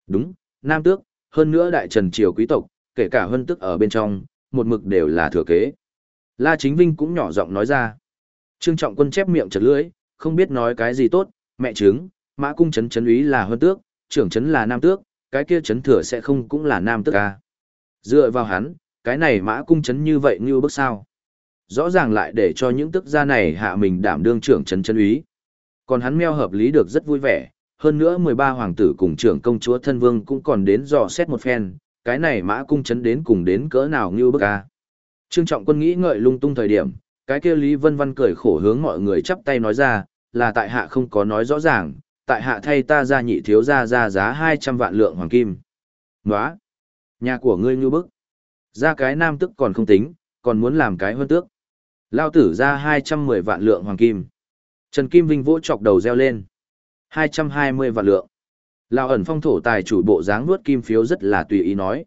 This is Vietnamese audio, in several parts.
Đúng, nam tước, hơn nữa đại trần triều quý tộc, kể cả hân tước ở bên trong, một mực đều là thừa kế. La Chính Vinh cũng nhỏ giọng nói ra. Trương Trọng Quân chép miệng chật lưỡi, không biết nói cái gì tốt, mẹ chứng, Mã cung trấn trấn úy là hân tước, trưởng trấn là nam tước, cái kia trấn thừa sẽ không cũng là nam tước à. Dựa vào hắn, cái này Mã cung trấn như vậy như bức sao. Rõ ràng lại để cho những tước gia này hạ mình đảm đương trưởng trấn trấn úy. Còn hắn meo hợp lý được rất vui vẻ, hơn nữa 13 hoàng tử cùng trưởng công chúa thân vương cũng còn đến dò xét một phen, cái này Mã cung trấn đến cùng đến cỡ nào như bức à. Trương Trọng Quân nghĩ ngợi lung tung thời điểm, cái kia Lý Vân Văn cười khổ hướng mọi người chắp tay nói ra, là tại hạ không có nói rõ ràng, tại hạ thay ta ra nhị thiếu ra giá 200 vạn lượng hoàng kim. Nóa! Nhà của ngươi như bức. Ra cái nam tức còn không tính, còn muốn làm cái hơn tước. Lao tử ra 210 vạn lượng hoàng kim. Trần Kim Vinh vỗ chọc đầu reo lên. 220 vạn lượng. Lão ẩn phong thổ tài chủ bộ dáng nuốt kim phiếu rất là tùy ý nói.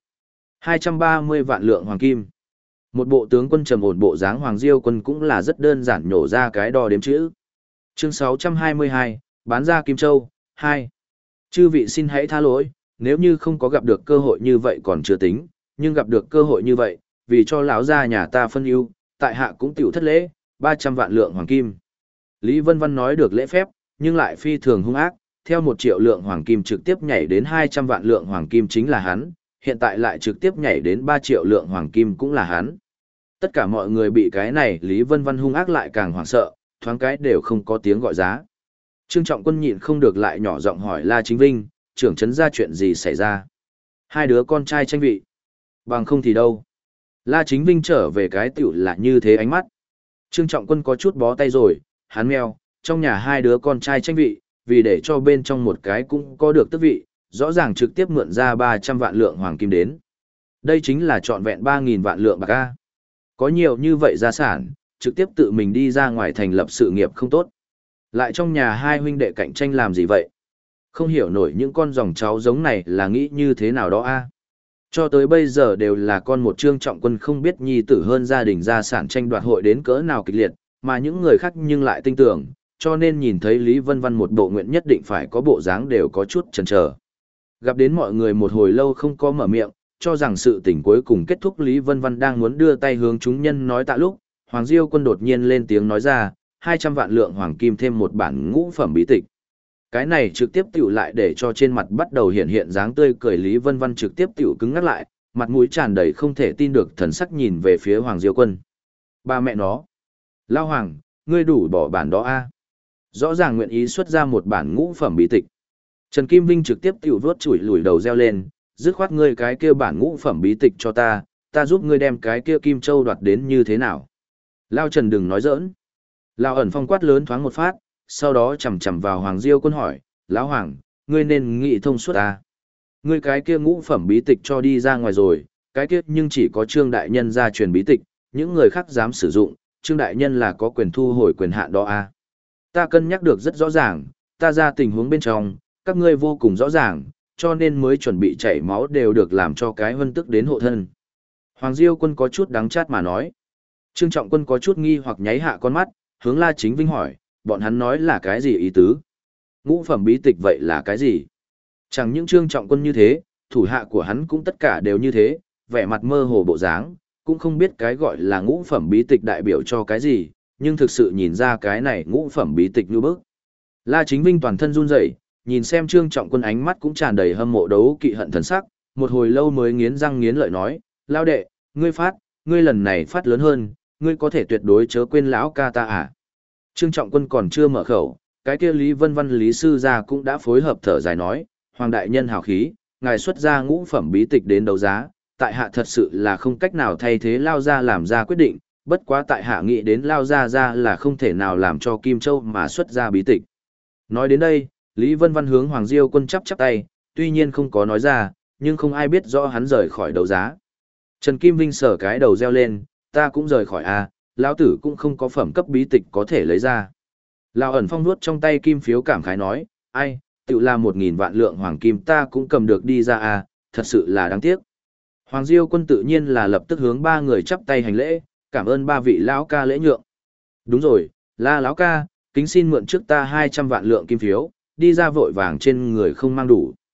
230 vạn lượng hoàng kim. Một bộ tướng quân trầm ổn bộ dáng Hoàng Diêu quân cũng là rất đơn giản nhổ ra cái đo đếm chữ. Chương 622, bán ra Kim Châu, 2. Chư vị xin hãy tha lỗi, nếu như không có gặp được cơ hội như vậy còn chưa tính, nhưng gặp được cơ hội như vậy, vì cho lão gia nhà ta phân ưu, tại hạ cũng tiểu thất lễ, 300 vạn lượng hoàng kim. Lý Vân Văn nói được lễ phép, nhưng lại phi thường hung ác, theo 1 triệu lượng hoàng kim trực tiếp nhảy đến 200 vạn lượng hoàng kim chính là hắn, hiện tại lại trực tiếp nhảy đến 3 triệu lượng hoàng kim cũng là hắn. Tất cả mọi người bị cái này Lý Vân Văn hung ác lại càng hoảng sợ, thoáng cái đều không có tiếng gọi giá. Trương Trọng Quân nhịn không được lại nhỏ giọng hỏi La Chính Vinh, trưởng trấn ra chuyện gì xảy ra? Hai đứa con trai tranh vị. Bằng không thì đâu. La Chính Vinh trở về cái tiểu là như thế ánh mắt. Trương Trọng Quân có chút bó tay rồi, hắn meo, trong nhà hai đứa con trai tranh vị, vì để cho bên trong một cái cũng có được tước vị, rõ ràng trực tiếp mượn ra 300 vạn lượng hoàng kim đến. Đây chính là trọn vẹn 3.000 vạn lượng bạc A. Có nhiều như vậy gia sản, trực tiếp tự mình đi ra ngoài thành lập sự nghiệp không tốt. Lại trong nhà hai huynh đệ cạnh tranh làm gì vậy? Không hiểu nổi những con dòng cháu giống này là nghĩ như thế nào đó a. Cho tới bây giờ đều là con một Trương Trọng Quân không biết nhi tử hơn gia đình gia sản tranh đoạt hội đến cỡ nào kịch liệt, mà những người khác nhưng lại tin tưởng, cho nên nhìn thấy Lý Vân Văn một bộ nguyện nhất định phải có bộ dáng đều có chút chần chờ. Gặp đến mọi người một hồi lâu không có mở miệng, cho rằng sự tình cuối cùng kết thúc Lý Vân Văn đang muốn đưa tay hướng chúng nhân nói tạ lúc, Hoàng Diêu Quân đột nhiên lên tiếng nói ra, 200 vạn lượng hoàng kim thêm một bản ngũ phẩm bí tịch. Cái này trực tiếp tiểu lại để cho trên mặt bắt đầu hiện hiện dáng tươi cười Lý Vân Văn trực tiếp tiểu cứng ngắt lại, mặt mũi tràn đầy không thể tin được thần sắc nhìn về phía Hoàng Diêu Quân. Ba mẹ nó. Lao Hoàng, ngươi đủ bỏ bản đó a? Rõ ràng nguyện ý xuất ra một bản ngũ phẩm bí tịch. Trần Kim Vinh trực tiếp tiểu vớt chủi lùi đầu reo lên, dứt khoát ngươi cái kia bản ngũ phẩm bí tịch cho ta, ta giúp ngươi đem cái kia Kim Châu đoạt đến như thế nào. Lao Trần đừng nói giỡn. Lao ẩn phong quát lớn thoáng một phát, sau đó chầm chầm vào Hoàng Diêu Quân hỏi, Lão Hoàng, ngươi nên nghĩ thông suốt ta. Ngươi cái kia ngũ phẩm bí tịch cho đi ra ngoài rồi, cái kia nhưng chỉ có Trương Đại Nhân ra truyền bí tịch, những người khác dám sử dụng, Trương Đại Nhân là có quyền thu hồi quyền hạn đó a. Ta cân nhắc được rất rõ ràng, ta ra tình huống bên trong, các ngươi vô cùng rõ ràng, cho nên mới chuẩn bị chảy máu đều được làm cho cái hân tức đến hộ thân. Hoàng Diêu Quân có chút đắng chát mà nói. Trương Trọng Quân có chút nghi hoặc nháy hạ con mắt, hướng La Chính Vinh hỏi, bọn hắn nói là cái gì ý tứ? Ngũ phẩm bí tịch vậy là cái gì? Chẳng những Trương Trọng Quân như thế, thủ hạ của hắn cũng tất cả đều như thế, vẻ mặt mơ hồ bộ dáng, cũng không biết cái gọi là ngũ phẩm bí tịch đại biểu cho cái gì, nhưng thực sự nhìn ra cái này ngũ phẩm bí tịch như bức. La Chính Vinh toàn thân run rẩy, nhìn xem Trương Trọng Quân ánh mắt cũng tràn đầy hâm mộ đấu kỵ hận thần sắc, một hồi lâu mới nghiến răng nghiến lợi nói, lao đệ, ngươi lần này phát lớn hơn, ngươi có thể tuyệt đối chớ quên lão ca ta à. Trương Trọng Quân còn chưa mở khẩu, cái kia Lý Vân Văn Lý Sư gia cũng đã phối hợp thở dài nói, Hoàng Đại Nhân hào khí, ngài xuất ra ngũ phẩm bí tịch đến đấu giá, tại hạ thật sự là không cách nào thay thế Lao Gia làm ra quyết định, bất quá tại hạ nghĩ đến Lao Gia ra là không thể nào làm cho Kim Châu mà xuất ra bí tịch. Nói đến đây, Lý Vân Văn hướng Hoàng Diêu Quân chắp tay, tuy nhiên không có nói ra, nhưng không ai biết rõ hắn rời khỏi đấu giá. Trần Kim Vinh sờ cái đầu reo lên, ta cũng rời khỏi a, lão tử cũng không có phẩm cấp bí tịch có thể lấy ra. Lão ẩn phong nuốt trong tay kim phiếu cảm khái nói, ai, tự là 1.000 vạn lượng hoàng kim ta cũng cầm được đi ra a, thật sự là đáng tiếc. Hoàng Diêu Quân tự nhiên là lập tức hướng ba người chắp tay hành lễ, cảm ơn ba vị lão ca lễ nhượng. Đúng rồi, La lão ca, kính xin mượn trước ta 200 vạn lượng kim phiếu, đi ra vội vàng trên người không mang đủ.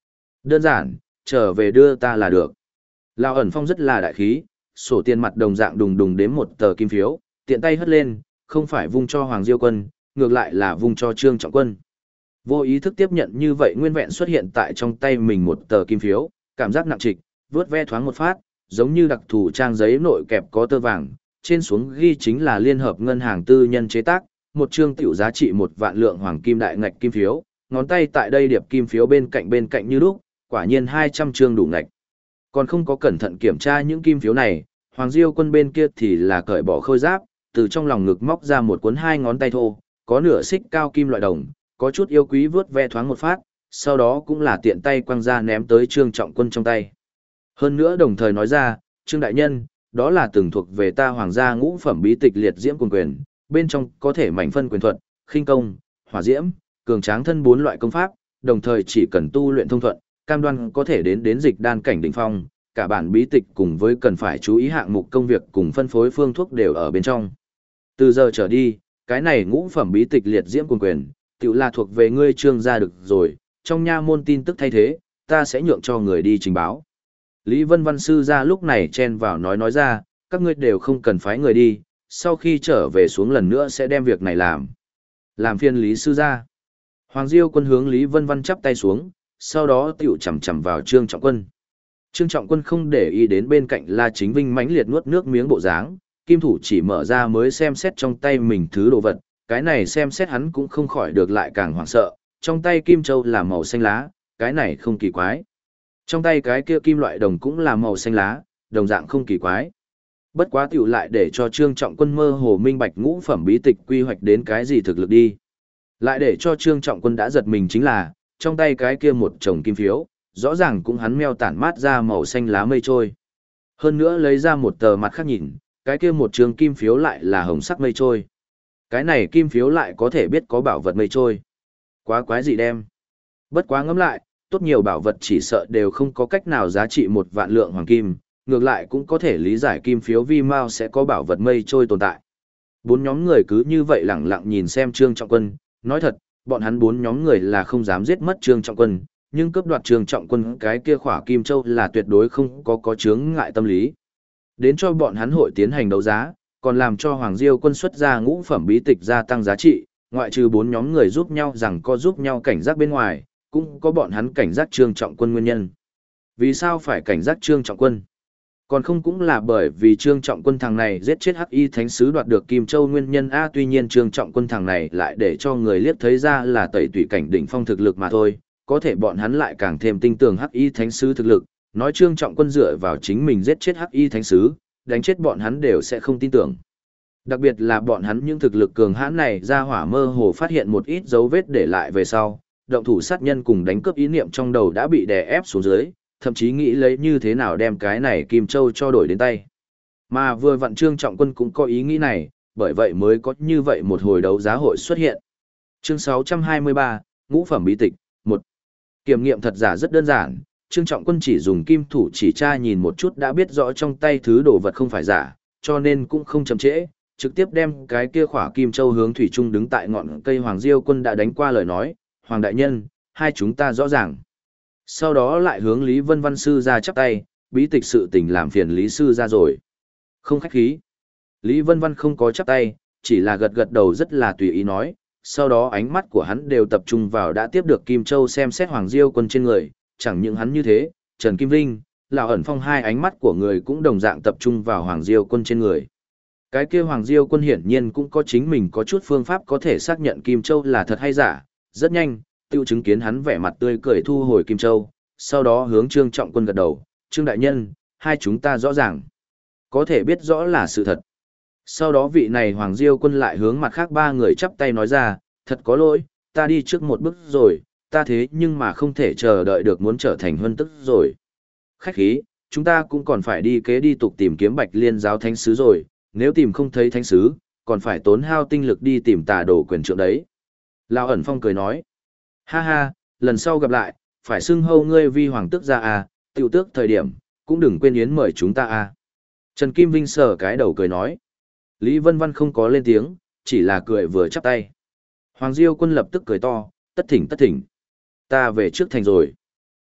Đơn giản, trở về đưa ta là được. Lão ẩn phong rất là đại khí, sổ tiền mặt đồng dạng đùng đùng đếm một tờ kim phiếu, tiện tay hất lên, không phải vung cho Hoàng Diêu Quân, ngược lại là vung cho Trương Trọng Quân. Vô ý thức tiếp nhận như vậy nguyên vẹn xuất hiện tại trong tay mình một tờ kim phiếu, cảm giác nặng trịch, vướt ve thoáng một phát, giống như đặc thù trang giấy nội kẹp có tơ vàng, trên xuống ghi chính là Liên hợp ngân hàng tư nhân chế tác, một chương tiểu giá trị 1.000.000 hoàng kim đại ngạch kim phiếu, ngón tay tại đây điệp kim phiếu bên cạnh như lúc, quả nhiên 200 chương đủ ngạch. Còn không có cẩn thận kiểm tra những kim phiếu này, Hoàng Diêu Quân bên kia thì là cởi bỏ khôi giáp, từ trong lòng ngực móc ra một cuốn 2 ngón tay thô, có nửa xích cao kim loại đồng, có chút yêu quý vướt ve thoáng một phát, sau đó cũng là tiện tay quăng ra ném tới Trương Trọng Quân trong tay. Hơn nữa đồng thời nói ra, Trương Đại Nhân, đó là từng thuộc về ta hoàng gia ngũ phẩm bí tịch liệt diễm quân quyền, bên trong có thể mảnh phân quyền thuật, khinh công, hỏa diễm, cường tráng thân 4 loại công pháp, đồng thời chỉ cần tu luyện thông thuận, cam đoan có thể đến dịch đan cảnh đỉnh phong, cả bản bí tịch cùng với cần phải chú ý hạng mục công việc cùng phân phối phương thuốc đều ở bên trong. Từ giờ trở đi, cái này ngũ phẩm bí tịch liệt diễm quân quyền, tự là thuộc về ngươi Trương gia được rồi, trong nha môn tin tức thay thế, ta sẽ nhượng cho người đi trình báo. Lý Vân Văn sư gia lúc này chen vào nói ra, các ngươi đều không cần phái người đi, sau khi trở về xuống lần nữa sẽ đem việc này làm. Làm phiền Lý sư gia. Hoàng Diêu Quân hướng Lý Vân Văn chắp tay xuống, sau đó tiểu chầm chầm vào Trương Trọng Quân. Trương Trọng Quân không để ý đến bên cạnh La Chính Vinh mãnh liệt nuốt nước miếng bộ dáng, kim thủ chỉ mở ra mới xem xét trong tay mình thứ đồ vật, cái này xem xét hắn cũng không khỏi được lại càng hoảng sợ, trong tay kim châu là màu xanh lá, cái này không kỳ quái. Trong tay cái kia kim loại đồng cũng là màu xanh lá, đồng dạng không kỳ quái. Bất quá tiểu lại để cho Trương Trọng Quân mơ hồ minh bạch ngũ phẩm bí tịch quy hoạch đến cái gì thực lực đi. Lại để cho Trương Trọng Quân đã giật mình chính là, trong tay cái kia một chồng kim phiếu, rõ ràng cũng hắn meo tản mát ra màu xanh lá mây trôi. Hơn nữa lấy ra một tờ mặt khác nhìn, cái kia một trường kim phiếu lại là hồng sắc mây trôi. Cái này kim phiếu lại có thể biết có bảo vật mây trôi. Quá quái gì đem. Bất quá ngẫm lại, tốt nhiều bảo vật chỉ sợ đều không có cách nào giá trị 1.000.000 hoàng kim, ngược lại cũng có thể lý giải kim phiếu vi mao sẽ có bảo vật mây trôi tồn tại. 4 nhóm người cứ như vậy lẳng lặng nhìn xem Trương Trọng Quân, nói thật, bọn hắn 4 nhóm người là không dám giết mất Trương Trọng Quân, nhưng cướp đoạt Trương Trọng Quân cái kia khỏa kim châu là tuyệt đối không có chướng ngại tâm lý. Đến cho bọn hắn hội tiến hành đấu giá, còn làm cho Hoàng Diêu Quân xuất ra ngũ phẩm bí tịch gia tăng giá trị, ngoại trừ 4 nhóm người giúp nhau rằng có giúp nhau cảnh giác bên ngoài, cũng có bọn hắn cảnh giác Trương Trọng Quân nguyên nhân. Vì sao phải cảnh giác Trương Trọng Quân? Còn không cũng là bởi vì Trương Trọng Quân thằng này giết chết Hắc Y Thánh Sứ đoạt được Kim Châu nguyên nhân a, tuy nhiên Trương Trọng Quân thằng này lại để cho người liếc thấy ra là tẩy tùy cảnh đỉnh phong thực lực mà thôi, có thể bọn hắn lại càng thêm tin tưởng Hắc Y Thánh Sứ thực lực, nói Trương Trọng Quân dựa vào chính mình giết chết Hắc Y Thánh Sứ, đánh chết bọn hắn đều sẽ không tin tưởng. Đặc biệt là bọn hắn những thực lực cường hãn này ra hỏa mơ hồ phát hiện một ít dấu vết để lại về sau, động thủ sát nhân cùng đánh cướp ý niệm trong đầu đã bị đè ép xuống dưới, thậm chí nghĩ lấy như thế nào đem cái này Kim Châu cho đổi đến tay. Mà vừa vặn Trương Trọng Quân cũng có ý nghĩ này, bởi vậy mới có như vậy một hồi đấu giá hội xuất hiện. Chương 623, Ngũ phẩm bí tịch, 1. Kiểm nghiệm thật giả rất đơn giản, Trương Trọng Quân chỉ dùng kim thủ chỉ tra nhìn một chút đã biết rõ trong tay thứ đồ vật không phải giả, cho nên cũng không chậm trễ, trực tiếp đem cái kia khỏa Kim Châu hướng thủy trung đứng tại ngọn cây Hoàng Diêu Quân đã đánh qua lời nói, Hoàng đại nhân, hai chúng ta rõ ràng. Sau đó lại hướng Lý Vân Văn sư ra chắp tay, bí tịch sự tình làm phiền Lý sư ra rồi. Không khách khí. Lý Vân Văn không có chắp tay, chỉ là gật gật đầu rất là tùy ý nói, sau đó ánh mắt của hắn đều tập trung vào đã tiếp được Kim Châu xem xét Hoàng Diêu Quân trên người, chẳng những hắn như thế, Trần Kim Vinh, Lão ẩn phong hai ánh mắt của người cũng đồng dạng tập trung vào Hoàng Diêu Quân trên người. Cái kia Hoàng Diêu Quân hiển nhiên cũng có chính mình có chút phương pháp có thể xác nhận Kim Châu là thật hay giả, rất nhanh, tiêu chứng kiến hắn vẻ mặt tươi cười thu hồi Kim Châu, sau đó hướng Trương Trọng Quân gật đầu, Trương đại nhân, hai chúng ta rõ ràng, có thể biết rõ là sự thật. Sau đó vị này Hoàng Diêu Quân lại hướng mặt khác ba người chắp tay nói ra, thật có lỗi, ta đi trước một bước rồi, ta thế nhưng mà không thể chờ đợi được muốn trở thành huân tức rồi. Khách khí, chúng ta cũng còn phải đi kế tục tìm kiếm Bạch Liên giáo thánh sứ rồi, nếu tìm không thấy thánh sứ, còn phải tốn hao tinh lực đi tìm Tà Đồ quyền trượng đấy. Lão ẩn phong cười nói, ha ha, lần sau gặp lại, phải xưng hâu ngươi vi hoàng tước ra à, tiểu tước thời điểm, cũng đừng quên yến mời chúng ta à. Trần Kim Vinh sờ cái đầu cười nói, Lý Vân Văn không có lên tiếng, chỉ là cười vừa chắp tay. Hoàng Diêu Quân lập tức cười to, tất thỉnh. Ta về trước thành rồi.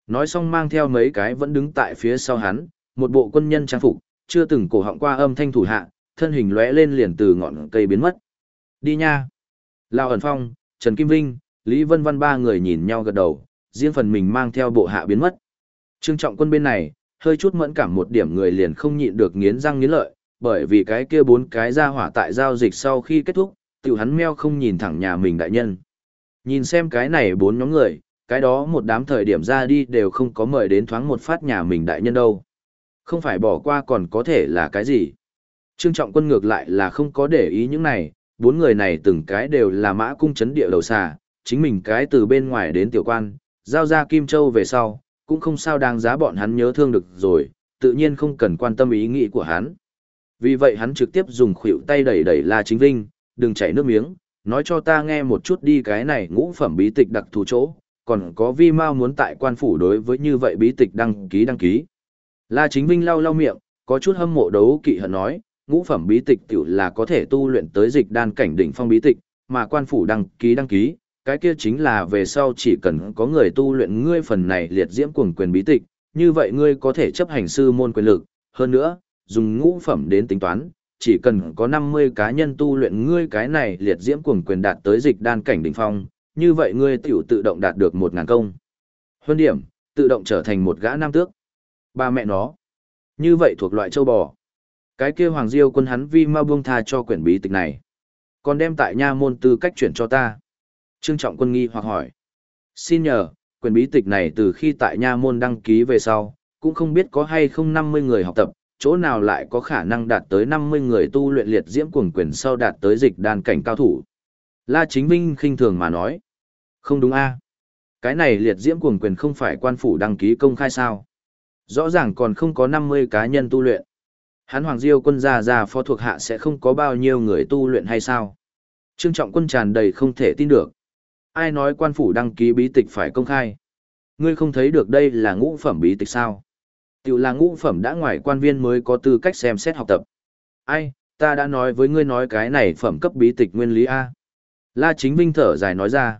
Nói xong mang theo mấy cái vẫn đứng tại phía sau hắn, một bộ quân nhân trang phục, chưa từng cổ họng qua âm thanh thủ hạ, thân hình lóe lên liền từ ngọn cây biến mất. Đi nha. Lao ẩn phong, Trần Kim Vinh, Lý Vân Văn ba người nhìn nhau gật đầu, riêng phần mình mang theo bộ hạ biến mất. Trương Trọng Quân bên này, hơi chút mẫn cảm một điểm người liền không nhịn được nghiến răng nghiến lợi, bởi vì cái kia 4 cái ra hỏa tại giao dịch sau khi kết thúc, tiểu hắn meo không nhìn thẳng nhà mình đại nhân. Nhìn xem cái này 4 nhóm người, cái đó một đám thời điểm ra đi đều không có mời đến thoáng một phát nhà mình đại nhân đâu. Không phải bỏ qua còn có thể là cái gì. Trương Trọng Quân ngược lại là không có để ý những này, 4 người này từng cái đều là mã cung chấn địa đầu xà, chính mình cái từ bên ngoài đến tiểu quan, giao ra Kim Châu về sau, cũng không sao đáng giá bọn hắn nhớ thương được rồi, tự nhiên không cần quan tâm ý nghĩ của hắn. Vì vậy hắn trực tiếp dùng khuỷu tay đẩy đẩy La Chính Vinh, đừng chảy nước miếng, nói cho ta nghe một chút đi cái này ngũ phẩm bí tịch đặc thù chỗ, còn có vi mao muốn tại quan phủ đối với như vậy bí tịch đăng ký. La Chính Vinh lau lau miệng, có chút hâm mộ đấu kỵ hận nói, ngũ phẩm bí tịch tiểu là có thể tu luyện tới dịch đan cảnh đỉnh phong bí tịch, mà quan phủ đăng ký, cái kia chính là về sau chỉ cần có người tu luyện ngươi phần này liệt diễm cuồng quyền bí tịch, như vậy ngươi có thể chấp hành sư môn quyền lực, hơn nữa, dùng ngũ phẩm đến tính toán, chỉ cần có 50 cá nhân tu luyện ngươi cái này liệt diễm cuồng quyền đạt tới dịch đan cảnh đỉnh phong, như vậy ngươi tiểu tự động đạt được 1000 công. Huân điểm, tự động trở thành một gã nam tước. Ba mẹ nó. Như vậy thuộc loại châu bò. Cái kia Hoàng Diêu quân hắn vi ma buông tha cho quyển bí tịch này. Còn đem tại nha môn tư cách chuyển cho ta. Trương Trọng Quân nghi hoặc hỏi. Xin nhờ, quyển bí tịch này từ khi tại nha môn đăng ký về sau, cũng không biết có hay không 50 người học tập, chỗ nào lại có khả năng đạt tới 50 người tu luyện liệt diễm cuồng quyền sau đạt tới dịch đan cảnh cao thủ. La Chính Vinh khinh thường mà nói. Không đúng a? Cái này liệt diễm cuồng quyền không phải quan phủ đăng ký công khai sao? Rõ ràng còn không có 50 cá nhân tu luyện. Hắn Hoàng Diêu quân gia phó thuộc hạ sẽ không có bao nhiêu người tu luyện hay sao? Trương Trọng Quân tràn đầy không thể tin được. Ai nói quan phủ đăng ký bí tịch phải công khai? Ngươi không thấy được đây là ngũ phẩm bí tịch sao? Tiểu là ngũ phẩm đã ngoài quan viên mới có tư cách xem xét học tập. Ai, ta đã nói với ngươi nói cái này phẩm cấp bí tịch nguyên lý A. La Chính Vinh thở dài nói ra.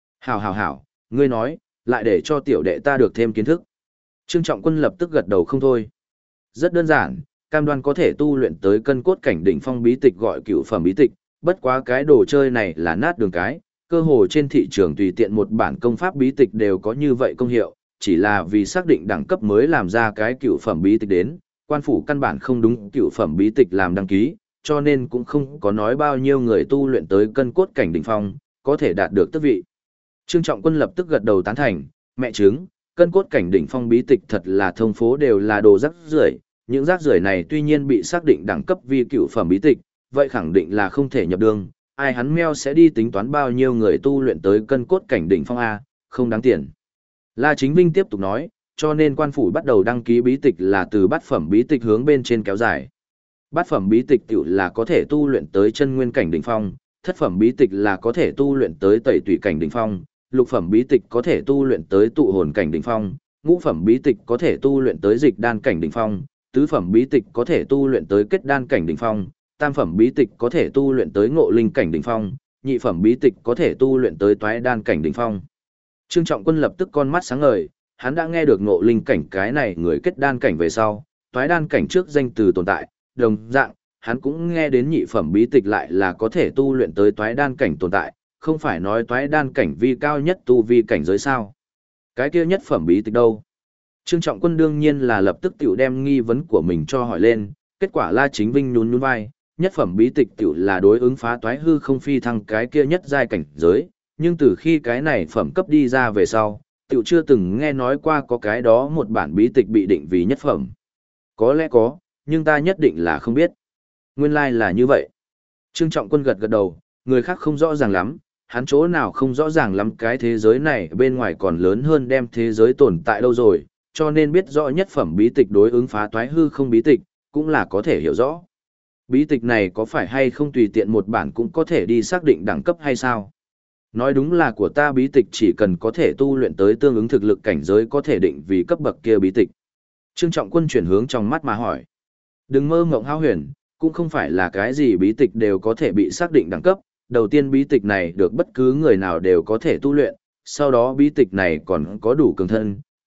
Hảo, ngươi nói, lại để cho tiểu đệ ta được thêm kiến thức. Trương Trọng Quân lập tức gật đầu không thôi. Rất đơn giản, cam đoan có thể tu luyện tới cân cốt cảnh đỉnh phong bí tịch gọi cửu phẩm bí tịch, bất quá cái đồ chơi này là nát đường cái, cơ hồ trên thị trường tùy tiện một bản công pháp bí tịch đều có như vậy công hiệu, chỉ là vì xác định đẳng cấp mới làm ra cái cửu phẩm bí tịch đến, quan phủ căn bản không đúng cửu phẩm bí tịch làm đăng ký, cho nên cũng không có nói bao nhiêu người tu luyện tới cân cốt cảnh đỉnh phong, có thể đạt được tước vị. Trương Trọng Quân lập tức gật đầu tán thành, mẹ chứng, cân cốt cảnh đỉnh phong bí tịch thật là thông phố đều là đồ rác rưởi, những rác rưởi này tuy nhiên bị xác định đẳng cấp vì cửu phẩm bí tịch, vậy khẳng định là không thể nhập đường, ai hắn meo sẽ đi tính toán bao nhiêu người tu luyện tới cân cốt cảnh đỉnh phong A, không đáng tiền. La Chính Vinh tiếp tục nói, cho nên quan phủ bắt đầu đăng ký bí tịch là từ bát phẩm bí tịch hướng bên trên kéo dài. Bát phẩm bí tịch tiểu là có thể tu luyện tới chân nguyên cảnh đỉnh phong, thất phẩm bí tịch là có thể tu luyện tới tẩy tùy cảnh đỉnh phong, lục phẩm bí tịch có thể tu luyện tới tụ hồn cảnh đỉnh phong, ngũ phẩm bí tịch có thể tu luyện tới dịch đan cảnh đỉnh phong, tứ phẩm bí tịch có thể tu luyện tới kết đan cảnh đỉnh phong, tam phẩm bí tịch có thể tu luyện tới ngộ linh cảnh đỉnh phong, nhị phẩm bí tịch có thể tu luyện tới toái đan cảnh đỉnh phong. Trương Trọng Quân lập tức con mắt sáng ngời, hắn đã nghe được ngộ linh cảnh cái này người kết đan cảnh về sau, toái đan cảnh trước danh từ tồn tại, đồng dạng, hắn cũng nghe đến nhị phẩm bí tịch lại là có thể tu luyện tới toái đan cảnh tồn tại, không phải nói toái đan cảnh vi cao nhất tu vi cảnh giới sao. Cái kia nhất phẩm bí tịch đâu? Trương Trọng Quân đương nhiên là lập tức tiểu đem nghi vấn của mình cho hỏi lên, kết quả La Chính Vinh nhún nhún vai, nhất phẩm bí tịch tiểu là đối ứng phá toái hư không phi thăng cái kia nhất giai cảnh giới, nhưng từ khi cái này phẩm cấp đi ra về sau, tiểu chưa từng nghe nói qua có cái đó một bản bí tịch bị định vì nhất phẩm. Có lẽ có, nhưng ta nhất định là không biết. Nguyên lai là như vậy. Trương Trọng Quân gật gật đầu, người khác không rõ ràng lắm, hắn chỗ nào không rõ ràng lắm cái thế giới này bên ngoài còn lớn hơn đem thế giới tồn tại đâu rồi, cho nên biết rõ nhất phẩm bí tịch đối ứng phá toái hư không bí tịch, cũng là có thể hiểu rõ. Bí tịch này có phải hay không tùy tiện một bản cũng có thể đi xác định đẳng cấp hay sao? Nói đúng là của ta bí tịch chỉ cần có thể tu luyện tới tương ứng thực lực cảnh giới có thể định vì cấp bậc kia bí tịch. Trương Trọng Quân chuyển hướng trong mắt mà hỏi. Đừng mơ mộng hao huyền, cũng không phải là cái gì bí tịch đều có thể bị xác định đẳng cấp. Đầu tiên bí tịch này được bất cứ người nào đều có thể tu luyện, sau đó bí tịch này còn có đủ cường thân,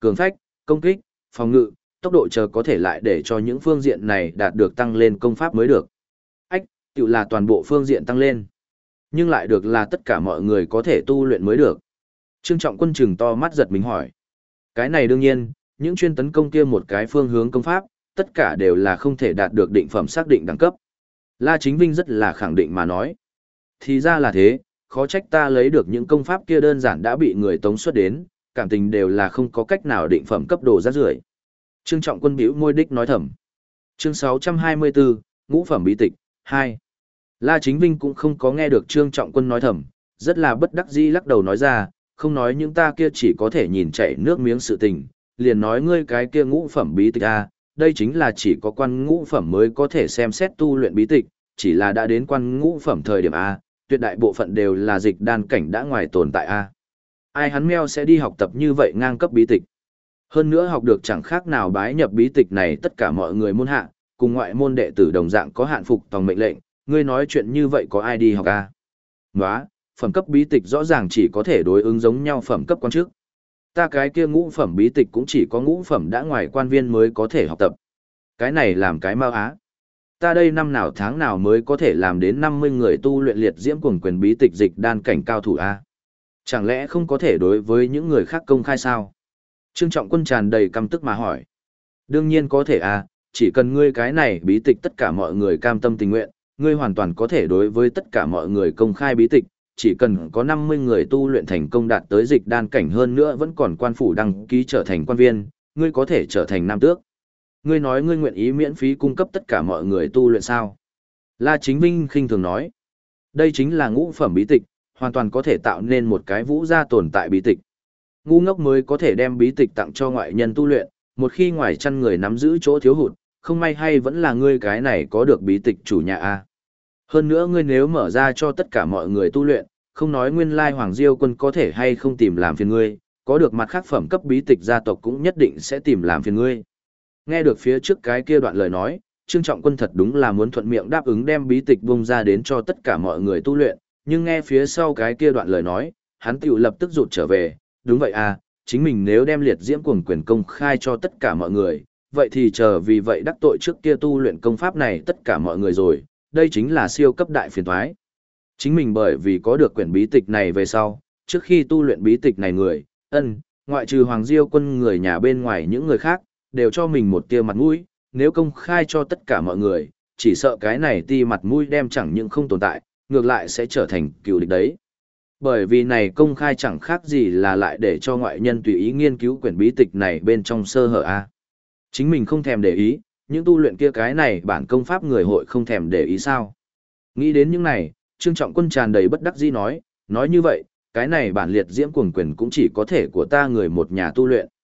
cường phách, công kích, phòng ngự, tốc độ chờ có thể lại để cho những phương diện này đạt được tăng lên công pháp mới được. Ách, tự là toàn bộ phương diện tăng lên. Nhưng lại được là tất cả mọi người có thể tu luyện mới được. Trương Trọng Quân trừng to mắt giật mình hỏi. Cái này đương nhiên, những chuyên tấn công kia một cái phương hướng công pháp, tất cả đều là không thể đạt được định phẩm xác định đẳng cấp. La Chính Vinh rất là khẳng định mà nói. Thì ra là thế, khó trách ta lấy được những công pháp kia đơn giản đã bị người tống xuất đến, cảm tình đều là không có cách nào định phẩm cấp đồ rác rưởi. Trương Trọng Quân bĩu môi đích nói thầm. Chương 624, Ngũ phẩm bí tịch 2. La Chính Vinh cũng không có nghe được Trương Trọng Quân nói thầm, rất là bất đắc dĩ lắc đầu nói ra, không nói những ta kia chỉ có thể nhìn chảy nước miếng sự tình, liền nói ngươi cái kia ngũ phẩm bí tịch a, đây chính là chỉ có quan ngũ phẩm mới có thể xem xét tu luyện bí tịch, chỉ là đã đến quan ngũ phẩm thời điểm a, tuyệt đại bộ phận đều là dịch đan cảnh đã ngoài tồn tại a. Ai hắn meo sẽ đi học tập như vậy ngang cấp bí tịch. Hơn nữa học được chẳng khác nào bái nhập bí tịch này tất cả mọi người môn hạ, cùng ngoại môn đệ tử đồng dạng có hạn phục tòng mệnh lệnh, ngươi nói chuyện như vậy có ai đi học a? Nóa, phẩm cấp bí tịch rõ ràng chỉ có thể đối ứng giống nhau phẩm cấp quan chức. Ta cái kia ngũ phẩm bí tịch cũng chỉ có ngũ phẩm đã ngoài quan viên mới có thể học tập. Cái này làm cái mau á. Ta đây năm nào tháng nào mới có thể làm đến 50 người tu luyện liệt diễm cuồng quyền bí tịch dịch đan cảnh cao thủ a? Chẳng lẽ không có thể đối với những người khác công khai sao? Trương Trọng Quân tràn đầy căm tức mà hỏi. Đương nhiên có thể a, chỉ cần ngươi cái này bí tịch tất cả mọi người cam tâm tình nguyện, ngươi hoàn toàn có thể đối với tất cả mọi người công khai bí tịch, chỉ cần có 50 người tu luyện thành công đạt tới dịch đan cảnh hơn nữa vẫn còn quan phủ đăng ký trở thành quan viên, ngươi có thể trở thành nam tước. Ngươi nói ngươi nguyện ý miễn phí cung cấp tất cả mọi người tu luyện sao? La Chính Vinh khinh thường nói. Đây chính là ngũ phẩm bí tịch, hoàn toàn có thể tạo nên một cái vũ gia tồn tại bí tịch. Ngu ngốc mới có thể đem bí tịch tặng cho ngoại nhân tu luyện, một khi ngoài chăn người nắm giữ chỗ thiếu hụt, không may hay vẫn là ngươi cái này có được bí tịch chủ nhà a. Hơn nữa ngươi nếu mở ra cho tất cả mọi người tu luyện, không nói nguyên lai Hoàng Diêu quân có thể hay không tìm làm phiền ngươi, có được mặt khác phẩm cấp bí tịch gia tộc cũng nhất định sẽ tìm làm phiền ngươi. Nghe được phía trước cái kia đoạn lời nói, Trương Trọng Quân thật đúng là muốn thuận miệng đáp ứng đem bí tịch bung ra đến cho tất cả mọi người tu luyện, nhưng nghe phía sau cái kia đoạn lời nói, hắn tiểu lập tức rụt trở về, đúng vậy à, chính mình nếu đem liệt diễm cuồng quyền công khai cho tất cả mọi người, vậy thì chờ vì vậy đắc tội trước kia tu luyện công pháp này tất cả mọi người rồi, đây chính là siêu cấp đại phiền toái. Chính mình bởi vì có được quyển bí tịch này về sau, trước khi tu luyện bí tịch này người, ngoại trừ Hoàng Diêu quân người nhà bên ngoài những người khác, đều cho mình một tia mặt mũi, nếu công khai cho tất cả mọi người, chỉ sợ cái này ti mặt mũi đem chẳng những không tồn tại, ngược lại sẽ trở thành cựu địch đấy. Bởi vì này công khai chẳng khác gì là lại để cho ngoại nhân tùy ý nghiên cứu quyển bí tịch này bên trong sơ hở a. Chính mình không thèm để ý, những tu luyện kia cái này bản công pháp người hội không thèm để ý sao. Nghĩ đến những này, Trương Trọng Quân tràn đầy bất đắc dĩ nói như vậy, cái này bản liệt diễm cuồng quyền cũng chỉ có thể của ta người một nhà tu luyện.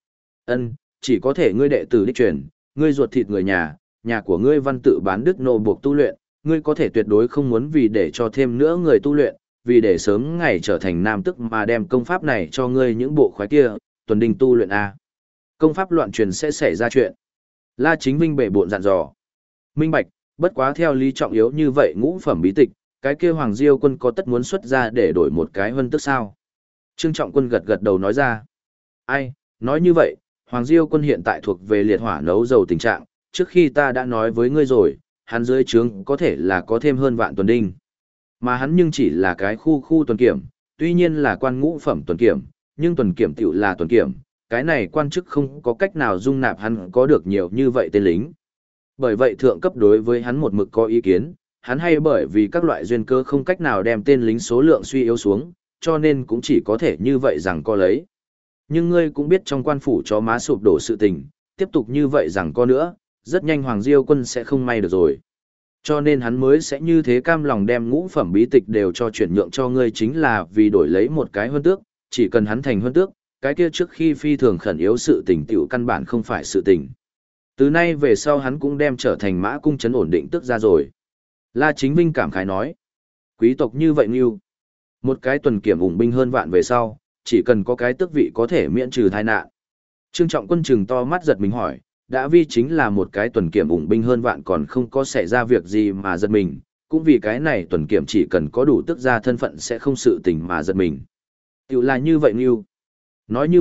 Chỉ có thể ngươi đệ tử đích truyền, ngươi ruột thịt người nhà của ngươi văn tự bán đức nô buộc tu luyện, ngươi có thể tuyệt đối không muốn vì để cho thêm nữa người tu luyện, vì để sớm ngày trở thành nam tức mà đem công pháp này cho ngươi những bộ khoái kia, tuần đình tu luyện a. Công pháp loạn truyền sẽ xảy ra chuyện. La Chính Vinh bệ bộn dặn dò. Minh bạch, bất quá theo lý trọng yếu như vậy ngũ phẩm bí tịch, cái kia Hoàng Diêu quân có tất muốn xuất ra để đổi một cái huân tức sao? Trương Trọng Quân gật gật đầu nói ra. Ai, nói như vậy, Hoàng Diêu quân hiện tại thuộc về liệt hỏa nấu dầu tình trạng, trước khi ta đã nói với ngươi rồi, hắn dưới trướng có thể là có thêm hơn vạn tuần đinh. Mà hắn nhưng chỉ là cái khu tuần kiểm, tuy nhiên là quan ngũ phẩm tuần kiểm, nhưng tuần kiểm tiểu là tuần kiểm, cái này quan chức không có cách nào dung nạp hắn có được nhiều như vậy tên lính. Bởi vậy thượng cấp đối với hắn một mực có ý kiến, hắn hay bởi vì các loại duyên cơ không cách nào đem tên lính số lượng suy yếu xuống, cho nên cũng chỉ có thể như vậy rằng co lấy. Nhưng ngươi cũng biết trong quan phủ chó má sụp đổ sự tình, tiếp tục như vậy rằng co nữa, rất nhanh Hoàng Diêu quân sẽ không may được rồi. Cho nên hắn mới sẽ như thế cam lòng đem ngũ phẩm bí tịch đều cho chuyển nhượng cho ngươi chính là vì đổi lấy một cái huân tước, chỉ cần hắn thành huân tước, cái kia trước khi phi thường khẩn yếu sự tình tiểu căn bản không phải sự tình. Từ nay về sau hắn cũng đem trở thành mã cung trấn ổn định tước ra rồi. La Chính Vinh cảm khái nói, quý tộc như vậy như, một cái tuần kiểm ủng binh hơn vạn về sau, chỉ cần có cái tước vị có thể miễn trừ tai nạn. Trương Trọng Quân trừng to mắt giật mình hỏi, đã vi chính là một cái tuần kiểm ủng binh hơn vạn còn không có xảy ra việc gì mà giật mình, cũng vì cái này tuần kiểm chỉ cần có đủ tước ra thân phận sẽ không sự tình mà giật mình. Tiểu là như vậy như. Nói như vậy,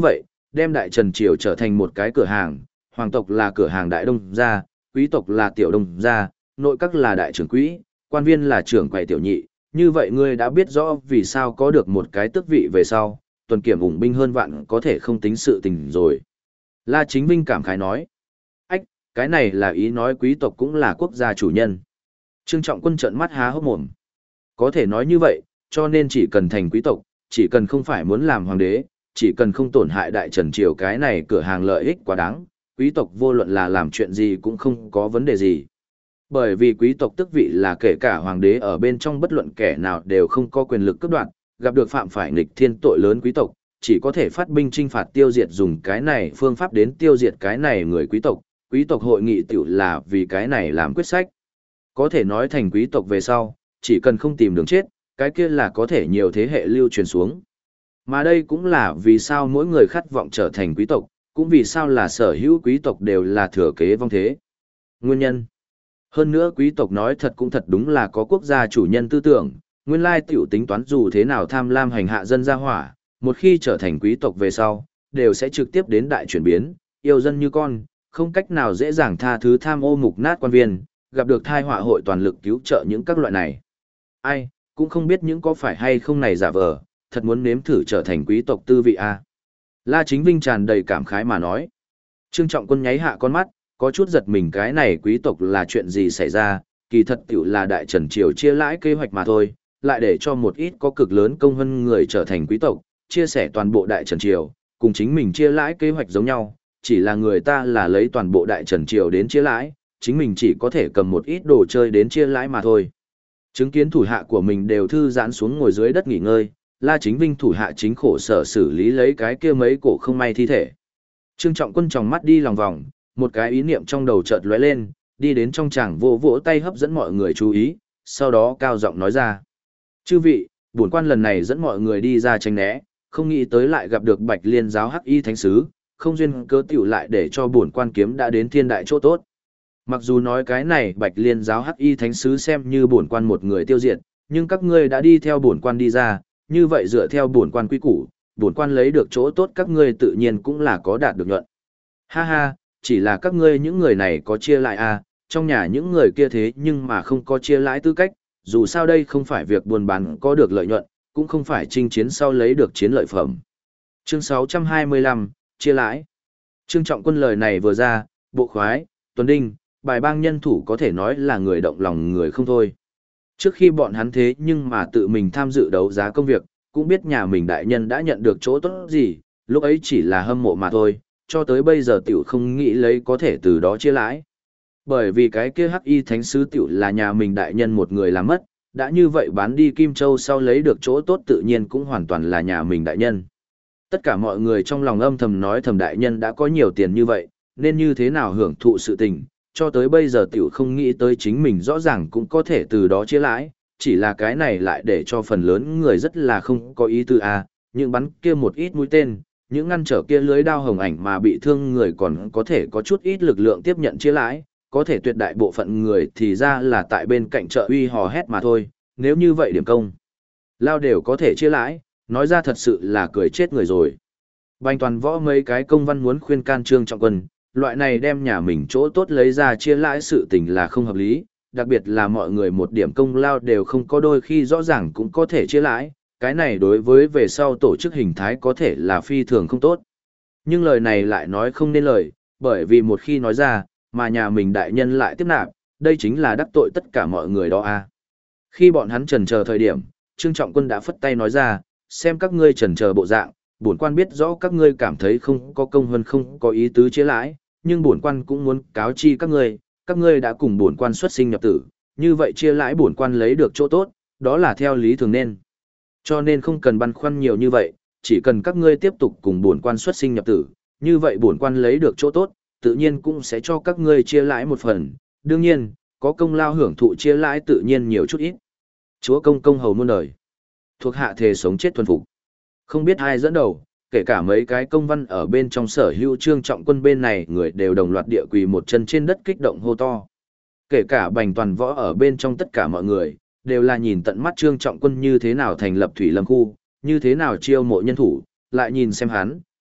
đem Đại Trần Triều trở thành một cái cửa hàng, hoàng tộc là cửa hàng đại đông gia, quý tộc là tiểu đông gia, nội các là đại trưởng quỹ, quan viên là trưởng quầy tiểu nhị, như vậy ngươi đã biết rõ vì sao có được một cái tước vị về sau, tuần kiểm ủng binh hơn vạn có thể không tính sự tình rồi. La Chính Vinh cảm khái nói, ách, cái này là ý nói quý tộc cũng là quốc gia chủ nhân. Trương Trọng Quân trợn mắt há hốc mồm. Có thể nói như vậy, cho nên chỉ cần thành quý tộc, chỉ cần không phải muốn làm hoàng đế, chỉ cần không tổn hại Đại Trần Triều cái này cửa hàng lợi ích quá đáng, quý tộc vô luận là làm chuyện gì cũng không có vấn đề gì. Bởi vì quý tộc tước vị là kể cả hoàng đế ở bên trong bất luận kẻ nào đều không có quyền lực cướp đoạt, gặp được phạm phải nghịch thiên tội lớn quý tộc, chỉ có thể phát binh chinh phạt tiêu diệt dùng cái này phương pháp đến tiêu diệt cái này người quý tộc hội nghị tiểu là vì cái này làm quyết sách. Có thể nói thành quý tộc về sau, chỉ cần không tìm đường chết, cái kia là có thể nhiều thế hệ lưu truyền xuống. Mà đây cũng là vì sao mỗi người khát vọng trở thành quý tộc, cũng vì sao là sở hữu quý tộc đều là thừa kế vong thế. Nguyên nhân. Hơn nữa quý tộc nói thật cũng thật đúng là có quốc gia chủ nhân tư tưởng, nguyên lai tiểu tính toán dù thế nào tham lam hành hạ dân gia hỏa, một khi trở thành quý tộc về sau, đều sẽ trực tiếp đến đại chuyển biến, yêu dân như con, không cách nào dễ dàng tha thứ tham ô mục nát quan viên, gặp được thai họa hội toàn lực cứu trợ những các loại này. Ai, cũng không biết những có phải hay không này giả vờ, thật muốn nếm thử trở thành quý tộc tư vị a. La Chính Vinh tràn đầy cảm khái mà nói. Trương Trọng Quân nháy hạ con mắt, có chút giật mình cái này quý tộc là chuyện gì xảy ra, kỳ thật tiểu là Đại Trần Triều chia lãi kế hoạch mà thôi, lại để cho một ít có cực lớn công hơn người trở thành quý tộc, chia sẻ toàn bộ Đại Trần Triều, cùng chính mình chia lãi kế hoạch giống nhau, chỉ là người ta là lấy toàn bộ Đại Trần Triều đến chia lãi, chính mình chỉ có thể cầm một ít đồ chơi đến chia lãi mà thôi. Chứng kiến thủ hạ của mình đều thư giãn xuống ngồi dưới đất nghỉ ngơi, La Chính Vinh thủ hạ chính khổ sở xử lý lấy cái kia mấy cổ không may thi thể. Trương Trọng Quân tròng mắt đi lòng vòng, một cái ý niệm trong đầu chợt lóe lên, đi đến trong tràng vỗ vỗ tay hấp dẫn mọi người chú ý, sau đó cao giọng nói ra. Chư vị, bổn quan lần này dẫn mọi người đi ra tránh né, không nghĩ tới lại gặp được Bạch Liên giáo Hắc Y Thánh Sứ, không duyên cớ tiểu lại để cho bổn quan kiếm đã đến thiên đại chỗ tốt. Mặc dù nói cái này Bạch Liên giáo Hắc Y Thánh Sứ xem như bổn quan một người tiêu diệt, nhưng các ngươi đã đi theo bổn quan đi ra, như vậy dựa theo bổn quan quy củ, bổn quan lấy được chỗ tốt các ngươi tự nhiên cũng là có đạt được nhuận. Ha ha, chỉ là các ngươi những người này có chia lại à, trong nhà những người kia thế nhưng mà không có chia lãi tư cách, dù sao đây không phải việc buôn bán có được lợi nhuận, cũng không phải chinh chiến sau lấy được chiến lợi phẩm. Chương 625, chia lãi. Trương Trọng Quân lời này vừa ra, bộ khoái, tuần đinh, bài bang nhân thủ có thể nói là người động lòng người không thôi. Trước khi bọn hắn thế nhưng mà tự mình tham dự đấu giá công việc, cũng biết nhà mình đại nhân đã nhận được chỗ tốt gì, lúc ấy chỉ là hâm mộ mà thôi, cho tới bây giờ tiểu không nghĩ lấy có thể từ đó chia lãi. Bởi vì cái kia Hắc Y Thánh Sứ tiểu là nhà mình đại nhân một người làm mất, đã như vậy bán đi Kim Châu sau lấy được chỗ tốt tự nhiên cũng hoàn toàn là nhà mình đại nhân. Tất cả mọi người trong lòng âm thầm nói thầm đại nhân đã có nhiều tiền như vậy, nên như thế nào hưởng thụ sự tình, cho tới bây giờ tiểu không nghĩ tới chính mình rõ ràng cũng có thể từ đó chia lãi, chỉ là cái này lại để cho phần lớn người rất là không có ý tư à, những bắn kia một ít mũi tên, những ngăn trở kia lưới đao hồng ảnh mà bị thương người còn có thể có chút ít lực lượng tiếp nhận chia lãi, có thể tuyệt đại bộ phận người thì ra là tại bên cạnh chợ uy hò hét mà thôi, nếu như vậy điểm công lao đều có thể chia lãi, nói ra thật sự là cười chết người rồi. Bành Toàn Võ mấy cái công văn muốn khuyên can Trương Trọng Quân, loại này đem nhà mình chỗ tốt lấy ra chia lãi sự tình là không hợp lý, đặc biệt là mọi người một điểm công lao đều không có, đôi khi rõ ràng cũng có thể chia lãi, cái này đối với về sau tổ chức hình thái có thể là phi thường không tốt. Nhưng lời này lại nói không nên lời, bởi vì một khi nói ra, mà nhà mình đại nhân lại tiếp nạp, đây chính là đắc tội tất cả mọi người đó a. Khi bọn hắn chần chờ thời điểm, Trương Trọng Quân đã phất tay nói ra, xem các ngươi chần chờ bộ dạng, bổn quan biết rõ các ngươi cảm thấy không có công hơn không có ý tứ chia lãi, nhưng bổn quan cũng muốn cáo chi các ngươi đã cùng bổn quan xuất sinh nhập tử, như vậy chia lãi bổn quan lấy được chỗ tốt, đó là theo lý thường nên. Cho nên không cần băn khoăn nhiều như vậy, chỉ cần các ngươi tiếp tục cùng bổn quan xuất sinh nhập tử, như vậy bổn quan lấy được chỗ tốt, tự nhiên cũng sẽ cho các ngươi chia lãi một phần, đương nhiên, có công lao hưởng thụ chia lãi tự nhiên nhiều chút ít. Chúa công công hầu muôn đời, thuộc hạ thề sống chết thuần phục. Không biết ai dẫn đầu, kể cả mấy cái công văn ở bên trong sở hữu Trương Trọng Quân bên này người đều đồng loạt địa quỳ một chân trên đất kích động hô to. Kể cả Bành Toàn Võ ở bên trong tất cả mọi người, đều là nhìn tận mắt Trương Trọng Quân như thế nào thành lập thủy lâm khu, như thế nào chiêu mộ nhân thủ, lại nhìn xem hắn,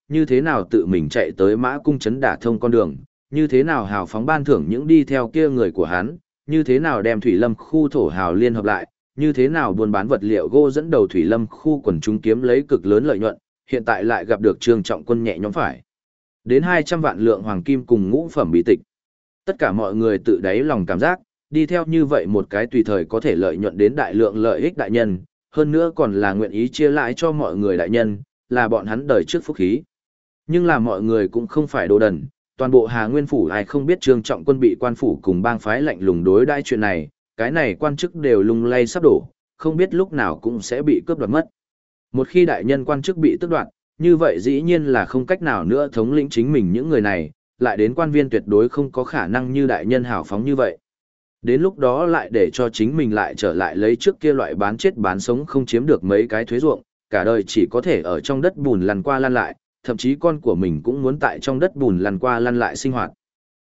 như thế nào tự mình chạy tới Mã Cung trấn đả thông con đường, như thế nào hào phóng ban thưởng những đi theo kia người của hắn, như thế nào đem Thủy Lâm khu thổ hào liên hợp lại, như thế nào buôn bán vật liệu gỗ dẫn đầu Thủy Lâm khu quần chúng kiếm lấy cực lớn lợi nhuận, hiện tại lại gặp được Trương Trọng Quân nhẹ nhõm phải đến 200 vạn lượng hoàng kim cùng ngũ phẩm bí tịch. Tất cả mọi người tự đáy lòng cảm giác, đi theo như vậy một cái tùy thời có thể lợi nhuận đến đại lượng lợi ích đại nhân, hơn nữa còn là nguyện ý chia lãi cho mọi người đại nhân, là bọn hắn đời trước phúc khí. Nhưng là mọi người cũng không phải đồ đần, toàn bộ Hà Nguyên phủ ai không biết Trương Trọng Quân bị quan phủ cùng bang phái lạnh lùng đối đãi chuyện này, cái này quan chức đều lung lay sắp đổ, không biết lúc nào cũng sẽ bị cướp đoạt mất. Một khi đại nhân quan chức bị tước đoạt, như vậy dĩ nhiên là không cách nào nữa thống lĩnh chính mình những người này, lại đến quan viên tuyệt đối không có khả năng như đại nhân hào phóng như vậy. Đến lúc đó lại để cho chính mình lại trở lại lấy trước kia loại bán chết bán sống không chiếm được mấy cái thuế ruộng, cả đời chỉ có thể ở trong đất bùn lăn qua lăn lại, thậm chí con của mình cũng muốn tại trong đất bùn lăn qua lăn lại sinh hoạt.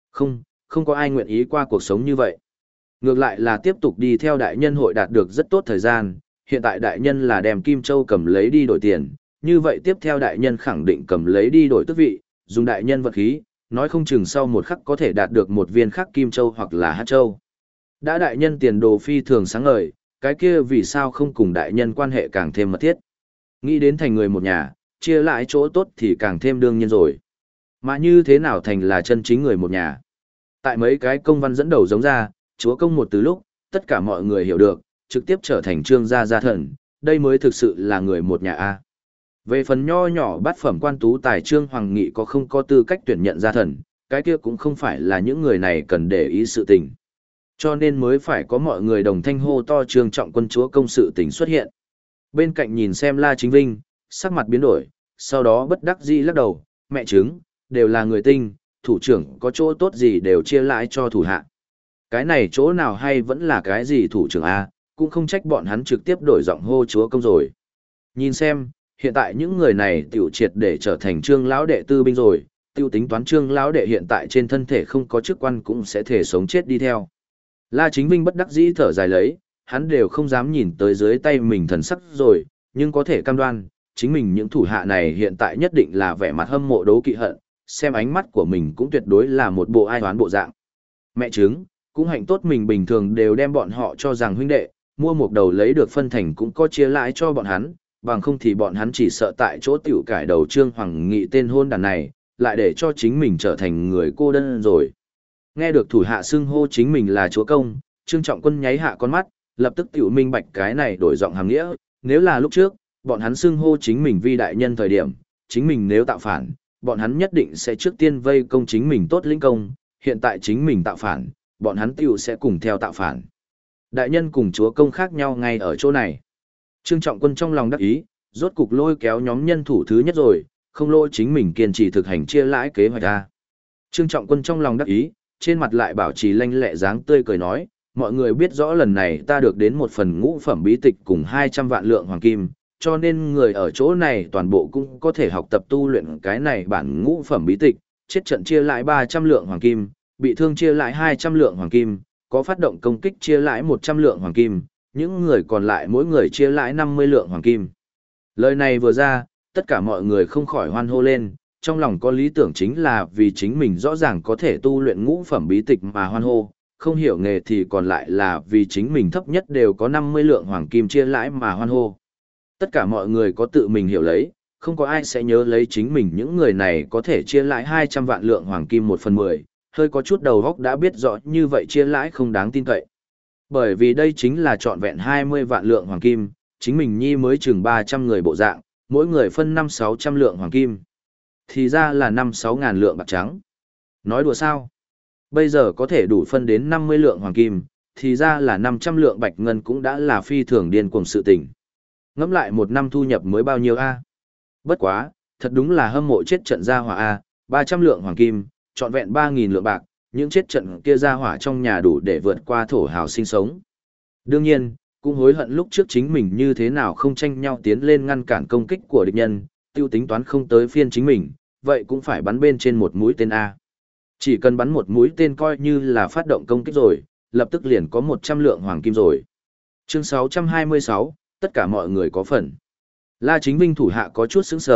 Không có ai nguyện ý qua cuộc sống như vậy. Ngược lại là tiếp tục đi theo đại nhân hội đạt được rất tốt thời gian, hiện tại đại nhân là đem Kim Châu cầm lấy đi đổi tiền, như vậy tiếp theo đại nhân khẳng định cầm lấy đi đổi tước vị, dùng đại nhân vật khí, nói không chừng sau một khắc có thể đạt được một viên khắc Kim Châu hoặc là Hát Châu. Đã đại nhân tiền đồ phi thường sáng ngời, cái kia vì sao không cùng đại nhân quan hệ càng thêm mật thiết. Nghĩ đến thành người một nhà, chia lại chỗ tốt thì càng thêm đương nhiên rồi. Mà như thế nào thành là chân chính người một nhà? Tại mấy cái công văn dẫn đầu giống ra, chúa công một từ lúc, tất cả mọi người hiểu được, trực tiếp trở thành trương gia gia thần, đây mới thực sự là người một nhà A. Về phần nho nhỏ bát phẩm quan tú tài Trương Hoàng Nghị có không có tư cách tuyển nhận gia thần, cái kia cũng không phải là những người này cần để ý sự tình. Cho nên mới phải có mọi người đồng thanh hô to Trương Trọng Quân chúa công sự tình xuất hiện. Bên cạnh nhìn xem La Chính Vinh, sắc mặt biến đổi, sau đó bất đắc dĩ lắc đầu, mẹ chứng, đều là người tinh, thủ trưởng có chỗ tốt gì đều chia lại cho thủ hạ. Cái này chỗ nào hay vẫn là cái gì thủ trưởng A, cũng không trách bọn hắn trực tiếp đổi giọng hô chúa công rồi. Nhìn xem, hiện tại những người này tiểu triệt để trở thành Trương lão đệ tư binh rồi, tiêu tính toán Trương lão đệ hiện tại trên thân thể không có chức quan cũng sẽ thể sống chết đi theo. La Chính Vinh bất đắc dĩ thở dài lấy, hắn đều không dám nhìn tới dưới tay mình thần sắc rồi, nhưng có thể cam đoan, chính mình những thủ hạ này hiện tại nhất định là vẻ mặt hâm mộ đấu kỵ hận, xem ánh mắt của mình cũng tuyệt đối là một bộ ai oán bộ dạng. Mẹ chứng, cũng hạnh tốt mình bình thường đều đem bọn họ cho rằng huynh đệ, mua một đầu lấy được phân thành cũng có chia lãi cho bọn hắn, bằng không thì bọn hắn chỉ sợ tại chỗ tiểu cải đầu Trương Hoàng Nghị tên hôn đàn này, lại để cho chính mình trở thành người cô đơn rồi. Nghe được thủ hạ xưng hô chính mình là chúa công, Trương Trọng Quân nháy hạ con mắt, lập tức tiểu minh bạch cái này đổi giọng hàm nghĩa, nếu là lúc trước, bọn hắn xưng hô chính mình vi đại nhân thời điểm, chính mình nếu tạo phản, bọn hắn nhất định sẽ trước tiên vây công chính mình tốt lĩnh công, hiện tại chính mình tạo phản, bọn hắn tiểu sẽ cùng theo tạo phản. Đại nhân cùng chúa công khác nhau ngay ở chỗ này. Trương Trọng Quân trong lòng đắc ý, rốt cục lôi kéo nhóm nhân thủ thứ nhất rồi, không lôi chính mình kiên trì thực hành chia lãi kế hoạch ra. Trương Trọng Quân trong lòng đắc ý, trên mặt lại bảo trì lanh lẹ dáng tươi cười nói, mọi người biết rõ lần này ta được đến một phần ngũ phẩm bí tịch cùng 200 vạn lượng hoàng kim, cho nên người ở chỗ này toàn bộ cũng có thể học tập tu luyện cái này bản ngũ phẩm bí tịch, chết trận chia lại 300 lượng hoàng kim, bị thương chia lại 200 lượng hoàng kim, có phát động công kích chia lại 100 lượng hoàng kim, những người còn lại mỗi người chia lại 50 lượng hoàng kim. Lời này vừa ra, tất cả mọi người không khỏi hoan hô lên, trong lòng có lý tưởng chính là vì chính mình rõ ràng có thể tu luyện ngũ phẩm bí tịch mà hoan hô, không hiểu nghề thì còn lại là vì chính mình thấp nhất đều có 50 lượng hoàng kim chia lãi mà hoan hô. Tất cả mọi người có tự mình hiểu lấy, không có ai sẽ nhớ lấy chính mình những người này có thể chia lãi 200 vạn lượng hoàng kim 1/10, hơi có chút đầu óc đã biết rõ như vậy chia lãi không đáng tin cậy. Bởi vì đây chính là trọn vẹn 20 vạn lượng hoàng kim, chính mình nhi mới chừng 300 người bộ dạng, mỗi người phân 5-600 lượng hoàng kim. Thì ra là 5-6 ngàn lượng bạc trắng. Nói đùa sao? Bây giờ có thể đủ phân đến 50 lượng hoàng kim, thì ra là 500 lượng bạch ngân cũng đã là phi thường điên cuồng sự tình. Ngẫm lại một năm thu nhập mới bao nhiêu a? Bất quá, thật đúng là hâm mộ chết trận gia hỏa a, 300 lượng hoàng kim, trọn vẹn 3.000 lượng bạc, những chết trận kia gia hỏa trong nhà đủ để vượt qua thổ hào sinh sống. Đương nhiên, cũng hối hận lúc trước chính mình như thế nào không tranh nhau tiến lên ngăn cản công kích của địch nhân, tiêu tính toán không tới phiên chính mình, vậy cũng phải bắn bên trên một mũi tên A. Chỉ cần bắn một mũi tên coi như là phát động công kích rồi, lập tức liền có 100 lượng hoàng kim rồi. Chương 626, tất cả mọi người có phần. La Chính Vinh thủ hạ có chút sững sờ,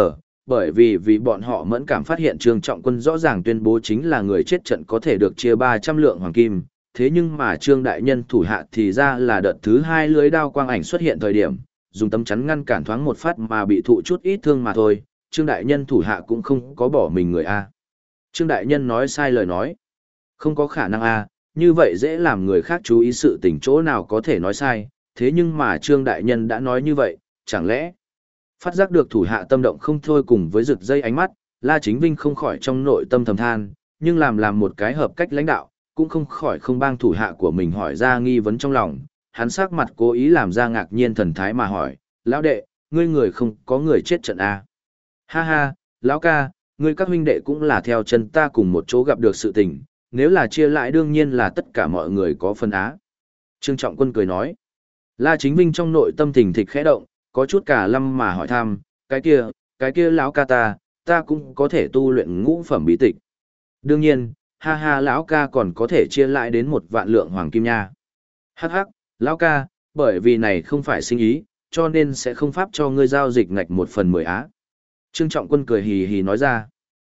bởi vì bọn họ mẫn cảm phát hiện Trương Trọng Quân rõ ràng tuyên bố chính là người chết trận có thể được chia 300 lượng hoàng kim, thế nhưng mà Trương Đại Nhân thủ hạ thì ra là đợt thứ 2 lưới đao quang ảnh xuất hiện thời điểm, dùng tấm chắn ngăn cản thoáng một phát mà bị thụ chút ít thương mà thôi, Trương Đại Nhân thủ hạ cũng không có bỏ mình người A. Trương Đại Nhân nói sai lời nói. Không có khả năng A, như vậy dễ làm người khác chú ý sự tình chỗ nào có thể nói sai, thế nhưng mà Trương Đại Nhân đã nói như vậy, chẳng lẽ... Phát giác được thủ hạ tâm động không thôi cùng với rực dây ánh mắt, La Chính Vinh không khỏi trong nội tâm thầm than, nhưng làm một cái hợp cách lãnh đạo, cũng không khỏi không bang thủ hạ của mình hỏi ra nghi vấn trong lòng, hắn sắc mặt cố ý làm ra ngạc nhiên thần thái mà hỏi, lão đệ, ngươi người không có người chết trận à? Ha ha, lão ca, ngươi các huynh đệ cũng là theo chân ta cùng một chỗ gặp được sự tình, nếu là chia lại đương nhiên là tất cả mọi người có phần á. Trương Trọng Quân cười nói, La Chính Vinh trong nội tâm thình thịch khẽ động, có chút cả lâm mà hỏi thăm, cái kia lão ca ta cũng có thể tu luyện ngũ phẩm bí tịch. Đương nhiên, ha ha lão ca còn có thể chia lại đến 1 vạn lượng hoàng kim nha. Hắc hắc, lão ca, bởi vì này không phải sinh ý, cho nên sẽ không pháp cho ngươi giao dịch ngạch 1/10 á. Trương Trọng Quân cười hì hì nói ra.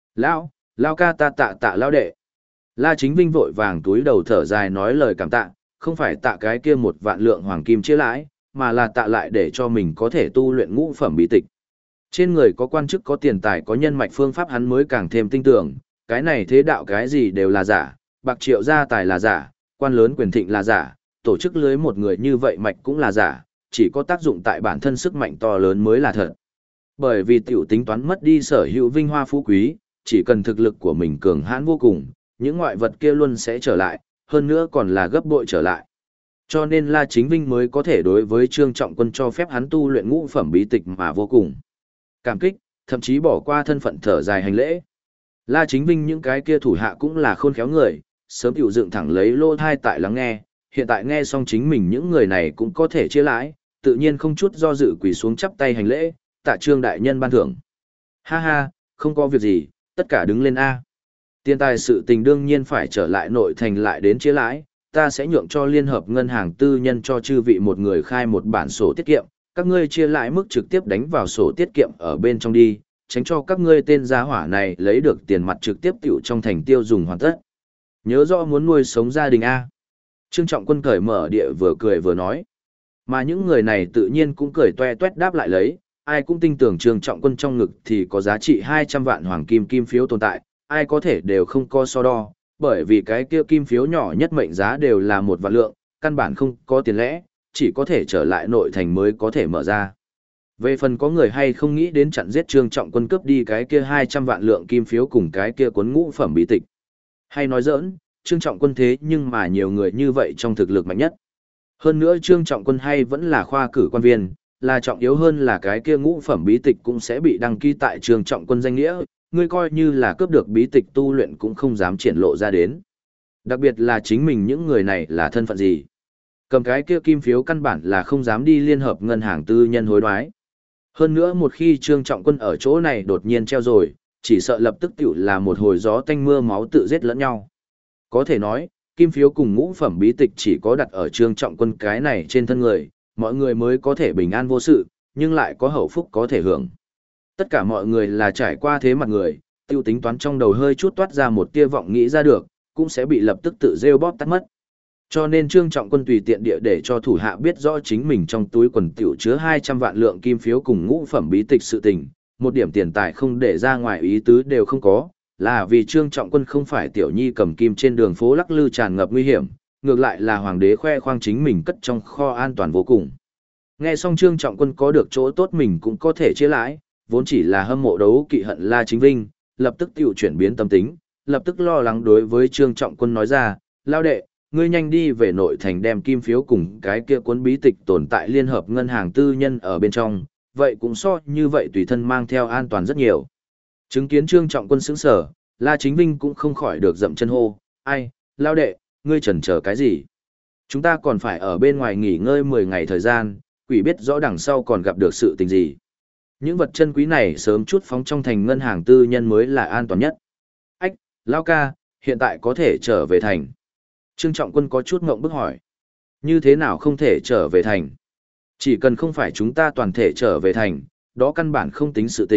Lão ca ta tạ lão đệ. La Chính Vinh vội vàng túi đầu thở dài nói lời cảm tạ, không phải tạ cái kia 1 vạn lượng hoàng kim chia lãi, mà là tạ lại để cho mình có thể tu luyện ngũ phẩm bí tịch. Trên người có quan chức có tiền tài có nhân mạch phương pháp hắn mới càng thêm tin tưởng, cái này thế đạo cái gì đều là giả, bạc triệu gia tài là giả, quan lớn quyền thịnh là giả, tổ chức lưới một người như vậy mạch cũng là giả, chỉ có tác dụng tại bản thân sức mạnh to lớn mới là thật. Bởi vì tiểu tính toán mất đi sở hữu vinh hoa phú quý, chỉ cần thực lực của mình cường hãn vô cùng, những ngoại vật kia luôn sẽ trở lại, hơn nữa còn là gấp bội trở lại. Cho nên La Chính Vinh mới có thể đối với Trương Trọng Quân cho phép hắn tu luyện ngũ phẩm bí tịch mà vô cùng cảm kích, thậm chí bỏ qua thân phận thở dài hành lễ. La Chính Vinh những cái kia thủ hạ cũng là khôn khéo người, sớm tiểu dựng thẳng lấy lô thai tại lắng nghe, hiện tại nghe xong chính mình những người này cũng có thể chia lãi, tự nhiên không chút do dự quỳ xuống chắp tay hành lễ, tạ Trương đại nhân ban thưởng. Ha ha, không có việc gì, tất cả đứng lên A. Tiền tài sự tình đương nhiên phải trở lại nội thành lại đến chia lãi, ta sẽ nhượng cho liên hợp ngân hàng tư nhân cho chư vị một người khai một bản sổ tiết kiệm, các ngươi chia lại mức trực tiếp đánh vào sổ tiết kiệm ở bên trong đi, tránh cho các ngươi tên gia hỏa này lấy được tiền mặt trực tiếp tiểu trong thành tiêu dùng hoàn tất. Nhớ rõ muốn nuôi sống gia đình A. Trương Trọng Quân cởi mở địa vừa cười vừa nói. Mà những người này tự nhiên cũng cười toe toét đáp lại lấy, ai cũng tin tưởng Trương Trọng Quân trong ngực thì có giá trị 200 vạn hoàng kim kim phiếu tồn tại, ai có thể đều không có so đo, bởi vì cái kia kim phiếu nhỏ nhất mệnh giá đều là 1 vạn lượng, căn bản không có tiền lẽ, chỉ có thể trở lại nội thành mới có thể mở ra. Về phần có người hay không nghĩ đến chặn giết Trương Trọng Quân cướp đi cái kia 200 vạn lượng kim phiếu cùng cái kia cuốn ngũ phẩm bí tịch. Hay nói giỡn, Trương Trọng Quân thế nhưng mà nhiều người như vậy trong thực lực mạnh nhất. Hơn nữa Trương Trọng Quân hay vẫn là khoa cử quan viên, là trọng yếu hơn là cái kia ngũ phẩm bí tịch cũng sẽ bị đăng ký tại Trương Trọng Quân danh nghĩa, ngươi coi như là cướp được bí tịch tu luyện cũng không dám triển lộ ra đến. Đặc biệt là chính mình những người này là thân phận gì. Cầm cái kia kim phiếu căn bản là không dám đi liên hợp ngân hàng tư nhân hối đoái. Hơn nữa một khi Trương Trọng Quân ở chỗ này đột nhiên treo rồi, chỉ sợ lập tức tiểu là một hồi gió tanh mưa máu tự giết lẫn nhau. Có thể nói, kim phiếu cùng ngũ phẩm bí tịch chỉ có đặt ở Trương Trọng Quân cái này trên thân người, mọi người mới có thể bình an vô sự, nhưng lại có hậu phúc có thể hưởng. Tất cả mọi người là trải qua thế mặt người, tiêu tính toán trong đầu hơi chút toát ra một tia vọng nghĩ ra được, cũng sẽ bị lập tức tự rêu bóp tắt mất. Cho nên Trương Trọng Quân tùy tiện địa để cho thủ hạ biết rõ chính mình trong túi quần tiểu chứa 200 vạn lượng kim phiếu cùng ngũ phẩm bí tịch sự tình, một điểm tiền tài không để ra ngoài ý tứ đều không có, là vì Trương Trọng Quân không phải tiểu nhi cầm kim trên đường phố lắc lư tràn ngập nguy hiểm, ngược lại là hoàng đế khoe khoang chính mình cất trong kho an toàn vô cùng. Nghe xong Trương Trọng Quân có được chỗ tốt mình cũng có thể chia lãi, vốn chỉ là hâm mộ đấu kỵ hận La Chính Vinh, lập tức tiểu chuyển biến tâm tính, lập tức lo lắng đối với Trương Trọng Quân nói ra, lao đệ, ngươi nhanh đi về nội thành đem kim phiếu cùng cái kia cuốn bí tịch tồn tại liên hợp ngân hàng tư nhân ở bên trong, vậy cũng so như vậy tùy thân mang theo an toàn rất nhiều. Chứng kiến Trương Trọng Quân sững sở, La Chính Vinh cũng không khỏi được dậm chân hô, ai, lao đệ, ngươi chần chờ cái gì? Chúng ta còn phải ở bên ngoài nghỉ ngơi 10 ngày thời gian, quỷ biết rõ đằng sau còn gặp được sự tình gì. Những vật chân quý này sớm chút phóng trong thành ngân hàng tư nhân mới là an toàn nhất. Ách, lao ca, hiện tại có thể trở về thành. Trương Trọng Quân có chút ngộng bức hỏi. Như thế nào không thể trở về thành? Chỉ cần không phải chúng ta toàn thể trở về thành, đó căn bản không tính sự tình,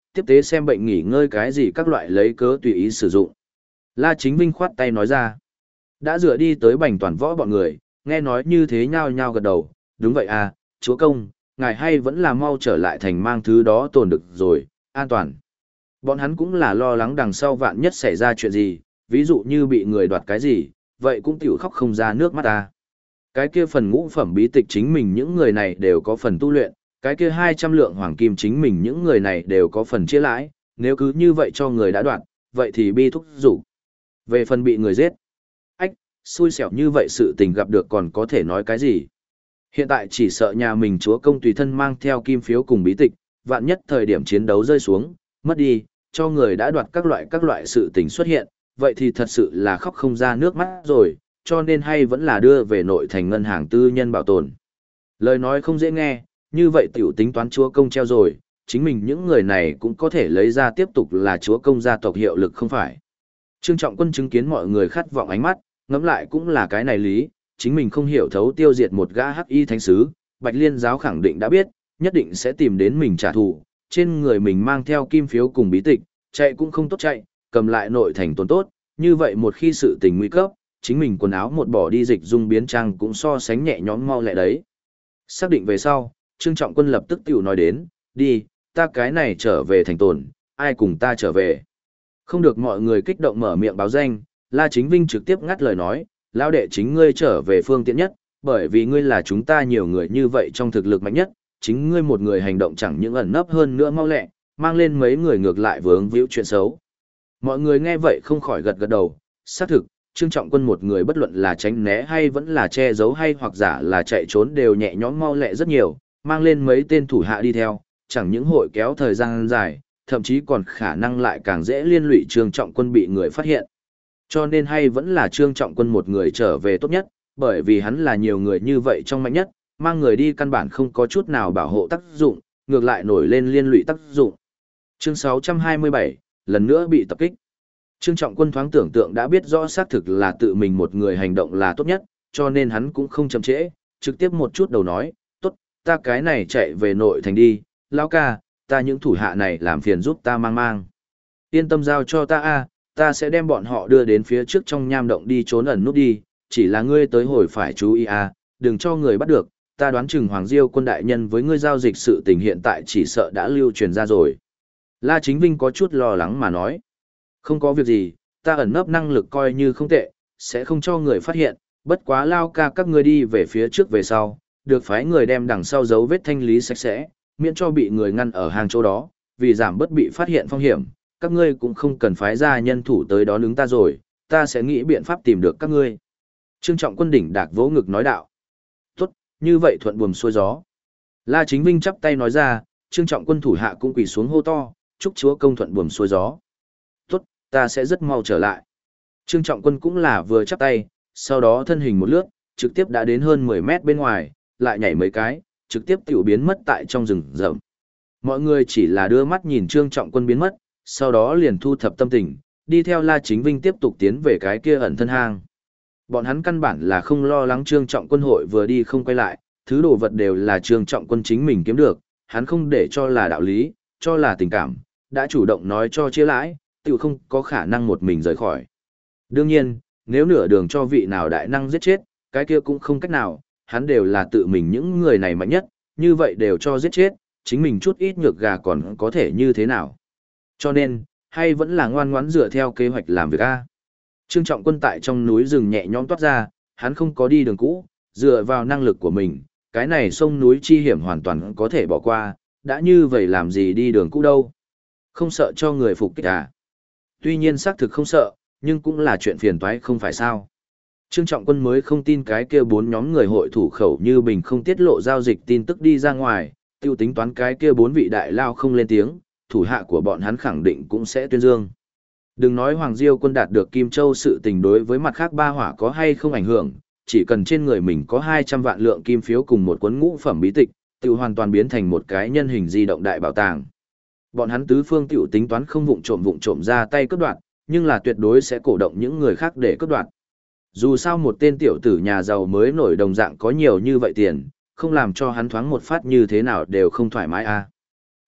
tiếp tế xem bệnh nghỉ ngơi cái gì các loại lấy cớ tùy ý sử dụng. La Chính Vinh khoát tay nói ra. Đã dựa đi tới Bành Toàn Võ bọn người, nghe nói như thế nhao nhao gật đầu, đúng vậy à, chúa công, ngài hay vẫn là mau trở lại thành mang thứ đó tồn được rồi, an toàn. Bọn hắn cũng là lo lắng đằng sau vạn nhất xảy ra chuyện gì, ví dụ như bị người đoạt cái gì, vậy cũng tiểu khóc không ra nước mắt ta. Cái kia phần ngũ phẩm bí tịch chính mình những người này đều có phần tu luyện, cái kia 200 lượng hoàng kim chính mình những người này đều có phần chia lãi, nếu cứ như vậy cho người đã đoạt, vậy thì bi thúc rủ. Về phần bị người giết, ách, xui xẻo như vậy sự tình gặp được còn có thể nói cái gì. Hiện tại chỉ sợ nhà mình chúa công tùy thân mang theo kim phiếu cùng bí tịch, vạn nhất thời điểm chiến đấu rơi xuống, mất đi, cho người đã đoạt các loại sự tình xuất hiện, vậy thì thật sự là khóc không ra nước mắt rồi, cho nên hay vẫn là đưa về nội thành ngân hàng tư nhân bảo tồn. Lời nói không dễ nghe, như vậy tiểu tính toán chúa công treo rồi, chính mình những người này cũng có thể lấy ra tiếp tục là chúa công gia tộc hiệu lực không phải. Trương Trọng Quân chứng kiến mọi người khát vọng ánh mắt, ngẫm lại cũng là cái này lý, chính mình không hiểu thấu tiêu diệt một gã hắc y thánh sứ, Bạch Liên giáo khẳng định đã biết, nhất định sẽ tìm đến mình trả thù, trên người mình mang theo kim phiếu cùng bí tịch, chạy cũng không tốt chạy, cầm lại nội thành tồn tốt, như vậy một khi sự tình nguy cấp, chính mình quần áo một bỏ đi dịch dung biến trang cũng so sánh nhẹ nhõm mau lẹ đấy. Xác định về sau, Trương Trọng Quân lập tức tiểu nói đến, đi, ta cái này trở về thành tồn, ai cùng ta trở về. Không được mọi người kích động mở miệng báo danh, La Chính Vinh trực tiếp ngắt lời nói, lão đệ chính ngươi trở về phương tiện nhất, bởi vì ngươi là chúng ta nhiều người như vậy trong thực lực mạnh nhất, chính ngươi một người hành động chẳng những ẩn nấp hơn nữa mau lẹ, mang lên mấy người ngược lại vướng víu chuyện xấu. Mọi người nghe vậy không khỏi gật gật đầu, xác thực, Trương Trọng Quân một người bất luận là tránh né hay vẫn là che giấu hay hoặc giả là chạy trốn đều nhẹ nhõm mau lẹ rất nhiều, mang lên mấy tên thủ hạ đi theo, chẳng những hội kéo thời gian dài, thậm chí còn khả năng lại càng dễ liên lụy Trương Trọng Quân bị người phát hiện. Cho nên hay vẫn là Trương Trọng Quân một người trở về tốt nhất, bởi vì hắn là nhiều người như vậy trong mạnh nhất, mang người đi căn bản không có chút nào bảo hộ tác dụng, ngược lại nổi lên liên lụy tác dụng. Chương 627, lần nữa bị tập kích. Trương Trọng Quân thoáng tưởng tượng đã biết rõ xác thực là tự mình một người hành động là tốt nhất, cho nên hắn cũng không chậm trễ, trực tiếp một chút đầu nói, tốt, ta cái này chạy về nội thành đi, lão ca, ta những thủ hạ này làm phiền giúp ta mang. Yên tâm giao cho ta a, ta sẽ đem bọn họ đưa đến phía trước trong nham động đi trốn ẩn nút đi, chỉ là ngươi tới hồi phải chú ý a, đừng cho người bắt được, ta đoán chừng Hoàng Diêu quân đại nhân với ngươi giao dịch sự tình hiện tại chỉ sợ đã lưu truyền ra rồi. La Chính Vinh có chút lo lắng mà nói. Không có việc gì, ta ẩn nấp năng lực coi như không tệ, sẽ không cho người phát hiện, bất quá lao ca các ngươi đi về phía trước về sau, được phái người đem đằng sau dấu vết thanh lý sạch sẽ, miễn cho bị người ngăn ở hàng chỗ đó, vì giảm bất bị phát hiện phong hiểm, các ngươi cũng không cần phái ra nhân thủ tới đó ứng ta rồi, ta sẽ nghĩ biện pháp tìm được các ngươi. Trương Trọng Quân đỉnh đạc vỗ ngực nói đạo. Tốt, như vậy thuận buồm xuôi gió. La Chính Vinh chắp tay nói ra, Trương Trọng Quân thủ hạ cũng quỳ xuống hô to, chúc chúa công thuận buồm xuôi gió. Tốt, ta sẽ rất mau trở lại. Trương Trọng Quân cũng là vừa chắp tay, sau đó thân hình một lướt, trực tiếp đã đến hơn 10 mét bên ngoài, lại nhảy mấy cái, trực tiếp tiểu biến mất tại trong rừng rậm. Mọi người chỉ là đưa mắt nhìn Trương Trọng Quân biến mất, sau đó liền thu thập tâm tình, đi theo La Chính Vinh tiếp tục tiến về cái kia ẩn thân hang. Bọn hắn căn bản là không lo lắng Trương Trọng Quân hội vừa đi không quay lại, thứ đồ vật đều là Trương Trọng Quân chính mình kiếm được, hắn không để cho là đạo lý, cho là tình cảm, đã chủ động nói cho chia lãi, tự không có khả năng một mình rời khỏi. Đương nhiên, nếu nửa đường cho vị nào đại năng giết chết, cái kia cũng không cách nào, hắn đều là tự mình những người này mạnh nhất, như vậy đều cho giết chết, chính mình chút ít nhược gà còn có thể như thế nào. Cho nên, hay vẫn là ngoan ngoãn dựa theo kế hoạch làm việc A. Trương Trọng Quân tại trong núi rừng nhẹ nhõm toát ra, hắn không có đi đường cũ, dựa vào năng lực của mình, cái này sông núi chi hiểm hoàn toàn có thể bỏ qua, đã như vậy làm gì đi đường cũ đâu. Không sợ cho người phục kích à. Tuy nhiên xác thực không sợ, nhưng cũng là chuyện phiền toái không phải sao. Trương Trọng Quân mới không tin cái kia 4 nhóm người hội thủ khẩu như bình không tiết lộ giao dịch tin tức đi ra ngoài, tiêu tính toán cái kia 4 vị đại lao không lên tiếng, thủ hạ của bọn hắn khẳng định cũng sẽ tuyên dương. Đừng nói Hoàng Diêu quân đạt được Kim Châu sự tình đối với mặt khác ba hỏa có hay không ảnh hưởng, chỉ cần trên người mình có 200 vạn lượng kim phiếu cùng một cuốn ngũ phẩm bí tịch, tự hoàn toàn biến thành một cái nhân hình di động đại bảo tàng. Bọn hắn tứ phương tiểu tính toán không vụng trộm ra tay cướp đoạt, nhưng là tuyệt đối sẽ cổ động những người khác để cướp đoạt. Dù sao một tên tiểu tử nhà giàu mới nổi đồng dạng có nhiều như vậy tiền, không làm cho hắn thoáng một phát như thế nào đều không thoải mái a.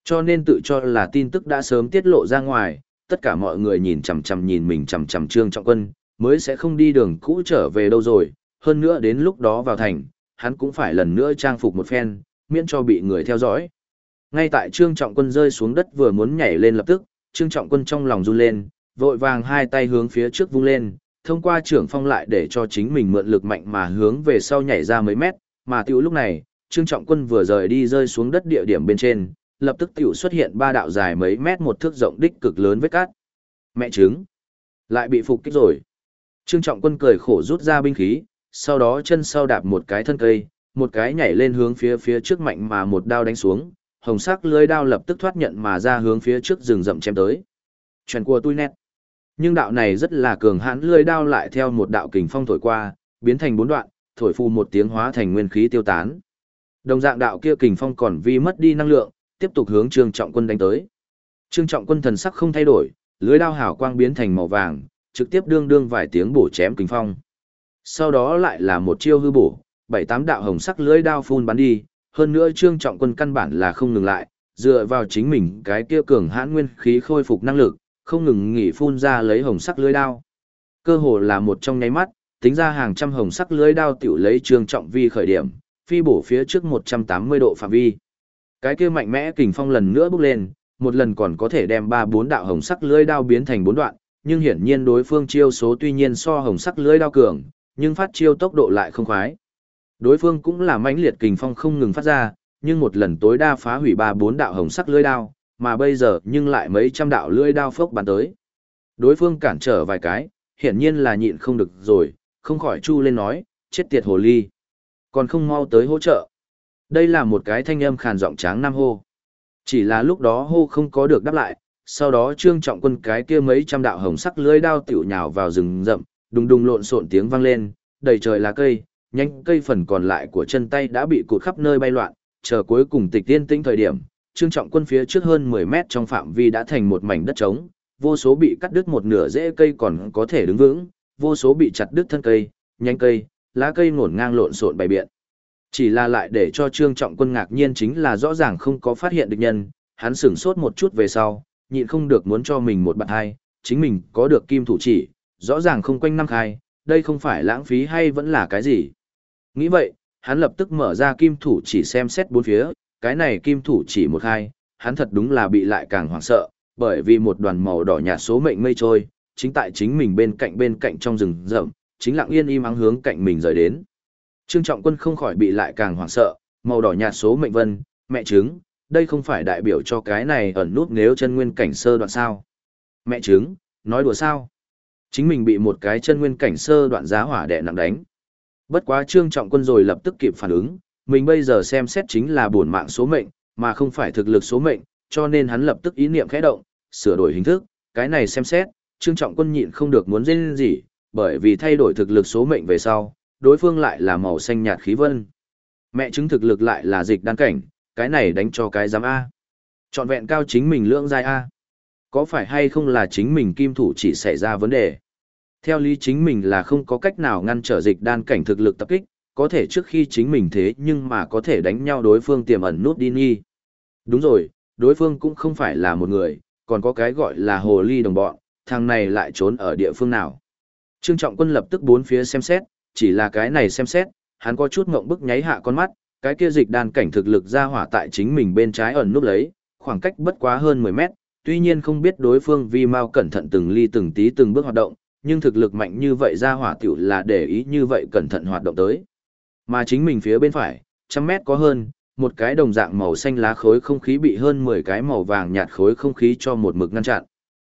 Cho nên tự cho là tin tức đã sớm tiết lộ ra ngoài, tất cả mọi người nhìn chằm chằm nhìn mình chằm chằm Trương Trọng Quân, mới sẽ không đi đường cũ trở về đâu rồi, hơn nữa đến lúc đó vào thành, hắn cũng phải lần nữa trang phục một phen, miễn cho bị người theo dõi. Ngay tại Trương Trọng Quân rơi xuống đất vừa muốn nhảy lên lập tức, Trương Trọng Quân trong lòng run lên, vội vàng hai tay hướng phía trước vung lên, thông qua trưởng phong lại để cho chính mình mượn lực mạnh mà hướng về sau nhảy ra mấy mét, mà tiểu lúc này, Trương Trọng Quân vừa rời đi rơi xuống đất địa điểm bên trên, lập tức tiểu xuất hiện ba đạo dài mấy mét một thước rộng đích cực lớn vết cát. Mẹ trứng, lại bị phục kích rồi. Trương Trọng Quân cười khổ rút ra binh khí, sau đó chân sau đạp một cái thân cây, một cái nhảy lên hướng phía trước mạnh mà một đao đánh xuống, hồng sắc lưới đao lập tức thoát nhận mà ra hướng phía trước rừng rậm chém tới. Chuyện của tôi nét. Nhưng đạo này rất là cường hãn, lưới đao lại theo một đạo kình phong thổi qua, biến thành bốn đoạn, thổi phù một tiếng hóa thành nguyên khí tiêu tán. Đồng dạng đạo kia kình phong còn vi mất đi năng lượng, tiếp tục hướng Trương Trọng Quân đánh tới. Trương Trọng Quân thần sắc không thay đổi, lưới đao hào quang biến thành màu vàng, trực tiếp đương vài tiếng bổ chém kình phong. Sau đó lại là một chiêu hư bổ, 7-8 đạo hồng sắc lưới đao phun bắn đi, hơn nữa Trương Trọng Quân căn bản là không ngừng lại, dựa vào chính mình cái kia cường hãn nguyên khí khôi phục năng lực, không ngừng nghỉ phun ra lấy hồng sắc lưới đao. Cơ hồ là một trong nháy mắt, tính ra hàng trăm hồng sắc lưới đao tiểu lấy Trương Trọng Vi khởi điểm, phi bổ phía trước 180 độ phạm vi. Cái kia mạnh mẽ kình phong lần nữa bốc lên, một lần còn có thể đem 3-4 đạo hồng sắc lưới đao biến thành 4 đoạn, nhưng hiển nhiên đối phương chiêu số tuy nhiên so hồng sắc lưới đao cường, nhưng phát chiêu tốc độ lại không khoái. Đối phương cũng là mãnh liệt kình phong không ngừng phát ra, nhưng một lần tối đa phá hủy 3-4 đạo hồng sắc lưới đao, mà bây giờ nhưng lại mấy trăm đạo lưới đao phốc bắn tới. Đối phương cản trở vài cái, hiển nhiên là nhịn không được rồi, không khỏi chu lên nói, chết tiệt hồ ly. Còn không mau tới hỗ trợ. Đây là một cái thanh âm khàn giọng tráng nam hô. Chỉ là lúc đó hô không có được đáp lại, sau đó Trương Trọng Quân cái kia mấy trăm đạo hồng sắc lưới đao tiểu nhào vào rừng rậm, đùng đùng lộn xộn tiếng vang lên, đầy trời lá cây, nhánh cây phần còn lại của chân tay đã bị cụt khắp nơi bay loạn, chờ cuối cùng tịch tiên tĩnh thời điểm, Trương Trọng Quân phía trước hơn 10 mét trong phạm vi đã thành một mảnh đất trống, vô số bị cắt đứt một nửa rễ cây còn có thể đứng vững, vô số bị chặt đứt thân cây, nhánh cây, lá cây ngổn ngang lộn xộn bày biện. Chỉ là lại để cho Trương Trọng Quân ngạc nhiên chính là rõ ràng không có phát hiện địch nhân, hắn sửng sốt một chút về sau, nhịn không được muốn cho mình một bạn hai, chính mình có được kim thủ chỉ, rõ ràng không quanh năm khai, đây không phải lãng phí hay vẫn là cái gì. Nghĩ vậy, hắn lập tức mở ra kim thủ chỉ xem xét bốn phía, cái này kim thủ chỉ một khai, hắn thật đúng là bị lại càng hoảng sợ, bởi vì một đoàn màu đỏ nhạt số mệnh mây trôi, chính tại chính mình bên cạnh trong rừng rậm, chính lặng yên im ắng hướng cạnh mình rời đến. Trương Trọng Quân không khỏi bị lại càng hoảng sợ, màu đỏ nhạt số mệnh vân, mẹ trứng, đây không phải đại biểu cho cái này ẩn nút nếu chân nguyên cảnh sơ đoạn sao. Mẹ trứng, nói đùa sao. Chính mình bị một cái chân nguyên cảnh sơ đoạn giá hỏa đè nặng đánh. Bất quá Trương Trọng Quân rồi lập tức kịp phản ứng, mình bây giờ xem xét chính là bổn mạng số mệnh, mà không phải thực lực số mệnh, cho nên hắn lập tức ý niệm khẽ động, sửa đổi hình thức, cái này xem xét, Trương Trọng Quân nhịn không được muốn rên gì, bởi vì thay đổi thực lực số mệnh về sau, đối phương lại là màu xanh nhạt khí vân. Mẹ chứng thực lực lại là dịch đan cảnh, cái này đánh cho cái giám A. Trọn vẹn cao chính mình lưỡng giai A. Có phải hay không là chính mình kim thủ chỉ xảy ra vấn đề? Theo lý chính mình là không có cách nào ngăn trở dịch đan cảnh thực lực tập kích, có thể trước khi chính mình thế nhưng mà có thể đánh nhau đối phương tiềm ẩn nút đi nghi. Đúng rồi, đối phương cũng không phải là một người, còn có cái gọi là hồ ly đồng bọn, thằng này lại trốn ở địa phương nào. Trương Trọng Quân lập tức bốn phía xem xét, chỉ là cái này xem xét, hắn có chút ngộng bức nháy hạ con mắt, cái kia dịch đan cảnh thực lực ra hỏa tại chính mình bên trái ẩn núp lấy, khoảng cách bất quá hơn 10 mét, tuy nhiên không biết đối phương vi mau cẩn thận từng ly từng tí từng bước hoạt động, nhưng thực lực mạnh như vậy ra hỏa tiểu là để ý như vậy cẩn thận hoạt động tới. Mà chính mình phía bên phải, 100 mét có hơn, một cái đồng dạng màu xanh lá khối không khí bị hơn 10 cái màu vàng nhạt khối không khí cho một mực ngăn chặn.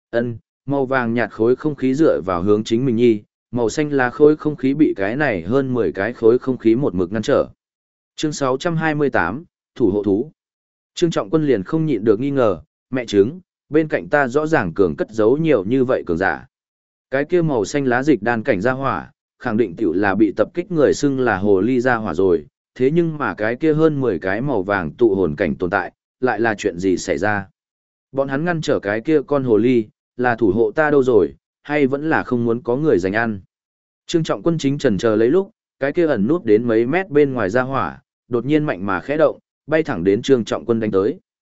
Màu vàng nhạt khối không khí dựa vào hướng chính mình nhi, màu xanh lá khối không khí bị cái này hơn 10 cái khối không khí một mực ngăn trở. Chương 628, Thủ hộ thú. Trương Trọng Quân liền không nhịn được nghi ngờ, mẹ trứng, bên cạnh ta rõ ràng cường cất giấu nhiều như vậy cường giả. Cái kia màu xanh lá dịch đan cảnh ra hỏa, khẳng định tiểu là bị tập kích người xưng là hồ ly ra hỏa rồi, thế nhưng mà cái kia hơn 10 cái màu vàng tụ hồn cảnh tồn tại, lại là chuyện gì xảy ra? Bọn hắn ngăn trở cái kia con hồ ly, là thủ hộ ta đâu rồi, hay vẫn là không muốn có người giành ăn? Trương Trọng Quân chính chần chờ lấy lúc, cái kia ẩn nút đến mấy mét bên ngoài ra hỏa, đột nhiên mạnh mà khẽ động, bay thẳng đến Trương Trọng Quân đánh tới.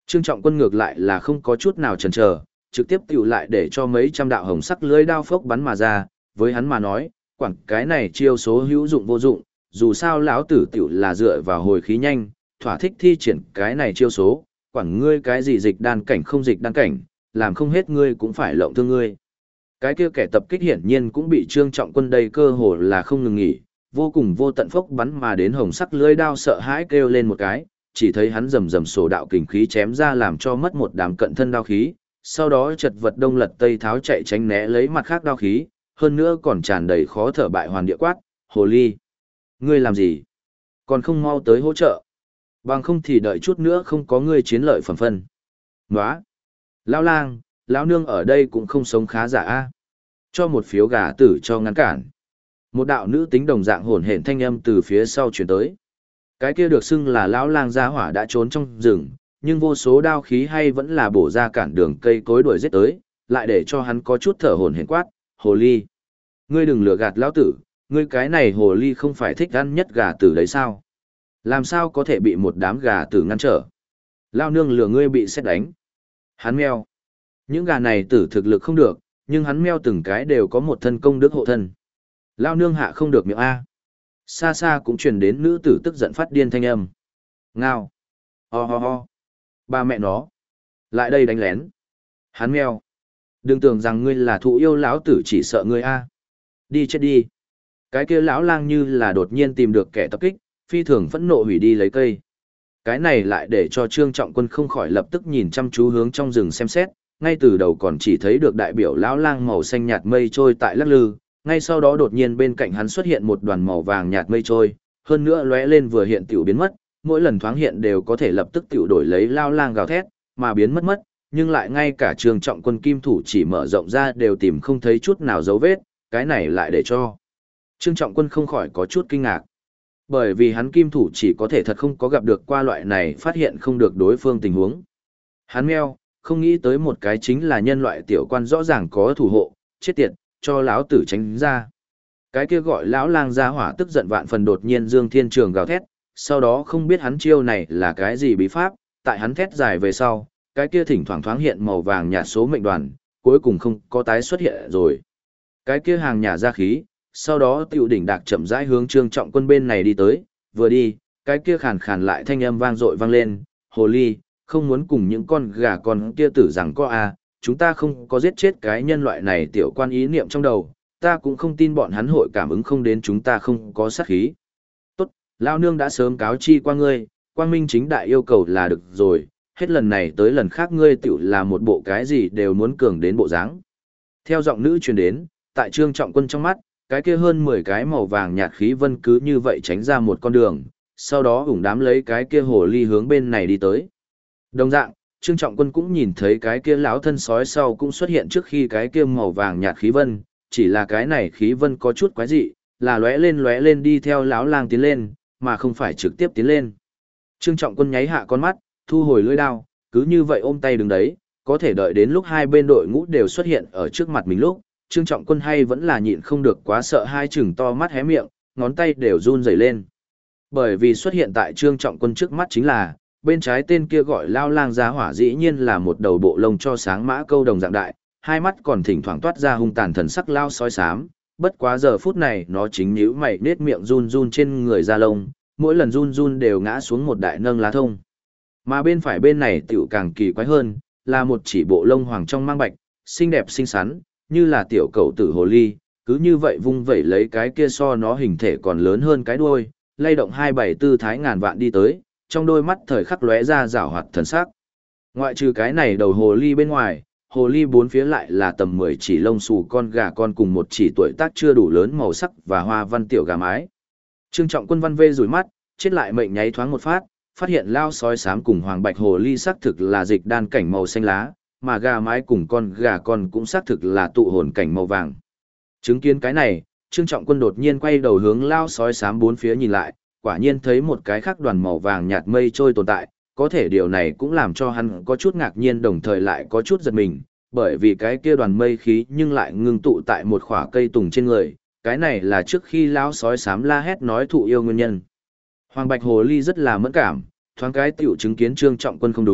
Trương Trọng Quân ngược lại là không có chút nào chần chờ, trực tiếp tiểu lại để cho mấy trăm đạo hồng sắc lưỡi đao phốc bắn mà ra, với hắn mà nói, quảng cái này chiêu số hữu dụng vô dụng, dù sao lão tử tiểu là dựa vào hồi khí nhanh, thỏa thích thi triển cái này chiêu số, quảng ngươi cái gì dịch đan cảnh không dịch đan cảnh, làm không hết ngươi cũng phải lộng thương ngươi. Cái kia kẻ tập kích hiển nhiên cũng bị Trương Trọng Quân đầy cơ hồ là không ngừng nghỉ, vô cùng vô tận phốc bắn mà đến hồng sắc lưỡi đao sợ hãi kêu lên một cái, chỉ thấy hắn rầm rầm sổ đạo kình khí chém ra làm cho mất một đám cận thân đao khí, sau đó chật vật đông lật tây tháo chạy tránh né lấy mặt khác đao khí, hơn nữa còn tràn đầy khó thở bại hoàn địa quát, hồ ly. Ngươi làm gì? Còn không mau tới hỗ trợ. Bằng không thì đợi chút nữa không có ngươi chiến lợi phẩm phân. Nóa! Lão lang, lão nương ở đây cũng không sống khá giả a. Cho một phiếu gà tử cho ngăn cản. Một đạo nữ tính đồng dạng hồn hển thanh âm từ phía sau truyền tới. Cái kia được xưng là lão lang gia hỏa đã trốn trong rừng, nhưng vô số đao khí hay vẫn là bổ ra cản đường cây cối đuổi giết tới, lại để cho hắn có chút thở hổn hển quát, hồ ly. Ngươi đừng lừa gạt lão tử, ngươi cái này hồ ly không phải thích ăn nhất gà tử đấy sao? Làm sao có thể bị một đám gà tử ngăn trở? Lao nương lừa ngươi bị xét đánh. Hắn meo. Những gà này tử thực lực không được, nhưng hắn meo từng cái đều có một thân công đức hộ thân. Lao nương hạ không được miệng A. Xa xa cũng truyền đến nữ tử tức giận phát điên thanh âm. Ngao. Ho ho ho. Ba mẹ nó. Lại đây đánh lén. Hắn meo. Đừng tưởng rằng ngươi là thụ yêu lão tử chỉ sợ ngươi A. Đi chết đi. Cái kia lão lang như là đột nhiên tìm được kẻ tập kích, phi thường phẫn nộ hủy đi lấy cây. Cái này lại để cho Trương Trọng Quân không khỏi lập tức nhìn chăm chú hướng trong rừng xem xét, ngay từ đầu còn chỉ thấy được đại biểu lão lang màu xanh nhạt mây trôi tại lắc lư, ngay sau đó đột nhiên bên cạnh hắn xuất hiện một đoàn màu vàng nhạt mây trôi, hơn nữa lóe lên vừa hiện tiểu biến mất, mỗi lần thoáng hiện đều có thể lập tức tiểu đổi lấy lão lang gào thét, mà biến mất mất, nhưng lại ngay cả Trương Trọng Quân kim thủ chỉ mở rộng ra đều tìm không thấy chút nào dấu vết, cái này lại để cho Trương Trọng Quân không khỏi có chút kinh ngạc. Bởi vì hắn kim thủ chỉ có thể thật không có gặp được qua loại này phát hiện không được đối phương tình huống. Hắn meo, không nghĩ tới một cái chính là nhân loại tiểu quan rõ ràng có thủ hộ, chết tiệt, cho lão tử tránh ra. Cái kia gọi lão lang gia hỏa tức giận vạn phần đột nhiên Dương Thiên Trường gào thét, sau đó không biết hắn chiêu này là cái gì bí pháp, tại hắn thét dài về sau, cái kia thỉnh thoảng thoáng hiện màu vàng nhạt số mệnh đoàn, cuối cùng không có tái xuất hiện rồi. Cái kia hàng nhà ra khí, sau đó tiểu đỉnh đạc chậm rãi hướng Trương Trọng Quân bên này đi tới, vừa đi, cái kia khàn khàn lại thanh âm vang dội vang lên, hồ ly, không muốn cùng những con gà con kia tử rằng có à, chúng ta không có giết chết cái nhân loại này tiểu quan ý niệm trong đầu, ta cũng không tin bọn hắn hội cảm ứng không đến chúng ta không có sát khí. Tốt, Lao Nương đã sớm cáo chi qua ngươi, quang minh chính đại yêu cầu là được rồi, hết lần này tới lần khác ngươi tiểu là một bộ cái gì đều muốn cường đến bộ dáng. Theo giọng nữ truyền đến, tại Trương Trọng Quân trong mắt, cái kia hơn 10 cái màu vàng nhạt khí vân cứ như vậy tránh ra một con đường, sau đó ủng đám lấy cái kia hồ ly hướng bên này đi tới. Đồng dạng, Trương Trọng Quân cũng nhìn thấy cái kia lão thân sói sau cũng xuất hiện trước khi cái kia màu vàng nhạt khí vân, chỉ là cái này khí vân có chút quái dị, là lóe lên đi theo lão lang tiến lên, mà không phải trực tiếp tiến lên. Trương Trọng Quân nháy hạ con mắt, thu hồi lưỡi đao, cứ như vậy ôm tay đứng đấy, có thể đợi đến lúc hai bên đội ngũ đều xuất hiện ở trước mặt mình lúc, Trương Trọng Quân hay vẫn là nhịn không được quá sợ hai chừng to mắt hé miệng, ngón tay đều run rẩy lên. Bởi vì xuất hiện tại Trương Trọng Quân trước mắt chính là, bên trái tên kia gọi lao lang giá hỏa dĩ nhiên là một đầu bộ lông cho sáng mã câu đồng dạng đại, hai mắt còn thỉnh thoảng toát ra hung tàn thần sắc lao sói xám, bất quá giờ phút này nó chính nhíu mày nết miệng run run trên người da lông, mỗi lần run run đều ngã xuống một đại nâng lá thông. Mà bên phải bên này tiểu càng kỳ quái hơn, là một chỉ bộ lông hoàng trong mang bạch, xinh đẹp xinh xắn, như là tiểu cẩu tử hồ ly, cứ như vậy vung vẩy lấy cái kia so nó hình thể còn lớn hơn cái đuôi, lay động 274 thái ngàn vạn đi tới, trong đôi mắt thời khắc lóe ra rảo hoạt thần sắc. Ngoại trừ cái này đầu hồ ly bên ngoài, hồ ly bốn phía lại là tầm 10 chỉ lông xù con gà con cùng một chỉ tuổi tác chưa đủ lớn màu sắc và hoa văn tiểu gà mái. Trương Trọng Quân văn vê rủi mắt, chết lại mệnh nháy thoáng một phát hiện lao sói xám cùng hoàng bạch hồ ly xác thực là dịch đan cảnh màu xanh lá, mà gà mái cùng con gà con cũng xác thực là tụ hồn cảnh màu vàng. Chứng kiến cái này, Trương Trọng Quân đột nhiên quay đầu hướng lao sói xám bốn phía nhìn lại, quả nhiên thấy một cái khác đoàn màu vàng nhạt mây trôi tồn tại, có thể điều này cũng làm cho hắn có chút ngạc nhiên đồng thời lại có chút giật mình, bởi vì cái kia đoàn mây khí nhưng lại ngưng tụ tại một khỏa cây tùng trên người, cái này là trước khi lão sói xám la hét nói thụ yêu nguyên nhân. Hoàng Bạch Hồ Ly rất là mẫn cảm, thoáng cái tiểu chứng kiến Trương Trọng Quân không đúng,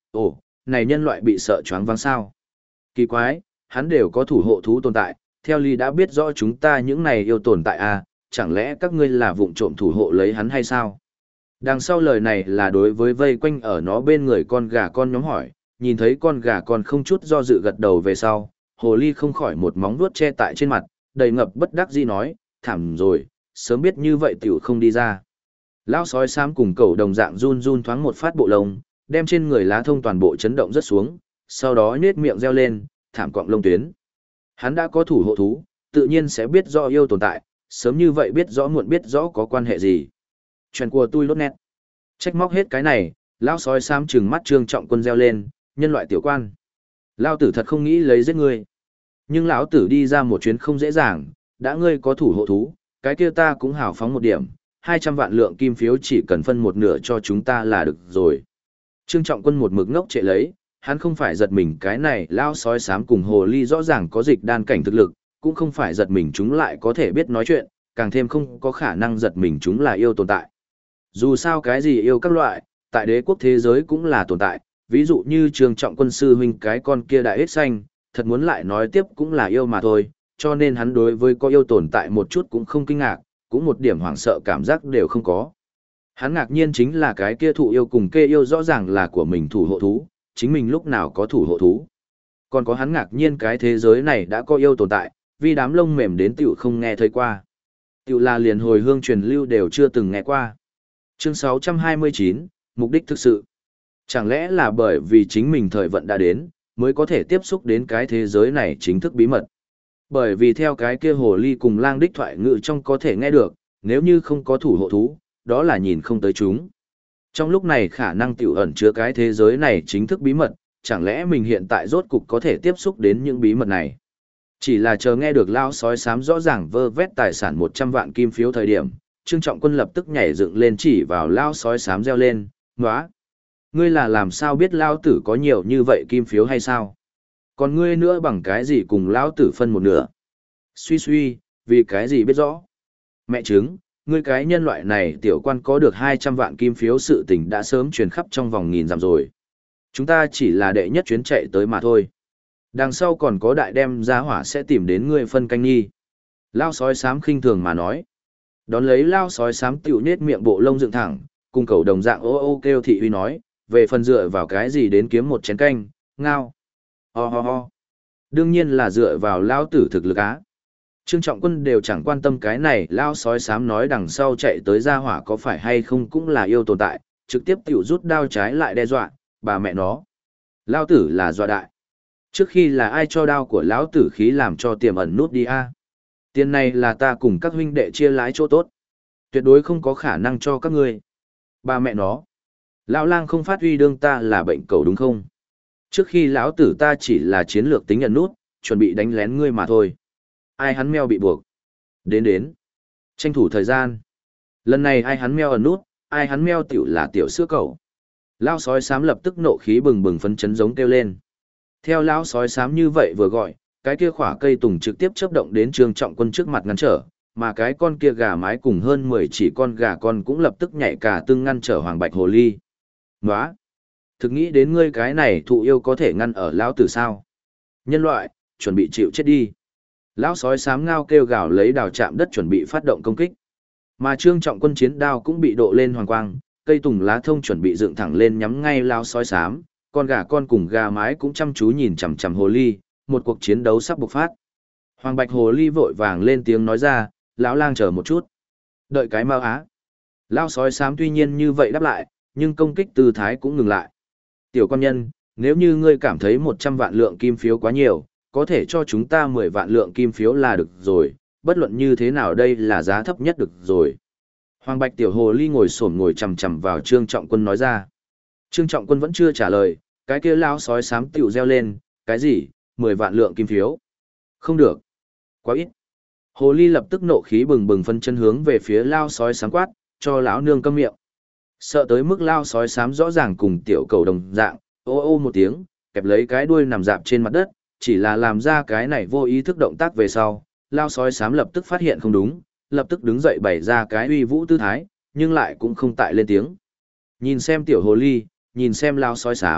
Ồ, này nhân loại bị sợ choáng váng sao? Kỳ quái, hắn đều có thủ hộ thú tồn tại, theo lý đã biết rõ chúng ta những này yêu tồn tại à, chẳng lẽ các ngươi là vụng trộm thủ hộ lấy hắn hay sao? Đằng sau lời này là đối với vây quanh ở nó bên người con gà con nhóm hỏi, nhìn thấy con gà con không chút do dự gật đầu về sau, hồ ly không khỏi một móng vuốt che tại trên mặt, đầy ngập bất đắc dĩ nói, thảm rồi, sớm biết như vậy tiểu không đi ra. Lão sói xám cùng cẩu đồng dạng run run thoáng một phát bộ lông, đem trên người lá thông toàn bộ chấn động rất xuống, sau đó nhếch miệng reo lên, thảm quặng lông tuyến. Hắn đã có thủ hộ thú, tự nhiên sẽ biết rõ yêu tồn tại, sớm như vậy biết rõ muộn biết rõ có quan hệ gì. Chuyện của tôi lốt nét. Trách móc hết cái này, lão sói xám trừng mắt Trương Trọng Quân reo lên, nhân loại tiểu quan. Lão tử thật không nghĩ lấy giết ngươi. Nhưng lão tử đi ra một chuyến không dễ dàng, đã ngươi có thủ hộ thú, cái kia ta cũng hào phóng một điểm, 200 vạn lượng kim phiếu chỉ cần phân một nửa cho chúng ta là được rồi. Trương Trọng Quân một mực ngốc trệ lấy, hắn không phải giật mình cái này lão sói xám cùng hồ ly rõ ràng có dịch đan cảnh thực lực, cũng không phải giật mình chúng lại có thể biết nói chuyện, càng thêm không có khả năng giật mình chúng là yêu tồn tại. Dù sao cái gì yêu các loại, tại đế quốc thế giới cũng là tồn tại, ví dụ như Trương Trọng Quân sư huynh cái con kia đại ếch xanh, thật muốn lại nói tiếp cũng là yêu mà thôi, cho nên hắn đối với có yêu tồn tại một chút cũng không kinh ngạc, cũng một điểm hoảng sợ cảm giác đều không có. Hắn ngạc nhiên chính là cái kia thụ yêu cùng kê yêu rõ ràng là của mình thủ hộ thú, chính mình lúc nào có thủ hộ thú. Còn có hắn ngạc nhiên cái thế giới này đã có yêu tồn tại, vì đám lông mềm đến tiểu không nghe thấy qua. Tiểu là liền hồi hương truyền lưu đều chưa từng nghe qua. Chương 629, mục đích thực sự. Chẳng lẽ là bởi vì chính mình thời vận đã đến, mới có thể tiếp xúc đến cái thế giới này chính thức bí mật. Bởi vì theo cái kia hồ ly cùng lang đích thoại ngữ trong có thể nghe được, nếu như không có thủ hộ thú, đó là nhìn không tới chúng. Trong lúc này khả năng tiểu ẩn chứa cái thế giới này chính thức bí mật, chẳng lẽ mình hiện tại rốt cục có thể tiếp xúc đến những bí mật này. Chỉ là chờ nghe được lao sói xám rõ ràng vơ vét tài sản 100 vạn kim phiếu thời điểm, Trương Trọng Quân lập tức nhảy dựng lên chỉ vào lao sói xám reo lên, "Nóa! Ngươi là làm sao biết lao tử có nhiều như vậy kim phiếu hay sao? Còn ngươi nữa bằng cái gì cùng lao tử phân một nửa?" Suy suy, vì cái gì biết rõ? Mẹ chứng, ngươi cái nhân loại này tiểu quan có được 200 vạn kim phiếu sự tình đã sớm truyền khắp trong vòng nghìn dặm rồi. Chúng ta chỉ là đệ nhất chuyến chạy tới mà thôi. Đằng sau còn có đại đem giá hỏa sẽ tìm đến ngươi phân canh nhi. Lao sói xám khinh thường mà nói. Đón lấy lao sói xám tiểu nết miệng bộ lông dựng thẳng, cùng cầu đồng dạng ô ô kêu thị uy nói, về phần dựa vào cái gì đến kiếm một chén canh, ngao. Ho ho ho. Đương nhiên là dựa vào lao tử thực lực á. Trương Trọng Quân đều chẳng quan tâm cái này, lao sói xám nói đằng sau chạy tới gia hỏa có phải hay không cũng là yêu tồn tại, trực tiếp tiểu rút đao trái lại đe dọa, bà mẹ nó. Lao tử là dọa đại. Trước khi là ai cho đao của lão tử khí làm cho tiềm ẩn nút đi a? Tiền này là ta cùng các huynh đệ chia lái chỗ tốt. Tuyệt đối không có khả năng cho các ngươi. Bà mẹ nó. Lão lang không phát huy đương ta là bệnh cầu đúng không? Trước khi lão tử ta chỉ là chiến lược tính ẩn nút, chuẩn bị đánh lén ngươi mà thôi. Ai hắn meo bị buộc. Đến. Tranh thủ thời gian. Lần này ai hắn meo ẩn nút, ai hắn meo tiểu là tiểu sữa cầu. Lao sói xám lập tức nộ khí bừng bừng phấn chấn giống kêu lên. Theo lão sói xám như vậy vừa gọi, cái kia khỏa cây tùng trực tiếp chớp động đến Trương Trọng Quân trước mặt ngăn trở, mà cái con kia gà mái cùng hơn 10 chỉ con gà con cũng lập tức nhảy cả tương ngăn trở Hoàng Bạch Hồ Ly. Nóa! Thực nghĩ đến ngươi cái này thụ yêu có thể ngăn ở lão tử sao? Nhân loại, chuẩn bị chịu chết đi. Lão sói xám ngao kêu gào lấy đào chạm đất chuẩn bị phát động công kích. Mà Trương Trọng Quân chiến đao cũng bị độ lên hoàng quang, cây tùng lá thông chuẩn bị dựng thẳng lên nhắm ngay lão sói xám, con gà con cùng gà mái cũng chăm chú nhìn chằm chằm hồ ly, một cuộc chiến đấu sắp bộc phát. Hoàng Bạch Hồ Ly vội vàng lên tiếng nói ra, lão lang chờ một chút. Đợi cái mau á. Lão sói xám tuy nhiên như vậy đáp lại, nhưng công kích tư thái cũng ngừng lại. Tiểu quan nhân, nếu như ngươi cảm thấy 100 vạn lượng kim phiếu quá nhiều, có thể cho chúng ta 10 vạn lượng kim phiếu là được rồi, bất luận như thế nào đây là giá thấp nhất được rồi. Hoàng Bạch Tiểu Hồ Ly ngồi chằm chằm vào Trương Trọng Quân nói ra. Trương Trọng Quân vẫn chưa trả lời, cái kia lão sói xám tiểu reo lên, cái gì, 10 vạn lượng kim phiếu? Không được. Quá ít. Hồ Ly lập tức nộ khí bừng bừng phân chân hướng về phía lão sói xám quát, cho lão nương câm miệng. Sợ tới mức lão sói xám rõ ràng cùng tiểu cầu đồng dạng, ô ô một tiếng, kẹp lấy cái đuôi nằm dạp trên mặt đất, chỉ là làm ra cái này vô ý thức động tác về sau, lão sói xám lập tức phát hiện không đúng, lập tức đứng dậy bày ra cái uy vũ tư thái, nhưng lại cũng không tại lên tiếng. Nhìn xem tiểu hồ ly, nhìn xem lão sói xám,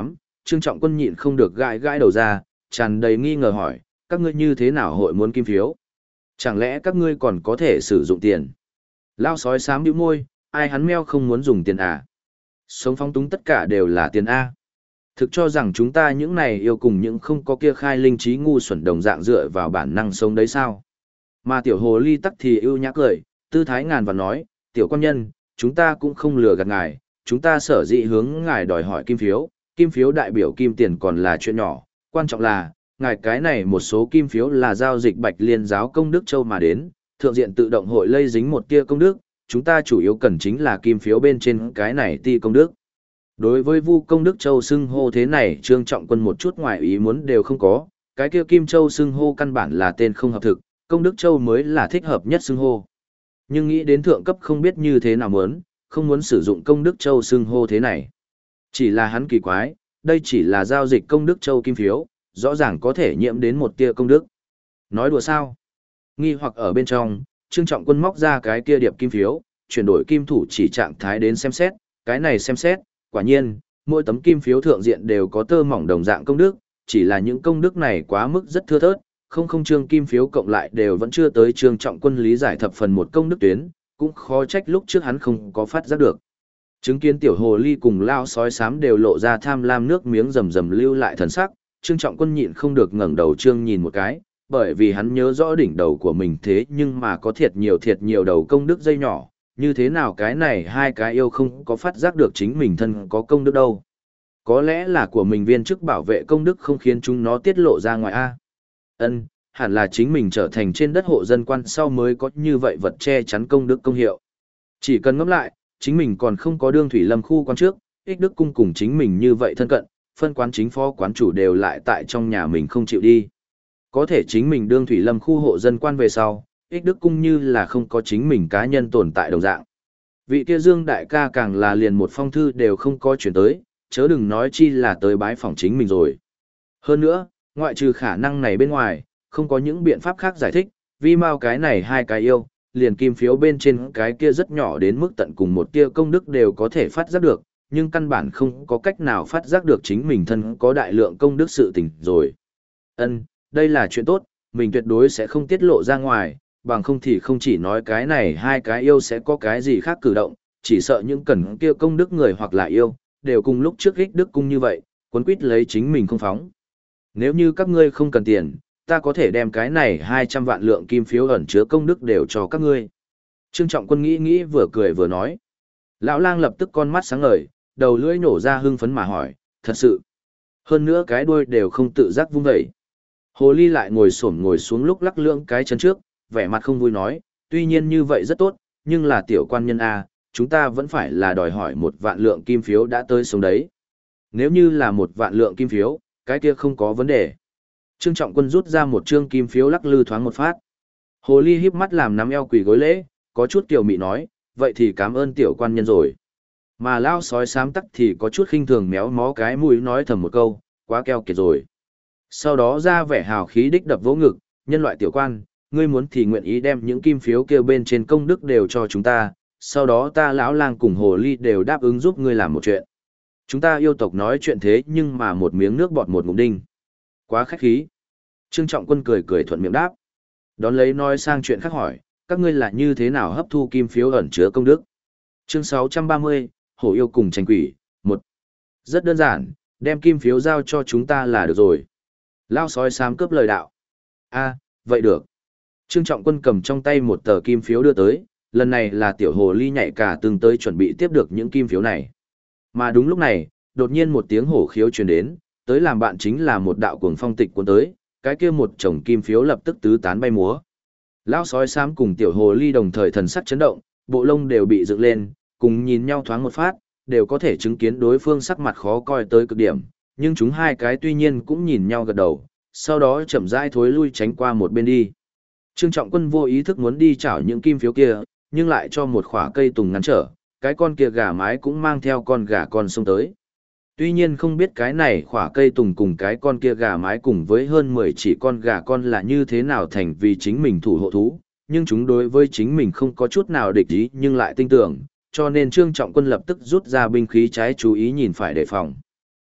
Trương Trọng Quân nhịn không được gãi gãi đầu ra, tràn đầy nghi ngờ hỏi, các ngươi như thế nào hội muốn kim phiếu? Chẳng lẽ các ngươi còn có thể sử dụng tiền? Lao sói xám bĩu môi, ai hắn meo không muốn dùng tiền à? Sống phóng túng tất cả đều là tiền A. Thực cho rằng chúng ta những này yêu cùng những không có kia khai linh trí ngu xuẩn đồng dạng dựa vào bản năng sống đấy sao? Mà tiểu hồ ly tắc thì ưu nhã cười, tư thái ngàn và nói, tiểu quan nhân, chúng ta cũng không lừa gạt ngài, chúng ta sở dĩ hướng ngài đòi hỏi kim phiếu đại biểu kim tiền còn là chuyện nhỏ, quan trọng là, ngài cái này một số kim phiếu là giao dịch Bạch Liên giáo công đức châu mà đến, thượng diện tự động hội lây dính một tia công đức, chúng ta chủ yếu cần chính là kim phiếu bên trên cái này ti công đức. Đối với Vu Công Đức Châu xưng hô thế này, Trương Trọng Quân một chút ngoài ý muốn đều không có, cái kia Kim Châu xưng hô căn bản là tên không hợp thực, Công Đức Châu mới là thích hợp nhất xưng hô. Nhưng nghĩ đến thượng cấp không biết như thế nào muốn, không muốn sử dụng Công Đức Châu xưng hô thế này. Chỉ là hắn kỳ quái, đây chỉ là giao dịch Công Đức Châu kim phiếu, rõ ràng có thể nhiễm đến một tia công đức. Nói đùa sao? Nghi hoặc ở bên trong, Trương Trọng Quân móc ra cái kia điệp kim phiếu, chuyển đổi kim thủ chỉ trạng thái đến xem xét, cái này xem xét, quả nhiên, mỗi tấm kim phiếu thượng diện đều có tơ mỏng đồng dạng công đức, chỉ là những công đức này quá mức rất thưa thớt, không chương kim phiếu cộng lại đều vẫn chưa tới Trương Trọng Quân lý giải thập phần một công đức tuyến, cũng khó trách lúc trước hắn không có phát giác được. Chứng kiến tiểu hồ ly cùng lao sói xám đều lộ ra tham lam nước miếng rầm rầm lưu lại thần sắc, Trương Trọng Quân nhịn không được ngẩng đầu trương nhìn một cái, bởi vì hắn nhớ rõ đỉnh đầu của mình thế nhưng mà có thiệt nhiều đầu công đức dây nhỏ, như thế nào cái này hai cái yêu không có phát giác được chính mình thân có công đức đâu. Có lẽ là của mình viên chức bảo vệ công đức không khiến chúng nó tiết lộ ra ngoài a. Ân, hẳn là chính mình trở thành trên đất hộ dân quan sau mới có như vậy vật che chắn công đức công hiệu. Chỉ cần ngẫm lại, chính mình còn không có đương thủy lâm khu quan trước, ích đức cung cùng chính mình như vậy thân cận, phân quán chính phó quán chủ đều lại tại trong nhà mình không chịu đi. Có thể chính mình đương thủy lâm khu hộ dân quan về sau, ích đức cung như là không có chính mình cá nhân tồn tại đồng dạng. Vị kia Dương đại ca càng là liền một phong thư đều không có chuyển tới, chớ đừng nói chi là tới bái phỏng chính mình rồi. Hơn nữa, ngoại trừ khả năng này bên ngoài, không có những biện pháp khác giải thích, vì mau cái này hai cái yêu, liền kim phiếu bên trên cái kia rất nhỏ đến mức tận cùng một tia công đức đều có thể phát giác được, nhưng căn bản không có cách nào phát giác được chính mình thân có đại lượng công đức sự tình rồi. Ân, đây là chuyện tốt, mình tuyệt đối sẽ không tiết lộ ra ngoài, bằng không thì không chỉ nói cái này hai cái yêu sẽ có cái gì khác cử động, chỉ sợ những cần kia công đức người hoặc là yêu, đều cùng lúc trước ích đức cung như vậy, cuốn quýt lấy chính mình không phóng. Nếu như các ngươi không cần tiền, ta có thể đem cái này 200 vạn lượng kim phiếu ẩn chứa công đức đều cho các ngươi. Trương Trọng Quân nghĩ vừa cười vừa nói. Lão lang lập tức con mắt sáng ngời, đầu lưỡi nổ ra hưng phấn mà hỏi, thật sự. Hơn nữa cái đuôi đều không tự giác vung vẩy. Hồ ly lại ngồi xuống lúc lắc lưỡng cái chân trước, vẻ mặt không vui nói, tuy nhiên như vậy rất tốt, nhưng là tiểu quan nhân A, chúng ta vẫn phải là đòi hỏi 1 vạn lượng kim phiếu đã tới sống đấy. Nếu như là 1 vạn lượng kim phiếu, cái kia không có vấn đề. Trương Trọng Quân rút ra một trương kim phiếu lắc lư thoáng một phát. Hồ ly híp mắt làm nắm eo quỳ gối lễ, có chút tiểu mị nói, vậy thì cảm ơn tiểu quan nhân rồi. Mà lao sói xám tắc thì có chút khinh thường méo mó cái mũi nói thầm một câu, quá keo kiệt rồi. Sau đó ra vẻ hào khí đích đập vỗ ngực, nhân loại tiểu quan, ngươi muốn thì nguyện ý đem những kim phiếu kêu bên trên công đức đều cho chúng ta, sau đó ta lão lang cùng hồ ly đều đáp ứng giúp ngươi làm một chuyện. Chúng ta yêu tộc nói chuyện thế nhưng mà một miếng nước bọt một ngụm đinh. Quá khách khí. Trương Trọng Quân cười thuận miệng đáp. Đón lấy nói sang chuyện khác hỏi, các ngươi là như thế nào hấp thu kim phiếu ẩn chứa công đức? Chương 630, Hổ yêu cùng tranh quỷ, 1. Rất đơn giản, đem kim phiếu giao cho chúng ta là được rồi. Lao sói xám cướp lời đạo. A, vậy được. Trương Trọng Quân cầm trong tay một tờ kim phiếu đưa tới, lần này là tiểu hồ ly nhảy cả từng tới chuẩn bị tiếp được những kim phiếu này. Mà đúng lúc này, đột nhiên một tiếng hổ khiếu truyền đến, tới làm bạn chính là một đạo cuồng phong tịch cuốn tới, cái kia một chồng kim phiếu lập tức tứ tán bay múa. Lão sói xám cùng tiểu hồ ly đồng thời thần sắc chấn động, bộ lông đều bị dựng lên, cùng nhìn nhau thoáng một phát, đều có thể chứng kiến đối phương sắc mặt khó coi tới cực điểm, nhưng chúng hai cái tuy nhiên cũng nhìn nhau gật đầu, sau đó chậm rãi thối lui tránh qua một bên đi. Trương Trọng Quân vô ý thức muốn đi chảo những kim phiếu kia, nhưng lại cho một khỏa cây tùng ngăn trở, cái con kia gà mái cũng mang theo con gà con xông tới. Tuy nhiên không biết cái này khỏa cây tùng cùng cái con kia gà mái cùng với hơn 10 chỉ con gà con là như thế nào thành vì chính mình thủ hộ thú, nhưng chúng đối với chính mình không có chút nào địch ý nhưng lại tin tưởng, cho nên Trương Trọng Quân lập tức rút ra binh khí trái chú ý nhìn phải đề phòng.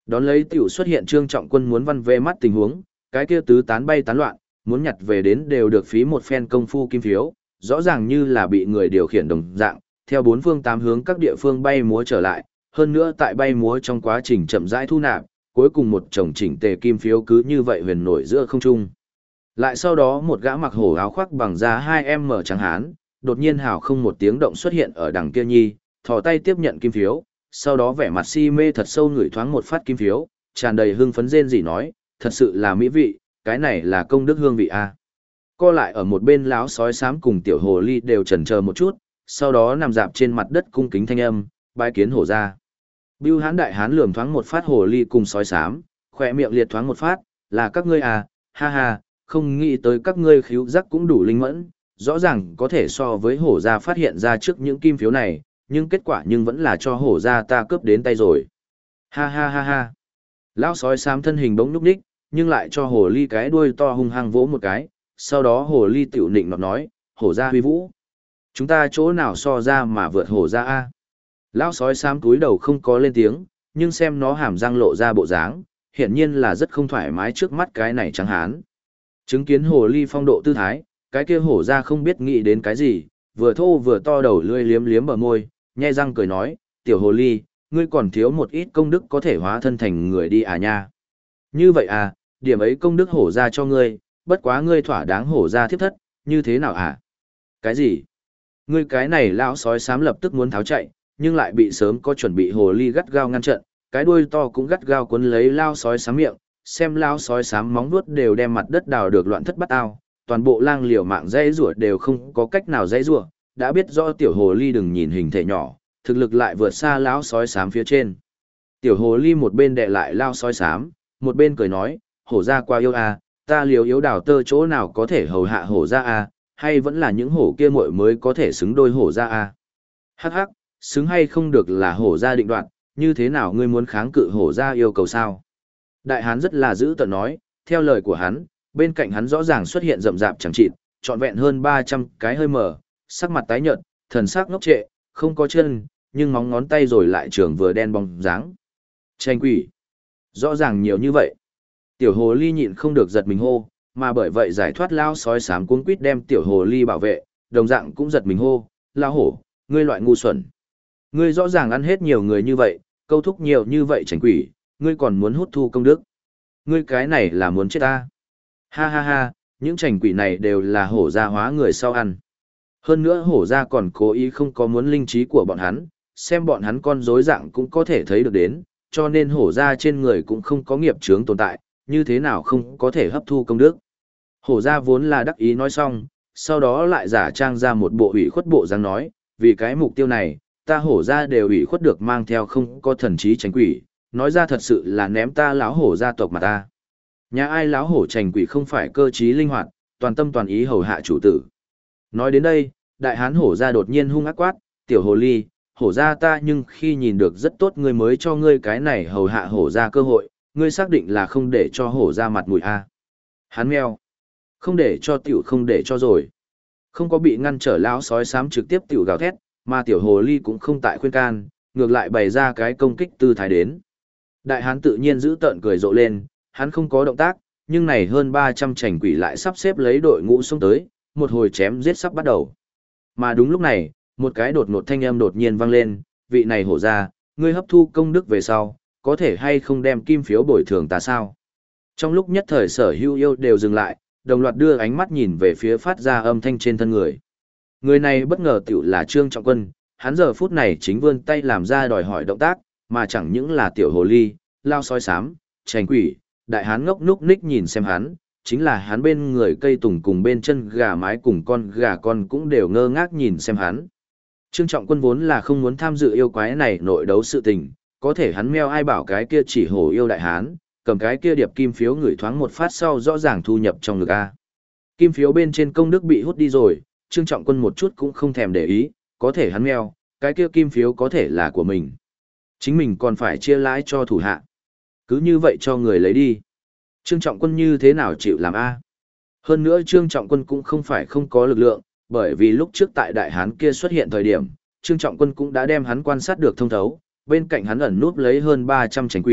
Đón lấy tiểu xuất hiện Trương Trọng Quân muốn văn về mắt tình huống, cái kia tứ tán bay tán loạn, muốn nhặt về đến đều được phí một phen công phu kim phiếu, rõ ràng như là bị người điều khiển đồng dạng, theo bốn phương tám hướng các địa phương bay múa trở lại, hơn nữa tại bay múa trong quá trình chậm rãi thu nạp, cuối cùng một chồng chỉnh tề kim phiếu cứ như vậy huyền nổi giữa không trung. Lại sau đó một gã mặc hổ áo khoác bằng da 2M trắng hán, đột nhiên hào không một tiếng động xuất hiện ở đằng kia nhi, thò tay tiếp nhận kim phiếu, sau đó vẻ mặt si mê thật sâu ngửi thoáng một phát kim phiếu, tràn đầy hưng phấn rên rỉ nói, thật sự là mỹ vị, cái này là công đức hương vị a. Co lại ở một bên láo sói xám cùng tiểu hồ ly đều chần chờ một chút, sau đó nằm dạp trên mặt đất cung kính thanh âm, bái kiến hổ ra. Bưu hán đại hán lườm thoáng một phát hồ ly cùng sói xám, khỏe miệng liệt thoáng một phát, là các ngươi à, ha ha, không nghĩ tới các ngươi khíu giác cũng đủ linh mẫn, rõ ràng có thể so với hổ ra phát hiện ra trước những kim phiếu này, nhưng kết quả nhưng vẫn là cho hổ ra ta cướp đến tay rồi. Ha ha ha ha. Lão sói xám thân hình bỗng núp đích, nhưng lại cho hồ ly cái đuôi to hung hăng vỗ một cái, sau đó hồ ly tiểu nịnh nọt nói, hổ ra huy vũ. Chúng ta chỗ nào so ra mà vượt hổ ra a? Lão sói xám túi đầu không có lên tiếng, nhưng xem nó hàm răng lộ ra bộ dáng, hiển nhiên là rất không thoải mái trước mắt cái này trắng hán. Chứng kiến hồ ly phong độ tư thái, cái kia hổ ra không biết nghĩ đến cái gì, vừa thô vừa to đầu lưỡi liếm liếm bờ môi, nhe răng cười nói, tiểu hồ ly, ngươi còn thiếu một ít công đức có thể hóa thân thành người đi à nha. Như vậy à, điểm ấy công đức hổ ra cho ngươi, bất quá ngươi thỏa đáng hổ ra thiếp thất, như thế nào à? Cái gì? Ngươi cái này lão sói xám lập tức muốn tháo chạy, nhưng lại bị sớm có chuẩn bị hồ ly gắt gao ngăn trận, cái đuôi to cũng gắt gao cuốn lấy lao sói xám miệng, xem lao sói xám móng vuốt đều đem mặt đất đào được loạn thất bát ao, toàn bộ lang liều mạng dãy rủa đều không có cách nào dãy rủa, đã biết rõ tiểu hồ ly đừng nhìn hình thể nhỏ, thực lực lại vượt xa lão sói xám phía trên. Tiểu hồ ly một bên đè lại lao sói xám, một bên cười nói, hổ ra qua yêu à, ta liều yếu đào tơ chỗ nào có thể hầu hạ hổ ra à, hay vẫn là những hổ kia muội mới có thể xứng đôi hổ ra à. Hắc hắc, xứng hay không được là hổ ra định đoạt, như thế nào ngươi muốn kháng cự hổ ra yêu cầu sao? Đại hán rất là dữ tợn nói, theo lời của hắn, bên cạnh hắn rõ ràng xuất hiện rậm rạp chẳng chịt, trọn vẹn hơn 300 cái hơi mờ, sắc mặt tái nhợt, thần sắc ngốc trệ, không có chân, nhưng móng ngón tay rồi lại trường vừa đen bóng dáng. Tranh quỷ. Rõ ràng nhiều như vậy. Tiểu hồ ly nhịn không được giật mình hô, mà bởi vậy giải thoát lao sói xám cuống quýt đem tiểu hồ ly bảo vệ, đồng dạng cũng giật mình hô, lao hổ, ngươi loại ngu xuẩn. Ngươi rõ ràng ăn hết nhiều người như vậy, câu thúc nhiều như vậy tranh quỷ, ngươi còn muốn hút thu công đức. Ngươi cái này là muốn chết ta. Ha ha ha, những tranh quỷ này đều là hổ gia hóa người sau ăn. Hơn nữa hổ gia còn cố ý không có muốn linh trí của bọn hắn, xem bọn hắn con rối dạng cũng có thể thấy được đến, cho nên hổ gia trên người cũng không có nghiệp chướng tồn tại, như thế nào không có thể hấp thu công đức. Hổ gia vốn là đắc ý nói xong, sau đó lại giả trang ra một bộ ủy khuất bộ dáng nói, vì cái mục tiêu này, ta hổ gia đều ủy khuất được mang theo không có thần trí tránh quỷ, nói ra thật sự là ném ta lão hổ gia tộc mà ta. Nhà ai lão hổ tránh quỷ không phải cơ trí linh hoạt, toàn tâm toàn ý hầu hạ chủ tử. Nói đến đây, đại hán hổ gia đột nhiên hung ác quát, tiểu hồ ly, hổ gia ta nhưng khi nhìn được rất tốt ngươi mới cho ngươi cái này hầu hạ hổ gia cơ hội, ngươi xác định là không để cho hổ gia mặt mũi a. Hán meo. Không để cho tiểu không để cho rồi. Không có bị ngăn trở lão sói xám trực tiếp tiểu gào thét, mà tiểu hồ ly cũng không tại khuyên can, ngược lại bày ra cái công kích tư thái đến. Đại hán tự nhiên giữ tợn cười rộ lên, hắn không có động tác, nhưng này hơn 300 chảnh quỷ lại sắp xếp lấy đội ngũ xông tới, một hồi chém giết sắp bắt đầu. Mà đúng lúc này, một cái đột ngột thanh âm đột nhiên vang lên, vị này hổ ra, ngươi hấp thu công đức về sau, có thể hay không đem kim phiếu bồi thường ta sao? Trong lúc nhất thời sở hữu yêu đều dừng lại, đồng loạt đưa ánh mắt nhìn về phía phát ra âm thanh trên thân người. Người này bất ngờ tiểu là Trương Trọng Quân, hắn giờ phút này chính vươn tay làm ra đòi hỏi động tác, mà chẳng những là tiểu hồ ly, lao sói xám, trành quỷ, đại hán ngốc núc ních nhìn xem hắn, chính là hắn bên người cây tùng cùng bên chân gà mái cùng con gà con cũng đều ngơ ngác nhìn xem hắn. Trương Trọng Quân vốn là không muốn tham dự yêu quái này nội đấu sự tình, có thể hắn meo ai bảo cái kia chỉ hổ yêu đại hán, cầm cái kia điệp kim phiếu ngửi thoáng một phát sau rõ ràng thu nhập trong ngực A. Kim phiếu bên trên công đức bị hút đi rồi, Trương Trọng Quân một chút cũng không thèm để ý, có thể hắn meo, cái kia kim phiếu có thể là của mình. Chính mình còn phải chia lãi cho thủ hạ. Cứ như vậy cho người lấy đi. Trương Trọng Quân như thế nào chịu làm A? Hơn nữa Trương Trọng Quân cũng không phải không có lực lượng, bởi vì lúc trước tại Đại Hán kia xuất hiện thời điểm, Trương Trọng Quân cũng đã đem hắn quan sát được thông thấu, bên cạnh hắn ẩn núp lấy hơn 300 chánh quỷ,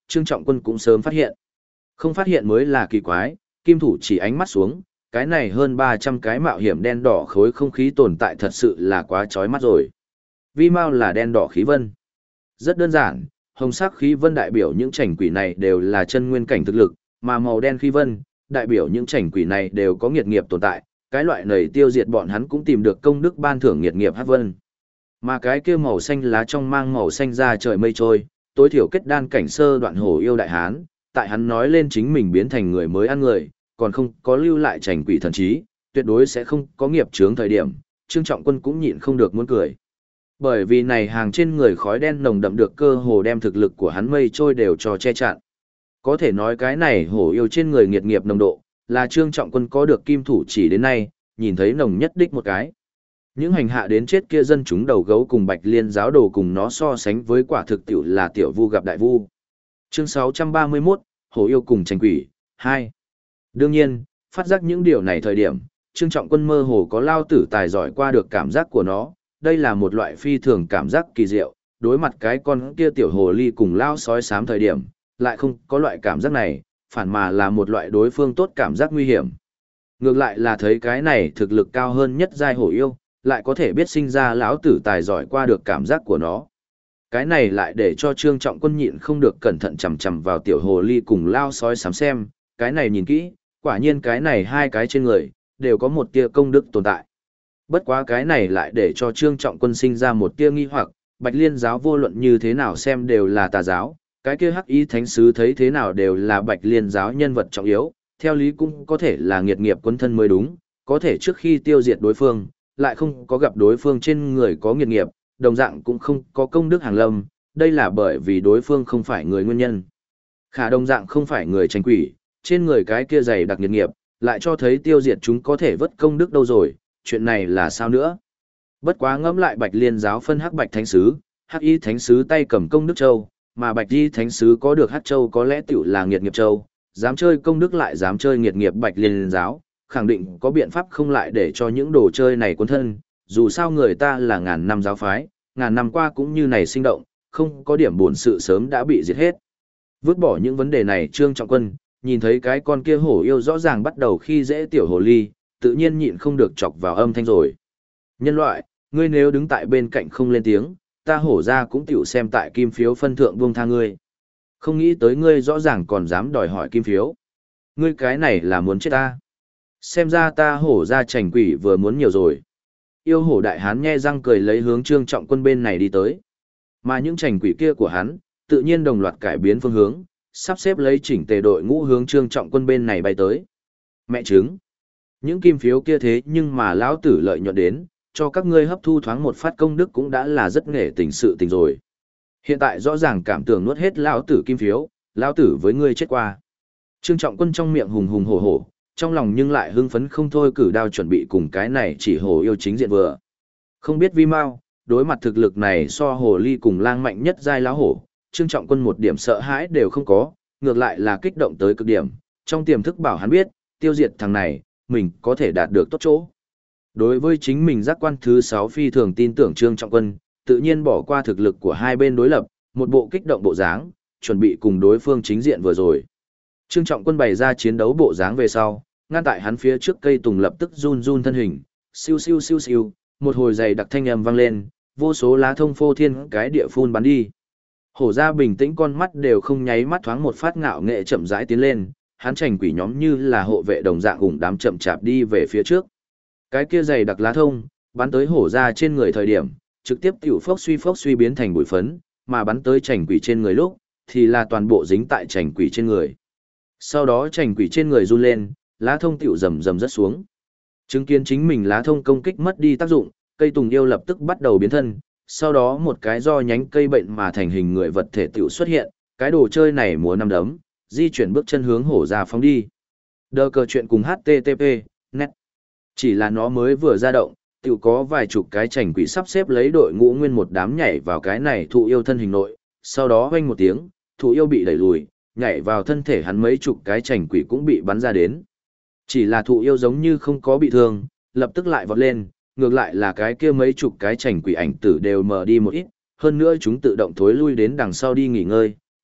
Trương Trọng Quân cũng sớm phát hiện. Không phát hiện mới là kỳ quái, kim thủ chỉ ánh mắt xuống, cái này hơn 300 cái mạo hiểm đen đỏ khối không khí tồn tại thật sự là quá chói mắt rồi. Vi mao là đen đỏ khí vân. Rất đơn giản, hồng sắc khí vân đại biểu những chảnh quỷ này đều là chân nguyên cảnh thực lực, mà màu đen khí vân đại biểu những chảnh quỷ này đều có nghiệt nghiệp tồn tại, cái loại này tiêu diệt bọn hắn cũng tìm được công đức ban thưởng nghiệt nghiệp hắc vân. Mà cái kia màu xanh lá trong mang màu xanh ra trời mây trôi, tối thiểu kết đan cảnh sơ đoạn hổ yêu đại hán, tại hắn nói lên chính mình biến thành người mới ăn người, còn không có lưu lại chảnh quỷ thần trí, tuyệt đối sẽ không có nghiệp chướng thời điểm, Trương Trọng Quân cũng nhịn không được muốn cười. Bởi vì này hàng trên người khói đen nồng đậm được cơ hồ đem thực lực của hắn mây trôi đều cho che chặn. Có thể nói cái này hổ yêu trên người nghiệt nghiệp nồng độ, là Trương Trọng Quân có được kim thủ chỉ đến nay, nhìn thấy nồng nhất đích một cái. Những hành hạ đến chết kia dân chúng đầu gấu cùng Bạch Liên giáo đồ cùng nó so sánh với quả thực tiểu là tiểu vu gặp đại vu. Chương 631, hổ yêu cùng tranh quỷ, 2. Đương nhiên, phát giác những điều này thời điểm, Trương Trọng Quân mơ hồ có lao tử tài giỏi qua được cảm giác của nó, đây là một loại phi thường cảm giác kỳ diệu, đối mặt cái con kia tiểu hồ ly cùng lao sói xám thời điểm, lại không có loại cảm giác này, phản mà là một loại đối phương tốt cảm giác nguy hiểm. Ngược lại là thấy cái này thực lực cao hơn nhất giai hổ yêu, lại có thể biết sinh ra lão tử tài giỏi qua được cảm giác của nó. Cái này lại để cho Trương Trọng Quân nhịn không được cẩn thận chằm chằm vào tiểu hồ ly cùng lao sói xám xem, cái này nhìn kỹ, quả nhiên cái này hai cái trên người, đều có một tia công đức tồn tại. Bất quá cái này lại để cho Trương Trọng Quân sinh ra một tia nghi hoặc, Bạch Liên giáo vô luận như thế nào xem đều là tà giáo, cái kia Hắc Y Thánh Sứ thấy thế nào đều là Bạch Liên giáo nhân vật trọng yếu, theo lý cũng có thể là nghiệt nghiệp quân thân mới đúng, có thể trước khi tiêu diệt đối phương, lại không có gặp đối phương trên người có nghiệt nghiệp, đồng dạng cũng không có công đức hàng lâm, đây là bởi vì đối phương không phải người nguyên nhân. Khả đồng dạng không phải người tranh quỷ, trên người cái kia dày đặc nghiệt nghiệp, lại cho thấy tiêu diệt chúng có thể vất công đức đâu rồi, chuyện này là sao nữa? Bất quá ngẫm lại Bạch Liên giáo phân Hắc Bạch Thánh Sứ, Hắc Y Thánh Sứ tay cầm công đức châu, mà Bạch Y Thánh Sứ có được Hắc Châu có lẽ tiểu là nghiệt nghiệp châu, dám chơi công đức lại dám chơi nghiệt nghiệp Bạch Liên giáo, khẳng định có biện pháp không lại để cho những đồ chơi này cuốn thân, dù sao người ta là ngàn năm giáo phái, ngàn năm qua cũng như này sinh động, không có điểm buồn sự sớm đã bị diệt hết. Vứt bỏ những vấn đề này Trương Trọng Quân, nhìn thấy cái con kia hổ yêu rõ ràng bắt đầu khi dễ tiểu hồ ly, tự nhiên nhịn không được chọc vào âm thanh rồi. Nhân loại, ngươi nếu đứng tại bên cạnh không lên tiếng, ta hổ ra cũng tiểu xem tại kim phiếu phân thượng buông tha ngươi. Không nghĩ tới ngươi rõ ràng còn dám đòi hỏi kim phiếu. Ngươi cái này là muốn chết ta. Xem ra ta hổ ra chảnh quỷ vừa muốn nhiều rồi. Yêu hổ đại hán nhe răng cười lấy hướng Trương Trọng Quân bên này đi tới. Mà những chảnh quỷ kia của hắn, tự nhiên đồng loạt cải biến phương hướng, sắp xếp lấy chỉnh tề đội ngũ hướng Trương Trọng Quân bên này bay tới. Mẹ trứng. Những kim phiếu kia thế nhưng mà lão tử lợi nhuận đến, cho các ngươi hấp thu thoáng một phát công đức cũng đã là rất nghệ tình sự tình rồi. Hiện tại rõ ràng cảm tưởng nuốt hết lão tử kim phiếu, lão tử với ngươi chết qua. Trương Trọng Quân trong miệng hùng hùng hổ hổ, trong lòng nhưng lại hưng phấn không thôi cử đao chuẩn bị cùng cái này chỉ hồ yêu chính diện vừa. Không biết vi mau, đối mặt thực lực này so hồ ly cùng lang mạnh nhất giai lão hổ, Trương Trọng Quân một điểm sợ hãi đều không có, ngược lại là kích động tới cực điểm, trong tiềm thức bảo hắn biết, tiêu diệt thằng này, mình có thể đạt được tốt chỗ. Đối với chính mình giác quan thứ 6 phi thường tin tưởng Trương Trọng Quân, tự nhiên bỏ qua thực lực của hai bên đối lập, một bộ kích động bộ dáng, chuẩn bị cùng đối phương chính diện vừa rồi. Trương Trọng Quân bày ra chiến đấu bộ dáng về sau, ngăn tại hắn phía trước cây tùng lập tức run run thân hình, siêu siêu siêu siêu, một hồi dày đặc thanh âm vang lên, vô số lá thông phô thiên cái địa phun bắn đi. Hổ ra bình tĩnh con mắt đều không nháy mắt thoáng một phát ngạo nghệ chậm rãi tiến lên, hắn chảnh quỷ nhóm như là hộ vệ đồng dạng ủng đám chậm chạp đi về phía trước. Cái kia dày đặc lá thông, bắn tới hổ ra trên người thời điểm, trực tiếp tiểu phốc suy biến thành bụi phấn, mà bắn tới chảnh quỷ trên người lúc, thì là toàn bộ dính tại chảnh quỷ trên người. Sau đó chảnh quỷ trên người run lên, lá thông tiểu rầm rầm rớt xuống. Chứng kiến chính mình lá thông công kích mất đi tác dụng, cây tùng yêu lập tức bắt đầu biến thân, sau đó một cái do nhánh cây bệnh mà thành hình người vật thể tiểu xuất hiện, cái đồ chơi này múa năm đấm, di chuyển bước chân hướng hổ ra phóng đi. Đờ cờ chuyện cùng HTTP, net. Chỉ là nó mới vừa ra động, tiểu có vài chục cái chảnh quỷ sắp xếp lấy đội ngũ nguyên một đám nhảy vào cái này thụ yêu thân hình nội, sau đó vang một tiếng, thụ yêu bị đẩy lùi, nhảy vào thân thể hắn mấy chục cái chảnh quỷ cũng bị bắn ra đến. Chỉ là thụ yêu giống như không có bị thương, lập tức lại vọt lên, ngược lại là cái kia mấy chục cái chảnh quỷ ảnh tử đều mờ đi một ít, hơn nữa chúng tự động thối lui đến đằng sau đi nghỉ ngơi,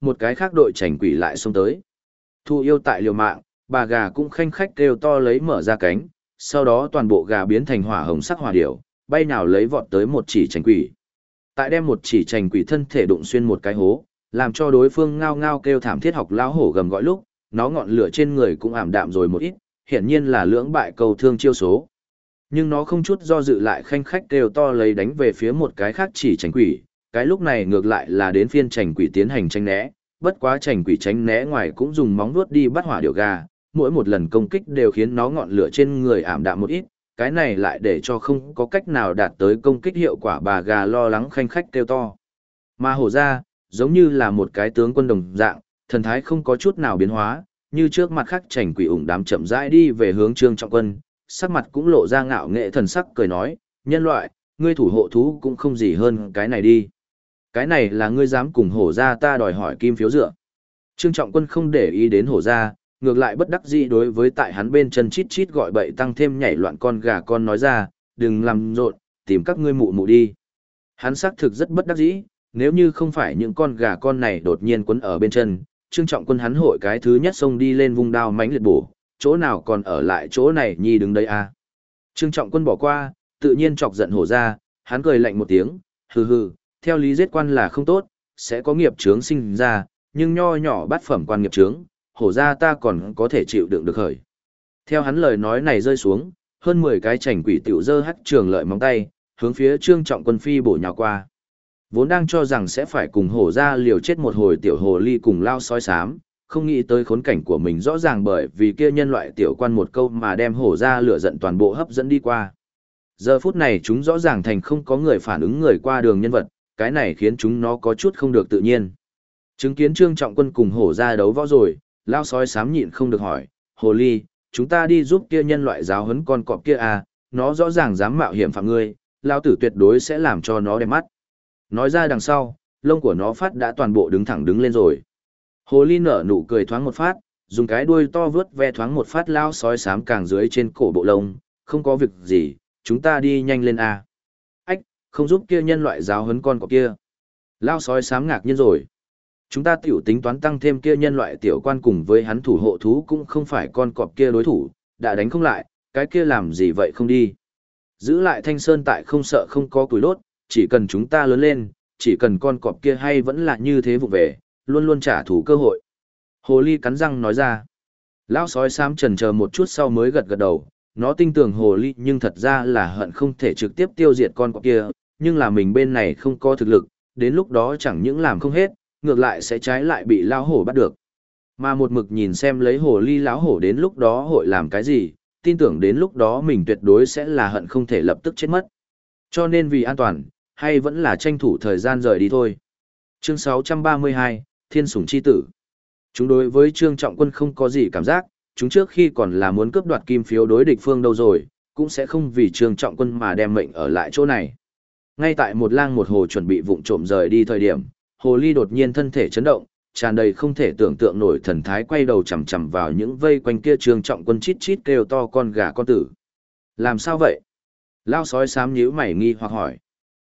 một cái khác đội chảnh quỷ lại xông tới. Thu yêu tại liều mạng, bà gà cũng khanh khách kêu to lấy mở ra cánh, sau đó toàn bộ gà biến thành hỏa hồng sắc hỏa điểu, bay nào lấy vọt tới một chỉ chảnh quỷ. Tại đem một chỉ chảnh quỷ thân thể đụng xuyên một cái hố, làm cho đối phương ngao ngao kêu thảm thiết học lão hổ gầm gọi lúc, nó ngọn lửa trên người cũng ảm đạm rồi một ít, hiển nhiên là lưỡng bại cầu thương chiêu số. Nhưng nó không chút do dự lại khanh khách kêu to lấy đánh về phía một cái khác chỉ chảnh quỷ, cái lúc này ngược lại là đến phiên chảnh quỷ tiến hành tránh né, bất quá chảnh quỷ tránh né ngoài cũng dùng móng vuốt đi bắt hỏa điểu gà, mỗi một lần công kích đều khiến nó ngọn lửa trên người ảm đạm một ít, cái này lại để cho không có cách nào đạt tới công kích hiệu quả, bà gà lo lắng khanh khách kêu to. Mà hổ ra, giống như là một cái tướng quân đồng dạng, thần thái không có chút nào biến hóa, như trước mặt khác chảnh quỷ ủng đám chậm rãi đi về hướng Trương Trọng Quân, sắc mặt cũng lộ ra ngạo nghệ thần sắc cười nói, nhân loại, ngươi thủ hộ thú cũng không gì hơn cái này đi. Cái này là ngươi dám cùng hổ ra ta đòi hỏi kim phiếu dựa. Trương Trọng Quân không để ý đến hổ ra, ngược lại bất đắc dĩ đối với tại hắn bên chân chít chít gọi bậy tăng thêm nhảy loạn con gà con nói ra, đừng làm rộn, tìm các ngươi mụ mụ đi. Hắn xác thực rất bất đắc dĩ, nếu như không phải những con gà con này đột nhiên quấn ở bên chân, Trương Trọng Quân hắn hội cái thứ nhất xông đi lên vung đao mãnh liệt bổ, chỗ nào còn ở lại chỗ này nhi đứng đây à. Trương Trọng Quân bỏ qua, tự nhiên chọc giận hổ ra, hắn cười lạnh một tiếng, hừ hừ, theo lý giết quan là không tốt, sẽ có nghiệp chướng sinh ra, nhưng nho nhỏ bát phẩm quan nghiệp chướng, hổ ra ta còn có thể chịu đựng được khởi. Theo hắn lời nói này rơi xuống, hơn 10 cái chảnh quỷ tiểu dơ hắc trường lợi móng tay, hướng phía Trương Trọng Quân phi bổ nhào qua. Vốn đang cho rằng sẽ phải cùng hổ ra liều chết một hồi tiểu hồ ly cùng lao sói xám, không nghĩ tới khốn cảnh của mình rõ ràng bởi vì kia nhân loại tiểu quan một câu mà đem hổ ra lửa giận toàn bộ hấp dẫn đi qua. Giờ phút này chúng rõ ràng thành không có người phản ứng người qua đường nhân vật, cái này khiến chúng nó có chút không được tự nhiên. Chứng kiến Trương Trọng Quân cùng hổ ra đấu võ rồi, lao sói xám nhịn không được hỏi, hồ ly, chúng ta đi giúp kia nhân loại giáo huấn con cọp kia à, nó rõ ràng dám mạo hiểm phạm ngươi, lao tử tuyệt đối sẽ làm cho nó đẹp mắt. Nói ra đằng sau, lông của nó phát đã toàn bộ đứng thẳng đứng lên rồi. Hồ ly nở nụ cười thoáng một phát, dùng cái đuôi to vướt ve thoáng một phát lao sói xám càng dưới trên cổ bộ lông, không có việc gì, chúng ta đi nhanh lên à. Ách, không giúp kia nhân loại giáo huấn con cọp kia. Lao sói xám ngạc nhiên rồi. Chúng ta tiểu tính toán tăng thêm kia nhân loại tiểu quan cùng với hắn thủ hộ thú cũng không phải con cọp kia đối thủ, đã đánh không lại, cái kia làm gì vậy không đi. Giữ lại Thanh Sơn tại không sợ không có củi đốt, chỉ cần chúng ta lớn lên, chỉ cần con cọp kia hay vẫn là như thế vụ về, luôn luôn trả thù cơ hội. Hồ ly cắn răng nói ra. Lão sói xám chần chờ một chút sau mới gật gật đầu, nó tin tưởng hồ ly nhưng thật ra là hận không thể trực tiếp tiêu diệt con cọp kia, nhưng là mình bên này không có thực lực, đến lúc đó chẳng những làm không hết, ngược lại sẽ trái lại bị lão hổ bắt được. Mà một mực nhìn xem lấy hồ ly lão hổ đến lúc đó hội làm cái gì, tin tưởng đến lúc đó mình tuyệt đối sẽ là hận không thể lập tức chết mất. Cho nên vì an toàn, hay vẫn là tranh thủ thời gian rời đi thôi. Chương 632, Thiên Sủng Chi Tử. Chúng đối với Trương Trọng Quân không có gì cảm giác, chúng trước khi còn là muốn cướp đoạt kim phiếu đối địch phương đâu rồi, cũng sẽ không vì Trương Trọng Quân mà đem mệnh ở lại chỗ này. Ngay tại một lang một hồ chuẩn bị vụng trộm rời đi thời điểm, hồ ly đột nhiên thân thể chấn động, tràn đầy không thể tưởng tượng nổi thần thái quay đầu chằm chằm vào những vây quanh kia Trương Trọng Quân chít chít kêu to con gà con tử. Làm sao vậy? Lao sói xám nhíu mày nghi hoặc hỏi.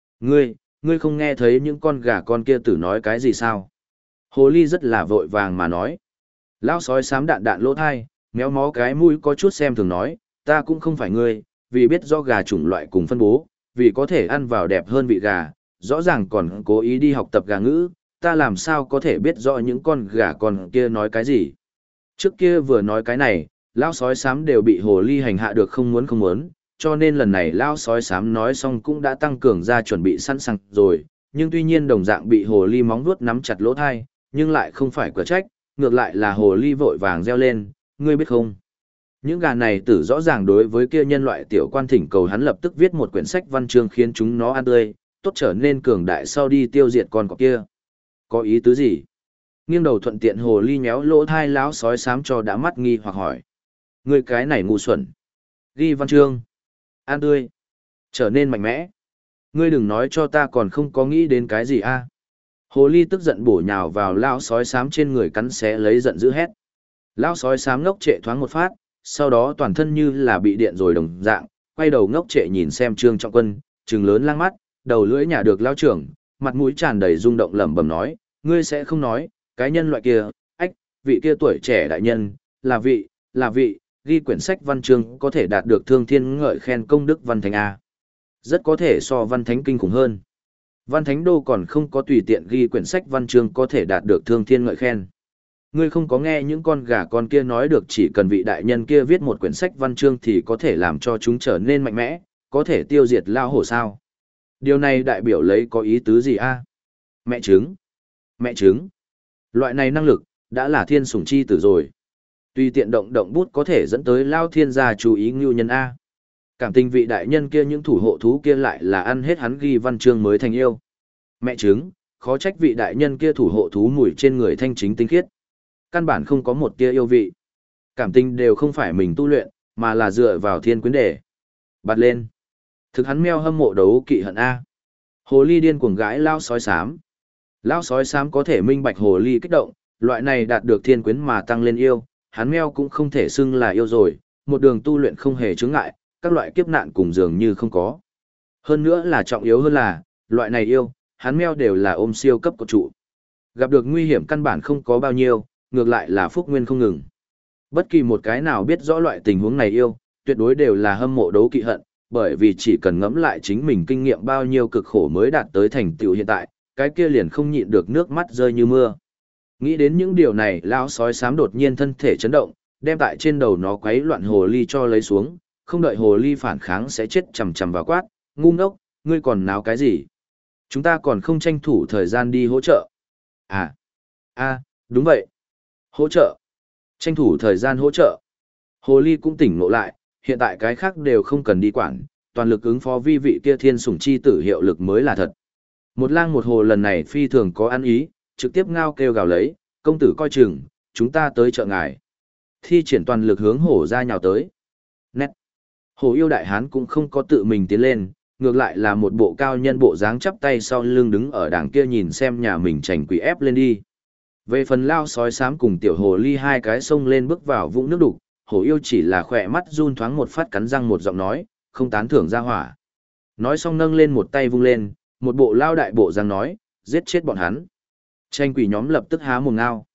Ngươi không nghe thấy những con gà con kia tử nói cái gì sao? Hồ ly rất là vội vàng mà nói. Lao sói xám đạn đạn lỗ thai, méo mó cái mũi có chút xem thường nói, ta cũng không phải ngươi, vì biết do gà chủng loại cùng phân bố, vì có thể ăn vào đẹp hơn vị gà, rõ ràng còn cố ý đi học tập gà ngữ, ta làm sao có thể biết rõ những con gà con kia nói cái gì. Trước kia vừa nói cái này, lão sói xám đều bị hồ ly hành hạ được không muốn, cho nên lần này lão sói xám nói xong cũng đã tăng cường ra chuẩn bị sẵn sàng rồi, nhưng tuy nhiên đồng dạng bị hồ ly móng vuốt nắm chặt lỗ thai, nhưng lại không phải quả trách, ngược lại là hồ ly vội vàng reo lên, ngươi biết không? Những gà này tử rõ ràng đối với kia nhân loại tiểu quan thỉnh cầu hắn lập tức viết một quyển sách văn chương khiến chúng nó ăn tươi, tốt trở nên cường đại sau đi tiêu diệt con cọp kia. Có ý tứ gì? Nghiêng đầu thuận tiện hồ ly méo lỗ thai lão sói xám cho đã mắt nghi hoặc hỏi. Ngươi cái này ngu xuẩn. Ghi văn chương. Ăn tươi. Trở nên mạnh mẽ. Ngươi đừng nói cho ta còn không có nghĩ đến cái gì a. Hồ ly tức giận bổ nhào vào lão sói xám trên người cắn xé lấy giận dữ hét. Lão sói xám ngốc trệ thoáng một phát, sau đó toàn thân như là bị điện rồi đồng dạng, quay đầu ngốc trệ nhìn xem Trương Trọng Quân, trừng lớn lang mắt, đầu lưỡi nhả được lão trưởng, mặt mũi tràn đầy rung động lẩm bẩm nói, ngươi sẽ không nói, cái nhân loại kia, ách, vị kia tuổi trẻ đại nhân, là vị, ghi quyển sách văn chương có thể đạt được thương thiên ngợi khen công đức văn thánh A. Rất có thể so văn thánh kinh khủng hơn. Văn thánh đô còn không có tùy tiện ghi quyển sách văn chương có thể đạt được thương thiên ngợi khen. Ngươi không có nghe những con gà con kia nói được chỉ cần vị đại nhân kia viết một quyển sách văn chương thì có thể làm cho chúng trở nên mạnh mẽ, có thể tiêu diệt lao hổ sao? Điều này đại biểu lấy có ý tứ gì a? Mẹ trứng. Mẹ trứng. Loại này năng lực, đã là thiên sủng chi tử rồi. Tùy tiện động động bút có thể dẫn tới lao thiên gia chú ý ngưu nhân A. Cảm tình vị đại nhân kia những thủ hộ thú kia lại là ăn hết hắn ghi văn chương mới thành yêu. Mẹ trứng, khó trách vị đại nhân kia thủ hộ thú mùi trên người thanh chính tinh khiết. Căn bản không có một tia yêu vị. Cảm tình đều không phải mình tu luyện, mà là dựa vào thiên quyến đề. Bạt lên. Thực hắn meo hâm mộ đấu kỵ hận A. Hồ ly điên cuồng gái lao sói xám. Lao sói xám có thể minh bạch hồ ly kích động, loại này đạt được thiên quyến mà tăng lên yêu, hắn meo cũng không thể xưng là yêu rồi, một đường tu luyện không hề chướng ngại, các loại kiếp nạn cùng dường như không có. Hơn nữa là trọng yếu hơn là, loại này yêu, hắn meo đều là ôm siêu cấp của trụ. Gặp được nguy hiểm căn bản không có bao nhiêu, ngược lại là phúc nguyên không ngừng. Bất kỳ một cái nào biết rõ loại tình huống này yêu, tuyệt đối đều là hâm mộ đấu kỵ hận, bởi vì chỉ cần ngẫm lại chính mình kinh nghiệm bao nhiêu cực khổ mới đạt tới thành tựu hiện tại, cái kia liền không nhịn được nước mắt rơi như mưa. Nghĩ đến những điều này, lão sói xám đột nhiên thân thể chấn động, đem tại trên đầu nó quấy loạn hồ ly cho lấy xuống, không đợi hồ ly phản kháng sẽ chết chầm chầm vào quát, ngu ngốc, ngươi còn náo cái gì? Chúng ta còn không tranh thủ thời gian đi hỗ trợ. Đúng vậy. Hỗ trợ. Tranh thủ thời gian hỗ trợ. Hồ ly cũng tỉnh ngộ lại, hiện tại cái khác đều không cần đi quản, toàn lực ứng phó vi vị kia thiên sủng chi tử hiệu lực mới là thật. Một lang một hồ lần này phi thường có ăn ý, trực tiếp ngao kêu gào lấy, công tử coi chừng, chúng ta tới trợ ngài. Thi triển toàn lực hướng hổ ra nhào tới. Nét. Hổ yêu đại hán cũng không có tự mình tiến lên, ngược lại là một bộ cao nhân bộ dáng chắp tay sau lưng đứng ở đằng kia nhìn xem nhà mình chảnh quỷ ép lên đi. Về phần lao sói xám cùng tiểu hồ ly hai cái xông lên bước vào vũng nước đục, hổ yêu chỉ là khỏe mắt run thoáng một phát cắn răng một giọng nói, không tán thưởng ra hỏa. Nói xong nâng lên một tay vung lên, một bộ lao đại bộ dáng nói, giết chết bọn hắn. Tranh quỷ nhóm lập tức há mồm ngao.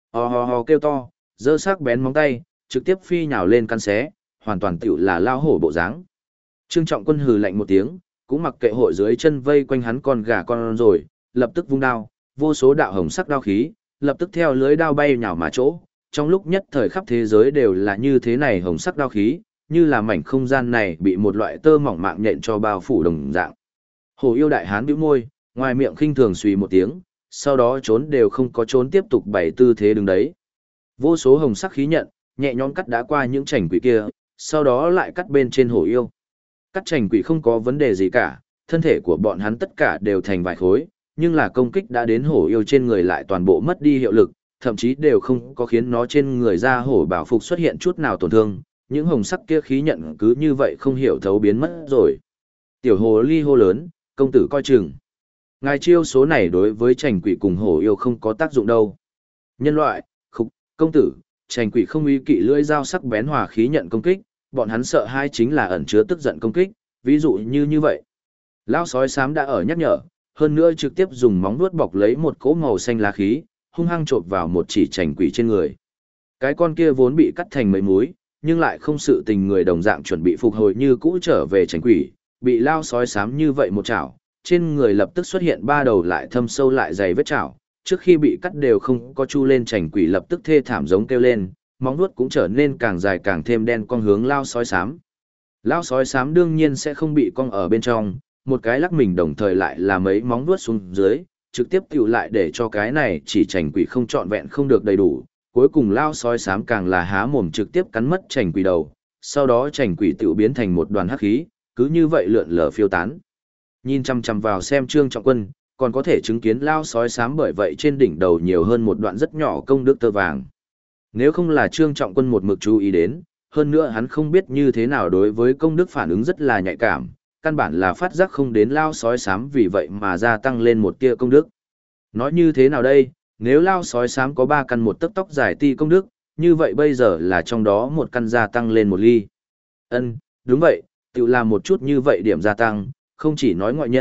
Ho kêu to, giơ sắc bén móng tay, trực tiếp phi nhào lên căn xé, hoàn toàn tiểu là lao hổ bộ dáng. Trương Trọng Quân hừ lạnh một tiếng, cũng mặc kệ hội dưới chân vây quanh hắn con gà con rồi, lập tức vung đao, vô số đạo hồng sắc đao khí, lập tức theo lưới đao bay nhào mà chỗ. Trong lúc nhất thời khắp thế giới đều là như thế này hồng sắc đao khí, như là mảnh không gian này bị một loại tơ mỏng mạng nhện cho bao phủ đồng dạng. Hổ yêu đại hán bĩu môi, ngoài miệng khinh thường suy một tiếng, sau đó trốn đều không có trốn tiếp tục bày tư thế đứng đấy. Vô số hồng sắc khí nhận, nhẹ nhõm cắt đã qua những chảnh quỷ kia, sau đó lại cắt bên trên hổ yêu. Cắt chảnh quỷ không có vấn đề gì cả, thân thể của bọn hắn tất cả đều thành vài khối, nhưng là công kích đã đến hổ yêu trên người lại toàn bộ mất đi hiệu lực, thậm chí đều không có khiến nó trên người ra hổ bảo phục xuất hiện chút nào tổn thương, những hồng sắc kia khí nhận cứ như vậy không hiểu thấu biến mất rồi. Tiểu hồ ly hô lớn, công tử coi chừng. Ngài chiêu số này đối với chảnh quỷ cùng hổ yêu không có tác dụng đâu. Nhân loại, công tử, chảnh quỷ không ý kỵ lưỡi dao sắc bén hòa khí nhận công kích, bọn hắn sợ hai chính là ẩn chứa tức giận công kích, ví dụ như vậy. Lão sói xám đã ở nhắc nhở, hơn nữa trực tiếp dùng móng vuốt bọc lấy một cỗ màu xanh lá khí, hung hăng chộp vào một chỉ chảnh quỷ trên người. Cái con kia vốn bị cắt thành mấy múi, nhưng lại không sự tình người đồng dạng chuẩn bị phục hồi như cũ trở về chảnh quỷ, bị lao sói xám như vậy một chảo, trên người lập tức xuất hiện ba đầu lại thâm sâu lại dày vết chảo, trước khi bị cắt đều không có chu lên chảnh quỷ lập tức thê thảm giống kêu lên, móng vuốt cũng trở nên càng dài càng thêm đen con hướng lao sói xám. Lao sói xám đương nhiên sẽ không bị cong ở bên trong, một cái lắc mình đồng thời lại là mấy móng vuốt xuống dưới, trực tiếp tiểu lại để cho cái này chỉ chảnh quỷ không trọn vẹn không được đầy đủ, cuối cùng lao sói xám càng là há mồm trực tiếp cắn mất chảnh quỷ đầu, sau đó chảnh quỷ tiểu biến thành một đoàn hắc khí, cứ như vậy lượn lờ phiêu tán. Nhìn chăm chăm vào xem Trương Trọng Quân, còn có thể chứng kiến lao sói xám bởi vậy trên đỉnh đầu nhiều hơn một đoạn rất nhỏ công đức tơ vàng. Nếu không là Trương Trọng Quân một mực chú ý đến, hơn nữa hắn không biết như thế nào đối với công đức phản ứng rất là nhạy cảm, căn bản là phát giác không đến lao sói xám vì vậy mà gia tăng lên một tia công đức. Nói như thế nào đây, nếu lao sói xám có 3 căn một tấc tóc dài ti công đức, như vậy bây giờ là trong đó một căn gia tăng lên một ly. Đúng vậy, tự làm một chút như vậy điểm gia tăng, không chỉ nói ngoại nhân,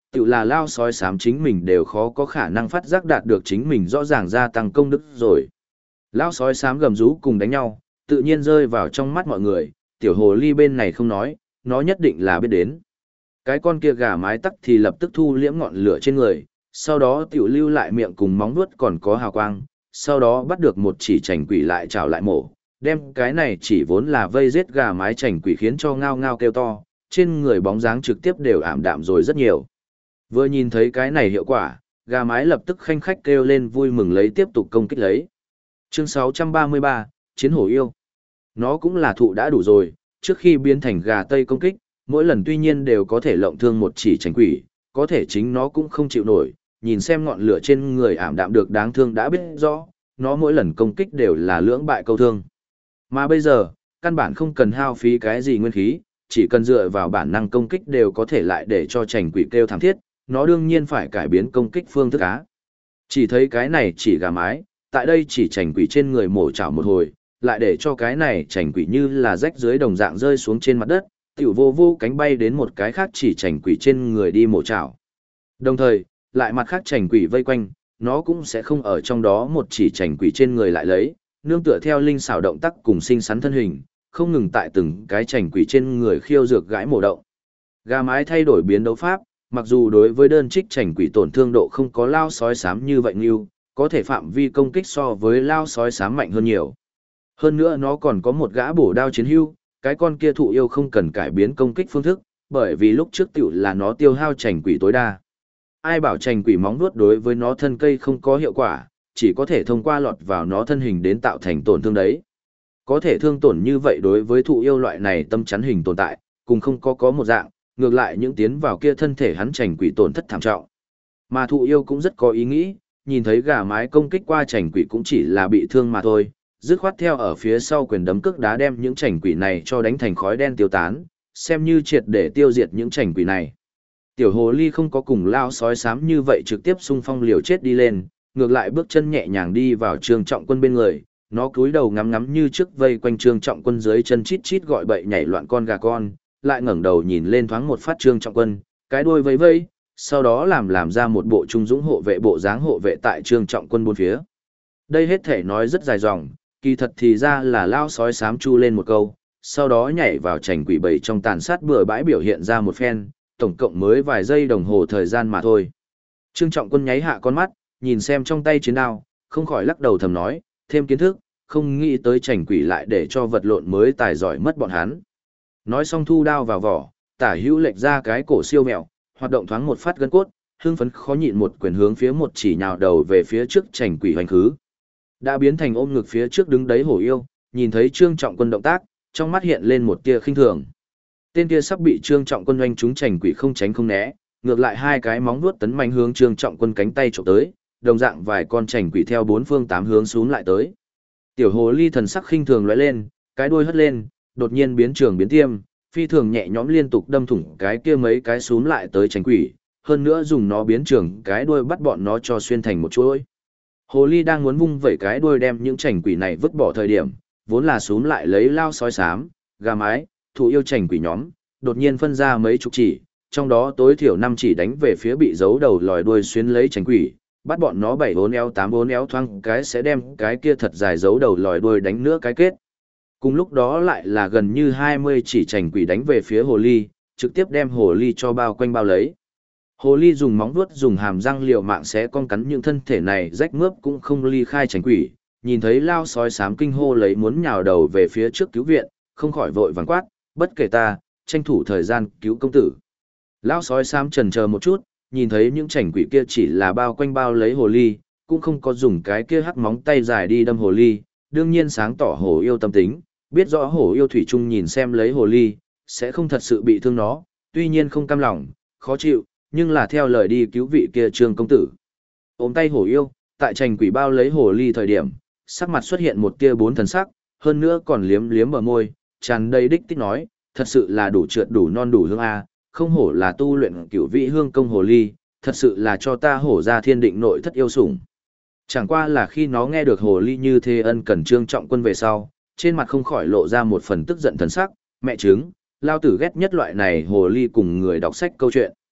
tự là lao sói xám chính mình đều khó có khả năng phát giác đạt được chính mình rõ ràng gia tăng công đức rồi. Lao sói xám gầm rú cùng đánh nhau, tự nhiên rơi vào trong mắt mọi người, tiểu hồ ly bên này không nói, nó nhất định là biết đến. Cái con kia gà mái tắc thì lập tức thu liễm ngọn lửa trên người, sau đó tiểu lưu lại miệng cùng móng vuốt còn có hào quang, sau đó bắt được một chỉ chành quỷ lại trảo lại mổ, đem cái này chỉ vốn là vây giết gà mái chành quỷ khiến cho ngao ngao kêu to, trên người bóng dáng trực tiếp đều ảm đạm rồi rất nhiều. Vừa nhìn thấy cái này hiệu quả, gà mái lập tức khanh khách kêu lên vui mừng lấy tiếp tục công kích lấy. Chương 633, Chiến hổ yêu. Nó cũng là thụ đã đủ rồi, trước khi biến thành gà tây công kích, mỗi lần tuy nhiên đều có thể lộng thương một chỉ chành quỷ, có thể chính nó cũng không chịu nổi, nhìn xem ngọn lửa trên người ảm đạm được đáng thương đã biết rõ, nó mỗi lần công kích đều là lưỡng bại câu thương. Mà bây giờ, căn bản không cần hao phí cái gì nguyên khí, chỉ cần dựa vào bản năng công kích đều có thể lại để cho chành quỷ kêu thảm thiết, nó đương nhiên phải cải biến công kích phương thức cá. Chỉ thấy cái này chỉ gà mái, tại đây chỉ chành quỷ trên người mổ chảo một hồi, lại để cho cái này chành quỷ như là rách dưới đồng dạng rơi xuống trên mặt đất, tiểu vô vô cánh bay đến một cái khác chỉ chành quỷ trên người đi mổ chảo. Đồng thời, lại mặt khác chành quỷ vây quanh, nó cũng sẽ không ở trong đó một chỉ chành quỷ trên người lại lấy, nương tựa theo linh xảo động tác cùng xinh xắn thân hình, không ngừng tại từng cái chành quỷ trên người khiêu dược gãi mổ động. Gà mái thay đổi biến đấu pháp, mặc dù đối với đơn trích chành quỷ tổn thương độ không có lao sói xám như vậy như, có thể phạm vi công kích so với lao sói xám mạnh hơn nhiều. Hơn nữa nó còn có một gã bổ đao chiến hưu, cái con kia thụ yêu không cần cải biến công kích phương thức, bởi vì lúc trước tiểu là nó tiêu hao chành quỷ tối đa. Ai bảo chành quỷ móng vuốt đối với nó thân cây không có hiệu quả, chỉ có thể thông qua lọt vào nó thân hình đến tạo thành tổn thương đấy. Có thể thương tổn như vậy đối với thụ yêu loại này tâm chắn hình tồn tại, cùng không có một dạng, ngược lại những tiến vào kia thân thể hắn chành quỷ tổn thất thảm trọng. Mà thụ yêu cũng rất có ý nghĩ, nhìn thấy gà mái công kích qua chành quỷ cũng chỉ là bị thương mà thôi, dứt khoát theo ở phía sau quyền đấm cước đá đem những chành quỷ này cho đánh thành khói đen tiêu tán, xem như triệt để tiêu diệt những chành quỷ này. Tiểu hồ ly không có cùng lao sói xám như vậy trực tiếp xung phong liều chết đi lên, ngược lại bước chân nhẹ nhàng đi vào Trương Trọng Quân bên người, nó cúi đầu ngắm ngắm như trước vây quanh Trương Trọng Quân dưới chân chít chít gọi bậy nhảy loạn con gà con, lại ngẩng đầu nhìn lên thoáng một phát Trương Trọng Quân, cái đuôi vẫy vẫy, sau đó làm ra một bộ trung dũng hộ vệ bộ dáng hộ vệ tại Trương Trọng Quân bốn phía. Đây hết thể nói rất dài dòng, kỳ thật thì ra là lao sói xám chu lên một câu, sau đó nhảy vào chành quỷ bầy trong tàn sát bừa bãi biểu hiện ra một phen, tổng cộng mới vài giây đồng hồ thời gian mà thôi. Trương Trọng Quân nháy hạ con mắt, nhìn xem trong tay chiến đao, không khỏi lắc đầu thầm nói, thêm kiến thức, không nghĩ tới chành quỷ lại để cho vật lộn mới tài giỏi mất bọn hắn. Nói xong thu đao vào vỏ, tả hữu lệch ra cái cổ siêu mẹo, hoạt động thoáng một phát gân cốt, hưng phấn khó nhịn một quyền hướng phía một chỉ nhào đầu về phía trước chành quỷ hoành khứ. Đã biến thành ôm ngực phía trước đứng đấy hổ yêu, nhìn thấy Trương Trọng Quân động tác, trong mắt hiện lên một tia khinh thường. Tên kia sắp bị Trương Trọng Quân oanh trúng chành quỷ không tránh không né, ngược lại hai cái móng vuốt tấn mạnh hướng Trương Trọng Quân cánh tay chụp tới, đồng dạng vài con chành quỷ theo bốn phương tám hướng xuống lại tới. Tiểu hồ ly thần sắc khinh thường lóe lên, cái đuôi hất lên, đột nhiên biến trường biến tiêm, phi thường nhẹ nhõm liên tục đâm thủng cái kia mấy cái xuống lại tới chành quỷ, hơn nữa dùng nó biến trường cái đuôi bắt bọn nó cho xuyên thành một chuỗi. Hồ ly đang muốn vung vẩy cái đuôi đem những chành quỷ này vứt bỏ thời điểm, vốn là xuống lại lấy lao sói xám, gà mái, thụ yêu chành quỷ nhóm, đột nhiên phân ra mấy chục chỉ, trong đó tối thiểu 5 chỉ đánh về phía bị giấu đầu lòi đuôi xuyên lấy chành quỷ, bắt bọn nó 7 bốn éo 8 bốn éo thoáng cái sẽ đem cái kia thật dài giấu đầu lòi đuôi đánh nữa cái kết. Cùng lúc đó lại là gần như 20 chỉ chành quỷ đánh về phía hồ ly, trực tiếp đem hồ ly cho bao quanh bao lấy. Hồ ly dùng móng vuốt dùng hàm răng liều mạng sẽ con cắn những thân thể này rách mướp cũng không ly khai chành quỷ, nhìn thấy lao sói xám kinh hô lấy muốn nhào đầu về phía trước cứu viện, không khỏi vội vàng quát, bất kể ta, tranh thủ thời gian cứu công tử. Lao sói xám chần chờ một chút, nhìn thấy những chành quỷ kia chỉ là bao quanh bao lấy hồ ly, cũng không có dùng cái kia hắc móng tay dài đi đâm hồ ly, đương nhiên sáng tỏ hồ yêu tâm tính, biết rõ hồ yêu thủy chung nhìn xem lấy hồ ly, sẽ không thật sự bị thương nó, tuy nhiên không cam lòng, khó chịu, nhưng là theo lời đi cứu vị kia Trương công tử. Ôm tay hồ yêu, tại chành quỷ bao lấy hồ ly thời điểm, sắc mặt xuất hiện một tia bốn thần sắc, hơn nữa còn liếm liếm bờ môi, tràn đầy đích tích nói, thật sự là đủ trượt đủ non đủ hương a, không hổ là tu luyện cửu vị hương công hồ ly, thật sự là cho ta hổ ra thiên định nội thất yêu sủng. Chẳng qua là khi nó nghe được hồ ly như thế ân cần Trương Trọng Quân về sau, trên mặt không khỏi lộ ra một phần tức giận thần sắc, mẹ trứng, lao tử ghét nhất loại này hồ ly cùng người đọc sách câu chuyện.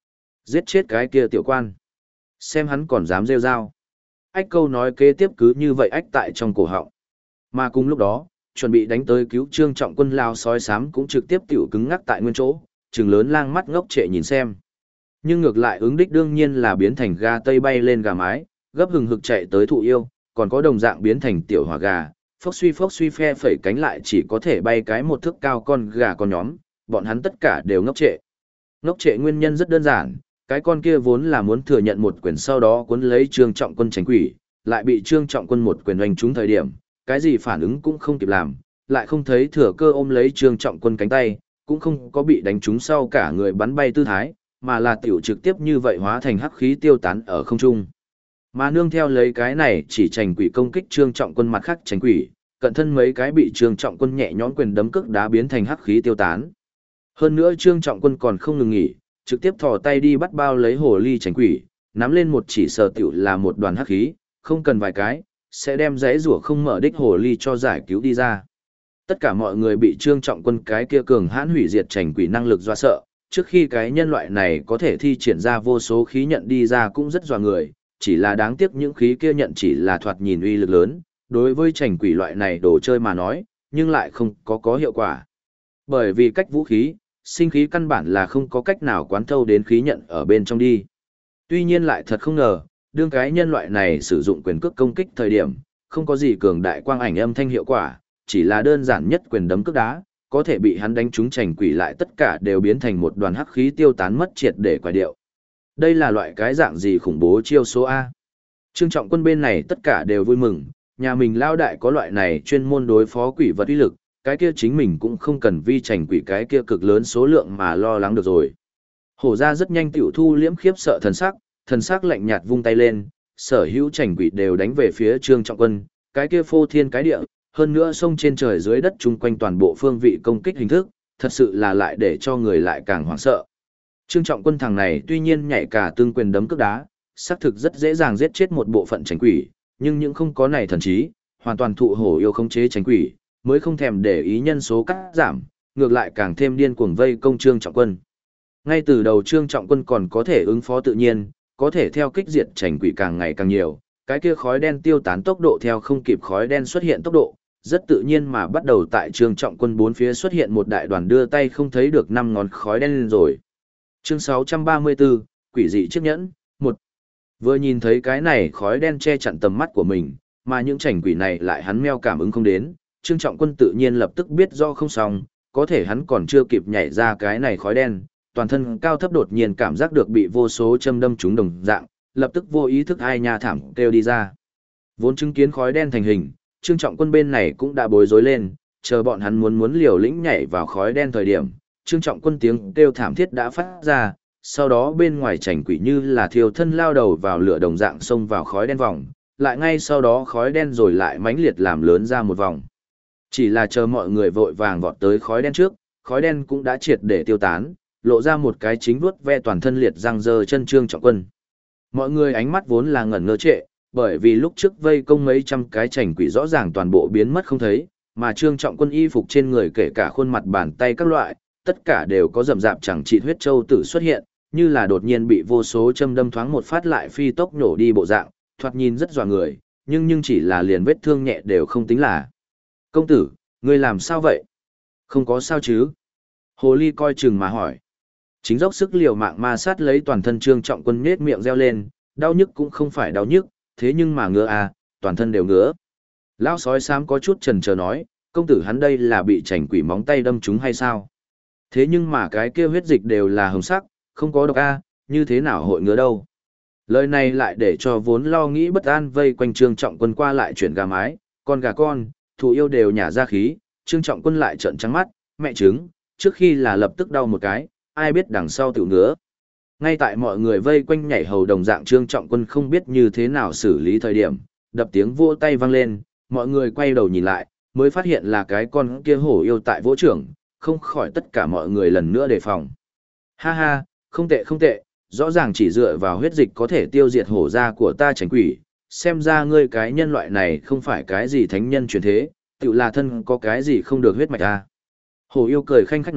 Giết chết cái kia tiểu quan. Xem hắn còn dám rêu rao. Ách câu nói kế tiếp cứ như vậy ách tại trong cổ họng. Mà cùng lúc đó, chuẩn bị đánh tới cứu Trương Trọng Quân lao sói xám cũng trực tiếp tiểu cứng ngắc tại nguyên chỗ, trừng lớn lang mắt ngốc trệ nhìn xem. Nhưng ngược lại ứng đích đương nhiên là biến thành gà tây bay lên gà mái, gấp hừng hực chạy tới thụ yêu, còn có đồng dạng biến thành tiểu hỏa gà, phốc suy phe phẩy cánh lại chỉ có thể bay cái một thước cao con gà con nhóm, bọn hắn tất cả đều ngốc trệ. Ngốc trệ nguyên nhân rất đơn giản, cái con kia vốn là muốn thừa nhận một quyền sau đó cuốn lấy Trương Trọng Quân tránh quỷ, lại bị Trương Trọng Quân một quyền oanh trúng thời điểm, cái gì phản ứng cũng không kịp làm, lại không thấy thừa cơ ôm lấy Trương Trọng Quân cánh tay, cũng không có bị đánh trúng sau cả người bắn bay tư thái, mà là tiểu trực tiếp như vậy hóa thành hắc khí tiêu tán ở không trung. Mà nương theo lấy cái này chỉ trành quỷ công kích Trương Trọng Quân mặt khác tránh quỷ, cận thân mấy cái bị Trương Trọng Quân nhẹ nhõm quyền đấm cước đá biến thành hắc khí tiêu tán. Hơn nữa Trương Trọng Quân còn không ngừng nghỉ, trực tiếp thò tay đi bắt bao lấy hồ ly tránh quỷ, nắm lên một chỉ sờ tiểu là một đoàn hắc khí, không cần vài cái, sẽ đem giấy rủa không mở đích hồ ly cho giải cứu đi ra. Tất cả mọi người bị Trương Trọng Quân cái kia cường hãn hủy diệt trành quỷ năng lực dọa sợ, trước khi cái nhân loại này có thể thi triển ra vô số khí nhận đi ra cũng rất dọa người, chỉ là đáng tiếc những khí kia nhận chỉ là thoạt nhìn uy lực lớn, đối với trành quỷ loại này đồ chơi mà nói, nhưng lại không có hiệu quả. Bởi vì cách vũ khí, sinh khí căn bản là không có cách nào quán thâu đến khí nhận ở bên trong đi. Tuy nhiên lại thật không ngờ, đương cái nhân loại này sử dụng quyền cước công kích thời điểm, không có gì cường đại quang ảnh âm thanh hiệu quả, chỉ là đơn giản nhất quyền đấm cước đá, có thể bị hắn đánh trúng trành quỷ lại tất cả đều biến thành một đoàn hắc khí tiêu tán mất triệt để quả điệu. Đây là loại cái dạng gì khủng bố chiêu số A. Trương Trọng Quân bên này tất cả đều vui mừng, nhà mình lao đại có loại này chuyên môn đối phó quỷ vật uy lực, cái kia chính mình cũng không cần vi trành quỷ cái kia cực lớn số lượng mà lo lắng được rồi. Hổ ra rất nhanh tiểu thu liễm khiếp sợ thần sắc lạnh nhạt vung tay lên, sở hữu trành quỷ đều đánh về phía Trương Trọng Quân, cái kia phô thiên cái địa, hơn nữa sông trên trời dưới đất chung quanh toàn bộ phương vị công kích hình thức, thật sự là lại để cho người lại càng hoảng sợ. Trương Trọng Quân thằng này tuy nhiên nhảy cả tương quyền đấm cước đá, xác thực rất dễ dàng giết chết một bộ phận trành quỷ, nhưng những không có này thần trí, hoàn toàn thụ hổ yêu khống chế trành quỷ, mới không thèm để ý nhân số cắt giảm, ngược lại càng thêm điên cuồng vây công Trương Trọng Quân. Ngay từ đầu Trương Trọng Quân còn có thể ứng phó tự nhiên, có thể theo kích diệt trành quỷ càng ngày càng nhiều, cái kia khói đen tiêu tán tốc độ theo không kịp khói đen xuất hiện tốc độ, rất tự nhiên mà bắt đầu tại Trương Trọng Quân bốn phía xuất hiện một đại đoàn đưa tay không thấy được 5 ngón khói đen lên rồi. Chương 634, Quỷ dị chiếc nhẫn, 1. Vừa nhìn thấy cái này khói đen che chặn tầm mắt của mình, mà những trành quỷ này lại hắn meo cảm ứng không đến, Trương Trọng Quân tự nhiên lập tức biết do không xong, có thể hắn còn chưa kịp nhảy ra cái này khói đen, toàn thân cao thấp đột nhiên cảm giác được bị vô số châm đâm trúng đồng dạng, lập tức vô ý thức ai nha thảm kêu đi ra. Vốn chứng kiến khói đen thành hình, Trương Trọng Quân bên này cũng đã bối rối lên, chờ bọn hắn muốn liều lĩnh nhảy vào khói đen thời điểm, Trương Trọng Quân tiếng kêu thảm thiết đã phát ra, sau đó bên ngoài chảnh quỷ như là thiêu thân lao đầu vào lửa đồng dạng xông vào khói đen vòng, lại ngay sau đó khói đen rồi lại mãnh liệt làm lớn ra một vòng. Chỉ là chờ mọi người vội vàng vọt tới khói đen trước, khói đen cũng đã triệt để tiêu tán, lộ ra một cái chính vuốt ve toàn thân liệt răng dơ chân Trương Trọng Quân. Mọi người ánh mắt vốn là ngẩn ngơ trệ, bởi vì lúc trước vây công mấy trăm cái chảnh quỷ rõ ràng toàn bộ biến mất không thấy, mà Trương Trọng Quân y phục trên người kể cả khuôn mặt bàn tay các loại, tất cả đều có rầm rạp chẳng chịt huyết châu tử xuất hiện, như là đột nhiên bị vô số châm đâm thoáng một phát lại phi tốc nổ đi bộ dạng, thoạt nhìn rất dọa người, nhưng chỉ là liền vết thương nhẹ đều không tính là. Công tử, ngươi làm sao vậy? Không có sao chứ? Hồ ly coi chừng mà hỏi. Chính dốc sức liều mạng ma sát lấy toàn thân Trương Trọng Quân nhếch miệng reo lên, đau nhức cũng không phải đau nhức, thế nhưng mà ngứa à, toàn thân đều ngứa. Lão sói xám có chút chần chờ nói, công tử hắn đây là bị chảnh quỷ móng tay đâm trúng hay sao? Thế nhưng mà cái kia huyết dịch đều là hồng sắc, không có độc a, như thế nào hội ngứa đâu? Lời này lại để cho vốn lo nghĩ bất an vây quanh Trương Trọng Quân qua lại chuyển gà mái, con gà con, thù yêu đều nhả ra khí, Trương Trọng Quân lại trợn trắng mắt, mẹ trứng, trước khi là lập tức đau một cái, ai biết đằng sau tiểu ngứa. Ngay tại mọi người vây quanh nhảy hầu đồng dạng Trương Trọng Quân không biết như thế nào xử lý thời điểm, đập tiếng vỗ tay vang lên, mọi người quay đầu nhìn lại, mới phát hiện là cái con kia hổ yêu tại vỗ trưởng, không khỏi tất cả mọi người lần nữa đề phòng. Ha ha, không tệ không tệ, rõ ràng chỉ dựa vào huyết dịch có thể tiêu diệt hổ gia của ta chảnh quỷ, xem ra ngươi cái nhân loại này không phải cái gì thánh nhân truyền thế, tự là thân có cái gì không được huyết mạch à. Hổ yêu cười khanh khách nói,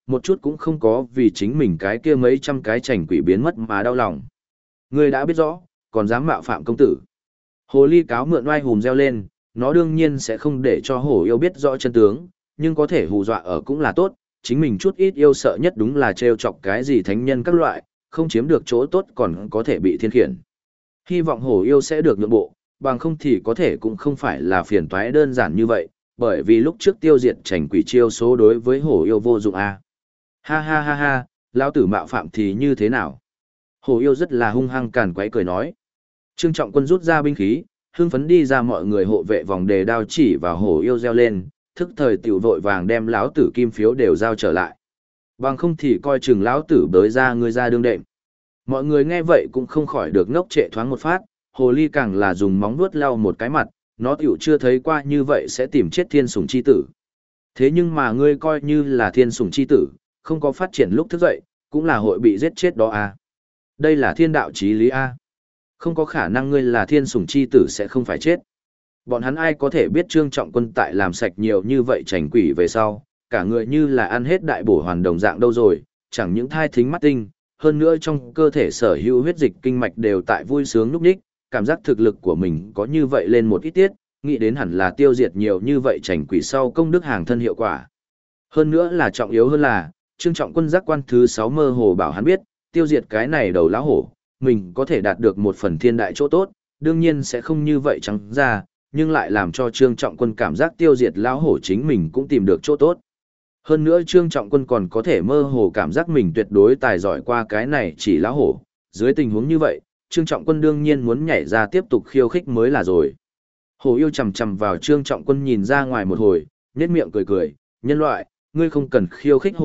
một chút cũng không có vì chính mình cái kia mấy trăm cái chảnh quỷ biến mất mà đau lòng. Ngươi đã biết rõ, còn dám mạo phạm công tử. Hồ ly cáo mượn oai hùm reo lên, nó đương nhiên sẽ không để cho hổ yêu biết rõ chân tướng, nhưng có thể hù dọa ở cũng là tốt, chính mình chút ít yêu sợ nhất đúng là trêu chọc cái gì thánh nhân các loại, không chiếm được chỗ tốt còn có thể bị thiên khiển. Hy vọng hổ yêu sẽ được nhượng bộ, bằng không thì có thể cũng không phải là phiền toái đơn giản như vậy, bởi vì lúc trước tiêu diệt chảnh quỷ chiêu số đối với hổ yêu vô dụng a. Ha ha ha ha, lão tử mạo phạm thì như thế nào? Hổ yêu rất là hung hăng càn quấy cười nói. Trương Trọng Quân rút ra binh khí, hưng phấn đi ra, mọi người hộ vệ vòng đề đao chỉ vào hổ yêu reo lên, thức thời tiểu vội vàng đem lão tử kim phiếu đều giao trở lại. Bằng không thì coi chừng lão tử bới ra người ra đương đệm. Mọi người nghe vậy cũng không khỏi được ngốc trệ thoáng một phát, hồ ly càng là dùng móng vuốt lau một cái mặt, nó tiểu chưa thấy qua như vậy sẽ tìm chết thiên sủng chi tử. Thế nhưng mà ngươi coi như là thiên sủng chi tử, không có phát triển lúc thức dậy, cũng là hội bị giết chết đó à. Đây là thiên đạo chí lý a. Không có khả năng ngươi là thiên sủng chi tử sẽ không phải chết. Bọn hắn ai có thể biết Trương Trọng Quân tại làm sạch nhiều như vậy chảnh quỷ về sau, cả người như là ăn hết đại bổ hoàn đồng dạng đâu rồi, chẳng những thai thính mắt tinh, hơn nữa trong cơ thể sở hữu huyết dịch kinh mạch đều tại vui sướng lúc ních, cảm giác thực lực của mình có như vậy lên một ít tiết, nghĩ đến hẳn là tiêu diệt nhiều như vậy chảnh quỷ sau công đức hàng thân hiệu quả. Hơn nữa là trọng yếu hơn là, Trương Trọng Quân giác quan thứ 6 mơ hồ bảo hắn biết, tiêu diệt cái này đầu lão hổ, mình có thể đạt được một phần thiên đại chỗ tốt, đương nhiên sẽ không như vậy trắng ra, nhưng lại làm cho Trương Trọng Quân cảm giác tiêu diệt lão hổ chính mình cũng tìm được chỗ tốt. Hơn nữa Trương Trọng Quân còn có thể mơ hồ cảm giác mình tuyệt đối tài giỏi qua cái này chỉ lão hổ, dưới tình huống như vậy, Trương Trọng Quân đương nhiên muốn nhảy ra tiếp tục khiêu khích mới là rồi. Hổ yêu chầm chầm vào Trương Trọng Quân nhìn ra ngoài một hồi, nhếch miệng cười cười, nhân loại, ngươi không cần khiêu khích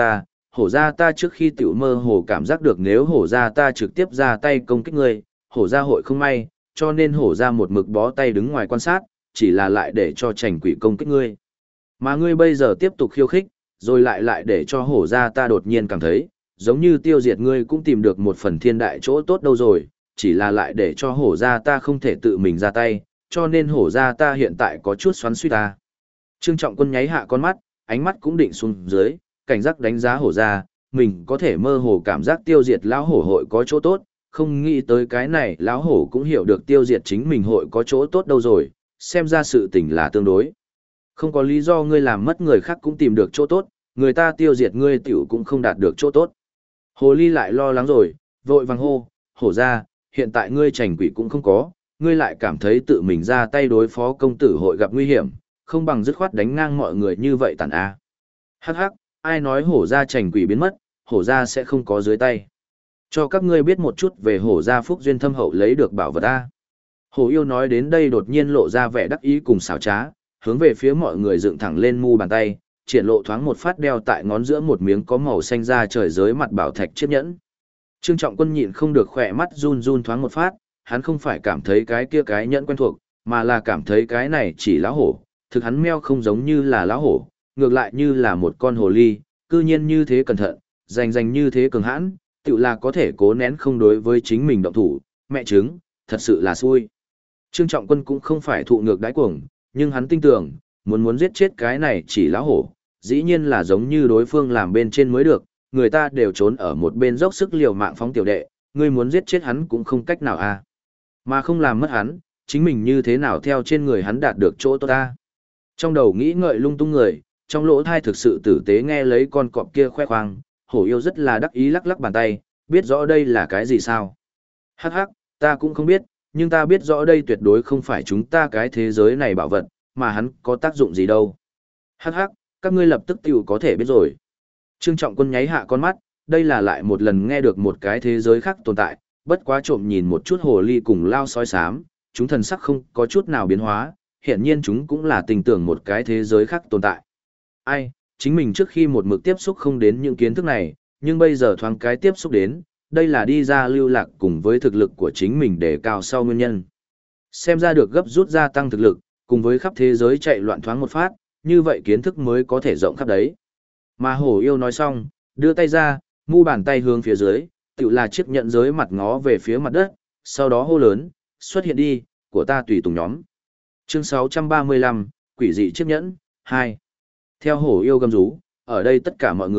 hổ ra ta trước khi tiểu mơ hồ cảm giác được nếu hổ ra ta trực tiếp ra tay công kích ngươi, hổ ra hội không may, cho nên hổ ra một mực bó tay đứng ngoài quan sát, chỉ là lại để cho chảnh quỷ công kích ngươi. Mà ngươi bây giờ tiếp tục khiêu khích, rồi lại để cho hổ ra ta đột nhiên cảm thấy, giống như tiêu diệt ngươi cũng tìm được một phần thiên đại chỗ tốt đâu rồi, chỉ là lại để cho hổ ra ta không thể tự mình ra tay, cho nên hổ ra ta hiện tại có chút xoắn suýt ta. Trương Trọng Quân nháy hạ con mắt, ánh mắt cũng định xuống dưới, cảnh giác đánh giá hổ ra, mình có thể mơ hồ cảm giác tiêu diệt lão hổ hội có chỗ tốt, không nghĩ tới cái này lão hổ cũng hiểu được tiêu diệt chính mình hội có chỗ tốt đâu rồi, xem ra sự tình là tương đối. Không có lý do ngươi làm mất người khác cũng tìm được chỗ tốt, người ta tiêu diệt ngươi tiểu cũng không đạt được chỗ tốt. Hồ ly lại lo lắng rồi, vội vàng hô, hổ ra, hiện tại ngươi chảnh quỷ cũng không có, ngươi lại cảm thấy tự mình ra tay đối phó công tử hội gặp nguy hiểm, không bằng dứt khoát đánh ngang mọi người như vậy tàn a. Hắc hắc, ai nói hổ ra chảnh quỷ biến mất, hổ ra sẽ không có dưới tay. Cho các ngươi biết một chút về hổ ra phúc duyên thâm hậu lấy được bảo vật a. Hổ yêu nói đến đây đột nhiên lộ ra vẻ đắc ý cùng xảo trá, hướng về phía mọi người dựng thẳng lên mu bàn tay, triển lộ thoáng một phát đeo tại ngón giữa một miếng có màu xanh da trời giới mặt bảo thạch chiếc nhẫn. Trương Trọng Quân nhịn không được khỏe mắt run run thoáng một phát, hắn không phải cảm thấy cái kia cái nhẫn quen thuộc, mà là cảm thấy cái này chỉ lão hổ, thực hắn meo không giống như là lão hổ, ngược lại như là một con hồ ly, cư nhiên như thế cẩn thận, rành như thế cường hãn, tự là có thể cố nén không đối với chính mình động thủ, mẹ chứng, thật sự là xui. Trương Trọng Quân cũng không phải thụ ngược đái cuồng, nhưng hắn tin tưởng, muốn giết chết cái này chỉ lão hổ, dĩ nhiên là giống như đối phương làm bên trên mới được, người ta đều trốn ở một bên dốc sức liều mạng phóng tiểu đệ, ngươi muốn giết chết hắn cũng không cách nào a. Mà không làm mất hắn, chính mình như thế nào theo trên người hắn đạt được chỗ tốt ta. Trong đầu nghĩ ngợi lung tung người, trong lỗ thai thực sự tử tế nghe lấy con cọp kia khoe khoang, hổ yêu rất là đắc ý lắc lắc bàn tay, biết rõ đây là cái gì sao. Hắc hắc, ta cũng không biết, nhưng ta biết rõ đây tuyệt đối không phải chúng ta cái thế giới này bảo vật, mà hắn có tác dụng gì đâu. Hắc hắc, các ngươi lập tức tiểu có thể biết rồi. Trương Trọng Quân nháy hạ con mắt, đây là lại một lần nghe được một cái thế giới khác tồn tại, bất quá trộm nhìn một chút hồ ly cùng lao sói xám, chúng thần sắc không có chút nào biến hóa, hiển nhiên chúng cũng là tình tưởng một cái thế giới khác tồn tại. Ai, chính mình trước khi một mực tiếp xúc không đến những kiến thức này, nhưng bây giờ thoáng cái tiếp xúc đến, đây là đi ra lưu lạc cùng với thực lực của chính mình để cao sau nguyên nhân. Xem ra được gấp rút gia tăng thực lực, cùng với khắp thế giới chạy loạn thoáng một phát, như vậy kiến thức mới có thể rộng khắp đấy. Mà hổ yêu nói xong, đưa tay ra, mu bàn tay hướng phía dưới, tự là chiếc nhẫn giới mặt ngó về phía mặt đất, sau đó hô lớn, xuất hiện đi, của ta tùy tùng nhóm. Chương 635, quỷ dị chiếc nhẫn, 2. Theo hổ yêu gầm rú, ở đây tất cả mọi người,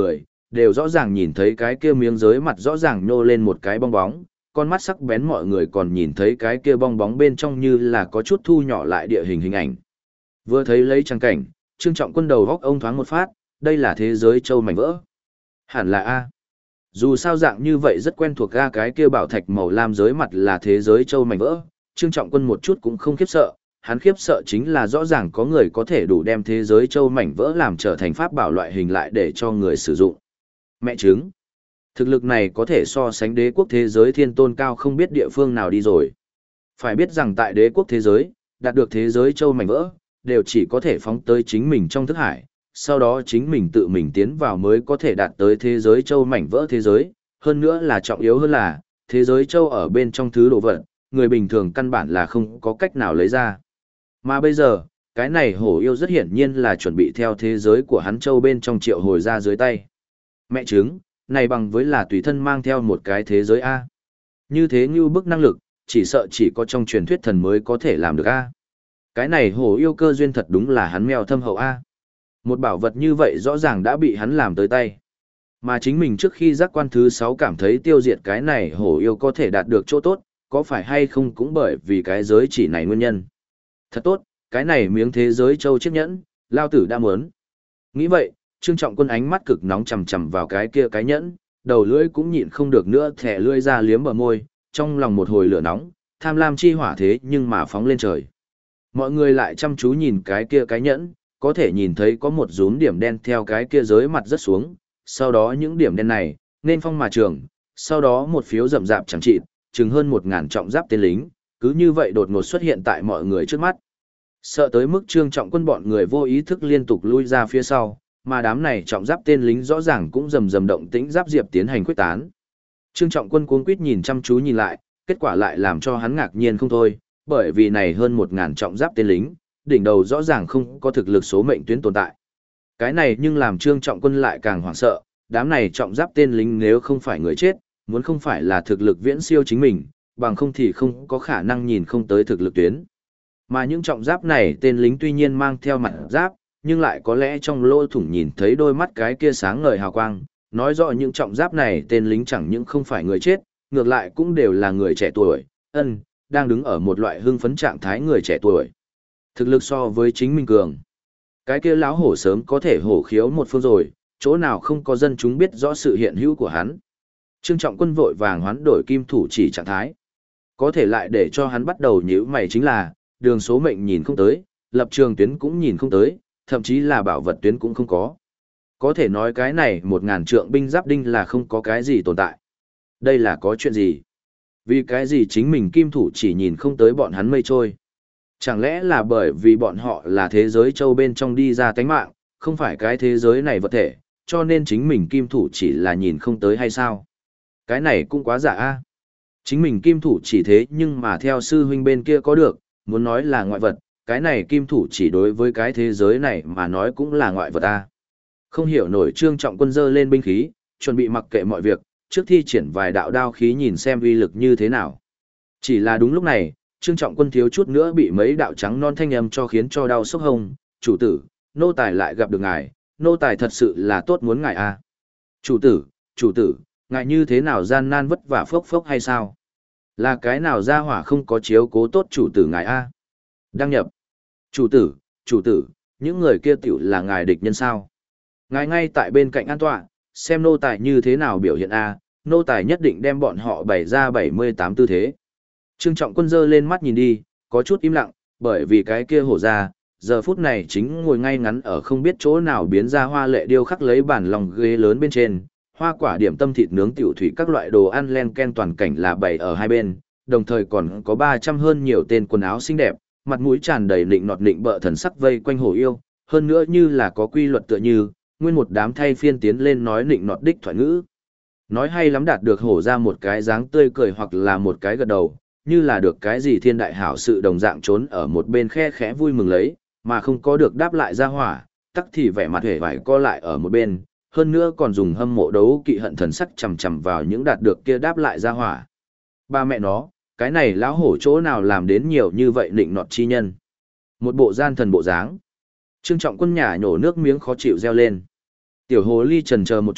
đều rõ ràng nhìn thấy cái kia miếng giới mặt rõ ràng nhô lên một cái bong bóng, con mắt sắc bén mọi người còn nhìn thấy cái kia bong bóng bên trong như là có chút thu nhỏ lại địa hình hình ảnh. Vừa thấy lấy trang cảnh, Trương Trọng Quân đầu góc ông thoáng một phát, đây là thế giới châu mảnh vỡ. Hẳn là A. Dù sao dạng như vậy rất quen thuộc ga cái kia bảo thạch màu lam giới mặt là thế giới châu mảnh vỡ, Trương Trọng Quân một chút cũng không khiếp sợ, hắn khiếp sợ chính là rõ ràng có người có thể đủ đem thế giới châu mảnh vỡ làm trở thành pháp bảo loại hình lại để cho người sử dụng. Mẹ chứng. Thực lực này có thể so sánh đế quốc thế giới thiên tôn cao không biết địa phương nào đi rồi. Phải biết rằng tại đế quốc thế giới, đạt được thế giới châu mảnh vỡ, đều chỉ có thể phóng tới chính mình trong thức hải, sau đó chính mình tự mình tiến vào mới có thể đạt tới thế giới châu mảnh vỡ thế giới, hơn nữa là trọng yếu hơn là, thế giới châu ở bên trong thứ đồ vật, người bình thường căn bản là không có cách nào lấy ra. Mà bây giờ, cái này hổ yêu rất hiển nhiên là chuẩn bị theo thế giới của hắn châu bên trong triệu hồi ra dưới tay. Mẹ chứng, này bằng với là tùy thân mang theo một cái thế giới A. Như thế như bức năng lực, chỉ sợ chỉ có trong truyền thuyết thần mới có thể làm được A. Cái này hổ yêu cơ duyên thật đúng là hắn mèo thâm hậu A. Một bảo vật như vậy rõ ràng đã bị hắn làm tới tay. Mà chính mình trước khi giác quan thứ 6 cảm thấy tiêu diệt cái này hổ yêu có thể đạt được chỗ tốt, có phải hay không cũng bởi vì cái giới chỉ này nguyên nhân. Thật tốt, cái này miếng thế giới châu chiếc nhẫn, lao tử đã muốn. Nghĩ vậy, Trương Trọng Quân ánh mắt cực nóng chằm chằm vào cái kia cái nhẫn, đầu lưỡi cũng nhịn không được nữa thẻ lưỡi ra liếm bờ môi, trong lòng một hồi lửa nóng, tham lam chi hỏa thế nhưng mà phóng lên trời. Mọi người lại chăm chú nhìn cái kia cái nhẫn, có thể nhìn thấy có một rúm điểm đen theo cái kia giới mặt rất xuống, sau đó những điểm đen này, nên phong mà trường, sau đó một phiếu rậm rạp chẳng chịt, chừng hơn 1000 trọng giáp tên lính, cứ như vậy đột ngột xuất hiện tại mọi người trước mắt. Sợ tới mức Trương Trọng Quân bọn người vô ý thức liên tục lui ra phía sau, mà đám này trọng giáp tên lính rõ ràng cũng rầm rầm động tĩnh giáp diệp tiến hành quyết tán. Trương Trọng Quân cuống quýt nhìn chăm chú nhìn lại, kết quả lại làm cho hắn ngạc nhiên không thôi, bởi vì này hơn 1000 trọng giáp tên lính, đỉnh đầu rõ ràng không có thực lực số mệnh tuyến tồn tại. Cái này nhưng làm Trương Trọng Quân lại càng hoảng sợ, đám này trọng giáp tên lính nếu không phải người chết, muốn không phải là thực lực viễn siêu chính mình, bằng không thì không có khả năng nhìn không tới thực lực tuyến. Mà những trọng giáp này tên lính tuy nhiên mang theo mặt giáp, nhưng lại có lẽ trong lỗ thủng nhìn thấy đôi mắt cái kia sáng ngời hào quang, nói rõ những trọng giáp này tên lính chẳng những không phải người chết, ngược lại cũng đều là người trẻ tuổi, đang đứng ở một loại hưng phấn trạng thái người trẻ tuổi. Thực lực so với chính mình cường. Cái kia lão hổ sớm có thể hổ khiếu một phương rồi, chỗ nào không có dân chúng biết rõ sự hiện hữu của hắn. Trương Trọng Quân vội vàng hoán đổi kim thủ chỉ trạng thái. Có thể lại để cho hắn bắt đầu nhíu mày chính là, đường số mệnh nhìn không tới, lập trường tuyến cũng nhìn không tới, thậm chí là bảo vật tuyến cũng không có. Có thể nói cái này 1000 trượng binh giáp đinh là không có cái gì tồn tại. Đây là có chuyện gì? Vì cái gì chính mình kim thủ chỉ nhìn không tới bọn hắn mây trôi? Chẳng lẽ là bởi vì bọn họ là thế giới châu bên trong đi ra tánh mạng, không phải cái thế giới này vật thể, cho nên chính mình kim thủ chỉ là nhìn không tới hay sao? Cái này cũng quá giả a. Chính mình kim thủ chỉ thế nhưng mà theo sư huynh bên kia có được, muốn nói là ngoại vật, cái này kim thủ chỉ đối với cái thế giới này mà nói cũng là ngoại vật a. Không hiểu nổi Trương Trọng Quân giơ lên binh khí, chuẩn bị mặc kệ mọi việc, trước thi triển vài đạo đao khí nhìn xem uy lực như thế nào. Chỉ là đúng lúc này, Trương Trọng Quân thiếu chút nữa bị mấy đạo trắng non thanh âm cho khiến cho đau sốc hông, chủ tử, nô tài lại gặp được ngài, nô tài thật sự là tốt muốn ngài a. Chủ tử, ngài như thế nào gian nan vất vả phốc phốc hay sao? Là cái nào ra hỏa không có chiếu cố tốt chủ tử ngài a? Đăng nhập. Chủ tử, những người kia tiểu là ngài địch nhân sao? Ngài ngay tại bên cạnh an tọa, xem nô tài như thế nào biểu hiện a, nô tài nhất định đem bọn họ bày ra 78 tư thế. Trương Trọng Quân giơ lên mắt nhìn đi, có chút im lặng, bởi vì cái kia hổ ra, giờ phút này chính ngồi ngay ngắn ở không biết chỗ nào biến ra hoa lệ điêu khắc lấy bản lòng ghế lớn bên trên, hoa quả điểm tâm thịt nướng tiểu thủy các loại đồ ăn len ken toàn cảnh là bày ở hai bên, đồng thời còn có 300 hơn nhiều tên quần áo xinh đẹp, mặt mũi tràn đầy nịnh nọt nịnh bợ thần sắc vây quanh hổ yêu, hơn nữa như là có quy luật tựa như, nguyên một đám thay phiên tiến lên nói nịnh nọt đích thoại ngữ. Nói hay lắm đạt được hổ ra một cái dáng tươi cười hoặc là một cái gật đầu, như là được cái gì thiên đại hảo sự đồng dạng trốn ở một bên khe khẽ vui mừng lấy, mà không có được đáp lại ra hỏa, tắc thì vẻ mặt hề vải co lại ở một bên, hơn nữa còn dùng hâm mộ đấu kỵ hận thần sắc chằm chằm vào những đạt được kia đáp lại ra hỏa. Ba mẹ nó, cái này lão hổ chỗ nào làm đến nhiều như vậy nịnh nọt chi nhân. Một bộ gian thần bộ dáng. Trương Trọng Quân nhả nhổ nước miếng khó chịu reo lên. Tiểu hồ ly chần chờ một chút,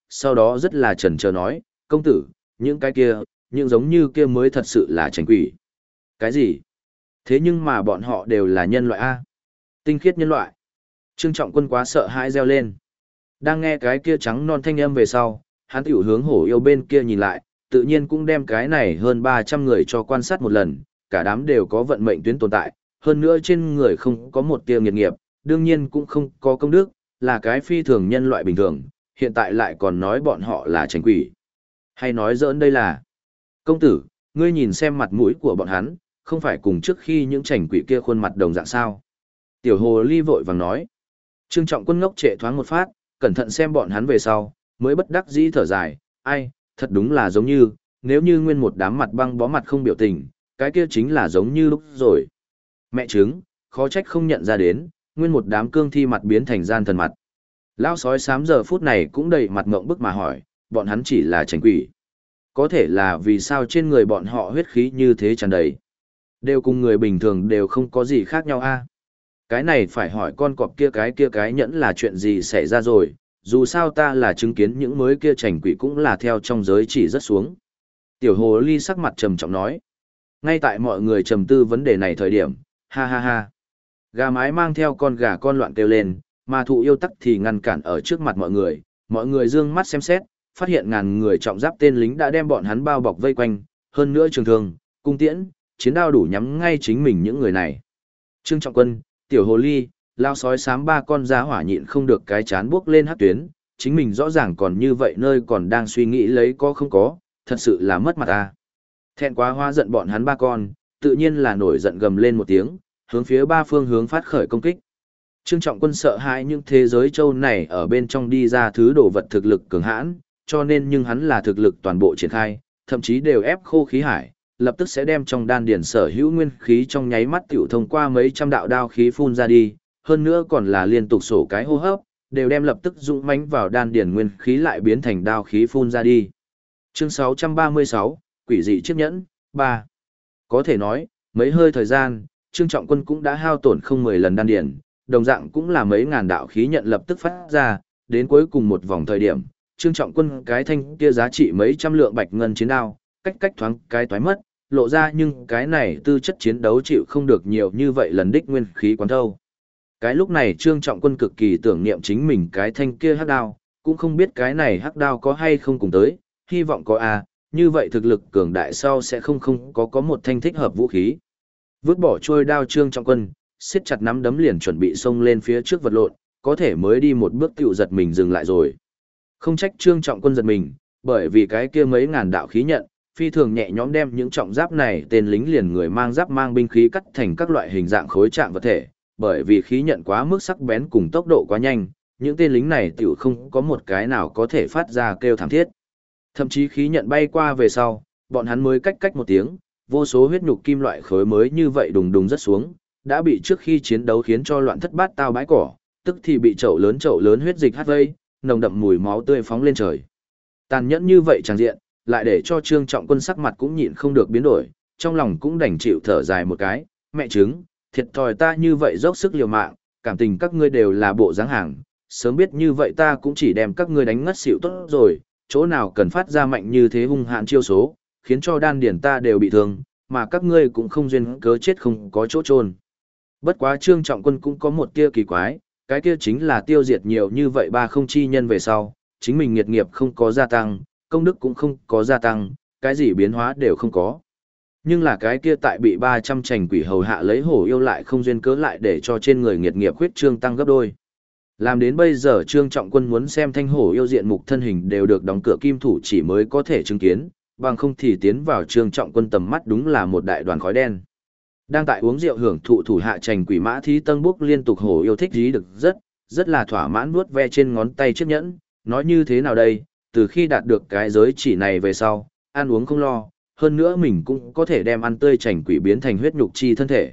sau đó rất là chần chờ nói, công tử, những cái kia, những giống như kia mới thật sự là trành quỷ. Cái gì? Thế nhưng mà bọn họ đều là nhân loại A. Tinh khiết nhân loại. Trương Trọng Quân quá sợ hãi reo lên. Đang nghe cái kia trắng non thanh âm về sau, hắn tiểu hướng hổ yêu bên kia nhìn lại, tự nhiên cũng đem cái này hơn 300 người cho quan sát một lần, cả đám đều có vận mệnh tuyến tồn tại, hơn nữa trên người không có một tia nghiệt nghiệp, đương nhiên cũng không có công đức, là cái phi thường nhân loại bình thường, hiện tại lại còn nói bọn họ là tránh quỷ. Hay nói giỡn đây là, công tử, ngươi nhìn xem mặt mũi của bọn hắn, không phải cùng trước khi những trành quỷ kia khuôn mặt đồng dạng sao. Tiểu hồ ly vội vàng nói. Trương Trọng Quân ngốc trệ thoáng một phát, cẩn thận xem bọn hắn về sau, mới bất đắc dĩ thở dài, ai, thật đúng là giống như, nếu như nguyên một đám mặt băng bó mặt không biểu tình, cái kia chính là giống như lúc rồi. Mẹ chứng, khó trách không nhận ra đến, nguyên một đám cương thi mặt biến thành gian thần mặt. Lão sói xám giờ phút này cũng đầy mặt ngộng bức mà hỏi, bọn hắn chỉ là tránh quỷ. Có thể là vì sao trên người bọn họ huyết khí như thế tràn đầy. Đều cùng người bình thường đều không có gì khác nhau a. Cái này phải hỏi con cọp kia cái nhẫn là chuyện gì xảy ra rồi, dù sao ta là chứng kiến những mới kia trành quỷ cũng là theo trong giới chỉ rất xuống. Tiểu hồ ly sắc mặt trầm trọng nói. Ngay tại mọi người trầm tư vấn đề này thời điểm, ha ha ha. Gà mái mang theo con gà con loạn kêu lên, mà thụ yêu tắc thì ngăn cản ở trước mặt mọi người dương mắt xem xét, phát hiện ngàn người trọng giáp tên lính đã đem bọn hắn bao bọc vây quanh, hơn nữa trường thương, cung tiễn, chiến đao đủ nhắm ngay chính mình những người này. Trương Trọng Quân, Tiểu Hồ Ly, lao sói xám ba con giá hỏa nhịn không được cái chán buốc lên hắc tuyến, chính mình rõ ràng còn như vậy nơi còn đang suy nghĩ lấy có không có, thật sự là mất mặt ta. Thẹn quá hoa giận bọn hắn ba con, tự nhiên là nổi giận gầm lên một tiếng, hướng phía ba phương hướng phát khởi công kích. Trương Trọng Quân sợ hãi những thế giới châu này ở bên trong đi ra thứ đồ vật thực lực cường hãn, cho nên nhưng hắn là thực lực toàn bộ triển khai, thậm chí đều ép khô khí hải, lập tức sẽ đem trong đan điển sở hữu nguyên khí trong nháy mắt tiểu thông qua mấy trăm đạo đao khí phun ra đi, hơn nữa còn là liên tục sổ cái hô hấp, đều đem lập tức dũng mãnh vào đan điển nguyên khí lại biến thành đao khí phun ra đi. Chương 636, Quỷ dị chiếc nhẫn, 3. Có thể nói, mấy hơi thời gian, Trương Trọng Quân cũng đã hao tổn không 10 lần đan điển, đồng dạng cũng là mấy ngàn đạo khí nhận lập tức phát ra, đến cuối cùng một vòng thời điểm, Trương Trọng Quân cái thanh kia giá trị mấy trăm lượng bạch ngân chiến đao, cách thoáng cái toái mất, lộ ra nhưng cái này tư chất chiến đấu chịu không được nhiều như vậy lần đích nguyên khí quán thâu. Cái lúc này Trương Trọng Quân cực kỳ tưởng niệm chính mình cái thanh kia hắc đao, cũng không biết cái này hắc đao có hay không cùng tới, hy vọng có như vậy thực lực cường đại sau sẽ không có một thanh thích hợp vũ khí. Vứt bỏ trôi đao Trương Trọng Quân, siết chặt nắm đấm liền chuẩn bị xông lên phía trước vật lộn, có thể mới đi một bước tiểu giật mình dừng lại rồi. Không trách Trương Trọng Quân giật mình, bởi vì cái kia mấy ngàn đạo khí nhận, phi thường nhẹ nhõm đem những trọng giáp này tên lính liền người mang giáp mang binh khí cắt thành các loại hình dạng khối trạng vật thể, bởi vì khí nhận quá mức sắc bén cùng tốc độ quá nhanh, những tên lính này tiểu không có một cái nào có thể phát ra kêu thảm thiết. Thậm chí khí nhận bay qua về sau, bọn hắn mới cách một tiếng, vô số huyết nhục kim loại khối mới như vậy đùng đùng rất xuống, đã bị trước khi chiến đấu khiến cho loạn thất bát tao bãi cỏ, tức thì bị chậu lớn huyết dịch hắt vây, nồng đậm mùi máu tươi phóng lên trời. Tàn nhẫn như vậy tràng diện, lại để cho Trương Trọng Quân sắc mặt cũng nhịn không được biến đổi, trong lòng cũng đành chịu thở dài một cái, mẹ chứng, thiệt thòi ta như vậy dốc sức liều mạng, cảm tình các ngươi đều là bộ dáng hàng, sớm biết như vậy ta cũng chỉ đem các ngươi đánh ngất xỉu tốt rồi, chỗ nào cần phát ra mạnh như thế hung hãn chiêu số, khiến cho đan điển ta đều bị thương, mà các ngươi cũng không duyên cớ chết không có chỗ chôn. Bất quá Trương Trọng Quân cũng có một tia kỳ quái, cái kia chính là tiêu diệt nhiều như vậy ba không chi nhân về sau, chính mình nghiệt nghiệp không có gia tăng, công đức cũng không có gia tăng, cái gì biến hóa đều không có. Nhưng là cái kia tại bị 300 trành quỷ hầu hạ lấy hổ yêu lại không duyên cớ lại để cho trên người nghiệt nghiệp khuyết trương tăng gấp đôi. Làm đến bây giờ Trương Trọng Quân muốn xem thanh hổ yêu diện mục thân hình đều được đóng cửa kim thủ chỉ mới có thể chứng kiến, bằng không thì tiến vào Trương Trọng Quân tầm mắt đúng là một đại đoàn khói đen. Đang tại uống rượu hưởng thụ thủ hạ trành quỷ mã thí tân bốc liên tục hổ yêu thích dí được rất là thỏa mãn vuốt ve trên ngón tay chiếc nhẫn, nói như thế nào đây, từ khi đạt được cái giới chỉ này về sau, ăn uống không lo, hơn nữa mình cũng có thể đem ăn tươi trành quỷ biến thành huyết nhục chi thân thể.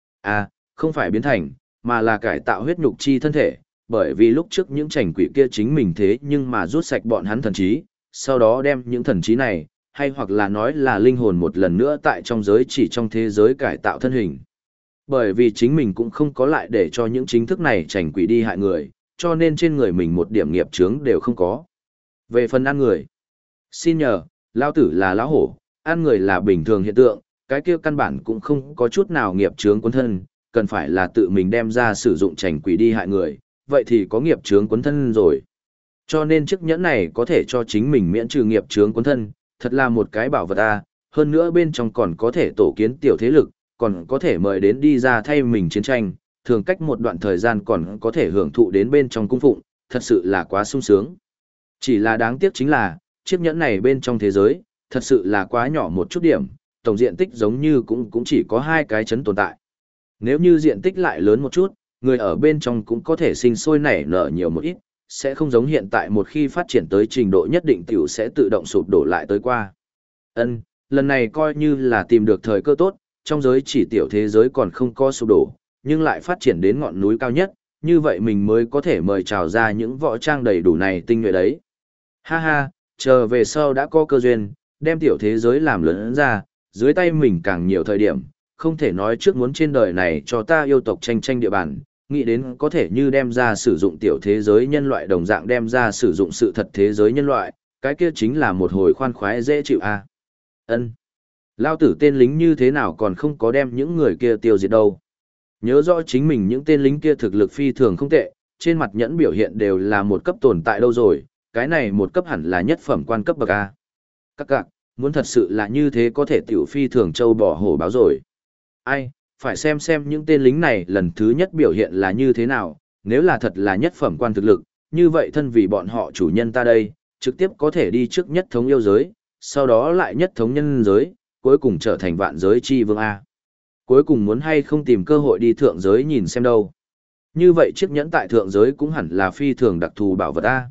Không phải biến thành, mà là cải tạo huyết nhục chi thân thể, bởi vì lúc trước những trành quỷ kia chính mình thế nhưng mà rút sạch bọn hắn thần trí, sau đó đem những thần trí này, hay hoặc là nói là linh hồn một lần nữa tại trong giới chỉ trong thế giới cải tạo thân hình. Bởi vì chính mình cũng không có lại để cho những chính thức này trành quỷ đi hại người, cho nên trên người mình một điểm nghiệp chướng đều không có. Về phần ăn người, xin nhờ, lao tử là lão hổ, ăn người là bình thường hiện tượng, cái kia căn bản cũng không có chút nào nghiệp chướng quấn thân, cần phải là tự mình đem ra sử dụng trành quỷ đi hại người, vậy thì có nghiệp chướng quấn thân rồi. Cho nên chiếc nhẫn này có thể cho chính mình miễn trừ nghiệp chướng quấn thân, thật là một cái bảo vật a, hơn nữa bên trong còn có thể tổ kiến tiểu thế lực, còn có thể mời đến đi ra thay mình chiến tranh, thường cách một đoạn thời gian còn có thể hưởng thụ đến bên trong cung phụng, thật sự là quá sung sướng. Chỉ là đáng tiếc chính là, chiếc nhẫn này bên trong thế giới, thật sự là quá nhỏ một chút điểm, tổng diện tích giống như cũng chỉ có 2 cái chấn tồn tại. Nếu như diện tích lại lớn một chút, người ở bên trong cũng có thể sinh sôi nảy nở nhiều một ít, sẽ không giống hiện tại một khi phát triển tới trình độ nhất định tiểu sẽ tự động sụp đổ lại tới qua. Lần này coi như là tìm được thời cơ tốt, trong giới chỉ tiểu thế giới còn không có sụp đổ, nhưng lại phát triển đến ngọn núi cao nhất, như vậy mình mới có thể mời chào ra những võ trang đầy đủ này tinh nhuệ đấy. Ha ha, chờ về sau đã có cơ duyên, đem tiểu thế giới làm lớn ra, dưới tay mình càng nhiều thời điểm, không thể nói trước muốn trên đời này cho ta yêu tộc tranh tranh địa bàn, nghĩ đến có thể như đem ra sử dụng tiểu thế giới nhân loại đồng dạng đem ra sử dụng sự thật thế giới nhân loại, cái kia chính là một hồi khoan khoái dễ chịu a. Lao tử tên lính như thế nào còn không có đem những người kia tiêu diệt đâu. Nhớ rõ chính mình những tên lính kia thực lực phi thường không tệ, trên mặt nhẫn biểu hiện đều là một cấp tồn tại đâu rồi, cái này một cấp hẳn là nhất phẩm quan cấp bậc A. Các cạc, muốn thật sự là như thế có thể tiểu phi thường châu bỏ hổ báo rồi. Ai, phải xem những tên lính này lần thứ nhất biểu hiện là như thế nào, nếu là thật là nhất phẩm quan thực lực, như vậy thân vì bọn họ chủ nhân ta đây, trực tiếp có thể đi trước nhất thống yêu giới, sau đó lại nhất thống nhân giới, cuối cùng trở thành vạn giới chi vương A. Cuối cùng muốn hay không tìm cơ hội đi thượng giới nhìn xem đâu. Như vậy chiếc nhẫn tại thượng giới cũng hẳn là phi thường đặc thù bảo vật A.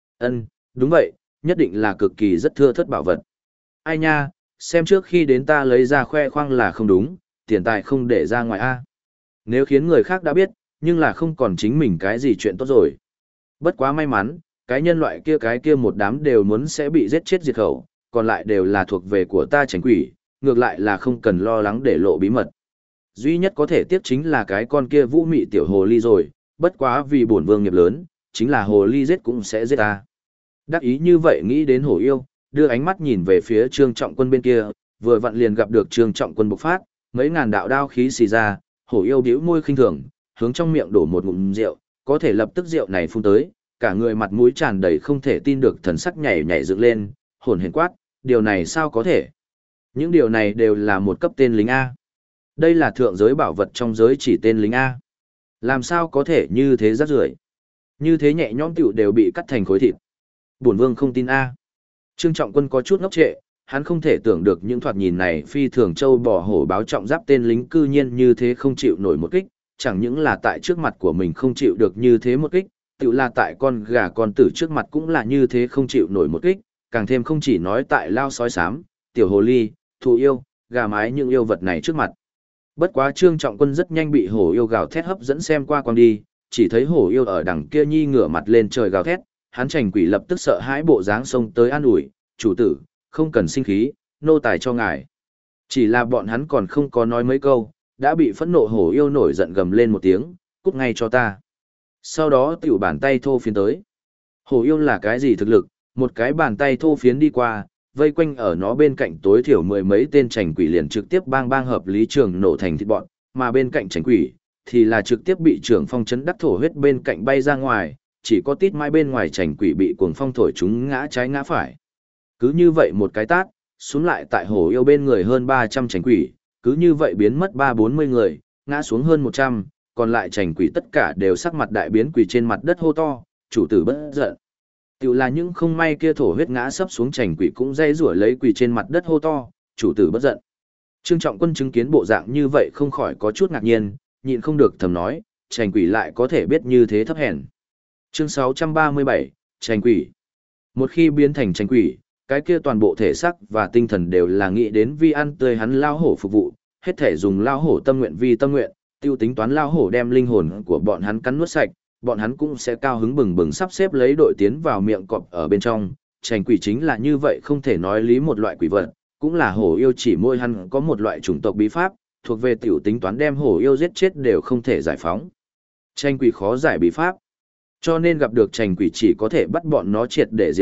Đúng vậy, nhất định là cực kỳ rất thưa thớt bảo vật. Ai nha, xem trước khi đến ta lấy ra khoe khoang là không đúng, tiền tài không để ra ngoài A. Nếu khiến người khác đã biết, nhưng là không còn chính mình cái gì chuyện tốt rồi. Bất quá may mắn, cái nhân loại kia cái kia một đám đều muốn sẽ bị giết chết diệt khẩu, còn lại đều là thuộc về của ta tránh quỷ, ngược lại là không cần lo lắng để lộ bí mật. Duy nhất có thể tiếc chính là cái con kia vũ mị tiểu hồ ly rồi, bất quá vì bổn vương nghiệp lớn, chính là hồ ly giết cũng sẽ giết ta. Đắc ý như vậy nghĩ đến hổ yêu, đưa ánh mắt nhìn về phía Trương Trọng Quân bên kia, vừa vặn liền gặp được Trương Trọng Quân bộc phát, mấy ngàn đạo đao khí xì ra, hổ yêu bĩu môi khinh thường, hướng trong miệng đổ một ngụm rượu, có thể lập tức rượu này phun tới, cả người mặt mũi tràn đầy không thể tin được thần sắc nhảy nhảy dựng lên, hồn hển quát, điều này sao có thể? Những điều này đều là một cấp tên lính A. Đây là thượng giới bảo vật trong giới chỉ tên lính A. Làm sao có thể như thế rác rưởi? Như thế nhẹ nhõm tiểu đều bị cắt thành khối thịt. Bổn vương không tin A. Trương Trọng Quân có chút ngốc trệ, hắn không thể tưởng được những thoạt nhìn này phi thường châu bò hổ báo trọng giáp tên lính cư nhiên như thế không chịu nổi một kích, chẳng những là tại trước mặt của mình không chịu được như thế một kích, tự là tại con gà con tử trước mặt cũng là như thế không chịu nổi một kích, càng thêm không chỉ nói tại lao sói xám, tiểu hồ ly, thù yêu, gà mái những yêu vật này trước mặt. Bất quá Trương Trọng Quân rất nhanh bị hổ yêu gào thét hấp dẫn xem qua quang đi, chỉ thấy hổ yêu ở đằng kia nhi ngửa mặt lên trời gào thét, hắn Trành Quỷ lập tức sợ hãi bộ dáng xông tới an ủi, chủ tử, không cần sinh khí, nô tài cho ngài. Chỉ là bọn hắn còn không có nói mấy câu, đã bị phẫn nộ hổ yêu nổi giận gầm lên một tiếng, cút ngay cho ta. Sau đó tiểu bàn tay thô phiến tới. Hổ yêu là cái gì thực lực, một cái bàn tay thô phiến đi qua, vây quanh ở nó bên cạnh tối thiểu mười mấy tên Trành Quỷ liền trực tiếp bang bang hợp lý trường nổ thành thịt bọn, mà bên cạnh Trành Quỷ thì là trực tiếp bị trưởng phong chấn đắc thổ huyết bên cạnh bay ra ngoài, chỉ có tít mai bên ngoài Trành Quỷ bị cuồng phong thổi chúng ngã trái ngã phải. Cứ như vậy một cái tát, xuống lại tại hổ yêu bên người hơn 300 Trành Quỷ, cứ như vậy biến mất 3-40 người, ngã xuống hơn 100, còn lại Trành Quỷ tất cả đều sắc mặt đại biến quỳ trên mặt đất hô to, chủ tử bất giận. Tiểu là những không may kia thổ huyết ngã sấp xuống Trành Quỷ cũng dây rủa lấy quỳ trên mặt đất hô to, chủ tử bất giận. Trương Trọng Quân chứng kiến bộ dạng như vậy không khỏi có chút ngạc nhiên, nhịn không được thầm nói, Trành Quỷ lại có thể biết như thế thấp hèn. Chương 637, Trành Quỷ. Một khi biến thành Trành Quỷ, cái kia toàn bộ thể xác và tinh thần đều là nghĩ đến vi ăn tươi hắn lao hổ phục vụ, hết thể dùng lao hổ tâm nguyện vi tâm nguyện, tiêu tính toán lao hổ đem linh hồn của bọn hắn cắn nuốt sạch, bọn hắn cũng sẽ cao hứng bừng bừng sắp xếp lấy đội tiến vào miệng cọp ở bên trong. Trành Quỷ chính là như vậy không thể nói lý một loại quỷ vật, cũng là hổ yêu chỉ môi hắn có một loại chủng tộc bí pháp, thuộc về tiểu tính toán đem hổ yêu giết chết đều không thể giải phóng. Trành Quỷ khó giải bí pháp, cho nên gặp được Trành Quỷ chỉ có thể bắt bọn nó triệt để diệt sạch,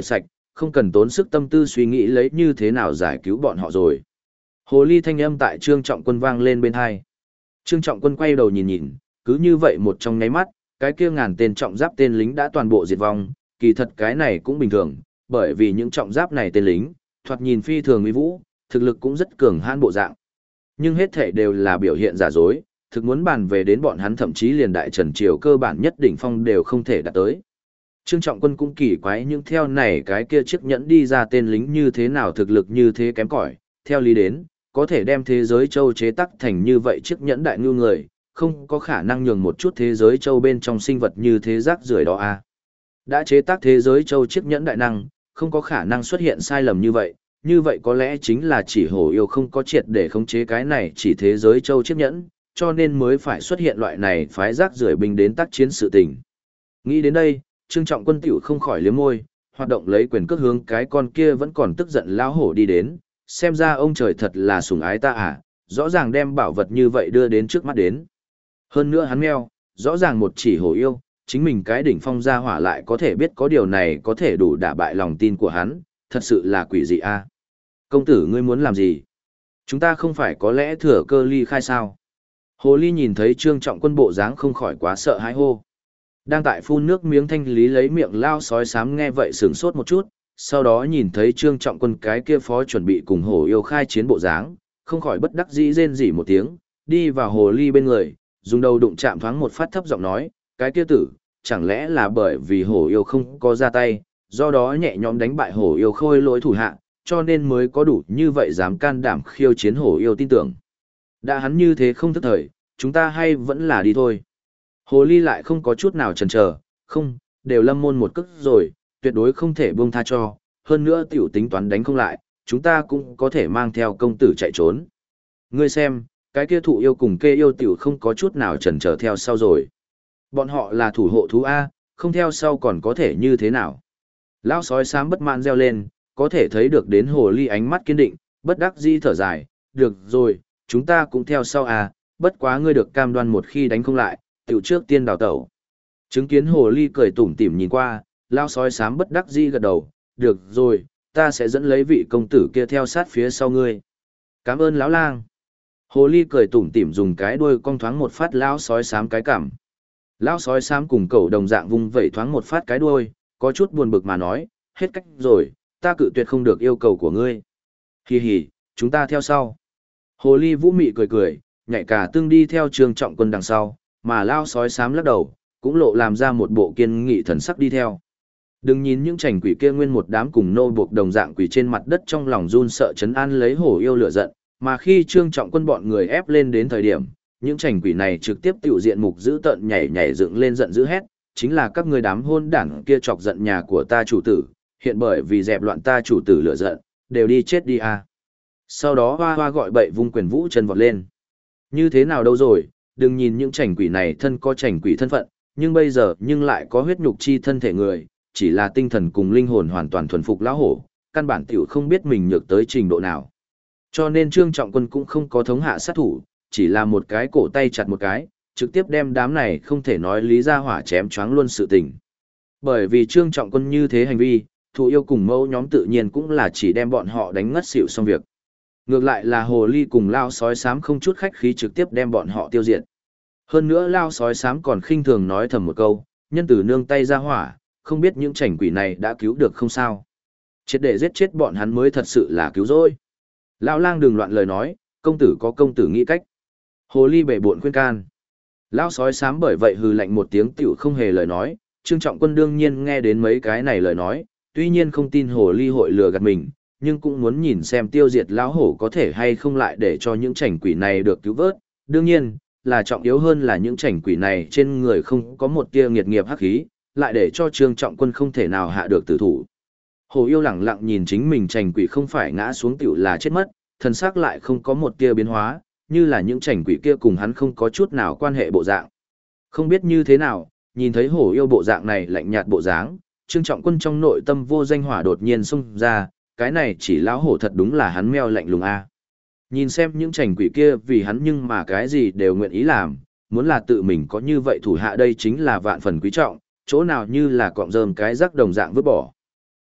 không cần tốn sức tâm tư suy nghĩ lấy như thế nào giải cứu bọn họ rồi. Hồ ly thanh âm tại Trương Trọng Quân vang lên bên hai. Trương Trọng Quân quay đầu nhìn nhìn, cứ như vậy một trong nháy mắt, cái kia ngàn tên trọng giáp tên lính đã toàn bộ diệt vong, kỳ thật cái này cũng bình thường, bởi vì những trọng giáp này tên lính, thoạt nhìn phi thường uy vũ, thực lực cũng rất cường hãn bộ dạng. Nhưng hết thể đều là biểu hiện giả dối, thực muốn bàn về đến bọn hắn thậm chí liền đại trần triều cơ bản nhất đỉnh phong đều không thể đạt tới. Trương Trọng Quân cũng kỳ quái nhưng theo này cái kia chiếc nhẫn đi ra tên lính như thế nào thực lực như thế kém cỏi, theo lý đến, có thể đem thế giới châu chế tắc thành như vậy chiếc nhẫn đại ngưu người, không có khả năng nhường một chút thế giới châu bên trong sinh vật như thế rác rưởi đó à. Đã chế tác thế giới châu chiếc nhẫn đại năng, không có khả năng xuất hiện sai lầm như vậy có lẽ chính là chỉ hổ yêu không có triệt để khống chế cái này chỉ thế giới châu chiếc nhẫn, cho nên mới phải xuất hiện loại này phái rác rưởi binh đến tác chiến sự tình. Nghĩ đến đây, Trương Trọng Quân tiểu không khỏi liếm môi, hoạt động lấy quyền cước hướng cái con kia vẫn còn tức giận lão hổ đi đến, xem ra ông trời thật là sủng ái ta à, rõ ràng đem bảo vật như vậy đưa đến trước mắt đến. Hơn nữa hắn meo, rõ ràng một chỉ hổ yêu, chính mình cái đỉnh phong gia hỏa lại có thể biết có điều này có thể đủ đả bại lòng tin của hắn, thật sự là quỷ dị a. Công tử ngươi muốn làm gì? Chúng ta không phải có lẽ thừa cơ ly khai sao? Hồ ly nhìn thấy Trương Trọng Quân bộ dáng không khỏi quá sợ hãi hô. Đang tại phun nước miếng thanh lý lấy miệng lao sói sám nghe vậy sửng sốt một chút, sau đó nhìn thấy Trương Trọng Quân cái kia phó chuẩn bị cùng hổ yêu khai chiến bộ dáng, không khỏi bất đắc dĩ rên rỉ một tiếng, đi vào hồ ly bên người, dùng đầu đụng chạm thoáng một phát thấp giọng nói, cái kia tử, chẳng lẽ là bởi vì hổ yêu không có ra tay, do đó nhẹ nhõm đánh bại hổ yêu khôi lỗi thủ hạ, cho nên mới có đủ như vậy dám can đảm khiêu chiến hổ yêu tin tưởng. Đã hắn như thế không thức thời, chúng ta hay vẫn là đi thôi. Hồ ly lại không có chút nào chần chờ, không, đều lâm môn một cước rồi, tuyệt đối không thể buông tha cho, hơn nữa tiểu tính toán đánh không lại, chúng ta cũng có thể mang theo công tử chạy trốn. Ngươi xem, cái kia thụ yêu cùng kê yêu tiểu không có chút nào chần chờ theo sau rồi. Bọn họ là thủ hộ thú A, không theo sau còn có thể như thế nào. Lão sói xám bất mãn reo lên, có thể thấy được đến hồ ly ánh mắt kiên định, bất đắc dĩ thở dài, được rồi, chúng ta cũng theo sau A, bất quá ngươi được cam đoan một khi đánh không lại, tiểu trước tiên đào tẩu. Chứng kiến hồ ly cười tủm tỉm nhìn qua, lão sói xám bất đắc dĩ gật đầu, được rồi, ta sẽ dẫn lấy vị công tử kia theo sát phía sau ngươi. Cảm ơn lão lang. Hồ ly cười tủm tỉm dùng cái đuôi cong thoáng một phát lão sói xám cái cảm. Lão sói xám cùng cậu đồng dạng vung vẩy thoáng một phát cái đuôi, có chút buồn bực mà nói, hết cách rồi, ta cự tuyệt không được yêu cầu của ngươi. Hì hì, chúng ta theo sau. Hồ ly vũ mị cười cười, nhảy cả tương đi theo Trương Trọng Quân đằng sau, mà lão sói xám lắc đầu, cũng lộ làm ra một bộ kiên nghị thần sắc đi theo. Đừng nhìn những chảnh quỷ kia nguyên một đám cùng nô buộc đồng dạng quỷ trên mặt đất trong lòng run sợ chấn an lấy hổ yêu lửa giận, mà khi Trương Trọng Quân bọn người ép lên đến thời điểm, những chảnh quỷ này trực tiếp tiểu diện mục dữ tợn nhảy nhảy dựng lên giận dữ hét, chính là các ngươi đám hôn đảng kia chọc giận nhà của ta chủ tử, hiện bởi vì dẹp loạn ta chủ tử lửa giận, đều đi chết đi à. Sau đó hoa hoa gọi bậy vung quyền vũ chân vọt lên. Như thế nào đâu rồi, đừng nhìn những chảnh quỷ này thân có chảnh quỷ thân phận, nhưng bây giờ nhưng lại có huyết nhục chi thân thể người, chỉ là tinh thần cùng linh hồn hoàn toàn thuần phục lão hổ, căn bản tiểu không biết mình nhược tới trình độ nào. Cho nên Trương Trọng Quân cũng không có thống hạ sát thủ, chỉ là một cái cổ tay chặt một cái, trực tiếp đem đám này không thể nói lý ra hỏa chém choáng luôn sự tình. Bởi vì Trương Trọng Quân như thế hành vi, thụ yêu cùng mẫu nhóm tự nhiên cũng là chỉ đem bọn họ đánh ngất xỉu xong việc. Ngược lại là hồ ly cùng lao sói xám không chút khách khí trực tiếp đem bọn họ tiêu diệt. Hơn nữa lao sói xám còn khinh thường nói thầm một câu, nhân từ nương tay ra hỏa, không biết những chảnh quỷ này đã cứu được không sao. Chết để giết chết bọn hắn mới thật sự là cứu rỗi. Lão lang đừng loạn lời nói, công tử có công tử nghĩ cách. Hồ ly bể buộn khuyên can. Lão sói xám bởi vậy hừ lạnh một tiếng tiểu không hề lời nói, Trương Trọng Quân đương nhiên nghe đến mấy cái này lời nói, tuy nhiên không tin hồ ly hội lừa gạt mình, nhưng cũng muốn nhìn xem tiêu diệt lão hổ có thể hay không lại để cho những chảnh quỷ này được cứu vớt. Đương nhiên, là trọng yếu hơn là những chảnh quỷ này trên người không có một tia nghiệt nghiệp hắc khí, lại để cho Trương Trọng Quân không thể nào hạ được tử thủ. Hồ yêu lẳng lặng nhìn chính mình chảnh quỷ không phải ngã xuống tiểu là chết mất, thân xác lại không có một tia biến hóa, như là những chảnh quỷ kia cùng hắn không có chút nào quan hệ bộ dạng. Không biết như thế nào, nhìn thấy hổ yêu bộ dạng này lạnh nhạt bộ dáng, Trương Trọng Quân trong nội tâm vô danh hỏa đột nhiên xông ra, cái này chỉ lão hổ thật đúng là hắn meo lạnh lùng a. Nhìn xem những chảnh quỷ kia vì hắn nhưng mà cái gì đều nguyện ý làm, muốn là tự mình có như vậy thủ hạ đây chính là vạn phần quý trọng, chỗ nào như là cọng rơm cái rắc đồng dạng vứt bỏ.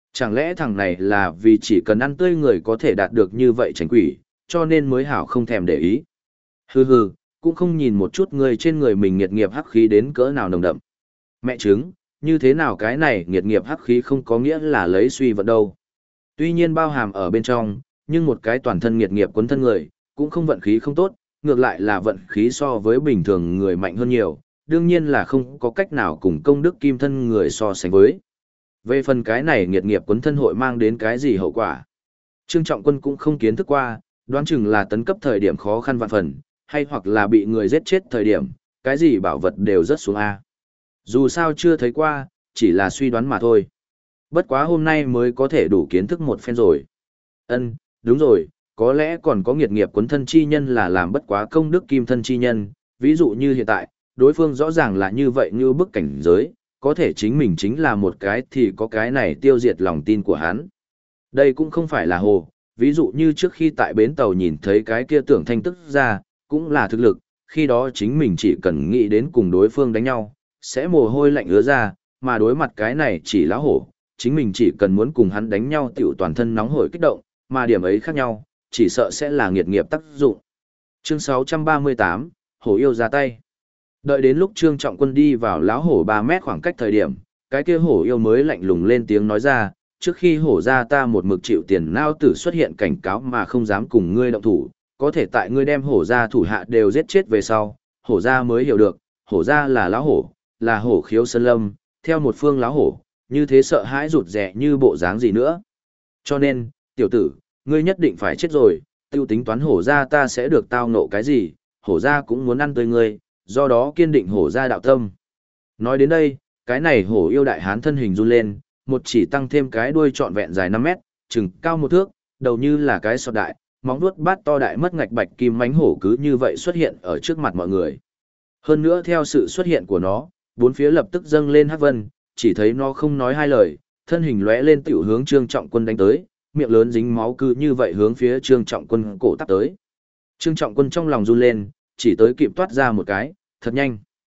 Chẳng lẽ thằng này là vì chỉ cần ăn tươi người có thể đạt được như vậy tránh quỷ, cho nên mới hảo không thèm để ý. Hừ hừ, cũng không nhìn một chút người trên người mình nghiệt nghiệp hắc khí đến cỡ nào nồng đậm. Mẹ chứng, như thế nào cái này nghiệt nghiệp hắc khí không có nghĩa là lấy suy vận đâu. Tuy nhiên bao hàm ở bên trong, nhưng một cái toàn thân nghiệt nghiệp quấn thân người, cũng không vận khí không tốt, ngược lại là vận khí so với bình thường người mạnh hơn nhiều, đương nhiên là không có cách nào cùng công đức kim thân người so sánh với. Về phần cái này nghiệt nghiệp quấn thân hội mang đến cái gì hậu quả. Trương Trọng Quân cũng không kiến thức qua, đoán chừng là tấn cấp thời điểm khó khăn vạn phần, hay hoặc là bị người giết chết thời điểm, cái gì bảo vật đều rớt xuống A. Dù sao chưa thấy qua, chỉ là suy đoán mà thôi. Bất quá hôm nay mới có thể đủ kiến thức một phen rồi. Đúng rồi, có lẽ còn có nghiệt nghiệp quấn thân chi nhân là làm bất quá công đức kim thân chi nhân, ví dụ như hiện tại, đối phương rõ ràng là như vậy như bức cảnh giới, có thể chính mình chính là một cái thì có cái này tiêu diệt lòng tin của hắn. Đây cũng không phải là hồ, ví dụ như trước khi tại bến tàu nhìn thấy cái kia tưởng thanh tức ra, cũng là thực lực, khi đó chính mình chỉ cần nghĩ đến cùng đối phương đánh nhau, sẽ mồ hôi lạnh ứa ra, mà đối mặt cái này chỉ lá hổ, chính mình chỉ cần muốn cùng hắn đánh nhau tiểu toàn thân nóng hổi kích động, mà điểm ấy khác nhau, chỉ sợ sẽ là nghiệt nghiệp tác dụng. Chương 638, Hổ yêu ra tay. Đợi đến lúc Trương Trọng Quân đi vào lão hổ 3 mét khoảng cách thời điểm, cái kia hổ yêu mới lạnh lùng lên tiếng nói ra, trước khi hổ ra ta một mực chịu tiền nao tử xuất hiện cảnh cáo mà không dám cùng ngươi động thủ, có thể tại ngươi đem hổ ra thủ hạ đều giết chết về sau, hổ ra mới hiểu được, hổ ra là lão hổ, là hổ khiếu sơn lâm, theo một phương lão hổ, như thế sợ hãi rụt rè như bộ dáng gì nữa. Cho nên, tiểu tử, ngươi nhất định phải chết rồi, tiêu tính toán hổ ra ta sẽ được tao nộ cái gì, hổ ra cũng muốn ăn tới ngươi, do đó kiên định hổ ra đạo tâm. Nói đến đây, cái này hổ yêu đại hán thân hình run lên, một chỉ tăng thêm cái đuôi trọn vẹn dài 5 mét, chừng cao 1 thước, đầu như là cái sọt đại, móng vuốt bát to đại mất ngạch bạch kim mánh hổ cứ như vậy xuất hiện ở trước mặt mọi người. Hơn nữa theo sự xuất hiện của nó, bốn phía lập tức dâng lên hắc vân, chỉ thấy nó không nói hai lời, thân hình lóe lên tiểu hướng Trương Trọng Quân đánh tới, miệng lớn dính máu cứ như vậy hướng phía Trương Trọng Quân cổ tắp tới. Trương Trọng Quân trong lòng run lên, chỉ tới kịp toát ra một cái, thật nhanh.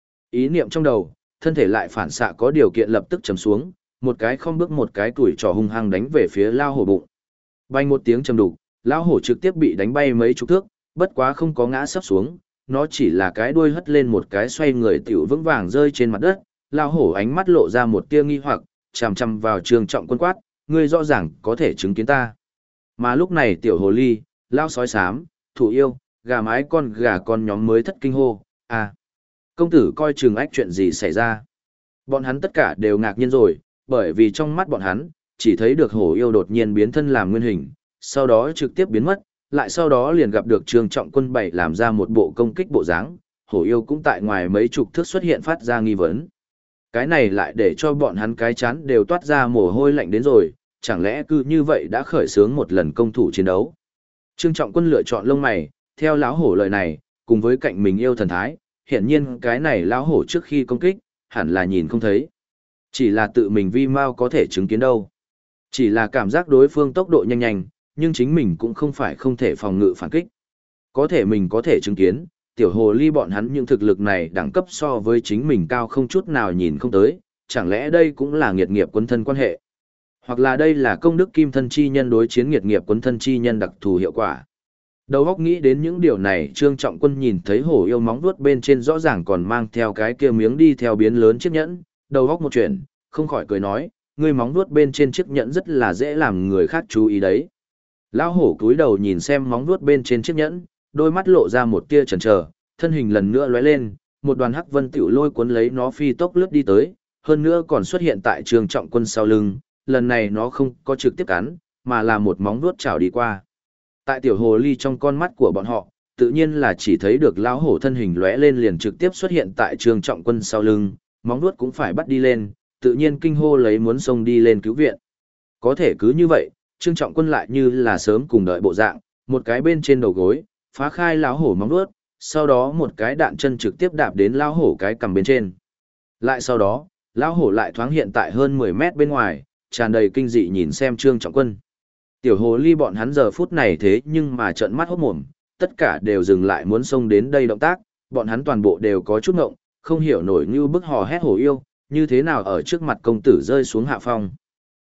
Ý niệm trong đầu, thân thể lại phản xạ có điều kiện lập tức chầm xuống, một cái không bước một cái tuổi trò hung hăng đánh về phía lao hổ bụng. Bay một tiếng trầm đục, lao hổ trực tiếp bị đánh bay mấy chục thước, bất quá không có ngã sấp xuống, nó chỉ là cái đuôi hất lên một cái xoay người tiểu vững vàng rơi trên mặt đất, lao hổ ánh mắt lộ ra một tia nghi hoặc, chằm chằm vào Trương Trọng Quân quát, ngươi rõ ràng có thể chứng kiến ta. Mà lúc này tiểu hồ ly, lao sói xám, thủ yêu, gà mái con gà con nhóm mới thất kinh hô, à, công tử coi chừng ách chuyện gì xảy ra. Bọn hắn tất cả đều ngạc nhiên rồi, bởi vì trong mắt bọn hắn, chỉ thấy được hổ yêu đột nhiên biến thân làm nguyên hình, sau đó trực tiếp biến mất, lại sau đó liền gặp được Trương Trọng Quân bảy làm ra một bộ công kích bộ dáng, hổ yêu cũng tại ngoài mấy chục thước xuất hiện phát ra nghi vấn. Cái này lại để cho bọn hắn cái chán đều toát ra mồ hôi lạnh đến rồi, chẳng lẽ cứ như vậy đã khởi xướng một lần công thủ chiến đấu. Trương Trọng Quân lựa chọn lông mày, theo lão hổ lời này, cùng với cạnh mình yêu thần thái, hiển nhiên cái này lão hổ trước khi công kích, hẳn là nhìn không thấy. Chỉ là tự mình vi mau có thể chứng kiến đâu. Chỉ là cảm giác đối phương tốc độ nhanh nhanh, nhưng chính mình cũng không phải không thể phòng ngự phản kích. Có thể mình có thể chứng kiến, tiểu hồ ly bọn hắn những thực lực này đẳng cấp so với chính mình cao không chút nào nhìn không tới, chẳng lẽ đây cũng là nghiệt nghiệp quân thân quan hệ. Hoặc là đây là công đức kim thân chi nhân đối chiến nghiệt nghiệp quân thân chi nhân đặc thù hiệu quả. Đầu óc nghĩ đến những điều này, Trương Trọng Quân nhìn thấy hổ yêu móng vuốt bên trên rõ ràng còn mang theo cái kia miếng đi theo biến lớn chiếc nhẫn, đầu óc một chuyện, không khỏi cười nói, ngươi móng vuốt bên trên chiếc nhẫn rất là dễ làm người khác chú ý đấy. Lão hổ cúi đầu nhìn xem móng vuốt bên trên chiếc nhẫn, đôi mắt lộ ra một tia chần chờ, thân hình lần nữa lóe lên, một đoàn hắc vân tiểu lôi cuốn lấy nó phi tốc lướt đi tới, hơn nữa còn xuất hiện tại Trương Trọng Quân sau lưng, lần này nó không có trực tiếp cắn, mà là một móng vuốt chảo đi qua. Tại tiểu hồ ly trong con mắt của bọn họ, tự nhiên là chỉ thấy được lão hổ thân hình lóe lên liền trực tiếp xuất hiện tại Trương Trọng Quân sau lưng, móng vuốt cũng phải bắt đi lên, tự nhiên kinh hô lấy muốn xông đi lên cứu viện. Có thể cứ như vậy, Trương Trọng Quân lại như là sớm cùng đợi bộ dạng, một cái bên trên đầu gối, phá khai lão hổ móng vuốt, sau đó một cái đạn chân trực tiếp đạp đến lão hổ cái cằm bên trên. Lại sau đó, lão hổ lại thoáng hiện tại hơn 10 mét bên ngoài, tràn đầy kinh dị nhìn xem Trương Trọng Quân. Tiểu hồ ly bọn hắn giờ phút này thế nhưng mà trợn mắt hốt mồm, tất cả đều dừng lại muốn xông đến đây động tác, bọn hắn toàn bộ đều có chút ngộng, không hiểu nổi như bức hò hét hổ yêu, như thế nào ở trước mặt công tử rơi xuống hạ phong.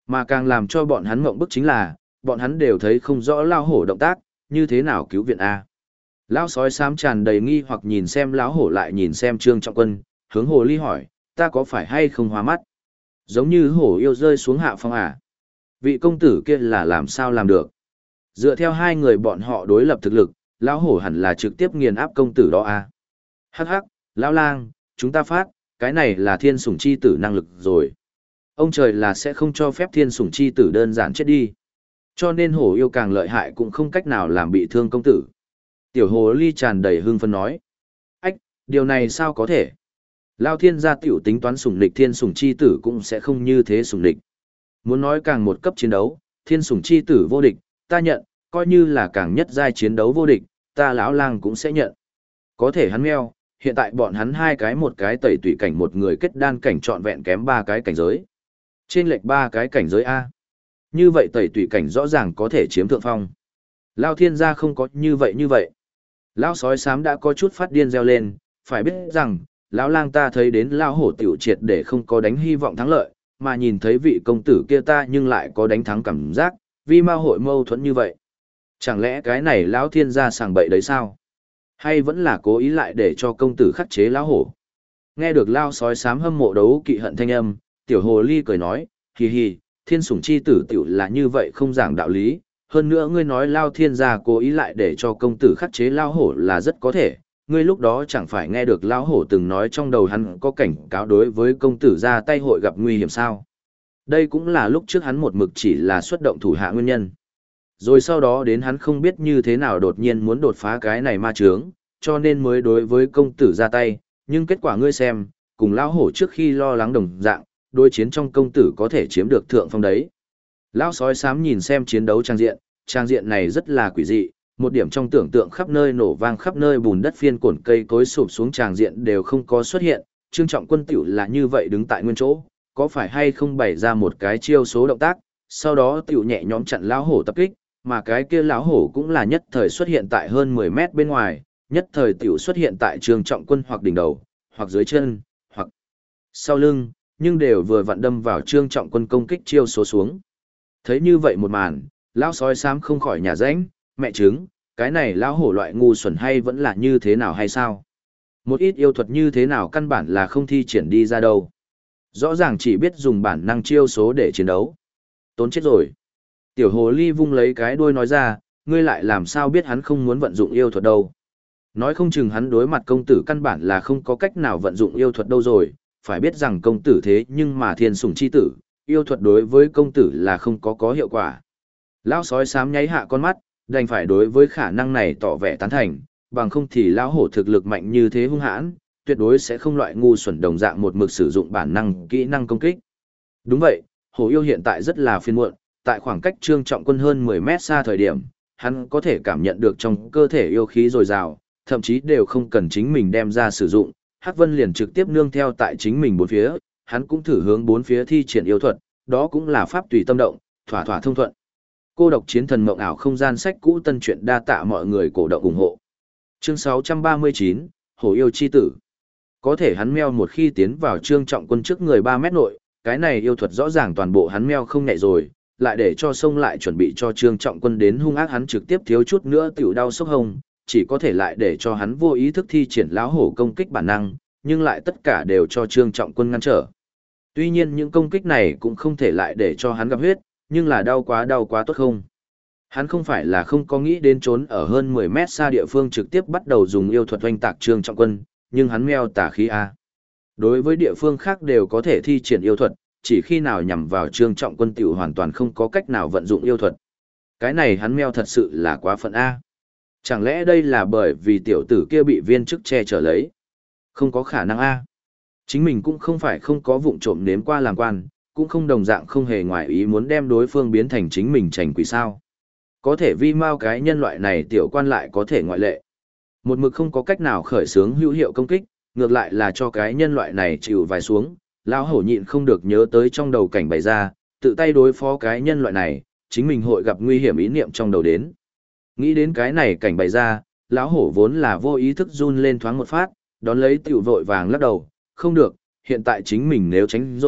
Mà càng làm cho bọn hắn ngộng bức chính là, bọn hắn đều thấy không rõ lao hổ động tác, như thế nào cứu viện A. Lão sói xám tràn đầy nghi hoặc nhìn xem lão hổ lại nhìn xem Trương Trọng Quân, hướng hồ ly hỏi, ta có phải hay không hóa mắt? Giống như hổ yêu rơi xuống hạ phong à? Vị công tử kia là làm sao làm được? Dựa theo hai người bọn họ đối lập thực lực, lão hổ hẳn là trực tiếp nghiền áp công tử đó à? Hắc hắc, lão lang, chúng ta phát, cái này là thiên sủng chi tử năng lực rồi. Ông trời là sẽ không cho phép thiên sủng chi tử đơn giản chết đi. Cho nên hổ yêu càng lợi hại cũng không cách nào làm bị thương công tử. Tiểu hồ ly tràn đầy hưng phấn nói. Ách, điều này sao có thể? Lao thiên gia tiểu tính toán sủng địch thiên sủng chi tử cũng sẽ không như thế sủng địch. Muốn nói càng một cấp chiến đấu, thiên sủng chi tử vô địch, ta nhận, coi như là càng nhất giai chiến đấu vô địch, ta lão lang cũng sẽ nhận. Có thể hắn meo, hiện tại bọn hắn hai cái một cái tẩy tùy cảnh một người kết đan cảnh trọn vẹn kém ba cái cảnh giới. Trên lệch ba cái cảnh giới A. Như vậy tẩy tùy cảnh rõ ràng có thể chiếm thượng phong. Lao thiên gia không có như vậy. Lão sói xám đã có chút phát điên reo lên, phải biết rằng, lão lang ta thấy đến lão hổ tiểu triệt để không có đánh hy vọng thắng lợi, mà nhìn thấy vị công tử kia ta nhưng lại có đánh thắng cảm giác, vì ma hội mâu thuẫn như vậy. Chẳng lẽ cái này lão thiên gia sàng bậy đấy sao? Hay vẫn là cố ý lại để cho công tử khắc chế lão hổ? Nghe được lão sói xám hâm mộ đấu kỵ hận thanh âm, tiểu hồ ly cười nói, hì hì, thiên sủng chi tử tiểu là như vậy không giảng đạo lý. Hơn nữa ngươi nói Lao Thiên gia cố ý lại để cho công tử khắc chế Lao Hổ là rất có thể, ngươi lúc đó chẳng phải nghe được Lao Hổ từng nói trong đầu hắn có cảnh cáo đối với công tử ra tay hội gặp nguy hiểm sao. Đây cũng là lúc trước hắn một mực chỉ là xuất động thủ hạ nguyên nhân. Rồi sau đó đến hắn không biết như thế nào đột nhiên muốn đột phá cái này ma chướng, cho nên mới đối với công tử ra tay, nhưng kết quả ngươi xem, cùng Lao Hổ trước khi lo lắng đồng dạng, đối chiến trong công tử có thể chiếm được thượng phong đấy. Lão sói xám nhìn xem chiến đấu trang diện này rất là quỷ dị, một điểm trong tưởng tượng khắp nơi nổ vang khắp nơi bùn đất phiên cổn cây cối sụp xuống trang diện đều không có xuất hiện, Trương Trọng Quân tiểu là như vậy đứng tại nguyên chỗ, có phải hay không bày ra một cái chiêu số động tác, sau đó tiểu nhẹ nhõm chặn lão hổ tập kích, mà cái kia lão hổ cũng là nhất thời xuất hiện tại hơn 10 mét bên ngoài, nhất thời tiểu xuất hiện tại Trương Trọng Quân hoặc đỉnh đầu, hoặc dưới chân, hoặc sau lưng, nhưng đều vừa vặn đâm vào Trương Trọng Quân công kích chiêu số xuống. Thấy như vậy một màn, lão sói xám không khỏi nhả rãnh, mẹ trứng, cái này lão hổ loại ngu xuẩn hay vẫn là như thế nào hay sao? Một ít yêu thuật như thế nào căn bản là không thi triển đi ra đâu. Rõ ràng chỉ biết dùng bản năng chiêu số để chiến đấu. Tốn chết rồi. Tiểu hồ ly vung lấy cái đuôi nói ra, ngươi lại làm sao biết hắn không muốn vận dụng yêu thuật đâu. Nói không chừng hắn đối mặt công tử căn bản là không có cách nào vận dụng yêu thuật đâu rồi, phải biết rằng công tử thế nhưng mà thiên sủng chi tử, yêu thuật đối với công tử là không có hiệu quả. Lão sói xám nháy hạ con mắt, đành phải đối với khả năng này tỏ vẻ tán thành, bằng không thì lão hổ thực lực mạnh như thế hung hãn, tuyệt đối sẽ không loại ngu xuẩn đồng dạng một mực sử dụng bản năng kỹ năng công kích. Đúng vậy, hổ yêu hiện tại rất là phiền muộn, tại khoảng cách Trương Trọng Quân hơn 10 mét xa thời điểm, hắn có thể cảm nhận được trong cơ thể yêu khí dồi dào, thậm chí đều không cần chính mình đem ra sử dụng, Hắc Vân liền trực tiếp nương theo tại chính mình bốn phía, hắn cũng thử hướng bốn phía thi triển yêu thuật, đó cũng là pháp tùy tâm động, thỏa thỏa thông thuận. Cô độc chiến thần mộng ảo không gian sách cũ tân truyện đa tạ mọi người cổ động ủng hộ. Chương 639, Hổ yêu chi tử. Có thể hắn meo một khi tiến vào Trương Trọng Quân trước người 3 mét nội, cái này yêu thuật rõ ràng toàn bộ hắn meo không nhẹ rồi, lại để cho xông lại chuẩn bị cho Trương Trọng Quân đến hung ác hắn trực tiếp thiếu chút nữa tiểu đau sốc hông, chỉ có thể lại để cho hắn vô ý thức thi triển lão hổ công kích bản năng, nhưng lại tất cả đều cho Trương Trọng Quân ngăn trở. Tuy nhiên những công kích này cũng không thể lại để cho hắn gặp huyết, nhưng là đau quá tốt không. Hắn không phải là không có nghĩ đến trốn ở hơn 10 mét xa địa phương trực tiếp bắt đầu dùng yêu thuật oanh tạc Trương Trọng Quân, nhưng hắn meo tà khí A. Đối với địa phương khác đều có thể thi triển yêu thuật, chỉ khi nào nhằm vào Trương Trọng Quân tiểu hoàn toàn không có cách nào vận dụng yêu thuật. Cái này hắn meo thật sự là quá phận A. Chẳng lẽ đây là bởi vì tiểu tử kia bị viên chức che chở lấy? Không có khả năng A. Chính mình cũng không phải không có vụng trộm nếm qua làm quan, cũng không đồng dạng không hề ngoại ý muốn đem đối phương biến thành chính mình trành quỷ sao. Có thể vi mau cái nhân loại này tiểu quan lại có thể ngoại lệ. Một mực không có cách nào khởi xướng hữu hiệu công kích, ngược lại là cho cái nhân loại này chịu vài xuống, lão hổ nhịn không được nhớ tới trong đầu cảnh bày ra, tự tay đối phó cái nhân loại này, chính mình hội gặp nguy hiểm ý niệm trong đầu đến. Nghĩ đến cái này cảnh bày ra, lão hổ vốn là vô ý thức run lên thoáng một phát, đón lấy tiểu vội vàng lắc đầu, không được, hiện tại chính mình nếu tránh rồi,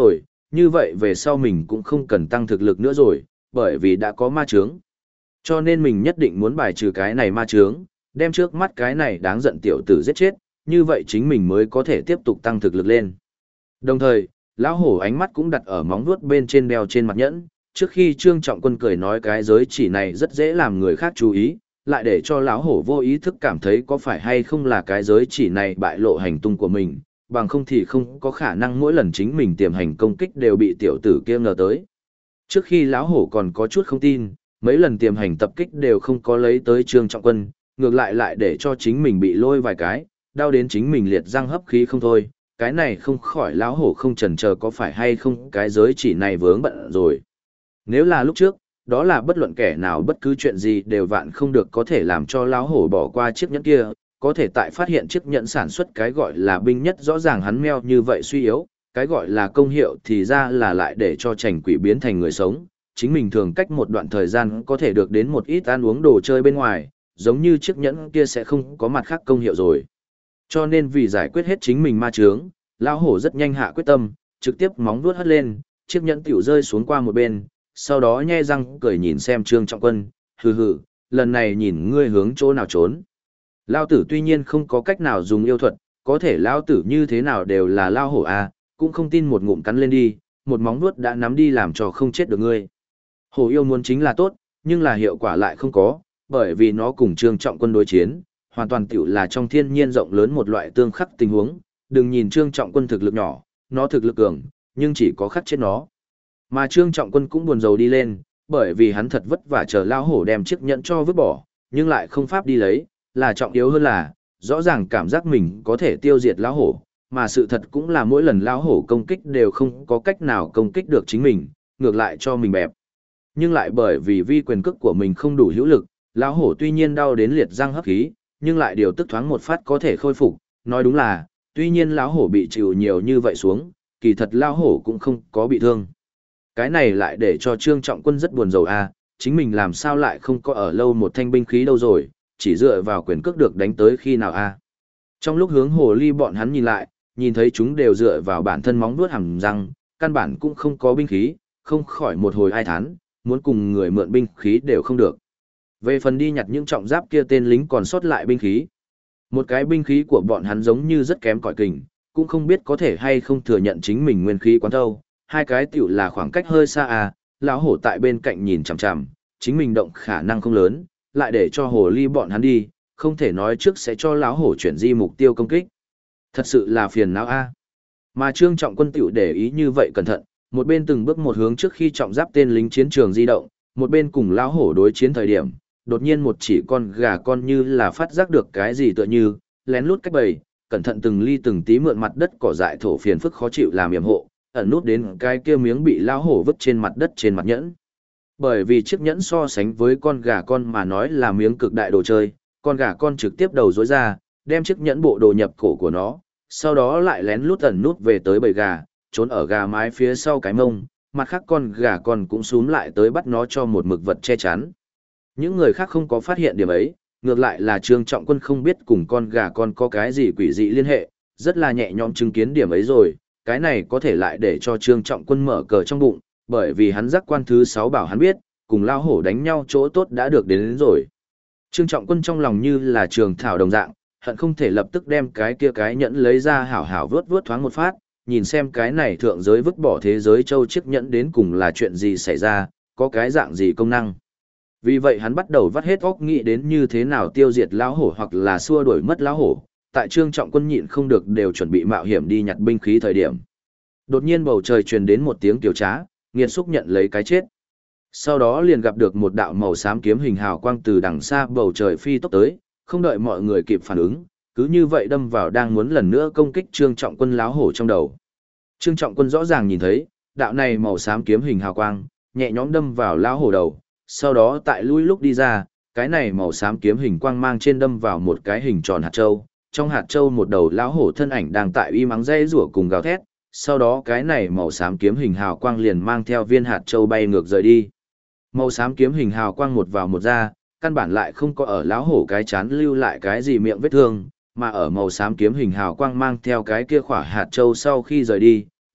như vậy về sau mình cũng không cần tăng thực lực nữa rồi, bởi vì đã có ma chướng. Cho nên mình nhất định muốn bài trừ cái này ma chướng, đem trước mắt cái này đáng giận tiểu tử giết chết, như vậy chính mình mới có thể tiếp tục tăng thực lực lên. Đồng thời, lão hổ ánh mắt cũng đặt ở móng vuốt bên trên đeo trên mặt nhẫn, trước khi Trương Trọng Quân cười nói cái giới chỉ này rất dễ làm người khác chú ý, lại để cho lão hổ vô ý thức cảm thấy có phải hay không là cái giới chỉ này bại lộ hành tung của mình, bằng không thì không có khả năng mỗi lần chính mình tiềm hành công kích đều bị tiểu tử kia ngờ tới. Trước khi lão hổ còn có chút không tin, mấy lần tiềm hành tập kích đều không có lấy tới Trương Trọng Quân, ngược lại để cho chính mình bị lôi vài cái, đau đến chính mình liệt răng hấp khí không thôi, cái này không khỏi lão hổ không chần chờ có phải hay không cái giới chỉ này vướng bận rồi. Nếu là lúc trước, đó là bất luận kẻ nào bất cứ chuyện gì đều vạn không được có thể làm cho lão hổ bỏ qua chiếc nhẫn kia, có thể tại phát hiện chiếc nhẫn sản xuất cái gọi là binh nhất rõ ràng hắn meo như vậy suy yếu, cái gọi là công hiệu thì ra là lại để cho trành quỷ biến thành người sống, chính mình thường cách một đoạn thời gian có thể được đến một ít ăn uống đồ chơi bên ngoài, giống như chiếc nhẫn kia sẽ không có mặt khác công hiệu rồi. Cho nên vì giải quyết hết chính mình ma chướng, lão hổ rất nhanh hạ quyết tâm, trực tiếp móng vuốt hất lên, chiếc nhẫn tiểu rơi xuống qua một bên, sau đó nhe răng cười nhìn xem Trương Trọng Quân, hừ hừ, lần này nhìn ngươi hướng chỗ nào trốn. Lão tử tuy nhiên không có cách nào dùng yêu thuật, có thể lão tử như thế nào đều là lão hổ à, cũng không tin một ngụm cắn lên đi, một móng vuốt đã nắm đi làm cho không chết được ngươi. Hổ yêu muốn chính là tốt, nhưng là hiệu quả lại không có, bởi vì nó cùng Trương Trọng Quân đối chiến, hoàn toàn tiểu là trong thiên nhiên rộng lớn một loại tương khắc tình huống, đừng nhìn Trương Trọng Quân thực lực nhỏ, nó thực lực cường, nhưng chỉ có khắc chết nó. Mà Trương Trọng Quân cũng buồn rầu đi lên, bởi vì hắn thật vất vả chờ lao hổ đem chiếc nhẫn cho vứt bỏ, nhưng lại không pháp đi lấy, là trọng yếu hơn là, rõ ràng cảm giác mình có thể tiêu diệt lão hổ, mà sự thật cũng là mỗi lần lão hổ công kích đều không có cách nào công kích được chính mình, ngược lại cho mình bẹp. Nhưng lại bởi vì vi quyền cước của mình không đủ hữu lực, lão hổ tuy nhiên đau đến liệt răng hấp khí, nhưng lại điều tức thoáng một phát có thể khôi phục, nói đúng là, tuy nhiên lão hổ bị chịu nhiều như vậy xuống, kỳ thật lão hổ cũng không có bị thương. Cái này lại để cho Trương Trọng Quân rất buồn rầu a, chính mình làm sao lại không có ở lâu một thanh binh khí đâu rồi, chỉ dựa vào quyền cước được đánh tới khi nào a. Trong lúc hướng hồ ly bọn hắn nhìn lại, nhìn thấy chúng đều dựa vào bản thân móng vuốt hàm răng, căn bản cũng không có binh khí, không khỏi một hồi ai thán, muốn cùng người mượn binh khí đều không được. Về phần đi nhặt những trọng giáp kia tên lính còn sót lại binh khí. Một cái binh khí của bọn hắn giống như rất kém cỏi kình, cũng không biết có thể hay không thừa nhận chính mình nguyên khí quán thâu, hai cái tiểu là khoảng cách hơi xa à, lão hổ tại bên cạnh nhìn chằm chằm, chính mình động khả năng không lớn, lại để cho hồ ly bọn hắn đi, không thể nói trước sẽ cho lão hổ chuyển di mục tiêu công kích. Thật sự là phiền não a. Mà Trương Trọng Quân tiểu để ý như vậy cẩn thận, một bên từng bước một hướng trước khi trọng giáp tên lính chiến trường di động, một bên cùng lão hổ đối chiến thời điểm, đột nhiên một chỉ con gà con như là phát giác được cái gì tựa như, lén lút cách bầy, cẩn thận từng ly từng tí mượn mặt đất cỏ dại thổ phiền phức khó chịu làm yểm hộ, ẩn nút đến cái kia miếng bị lão hổ vứt trên mặt đất trên mặt nhẫn. Bởi vì chiếc nhẫn so sánh với con gà con mà nói là miếng cực đại đồ chơi, con gà con trực tiếp đầu rối ra, đem chiếc nhẫn bộ đồ nhập cổ của nó, sau đó lại lén lút ẩn nút về tới bầy gà, trốn ở gà mái phía sau cái mông, mặt khác con gà con cũng xúm lại tới bắt nó cho một mực vật che chắn. Những người khác không có phát hiện điểm ấy, ngược lại là Trương Trọng Quân không biết cùng con gà con có cái gì quỷ dị liên hệ, rất là nhẹ nhõm chứng kiến điểm ấy rồi, cái này có thể lại để cho Trương Trọng Quân mở cờ trong bụng, bởi vì hắn giác quan thứ 6 bảo hắn biết, cùng lao hổ đánh nhau chỗ tốt đã được đến rồi. Trương Trọng Quân trong lòng như là trường thảo đồng dạng, hận không thể lập tức đem cái kia cái nhẫn lấy ra hảo hảo vớt vớt thoáng một phát, nhìn xem cái này thượng giới vứt bỏ thế giới châu chiếc nhẫn đến cùng là chuyện gì xảy ra, có cái dạng gì công năng. Vì vậy hắn bắt đầu vắt hết óc nghĩ đến như thế nào tiêu diệt lão hổ hoặc là xua đuổi mất lão hổ, tại Trương Trọng Quân nhịn không được đều chuẩn bị mạo hiểm đi nhặt binh khí thời điểm. Đột nhiên bầu trời truyền đến một tiếng kiều trá, nghiệt xúc nhận lấy cái chết. Sau đó liền gặp được một đạo màu xám kiếm hình hào quang từ đằng xa bầu trời phi tốc tới, không đợi mọi người kịp phản ứng, cứ như vậy đâm vào đang muốn lần nữa công kích Trương Trọng Quân lão hổ trong đầu. Trương Trọng Quân rõ ràng nhìn thấy, đạo này màu xám kiếm hình hào quang, nhẹ nhõm đâm vào lão hổ đầu, sau đó tại lui lúc đi ra, cái này màu xám kiếm hình quang mang trên đâm vào một cái hình tròn hạt châu, trong hạt châu một đầu lão hổ thân ảnh đang tại y mắng dây rủa cùng gào thét, sau đó cái này màu xám kiếm hình hào quang liền mang theo viên hạt châu bay ngược rời đi. Màu xám kiếm hình hào quang một vào một ra, căn bản lại không có ở lão hổ cái chán lưu lại cái gì miệng vết thương, mà ở màu xám kiếm hình hào quang mang theo cái kia khỏa hạt châu sau khi rời đi,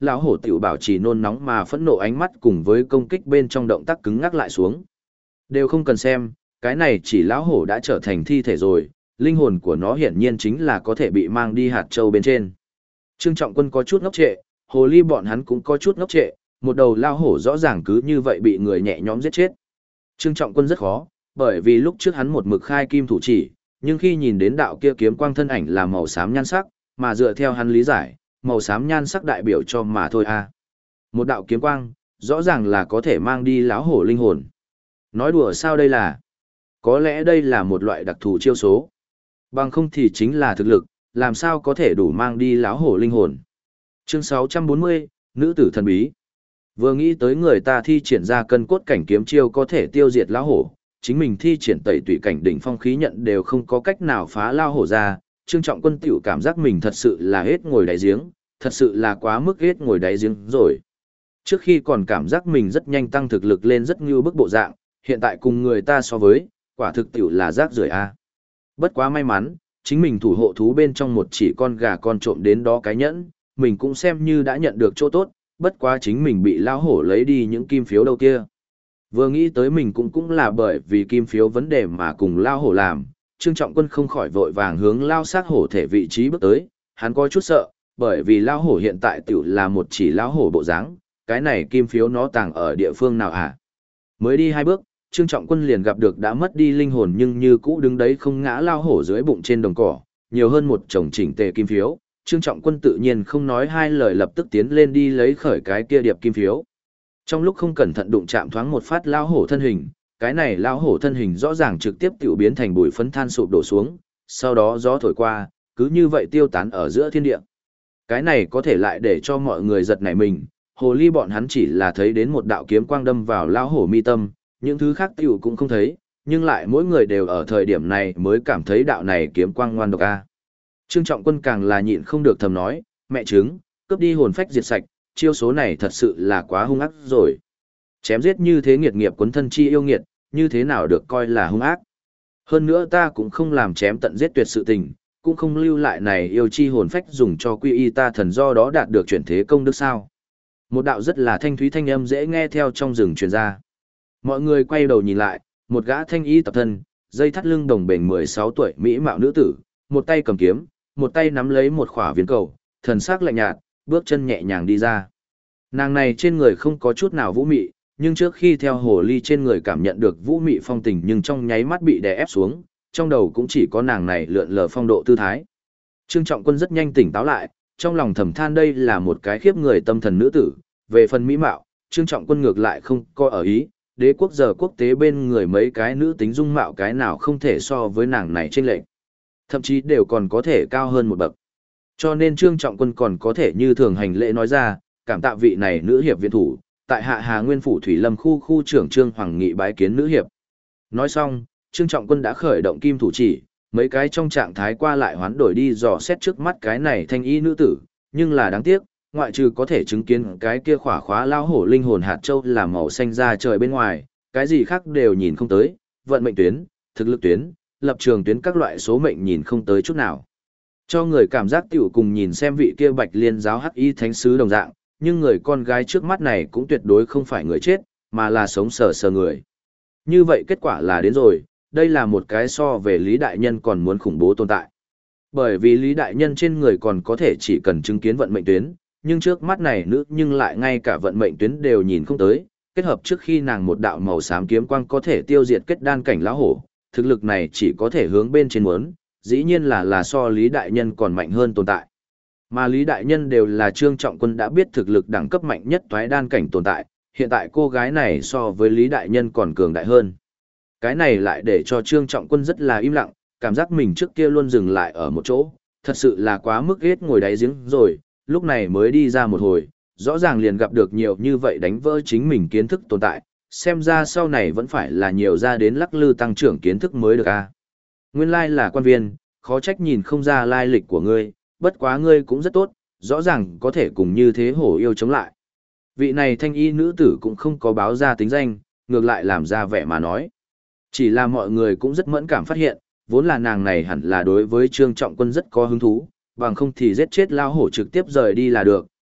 lão hổ tiểu bảo trì nôn nóng mà phẫn nộ ánh mắt cùng với công kích bên trong động tác cứng ngắc lại xuống. Đều không cần xem, cái này chỉ lão hổ đã trở thành thi thể rồi, linh hồn của nó hiển nhiên chính là có thể bị mang đi hạt châu bên trên. Trương Trọng Quân có chút ngốc trệ, hồ ly bọn hắn cũng có chút ngốc trệ, một đầu lão hổ rõ ràng cứ như vậy bị người nhẹ nhõm giết chết. Trương Trọng Quân rất khó, bởi vì lúc trước hắn một mực khai kim thủ chỉ, nhưng khi nhìn đến đạo kia kiếm quang thân ảnh là màu xám nhan sắc, mà dựa theo hắn lý giải, màu xám nhan sắc đại biểu cho mà thôi a. Một đạo kiếm quang, rõ ràng là có thể mang đi lão hổ linh hồn. Nói đùa sao đây là? Có lẽ đây là một loại đặc thù chiêu số. Bằng không thì chính là thực lực, làm sao có thể đủ mang đi lão hổ linh hồn. Chương 640, Nữ tử thần bí. Vừa nghĩ tới người ta thi triển ra cân cốt cảnh kiếm chiêu có thể tiêu diệt lão hổ, chính mình thi triển tẩy tùy cảnh đỉnh phong khí nhận đều không có cách nào phá lão hổ ra, Trương Trọng Quân tiểu cảm giác mình thật sự là hết ngồi đáy giếng, thật sự là quá mức hết ngồi đáy giếng rồi. Trước khi còn cảm giác mình rất nhanh tăng thực lực lên rất như bức bộ dạng, hiện tại cùng người ta so với, quả thực tiểu là rác rưởi a. Bất quá may mắn, chính mình thủ hộ thú bên trong một chỉ con gà con trộm đến đó cái nhẫn, mình cũng xem như đã nhận được chỗ tốt, bất quá chính mình bị lão hổ lấy đi những kim phiếu đâu kia. Vừa nghĩ tới mình cũng là bởi vì kim phiếu vấn đề mà cùng lão hổ làm, Trương Trọng Quân không khỏi vội vàng hướng lao xác hổ thể vị trí bước tới, hắn có chút sợ, bởi vì lão hổ hiện tại tiểu là một chỉ lão hổ bộ dáng, cái này kim phiếu nó tàng ở địa phương nào hả? Mới đi 2 bước, Trương Trọng Quân liền gặp được đã mất đi linh hồn nhưng như cũ đứng đấy không ngã lao hổ dưới bụng trên đồng cỏ, nhiều hơn một chồng chỉnh tề kim phiếu. Trương Trọng Quân tự nhiên không nói hai lời lập tức tiến lên đi lấy khởi cái kia điệp kim phiếu. Trong lúc không cẩn thận đụng chạm thoáng một phát lao hổ thân hình, cái này lao hổ thân hình rõ ràng trực tiếp tiểu biến thành bụi phấn than sụp đổ xuống, sau đó gió thổi qua, cứ như vậy tiêu tán ở giữa thiên địa. Cái này có thể lại để cho mọi người giật nảy mình, hồ ly bọn hắn chỉ là thấy đến một đạo kiếm quang đâm vào lao hổ mi tâm, những thứ khác tiểu cũng không thấy, nhưng lại mỗi người đều ở thời điểm này mới cảm thấy đạo này kiếm quang ngoan độc a. Trương Trọng Quân càng là nhịn không được thầm nói, mẹ trứng, cướp đi hồn phách diệt sạch, chiêu số này thật sự là quá hung ác rồi. Chém giết như thế nghiệt nghiệp quấn thân chi yêu nghiệt, như thế nào được coi là hung ác. Hơn nữa ta cũng không làm chém tận giết tuyệt sự tình, cũng không lưu lại này yêu chi hồn phách dùng cho quy y ta thần do đó đạt được chuyển thế công đức sao. Một đạo rất là thanh thúy thanh âm dễ nghe theo trong rừng truyền ra. Mọi người quay đầu nhìn lại, một gã thanh y tập thân, dây thắt lưng đồng bền 16 tuổi mỹ mạo nữ tử, một tay cầm kiếm, một tay nắm lấy một khỏa viên cầu, thần sắc lạnh nhạt, bước chân nhẹ nhàng đi ra. Nàng này trên người không có chút nào vũ mị, nhưng trước khi theo hồ ly trên người cảm nhận được vũ mị phong tình nhưng trong nháy mắt bị đè ép xuống, trong đầu cũng chỉ có nàng này lượn lờ phong độ tư thái. Trương Trọng Quân rất nhanh tỉnh táo lại, trong lòng thầm than đây là một cái khiếp người tâm thần nữ tử, về phần mỹ mạo, Trương Trọng Quân ngược lại không có ở ý, đế quốc giờ quốc tế bên người mấy cái nữ tính dung mạo cái nào không thể so với nàng này trên lệnh. Thậm chí đều còn có thể cao hơn một bậc. Cho nên Trương Trọng Quân còn có thể như thường hành lễ nói ra, cảm tạ vị này nữ hiệp viện thủ, tại hạ Hà Nguyên phủ Thủy Lâm khu trưởng Trương Hoàng Nghị bái kiến nữ hiệp. Nói xong, Trương Trọng Quân đã khởi động kim thủ chỉ, mấy cái trong trạng thái qua lại hoán đổi đi dò xét trước mắt cái này thanh y nữ tử, nhưng là đáng tiếc, ngoại trừ có thể chứng kiến cái kia khóa lao hổ linh hồn hạt châu là màu xanh ra trời bên ngoài, cái gì khác đều nhìn không tới, vận mệnh tuyến, thực lực tuyến, lập trường tuyến các loại số mệnh nhìn không tới chút nào. Cho người cảm giác tiểu cùng nhìn xem vị kia Bạch Liên giáo hắc y thánh sứ đồng dạng, nhưng người con gái trước mắt này cũng tuyệt đối không phải người chết, mà là sống sờ sờ người. Như vậy kết quả là đến rồi, đây là một cái so về Lý Đại Nhân còn muốn khủng bố tồn tại. Bởi vì Lý Đại Nhân trên người còn có thể chỉ cần chứng kiến vận mệnh tuyến, nhưng trước mắt này nữ nhưng lại ngay cả vận mệnh tuyến đều nhìn không tới, kết hợp trước khi nàng một đạo màu xám kiếm quang có thể tiêu diệt kết đan cảnh lão hổ, thực lực này chỉ có thể hướng bên trên muốn, dĩ nhiên là so Lý Đại Nhân còn mạnh hơn tồn tại. Mà Lý Đại Nhân đều là Trương Trọng Quân đã biết thực lực đẳng cấp mạnh nhất toái đan cảnh tồn tại, hiện tại cô gái này so với Lý Đại Nhân còn cường đại hơn. Cái này lại để cho Trương Trọng Quân rất là im lặng, cảm giác mình trước kia luôn dừng lại ở một chỗ, thật sự là quá mức ghét ngồi đáy giếng rồi, lúc này mới đi ra một hồi, rõ ràng liền gặp được nhiều như vậy đánh vỡ chính mình kiến thức tồn tại, xem ra sau này vẫn phải là nhiều ra đến lắc lư tăng trưởng kiến thức mới được a. Nguyên lai là quan viên, khó trách nhìn không ra lai lịch của ngươi, bất quá ngươi cũng rất tốt, rõ ràng có thể cùng như thế hổ yêu chống lại. Vị này thanh y nữ tử cũng không có báo ra tính danh, ngược lại làm ra vẻ mà nói. Chỉ là mọi người cũng rất mẫn cảm phát hiện, vốn là nàng này hẳn là đối với Trương Trọng Quân rất có hứng thú, bằng không thì giết chết lao hổ trực tiếp rời đi là được,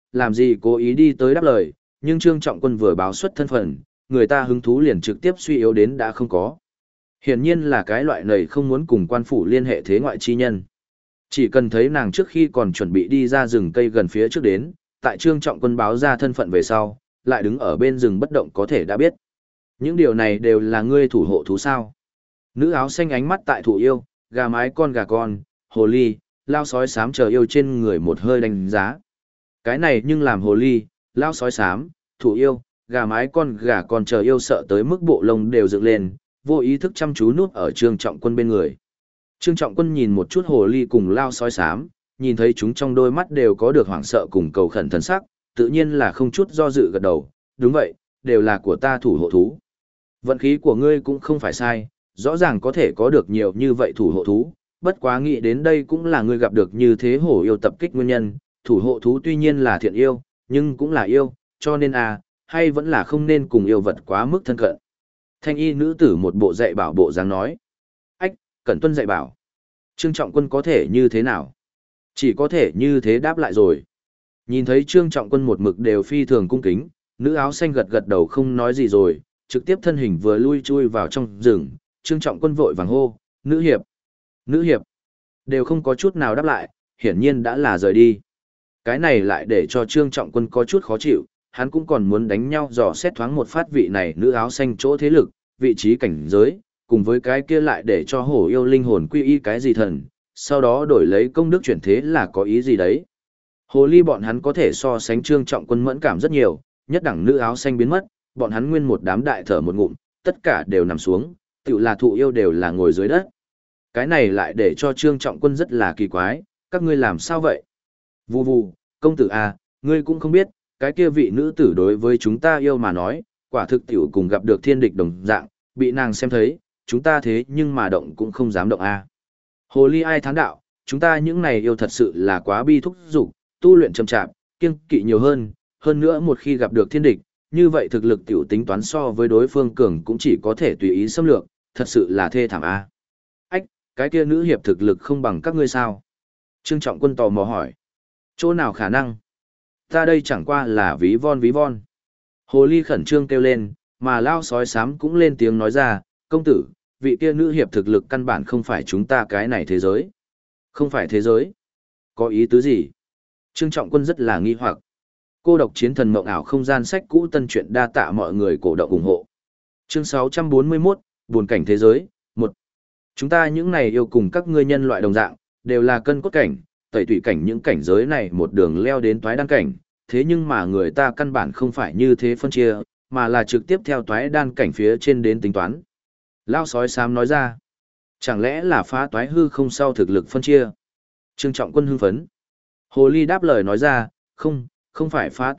làm gì cố ý đi tới đáp lời, nhưng Trương Trọng Quân vừa báo xuất thân phận, người ta hứng thú liền trực tiếp suy yếu đến đã không có. Hiển nhiên là cái loại này không muốn cùng quan phủ liên hệ thế ngoại chi nhân. Chỉ cần thấy nàng trước khi còn chuẩn bị đi ra rừng cây gần phía trước đến, tại Trương Trọng Quân báo ra thân phận về sau, lại đứng ở bên rừng bất động có thể đã biết. Những điều này đều là ngươi thủ hộ thú sao. Nữ áo xanh ánh mắt tại thủ yêu, gà mái con gà con, hồ ly, lao sói xám chờ yêu trên người một hơi đánh giá. Cái này nhưng làm hồ ly, lao sói xám, thủ yêu, gà mái con gà con chờ yêu sợ tới mức bộ lông đều dựng lên, vô ý thức chăm chú núp ở Trương Trọng Quân bên người. Trương Trọng Quân nhìn một chút hồ ly cùng lao sói xám, nhìn thấy chúng trong đôi mắt đều có được hoảng sợ cùng cầu khẩn thần sắc, tự nhiên là không chút do dự gật đầu, đúng vậy, đều là của ta thủ hộ thú. Vận khí của ngươi cũng không phải sai, rõ ràng có thể có được nhiều như vậy thủ hộ thú, bất quá nghĩ đến đây cũng là ngươi gặp được như thế hổ yêu tập kích nguyên nhân, thủ hộ thú tuy nhiên là thiện yêu, nhưng cũng là yêu, cho nên hay vẫn là không nên cùng yêu vật quá mức thân cận. Thanh y nữ tử một bộ dạy bảo bộ dáng nói. Ách, Cẩn Tuân dạy bảo. Trương Trọng Quân có thể như thế nào? Chỉ có thể như thế đáp lại rồi. Nhìn thấy Trương Trọng Quân một mực đều phi thường cung kính, nữ áo xanh gật gật đầu không nói gì rồi, trực tiếp thân hình vừa lui chui vào trong rừng. Trương Trọng Quân vội vàng hô, nữ hiệp, nữ hiệp. Đều không có chút nào đáp lại, hiển nhiên đã là rời đi. Cái này lại để cho Trương Trọng Quân có chút khó chịu, hắn cũng còn muốn đánh nhau dò xét thoáng một phát vị này nữ áo xanh chỗ thế lực, vị trí cảnh giới, cùng với cái kia lại để cho hổ yêu linh hồn quy y cái gì thần, sau đó đổi lấy công đức chuyển thế là có ý gì đấy. Hồ ly bọn hắn có thể so sánh Trương Trọng Quân mẫn cảm rất nhiều, nhất đẳng nữ áo xanh biến mất, bọn hắn nguyên một đám đại thở một ngụm, tất cả đều nằm xuống, tự là thụ yêu đều là ngồi dưới đất. Cái này lại để cho Trương Trọng Quân rất là kỳ quái, các ngươi làm sao vậy? Vù vù, công tử ngươi cũng không biết, cái kia vị nữ tử đối với chúng ta yêu mà nói, quả thực tiểu cùng gặp được thiên địch đồng dạng, bị nàng xem thấy, chúng ta thế nhưng mà động cũng không dám động Hồ ly ai thán đạo, chúng ta những này yêu thật sự là quá bi thúc dục, tu luyện chậm chạp, kiêng kỵ nhiều hơn nữa một khi gặp được thiên địch, như vậy thực lực tiểu tính toán so với đối phương cường cũng chỉ có thể tùy ý xâm lược, thật sự là thê thảm Ách, cái kia nữ hiệp thực lực không bằng các ngươi sao? Trương Trọng Quân tò mò hỏi. Chỗ nào khả năng? Ta đây chẳng qua là ví von ví von. Hồ ly khẩn trương kêu lên, mà lao sói xám cũng lên tiếng nói ra, công tử, vị kia nữ hiệp thực lực căn bản không phải chúng ta cái này thế giới. Không phải thế giới? Có ý tứ gì? Trương Trọng Quân rất là nghi hoặc. Cô độc chiến thần mộng ảo không gian sách cũ tân truyện đa tạ mọi người cổ động ủng hộ. Chương 641, buồn cảnh thế giới, 1. Chúng ta những này yêu cùng các ngươi nhân loại đồng dạng, đều là cân cốt cảnh, tẩy tủy cảnh những cảnh giới này một đường leo đến toái đan cảnh, thế nhưng mà người ta căn bản không phải như thế phân chia, mà là trực tiếp theo toái đan cảnh phía trên đến tính toán. Lao sói xám nói ra, chẳng lẽ là phá toái hư không sau thực lực phân chia? Trương Trọng Quân hưng phấn. Hồ ly đáp lời nói ra, không phải phá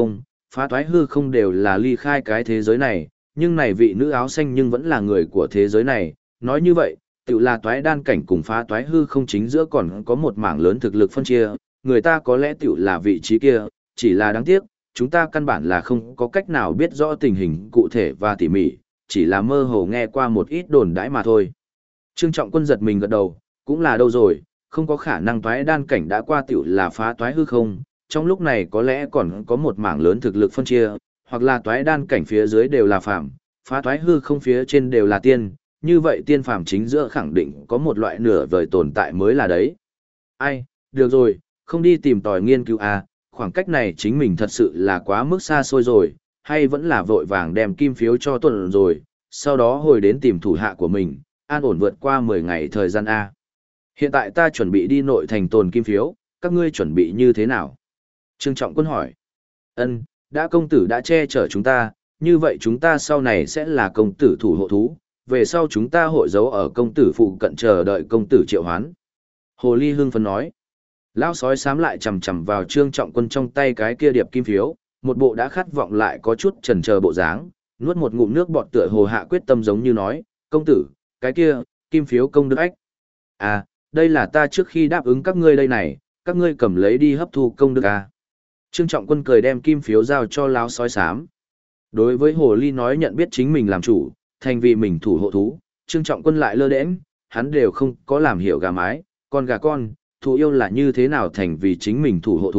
toái hư không đều là ly khai cái thế giới này, nhưng này vị nữ áo xanh nhưng vẫn là người của thế giới này, nói như vậy, tự là toái đan cảnh cùng phá toái hư không chính giữa còn có một mảng lớn thực lực phân chia, người ta có lẽ tự là vị trí kia, chỉ là đáng tiếc, chúng ta căn bản là không có cách nào biết rõ tình hình cụ thể và tỉ mỉ, chỉ là mơ hồ nghe qua một ít đồn đãi mà thôi. Trương Trọng Quân giật mình gật đầu, cũng là đâu rồi, không có khả năng toái đan cảnh đã qua tiểu là phá toái hư không, trong lúc này có lẽ còn có một mảng lớn thực lực phân chia, hoặc là toái đan cảnh phía dưới đều là phàm, phá toái hư không phía trên đều là tiên, như vậy tiên phàm chính giữa khẳng định có một loại nửa vời tồn tại mới là đấy. Ai, được rồi, không đi tìm tòi nghiên cứu khoảng cách này chính mình thật sự là quá mức xa xôi rồi, hay vẫn là vội vàng đem kim phiếu cho tuần rồi, sau đó hồi đến tìm thủ hạ của mình, an ổn vượt qua 10 ngày thời gian Hiện tại ta chuẩn bị đi nội thành tồn kim phiếu, các ngươi chuẩn bị như thế nào? Trương Trọng Quân hỏi. Đã công tử đã che chở chúng ta, như vậy chúng ta sau này sẽ là công tử thủ hộ thú, về sau chúng ta hội giấu ở công tử phụ cận chờ đợi công tử triệu hoán. Hồ ly hưng phấn nói. Lão sói xám lại chầm chầm vào Trương Trọng Quân trong tay cái kia điệp kim phiếu, một bộ đã khát vọng lại có chút chần chờ bộ dáng, nuốt một ngụm nước bọt tựa hồ hạ quyết tâm giống như nói, công tử, cái kia, kim phiếu công đức ách. Đây là ta trước khi đáp ứng các ngươi đây này, các ngươi cầm lấy đi hấp thu công đức Trương Trọng Quân cười đem kim phiếu giao cho lão sói xám. Đối với hồ ly nói nhận biết chính mình làm chủ, thành vì mình thủ hộ thú, Trương Trọng Quân lại lơ đễnh, hắn đều không có làm hiểu gà mái, con gà con, thú yêu là như thế nào thành vì chính mình thủ hộ thú,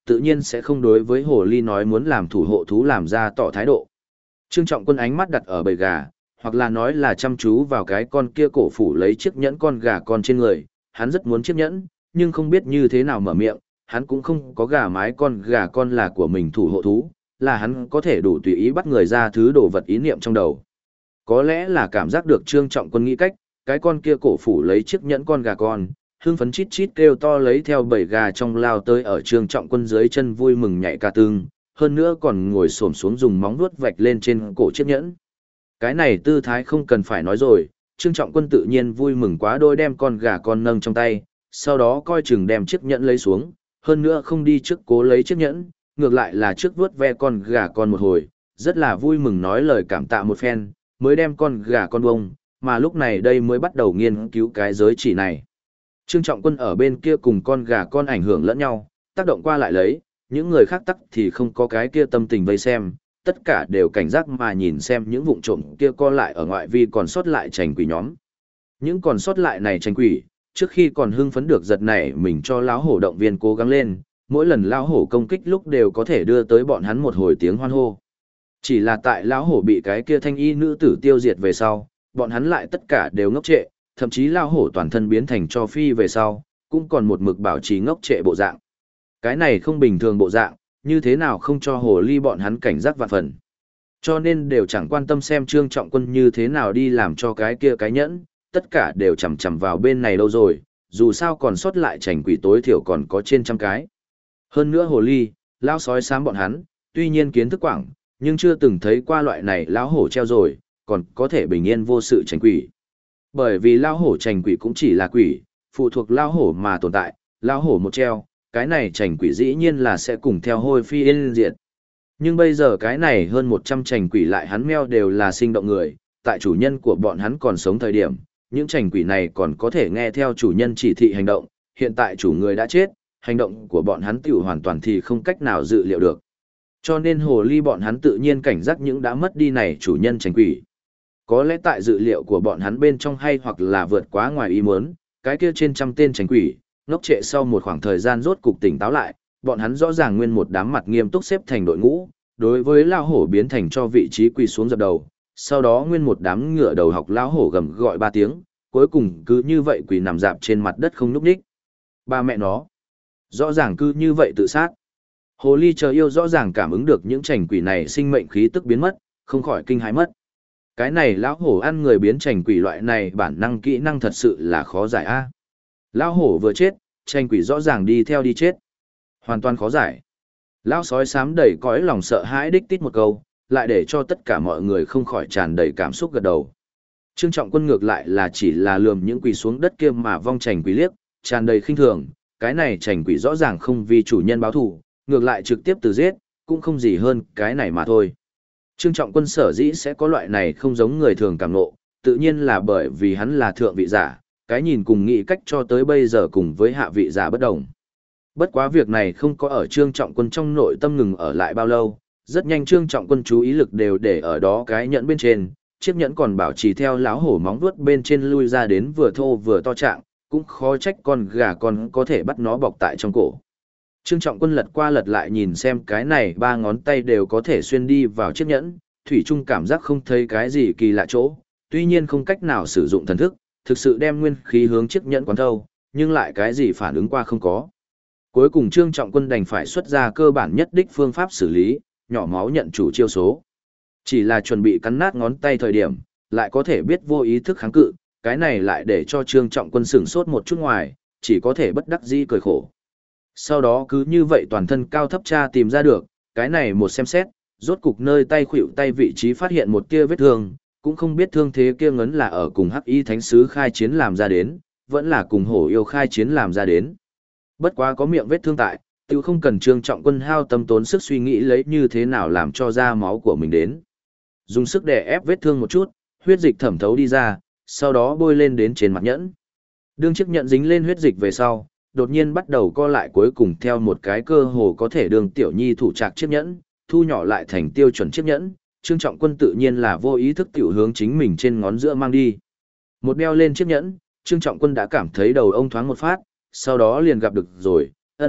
tự nhiên sẽ không đối với hồ ly nói muốn làm thủ hộ thú làm ra tỏ thái độ. Trương Trọng Quân ánh mắt đặt ở bầy gà, hoặc là nói là chăm chú vào cái con kia cổ phủ lấy chiếc nhẫn con gà con trên người, hắn rất muốn chiếc nhẫn, nhưng không biết như thế nào mở miệng, hắn cũng không có gà mái con gà con là của mình thủ hộ thú, là hắn có thể đủ tùy ý bắt người ra thứ đồ vật ý niệm trong đầu. Có lẽ là cảm giác được Trương Trọng Quân nghĩ cách, cái con kia cổ phủ lấy chiếc nhẫn con gà con, hưng phấn chít chít kêu to lấy theo bầy gà trong lao tới ở Trương Trọng Quân dưới chân vui mừng nhảy ca tương, hơn nữa còn ngồi xổm xuống dùng móng vuốt vạch lên trên cổ chiếc nhẫn. Cái này tư thái không cần phải nói rồi, Trương Trọng Quân tự nhiên vui mừng quá đôi đem con gà con nâng trong tay, sau đó coi chừng đem chiếc nhẫn lấy xuống, hơn nữa không đi trước cố lấy chiếc nhẫn, ngược lại là trước vuốt ve con gà con một hồi, rất là vui mừng nói lời cảm tạ một phen, mới đem con gà con bông, mà lúc này đây mới bắt đầu nghiên cứu cái giới chỉ này. Trương Trọng Quân ở bên kia cùng con gà con ảnh hưởng lẫn nhau, tác động qua lại lấy, những người khác tắc thì không có cái kia tâm tình vây xem, tất cả đều cảnh giác mà nhìn xem những vụn trộm kia co lại ở ngoại vi còn sót lại trành quỷ nhóm. Những còn sót lại này trành quỷ, trước khi còn hưng phấn được giật này mình cho lão hổ động viên cố gắng lên, mỗi lần lão hổ công kích lúc đều có thể đưa tới bọn hắn một hồi tiếng hoan hô. Chỉ là tại lão hổ bị cái kia thanh y nữ tử tiêu diệt về sau, bọn hắn lại tất cả đều ngốc trệ, thậm chí lão hổ toàn thân biến thành cho phi về sau, cũng còn một mực bảo trì ngốc trệ bộ dạng. Cái này không bình thường bộ dạng, như thế nào không cho hồ ly bọn hắn cảnh giác vạn phần. Cho nên đều chẳng quan tâm xem Trương Trọng Quân như thế nào đi làm cho cái kia cái nhẫn, tất cả đều chầm chầm vào bên này lâu rồi, dù sao còn sót lại trành quỷ tối thiểu còn có trên trăm cái. Hơn nữa hồ ly, lão sói xám bọn hắn, tuy nhiên kiến thức quảng, nhưng chưa từng thấy qua loại này lão hổ treo rồi, còn có thể bình yên vô sự trành quỷ. Bởi vì lão hổ trành quỷ cũng chỉ là quỷ, phụ thuộc lão hổ mà tồn tại, lão hổ một treo, cái này trành quỷ dĩ nhiên là sẽ cùng theo hôi phi yên diệt. Nhưng bây giờ cái này hơn 100 trành quỷ lại hắn meo đều là sinh động người, tại chủ nhân của bọn hắn còn sống thời điểm, những trành quỷ này còn có thể nghe theo chủ nhân chỉ thị hành động, hiện tại chủ người đã chết, hành động của bọn hắn tiểu hoàn toàn thì không cách nào dự liệu được. Cho nên hồ ly bọn hắn tự nhiên cảnh giác những đã mất đi này chủ nhân trành quỷ. Có lẽ tại dự liệu của bọn hắn bên trong hay hoặc là vượt quá ngoài ý muốn, cái kia trên trăm tên trành quỷ, ngốc trệ sau một khoảng thời gian rốt cục tỉnh táo lại, bọn hắn rõ ràng nguyên một đám mặt nghiêm túc xếp thành đội ngũ, đối với lao hổ biến thành cho vị trí quỳ xuống dập đầu, sau đó nguyên một đám ngựa đầu học lao hổ gầm gọi 3 tiếng, cuối cùng cứ như vậy quỳ nằm dạp trên mặt đất không nhúc nhích. Ba mẹ nó, rõ ràng cứ như vậy tự sát. Hồ ly chờ yêu rõ ràng cảm ứng được những trành quỷ này sinh mệnh khí tức biến mất, không khỏi kinh hãi mất. Cái này lão hổ ăn người biến trành quỷ loại này bản năng kỹ năng thật sự là khó giải a. Lão hổ vừa chết, trành quỷ rõ ràng đi theo đi chết. Hoàn toàn khó giải. Lão sói xám đầy cõi lòng sợ hãi đích tít một câu, lại để cho tất cả mọi người không khỏi tràn đầy cảm xúc gật đầu. Trương Trọng Quân ngược lại là chỉ là lườm những quỷ xuống đất kia mà vong trành quỷ liếc, tràn đầy khinh thường, cái này trành quỷ rõ ràng không vì chủ nhân báo thù, ngược lại trực tiếp từ giết, cũng không gì hơn cái này mà thôi. Trương Trọng Quân sở dĩ sẽ có loại này không giống người thường cảm nộ, tự nhiên là bởi vì hắn là thượng vị giả, cái nhìn cùng nghĩ cách cho tới bây giờ cùng với hạ vị giả bất đồng. Bất quá việc này không có ở Trương Trọng Quân trong nội tâm ngừng ở lại bao lâu, rất nhanh Trương Trọng Quân chú ý lực đều để ở đó cái nhẫn bên trên, chiếc nhẫn còn bảo trì theo láo hổ móng vuốt bên trên lui ra đến vừa thô vừa to trạng, cũng khó trách con gà con có thể bắt nó bọc tại trong cổ. Trương Trọng Quân lật qua lật lại nhìn xem cái này 3 ngón tay đều có thể xuyên đi vào chiếc nhẫn, thủy chung cảm giác không thấy cái gì kỳ lạ chỗ, tuy nhiên không cách nào sử dụng thần thức, thực sự đem nguyên khí hướng chiếc nhẫn quán thâu, nhưng lại cái gì phản ứng qua không có. Cuối cùng Trương Trọng Quân đành phải xuất ra cơ bản nhất đích phương pháp xử lý, nhỏ máu nhận chủ chiêu số. Chỉ là chuẩn bị cắn nát ngón tay thời điểm, lại có thể biết vô ý thức kháng cự, cái này lại để cho Trương Trọng Quân sửng sốt một chút ngoài, chỉ có thể bất đắc dĩ cười khổ. Sau đó cứ như vậy toàn thân cao thấp tra tìm ra được, cái này một xem xét, rốt cục nơi tay khuỷu tay vị trí phát hiện một tia vết thương, cũng không biết thương thế kia ngấn là ở cùng Hắc Y Thánh Sứ khai chiến làm ra đến, vẫn là cùng Hổ Yêu khai chiến làm ra đến. Bất quá có miệng vết thương tại, tiêu không cần Trương Trọng Quân hao tâm tốn sức suy nghĩ lấy như thế nào làm cho ra máu của mình đến. Dùng sức đè ép vết thương một chút, huyết dịch thẩm thấu đi ra, sau đó bôi lên đến trên mặt nhẫn. Đương chiếc nhẫn dính lên huyết dịch về sau, đột nhiên bắt đầu co lại cuối cùng theo một cái cơ hồ có thể đường tiểu nhi thủ trạc chiếc nhẫn, thu nhỏ lại thành tiêu chuẩn chiếc nhẫn, Trương Trọng Quân tự nhiên là vô ý thức tiểu hướng chính mình trên ngón giữa mang đi. Một đeo lên chiếc nhẫn, Trương Trọng Quân đã cảm thấy đầu ông thoáng một phát, sau đó liền gặp được rồi,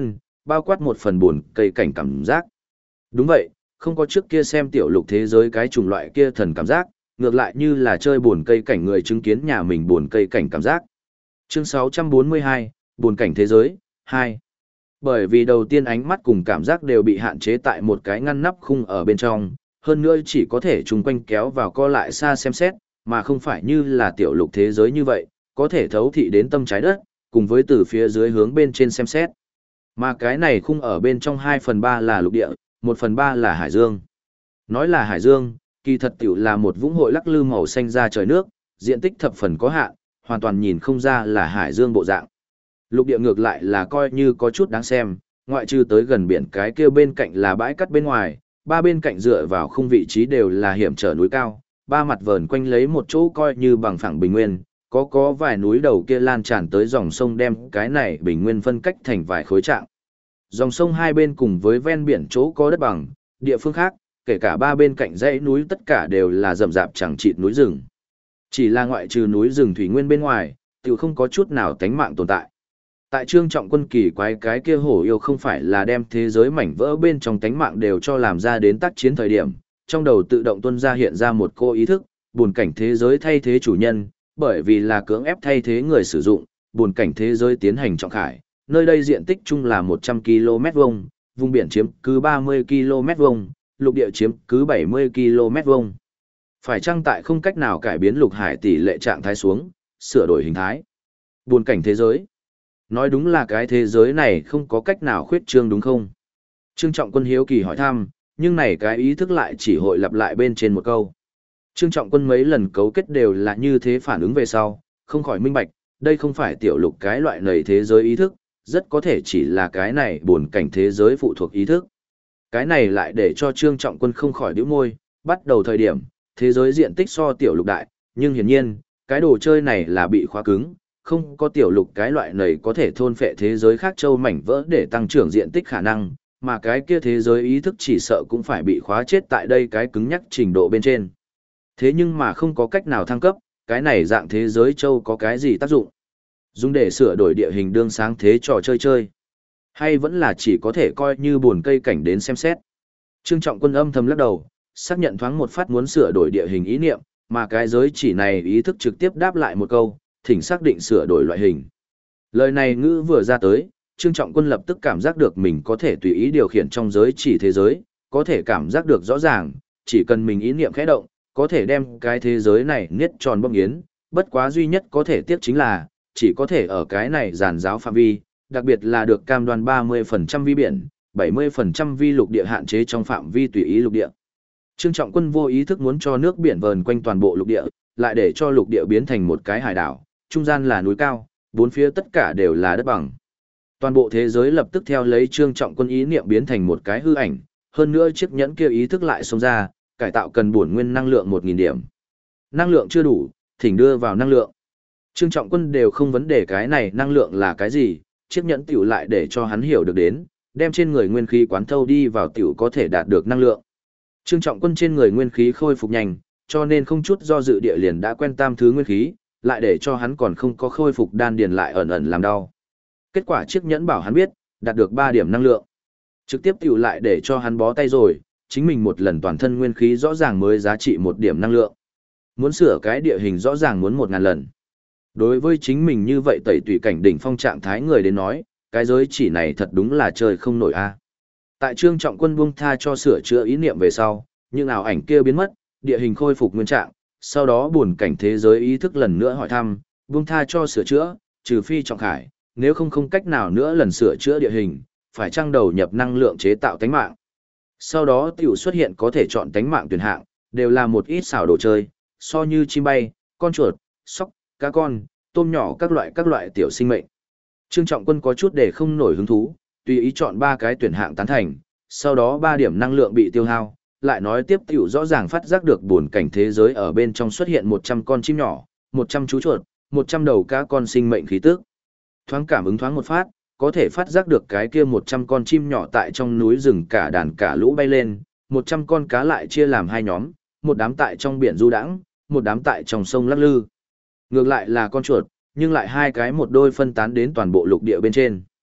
bao quát một phần buồn cây cảnh cảm giác. Đúng vậy, không có trước kia xem tiểu lục thế giới cái chủng loại kia thần cảm giác, ngược lại như là chơi buồn cây cảnh người chứng kiến nhà mình buồn cây cảnh cảm giác. Chương 642, buồn cảnh thế giới, 2. Bởi vì đầu tiên ánh mắt cùng cảm giác đều bị hạn chế tại một cái ngăn nắp khung ở bên trong, hơn nữa chỉ có thể chung quanh kéo vào co lại xa xem xét, mà không phải như là tiểu lục thế giới như vậy, có thể thấu thị đến tâm trái đất, cùng với từ phía dưới hướng bên trên xem xét. Mà cái này khung ở bên trong 2/3 là lục địa, 1/3 là hải dương. Nói là hải dương, kỳ thật tiểu là một vũng hội lắc lư màu xanh ra trời nước, diện tích thập phần có hạn, hoàn toàn nhìn không ra là hải dương bộ dạng. Lục địa ngược lại là coi như có chút đáng xem, ngoại trừ tới gần biển cái kia bên cạnh là bãi cát bên ngoài, ba bên cạnh dựa vào khung vị trí đều là hiểm trở núi cao, ba mặt vờn quanh lấy một chỗ coi như bằng phẳng bình nguyên, có vài núi đầu kia lan tràn tới dòng sông đem cái này bình nguyên phân cách thành vài khối trạng. Dòng sông hai bên cùng với ven biển chỗ có đất bằng, địa phương khác, kể cả ba bên cạnh dãy núi tất cả đều là rậm rạp chẳng chịt núi rừng. Chỉ là ngoại trừ núi rừng thủy nguyên bên ngoài, tiểu không có chút nào tánh mạng tồn tại. Tại Trương Trọng Quân kỳ quái cái kia hổ yêu không phải là đem thế giới mảnh vỡ bên trong tánh mạng đều cho làm ra đến tác chiến thời điểm, trong đầu tự động tuân ra hiện ra một cô ý thức, buồn cảnh thế giới thay thế chủ nhân, bởi vì là cưỡng ép thay thế người sử dụng, buồn cảnh thế giới tiến hành trọng khải, nơi đây diện tích chung là 100 km vuông, vùng biển chiếm cứ 30 km vuông, lục địa chiếm cứ 70 km vuông. Phải chăng tại không cách nào cải biến lục hải tỷ lệ trạng thái xuống, sửa đổi hình thái? Buồn cảnh thế giới. Nói đúng là cái thế giới này không có cách nào khuyết trương đúng không? Trương Trọng Quân hiếu kỳ hỏi thăm, nhưng này cái ý thức lại chỉ hội lặp lại bên trên một câu. Trương Trọng Quân mấy lần cấu kết đều là như thế phản ứng về sau, không khỏi minh bạch, đây không phải tiểu lục cái loại nầy thế giới ý thức, rất có thể chỉ là cái này buồn cảnh thế giới phụ thuộc ý thức. Cái này lại để cho Trương Trọng Quân không khỏi nhíu môi, bắt đầu thời điểm, thế giới diện tích so tiểu lục đại, nhưng hiển nhiên, cái đồ chơi này là bị khóa cứng, không có tiểu lục cái loại này có thể thôn phệ thế giới khác châu mảnh vỡ để tăng trưởng diện tích khả năng, mà cái kia thế giới ý thức chỉ sợ cũng phải bị khóa chết tại đây cái cứng nhắc trình độ bên trên. Thế nhưng mà không có cách nào thăng cấp, cái này dạng thế giới châu có cái gì tác dụng? Dùng để sửa đổi địa hình đương sáng thế trò chơi chơi. Hay vẫn là chỉ có thể coi như buồn cây cảnh đến xem xét. Trương Trọng Quân âm thầm lắc đầu, xác nhận thoáng một phát muốn sửa đổi địa hình ý niệm, mà cái giới chỉ này ý thức trực tiếp đáp lại một câu, thỉnh xác định sửa đổi loại hình. Lời này ngữ vừa ra tới, Trương Trọng Quân lập tức cảm giác được mình có thể tùy ý điều khiển trong giới chỉ thế giới, có thể cảm giác được rõ ràng, chỉ cần mình ý niệm khẽ động, có thể đem cái thế giới này niết tròn bong yến, bất quá duy nhất có thể tiếc chính là, chỉ có thể ở cái này giàn giáo phạm vi, đặc biệt là được cam đoan 30% vi biển, 70% vi lục địa hạn chế trong phạm vi tùy ý lục địa. Trương Trọng Quân vô ý thức muốn cho nước biển vờn quanh toàn bộ lục địa, lại để cho lục địa biến thành một cái hải đảo, trung gian là núi cao, bốn phía tất cả đều là đất bằng. Toàn bộ thế giới lập tức theo lấy Trương Trọng Quân ý niệm biến thành một cái hư ảnh, hơn nữa chiếc nhẫn kia ý thức lại xông ra, cải tạo cần bổn nguyên năng lượng 1000 điểm. Năng lượng chưa đủ, thỉnh đưa vào năng lượng. Trương Trọng Quân đều không vấn đề cái này năng lượng là cái gì, chiếc nhẫn tiểu lại để cho hắn hiểu được đến, đem trên người nguyên khí quán thâu đi vào tiểu có thể đạt được năng lượng. Trương Trọng Quân trên người nguyên khí khôi phục nhanh, cho nên không chút do dự địa liền đã quen tam thứ nguyên khí, lại để cho hắn còn không có khôi phục đan điền lại ẩn ẩn làm đau. Kết quả chiếc nhẫn bảo hắn biết, đạt được 3 điểm năng lượng. Trực tiếp tiểu lại để cho hắn bó tay rồi, chính mình một lần toàn thân nguyên khí rõ ràng mới giá trị 1 điểm năng lượng. Muốn sửa cái địa hình rõ ràng muốn 1000 lần. Đối với chính mình như vậy tẩy tùy cảnh đỉnh phong trạng thái người đến nói, cái giới chỉ này thật đúng là trời không nổi a. Tại Trương Trọng Quân buông tha cho sửa chữa ý niệm về sau, những ảo ảnh kia biến mất, địa hình khôi phục nguyên trạng, sau đó buồn cảnh thế giới ý thức lần nữa hỏi thăm, buông tha cho sửa chữa, trừ phi trọng khải, nếu không cách nào nữa lần sửa chữa địa hình, phải chăng đầu nhập năng lượng chế tạo tánh mạng. Sau đó tiểu xuất hiện có thể chọn tánh mạng tuyển hạng, đều là một ít xảo đồ chơi, so như chim bay, con chuột, sóc, cá con, tôm nhỏ các loại tiểu sinh mệnh. Trương Trọng Quân có chút để không nổi hứng thú, tùy ý chọn 3 cái tuyển hạng tán thành, sau đó 3 điểm năng lượng bị tiêu hao, lại nói tiếp tiểu rõ ràng phát giác được buồn cảnh thế giới ở bên trong xuất hiện 100 con chim nhỏ, 100 chú chuột, 100 đầu cá con sinh mệnh khí tức. Thoáng cảm ứng thoáng một phát, có thể phát giác được cái kia 100 con chim nhỏ tại trong núi rừng cả đàn cả lũ bay lên, 100 con cá lại chia làm 2 nhóm, một đám tại trong biển du đãng, một đám tại trong sông lắc lư. Ngược lại là con chuột, nhưng lại 2 cái một đôi phân tán đến toàn bộ lục địa bên trên.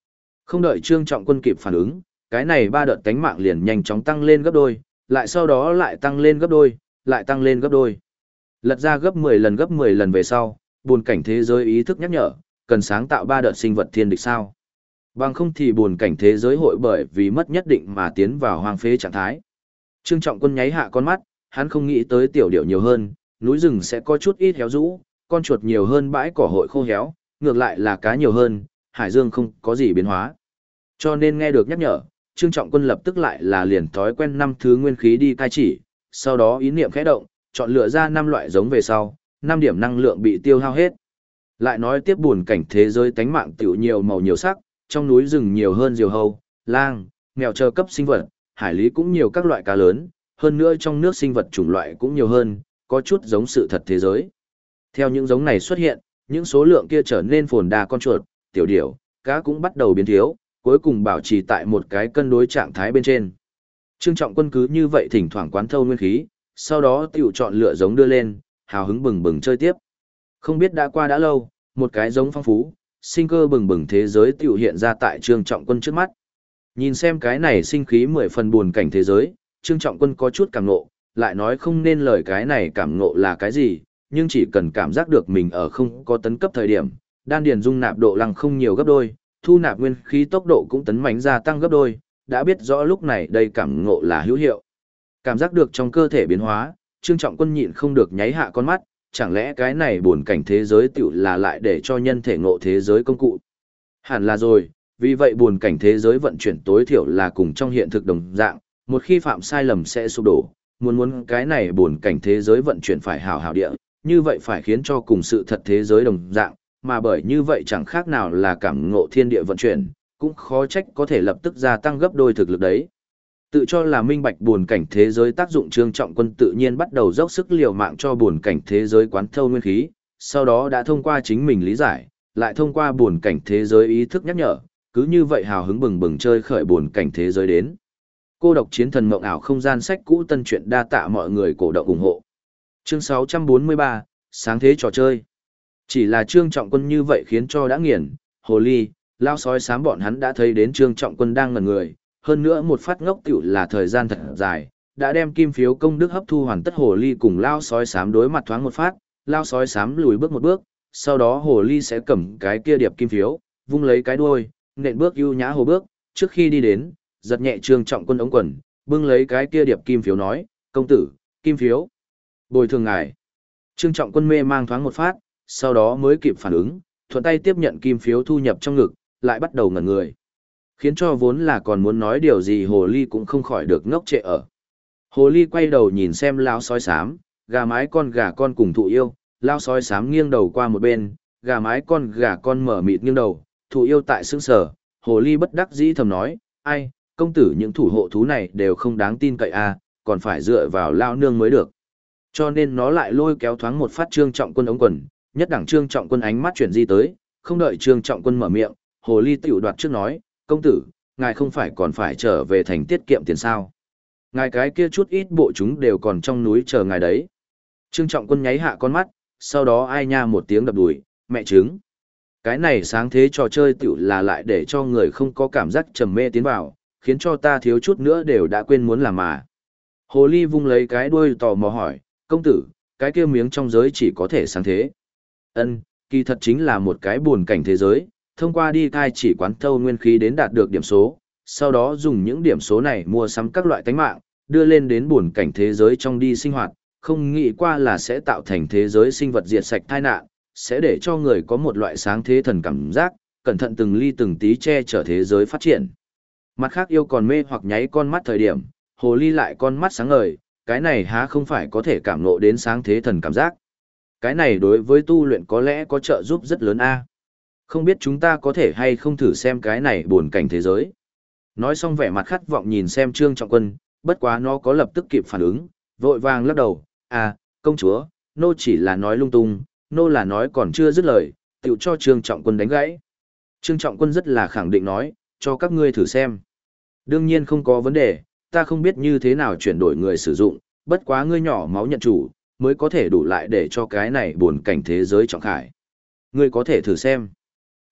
Không đợi Trương Trọng Quân kịp phản ứng, cái này ba đợt tánh mạng liền nhanh chóng tăng lên gấp đôi, lại sau đó lại tăng lên gấp đôi, lại tăng lên gấp đôi. Lật ra gấp 10 lần về sau, buồn cảnh thế giới ý thức nhắc nhở, cần sáng tạo ba đợt sinh vật thiên địch sao. Bằng không thì buồn cảnh thế giới hội bởi vì mất nhất định mà tiến vào hoang phế trạng thái. Trương Trọng Quân nháy hạ con mắt, hắn không nghĩ tới tiểu điểu nhiều hơn, núi rừng sẽ có chút ít héo rũ, con chuột nhiều hơn bãi cỏ hội khô héo, ngược lại là cá nhiều hơn, hải dương không có gì biến hóa. Cho nên nghe được nhắc nhở, Trương Trọng Quân lập tức lại là liền thói quen 5 thứ nguyên khí đi cai chỉ, sau đó ý niệm khẽ động, chọn lựa ra 5 loại giống về sau, 5 điểm năng lượng bị tiêu hao hết. Lại nói tiếp buồn cảnh thế giới tánh mạng tiểu nhiều màu nhiều sắc, trong núi rừng nhiều hơn diều hâu, lang, mèo chờ cấp sinh vật, hải lý cũng nhiều các loại cá lớn, hơn nữa trong nước sinh vật chủng loại cũng nhiều hơn, có chút giống sự thật thế giới. Theo những giống này xuất hiện, những số lượng kia trở nên phồn đa con chuột, tiểu điểu, cá cũng bắt đầu biến thiếu, cuối cùng bảo trì tại một cái cân đối trạng thái bên trên. Trương Trọng Quân cứ như vậy thỉnh thoảng quán thâu nguyên khí, sau đó tiểu chọn lựa giống đưa lên, hào hứng bừng bừng chơi tiếp. Không biết đã qua đã lâu, một cái giống phong phú, sinh cơ bừng bừng thế giới tiểu hiện ra tại Trương Trọng Quân trước mắt. Nhìn xem cái này sinh khí 10 phần buồn cảnh thế giới, Trương Trọng Quân có chút cảm ngộ, lại nói không nên lời cái này cảm ngộ là cái gì, nhưng chỉ cần cảm giác được mình ở không có tấn cấp thời điểm, đan điền dung nạp độ lăng không nhiều gấp đôi, thu nạp nguyên khí tốc độ cũng tấn mãnh gia tăng gấp đôi, đã biết rõ lúc này đây cảm ngộ là hữu hiệu. Cảm giác được trong cơ thể biến hóa, Trương Trọng Quân nhịn không được nháy hạ con mắt, chẳng lẽ cái này buồn cảnh thế giới tiểu là lại để cho nhân thể ngộ thế giới công cụ. Hẳn là rồi, vì vậy buồn cảnh thế giới vận chuyển tối thiểu là cùng trong hiện thực đồng dạng, một khi phạm sai lầm sẽ sụp đổ, muốn cái này buồn cảnh thế giới vận chuyển phải hảo hảo địa, như vậy phải khiến cho cùng sự thật thế giới đồng dạng, mà bởi như vậy chẳng khác nào là cảm ngộ thiên địa vận chuyển, cũng khó trách có thể lập tức gia tăng gấp đôi thực lực đấy. Tự cho là minh bạch buồn cảnh thế giới tác dụng Trương Trọng Quân tự nhiên bắt đầu dốc sức liều mạng cho buồn cảnh thế giới quán thâu nguyên khí, sau đó đã thông qua chính mình lý giải, lại thông qua buồn cảnh thế giới ý thức nhắc nhở, cứ như vậy hào hứng bừng bừng chơi khởi buồn cảnh thế giới đến. Cô độc chiến thần mộng ảo không gian sách cũ tân truyện đa tạ mọi người cổ động ủng hộ. Chương 643, sáng thế trò chơi. Chỉ là Trương Trọng Quân như vậy khiến cho đã nghiền, hồ ly, lao sói xám bọn hắn đã thấy đến Trương Trọng Quân đang ngẩn người, hơn nữa một phát ngốc tiểu là thời gian thật dài, đã đem kim phiếu công đức hấp thu hoàn tất hồ ly cùng lao sói xám đối mặt thoáng một phát, lao sói xám lùi bước một bước, sau đó hồ ly sẽ cầm cái kia điệp kim phiếu, vung lấy cái đuôi, nện bước ưu nhã hồ bước, trước khi đi đến, giật nhẹ Trương Trọng Quân ống quần, bưng lấy cái kia điệp kim phiếu nói, công tử, kim phiếu, bồi thường ngài. Trương Trọng Quân mê mang thoáng một phát, sau đó mới kịp phản ứng, thuận tay tiếp nhận kim phiếu thu nhập trong ngực, lại bắt đầu ngẩn người. Khiến cho vốn là còn muốn nói điều gì hồ ly cũng không khỏi được ngốc trệ ở. Hồ ly quay đầu nhìn xem lão sói xám, gà mái con gà con cùng thụ yêu, lão sói xám nghiêng đầu qua một bên, gà mái con gà con mở mịt nghiêng đầu, thụ yêu tại sững sờ, hồ ly bất đắc dĩ thầm nói, ai, công tử những thủ hộ thú này đều không đáng tin cậy à, còn phải dựa vào lao nương mới được. Cho nên nó lại lôi kéo thoáng một phát Trương Trọng Quân ống quần, nhất đẳng Trương Trọng Quân ánh mắt chuyển di tới, không đợi Trương Trọng Quân mở miệng, hồ ly tiểu đoạt trước nói, công tử, ngài không phải còn phải trở về thành tiết kiệm tiền sao. Ngài cái kia chút ít bộ chúng đều còn trong núi chờ ngài đấy. Trương Trọng Quân nháy hạ con mắt, sau đó ai nha một tiếng đập đùi, mẹ trứng. Cái này sáng thế trò chơi tiểu là lại để cho người không có cảm giác trầm mê tiến vào, khiến cho ta thiếu chút nữa đều đã quên muốn làm mà. Hồ ly vung lấy cái đuôi tò mò hỏi, công tử, cái kia miếng trong giới chỉ có thể sáng thế. Ân, kỳ thật chính là một cái buồn cảnh thế giới, thông qua đi cai chỉ quán thâu nguyên khí đến đạt được điểm số, sau đó dùng những điểm số này mua sắm các loại tánh mạng, đưa lên đến buồn cảnh thế giới trong đi sinh hoạt, không nghĩ qua là sẽ tạo thành thế giới sinh vật diệt sạch tai nạn, sẽ để cho người có một loại sáng thế thần cảm giác, cẩn thận từng ly từng tí che chở thế giới phát triển. Mặt khác yêu còn mê hoặc nháy con mắt thời điểm, hồ ly lại con mắt sáng ngời, cái này há không phải có thể cảm ngộ đến sáng thế thần cảm giác. Cái này đối với tu luyện có lẽ có trợ giúp rất lớn a. Không biết chúng ta có thể hay không thử xem cái này buồn cảnh thế giới. Nói xong vẻ mặt khát vọng nhìn xem Trương Trọng Quân, bất quá nó có lập tức kịp phản ứng, vội vàng lắc đầu, à, công chúa, nô chỉ là nói lung tung, nô là nói còn chưa dứt lời, tiểu cho Trương Trọng Quân đánh gãy. Trương Trọng Quân rất là khẳng định nói, cho các ngươi thử xem. Đương nhiên không có vấn đề, ta không biết như thế nào chuyển đổi người sử dụng, bất quá ngươi nhỏ máu nhận chủ, mới có thể đủ lại để cho cái này buồn cảnh thế giới trọng khải. Ngươi có thể thử xem.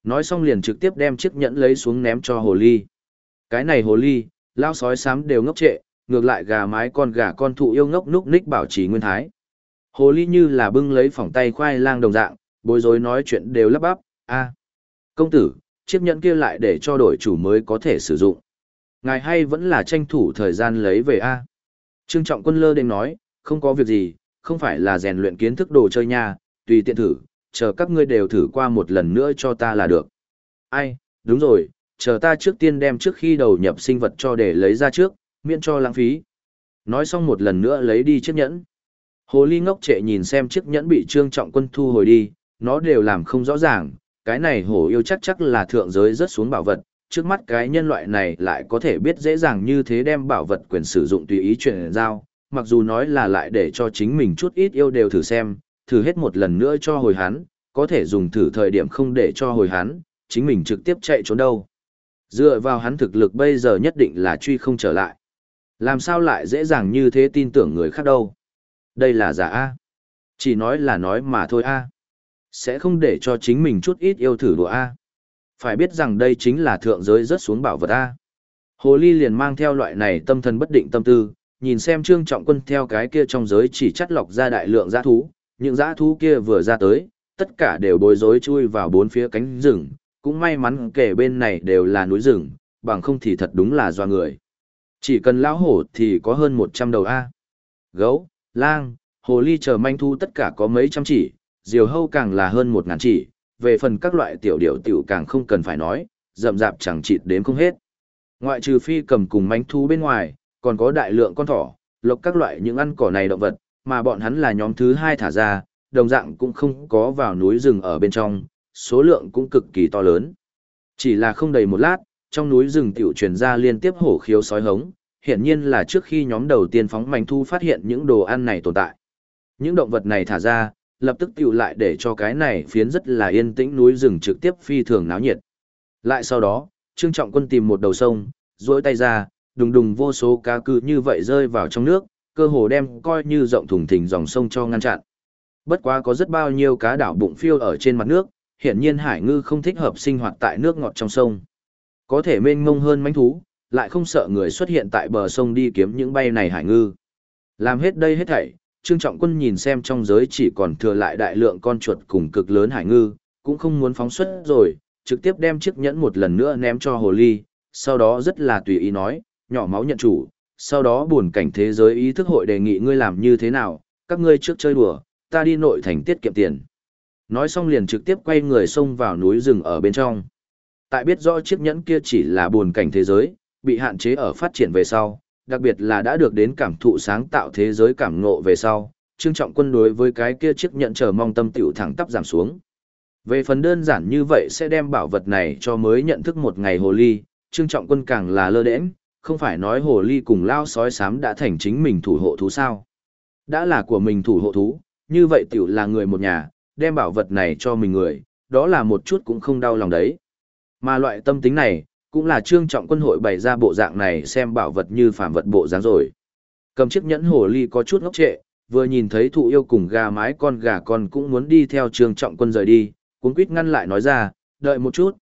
Nói xong liền trực tiếp đem chiếc nhẫn lấy xuống ném cho hồ ly. Cái này hồ ly, lao sói xám đều ngốc trệ, ngược lại gà mái con gà con thụ yêu ngốc núc ních bảo trì nguyên thái. Hồ ly như là bưng lấy phỏng tay khoai lang đồng dạng, bối rối nói chuyện đều lắp bắp, a công tử, chiếc nhẫn kia lại để cho đổi chủ mới có thể sử dụng. Ngài hay vẫn là tranh thủ thời gian lấy về a Trương Trọng Quân lơ đến nói, không có việc gì, không phải là rèn luyện kiến thức đồ chơi nha, tùy tiện thử, chờ các ngươi đều thử qua một lần nữa cho ta là được. Ai, đúng rồi, chờ ta trước tiên đem trước khi đầu nhập sinh vật cho để lấy ra trước, miễn cho lãng phí. Nói xong một lần nữa lấy đi chiếc nhẫn. Hồ ly ngốc trệ nhìn xem chiếc nhẫn bị Trương Trọng Quân thu hồi đi, nó đều làm không rõ ràng, cái này hổ yêu chắc là thượng giới rớt xuống bảo vật, trước mắt cái nhân loại này lại có thể biết dễ dàng như thế đem bảo vật quyền sử dụng tùy ý chuyển giao, mặc dù nói là lại để cho chính mình chút ít yêu đều thử xem, thử hết một lần nữa cho hồi hắn, có thể dùng thử thời điểm không để cho hồi hắn, chính mình trực tiếp chạy trốn đâu. Dựa vào hắn thực lực bây giờ nhất định là truy không trở lại. Làm sao lại dễ dàng như thế tin tưởng người khác đâu. Đây là giả A. Chỉ nói là nói mà thôi A. Sẽ không để cho chính mình chút ít yêu thử đùa A. Phải biết rằng đây chính là thượng giới rớt xuống bảo vật A. Hồ ly liền mang theo loại này tâm thần bất định tâm tư, nhìn xem Trương Trọng Quân theo cái kia trong giới chỉ chắt lọc ra đại lượng dã thú, những dã thú kia vừa ra tới, tất cả đều bối rối chui vào bốn phía cánh rừng, cũng may mắn kể bên này đều là núi rừng, bằng không thì thật đúng là doa người. Chỉ cần lão hổ thì có hơn 100 đầu A. Gấu, lang, hồ ly chờ manh thu tất cả có mấy trăm chỉ, diều hâu càng là hơn 1000 chỉ, về phần các loại tiểu điểu tiểu càng không cần phải nói, rậm rạp chẳng chịt đếm không hết. Ngoại trừ phi cầm cùng manh thu bên ngoài, còn có đại lượng con thỏ, lộc các loại những ăn cỏ này động vật, mà bọn hắn là nhóm thứ 2 thả ra, đồng dạng cũng không có vào núi rừng ở bên trong, số lượng cũng cực kỳ to lớn. Chỉ là không đầy một lát, trong núi rừng tiểu truyền ra liên tiếp hổ khiếu sói hống, hiển nhiên là trước khi nhóm đầu tiên phóng manh thu phát hiện những đồ ăn này tồn tại. Những động vật này thả ra, lập tức tiểu lại để cho cái này phiến rất là yên tĩnh núi rừng trực tiếp phi thường náo nhiệt. Lại sau đó, Trương Trọng Quân tìm một đầu sông, duỗi tay ra, đùng đùng vô số cá cư như vậy rơi vào trong nước, cơ hồ đem coi như rộng thùng thình dòng sông cho ngăn chặn. Bất quá có rất bao nhiêu cá đảo bụng phiêu ở trên mặt nước, hiển nhiên hải ngư không thích hợp sinh hoạt tại nước ngọt trong sông. Có thể mênh mông hơn mãnh thú, lại không sợ người xuất hiện tại bờ sông đi kiếm những bay này hải ngư. Làm hết đây hết thảy, Trương Trọng Quân nhìn xem trong giới chỉ còn thừa lại đại lượng con chuột cùng cực lớn hải ngư, cũng không muốn phóng xuất rồi, trực tiếp đem chiếc nhẫn một lần nữa ném cho hồ ly, sau đó rất là tùy ý nói, nhỏ máu nhận chủ, sau đó buồn cảnh thế giới ý thức hội đề nghị ngươi làm như thế nào, các ngươi trước chơi đùa, ta đi nội thành tiết kiệm tiền. Nói xong liền trực tiếp quay người xông vào núi rừng ở bên trong. Tại biết rõ chiếc nhẫn kia chỉ là buồn cảnh thế giới, bị hạn chế ở phát triển về sau, đặc biệt là đã được đến cảm thụ sáng tạo thế giới cảm ngộ về sau, Trương Trọng Quân đối với cái kia chiếc nhẫn chờ mong tâm tiểu thẳng tắp giảm xuống. Về phần đơn giản như vậy sẽ đem bảo vật này cho mới nhận thức một ngày hồ ly, Trương Trọng Quân càng là lơ đễnh, không phải nói hồ ly cùng lao sói xám đã thành chính mình thủ hộ thú sao. Đã là của mình thủ hộ thú, như vậy tiểu là người một nhà, đem bảo vật này cho mình người, đó là một chút cũng không đau lòng đấy. Mà loại tâm tính này, cũng là Trương Trọng Quân hội bày ra bộ dạng này xem bảo vật như phàm vật bộ dáng rồi. Cầm chiếc nhẫn hồ ly có chút ngốc trệ, vừa nhìn thấy thụ yêu cùng gà mái con gà con cũng muốn đi theo Trương Trọng Quân rời đi, cuống quýt ngăn lại nói ra, đợi một chút,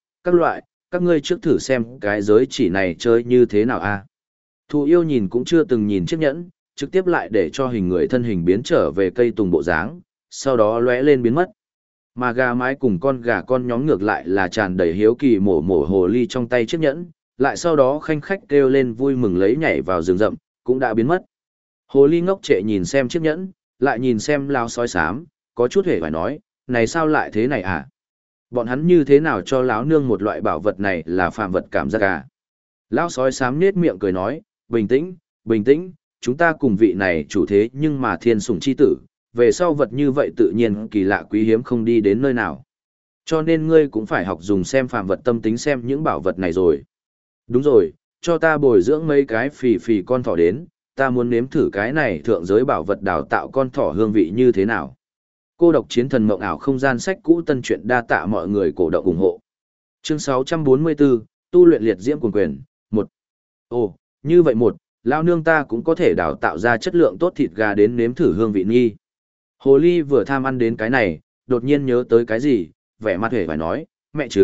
các ngươi trước thử xem cái giới chỉ này chơi như thế nào a. Thụ yêu nhìn cũng chưa từng nhìn chiếc nhẫn, trực tiếp lại để cho hình người thân hình biến trở về cây tùng bộ dáng, sau đó lóe lên biến mất. Mà gà mái cùng con gà con nhóm ngược lại là tràn đầy hiếu kỳ mổ hồ ly trong tay chiếc nhẫn, lại sau đó khanh khách kêu lên vui mừng lấy nhảy vào rừng rậm, cũng đã biến mất. Hồ ly ngốc trệ nhìn xem chiếc nhẫn, lại nhìn xem lao sói xám, có chút hề phải nói, này sao lại thế này à? Bọn hắn như thế nào cho láo nương một loại bảo vật này là phàm vật cảm giác à? Lão sói xám nết miệng cười nói, bình tĩnh, bình tĩnh, chúng ta cùng vị này chủ thế nhưng mà thiên sủng chi tử, về sau vật như vậy tự nhiên kỳ lạ quý hiếm không đi đến nơi nào. Cho nên ngươi cũng phải học dùng xem phàm vật tâm tính xem những bảo vật này rồi. Đúng rồi, cho ta bồi dưỡng mấy cái phì con thỏ đến, ta muốn nếm thử cái này thượng giới bảo vật đào tạo con thỏ hương vị như thế nào. Cô độc chiến thần mộng ảo không gian sách cũ tân truyện đa tạ mọi người cổ động ủng hộ. Chương 644, tu luyện liệt diễm cuồng quyền, 1. Ồ, như vậy lao nương ta cũng có thể đào tạo ra chất lượng tốt thịt gà đến nếm thử hương vị nghi. Hồ ly vừa tham ăn đến cái này, đột nhiên nhớ tới cái gì, vẻ mặt hề phải nói, mẹ trứng,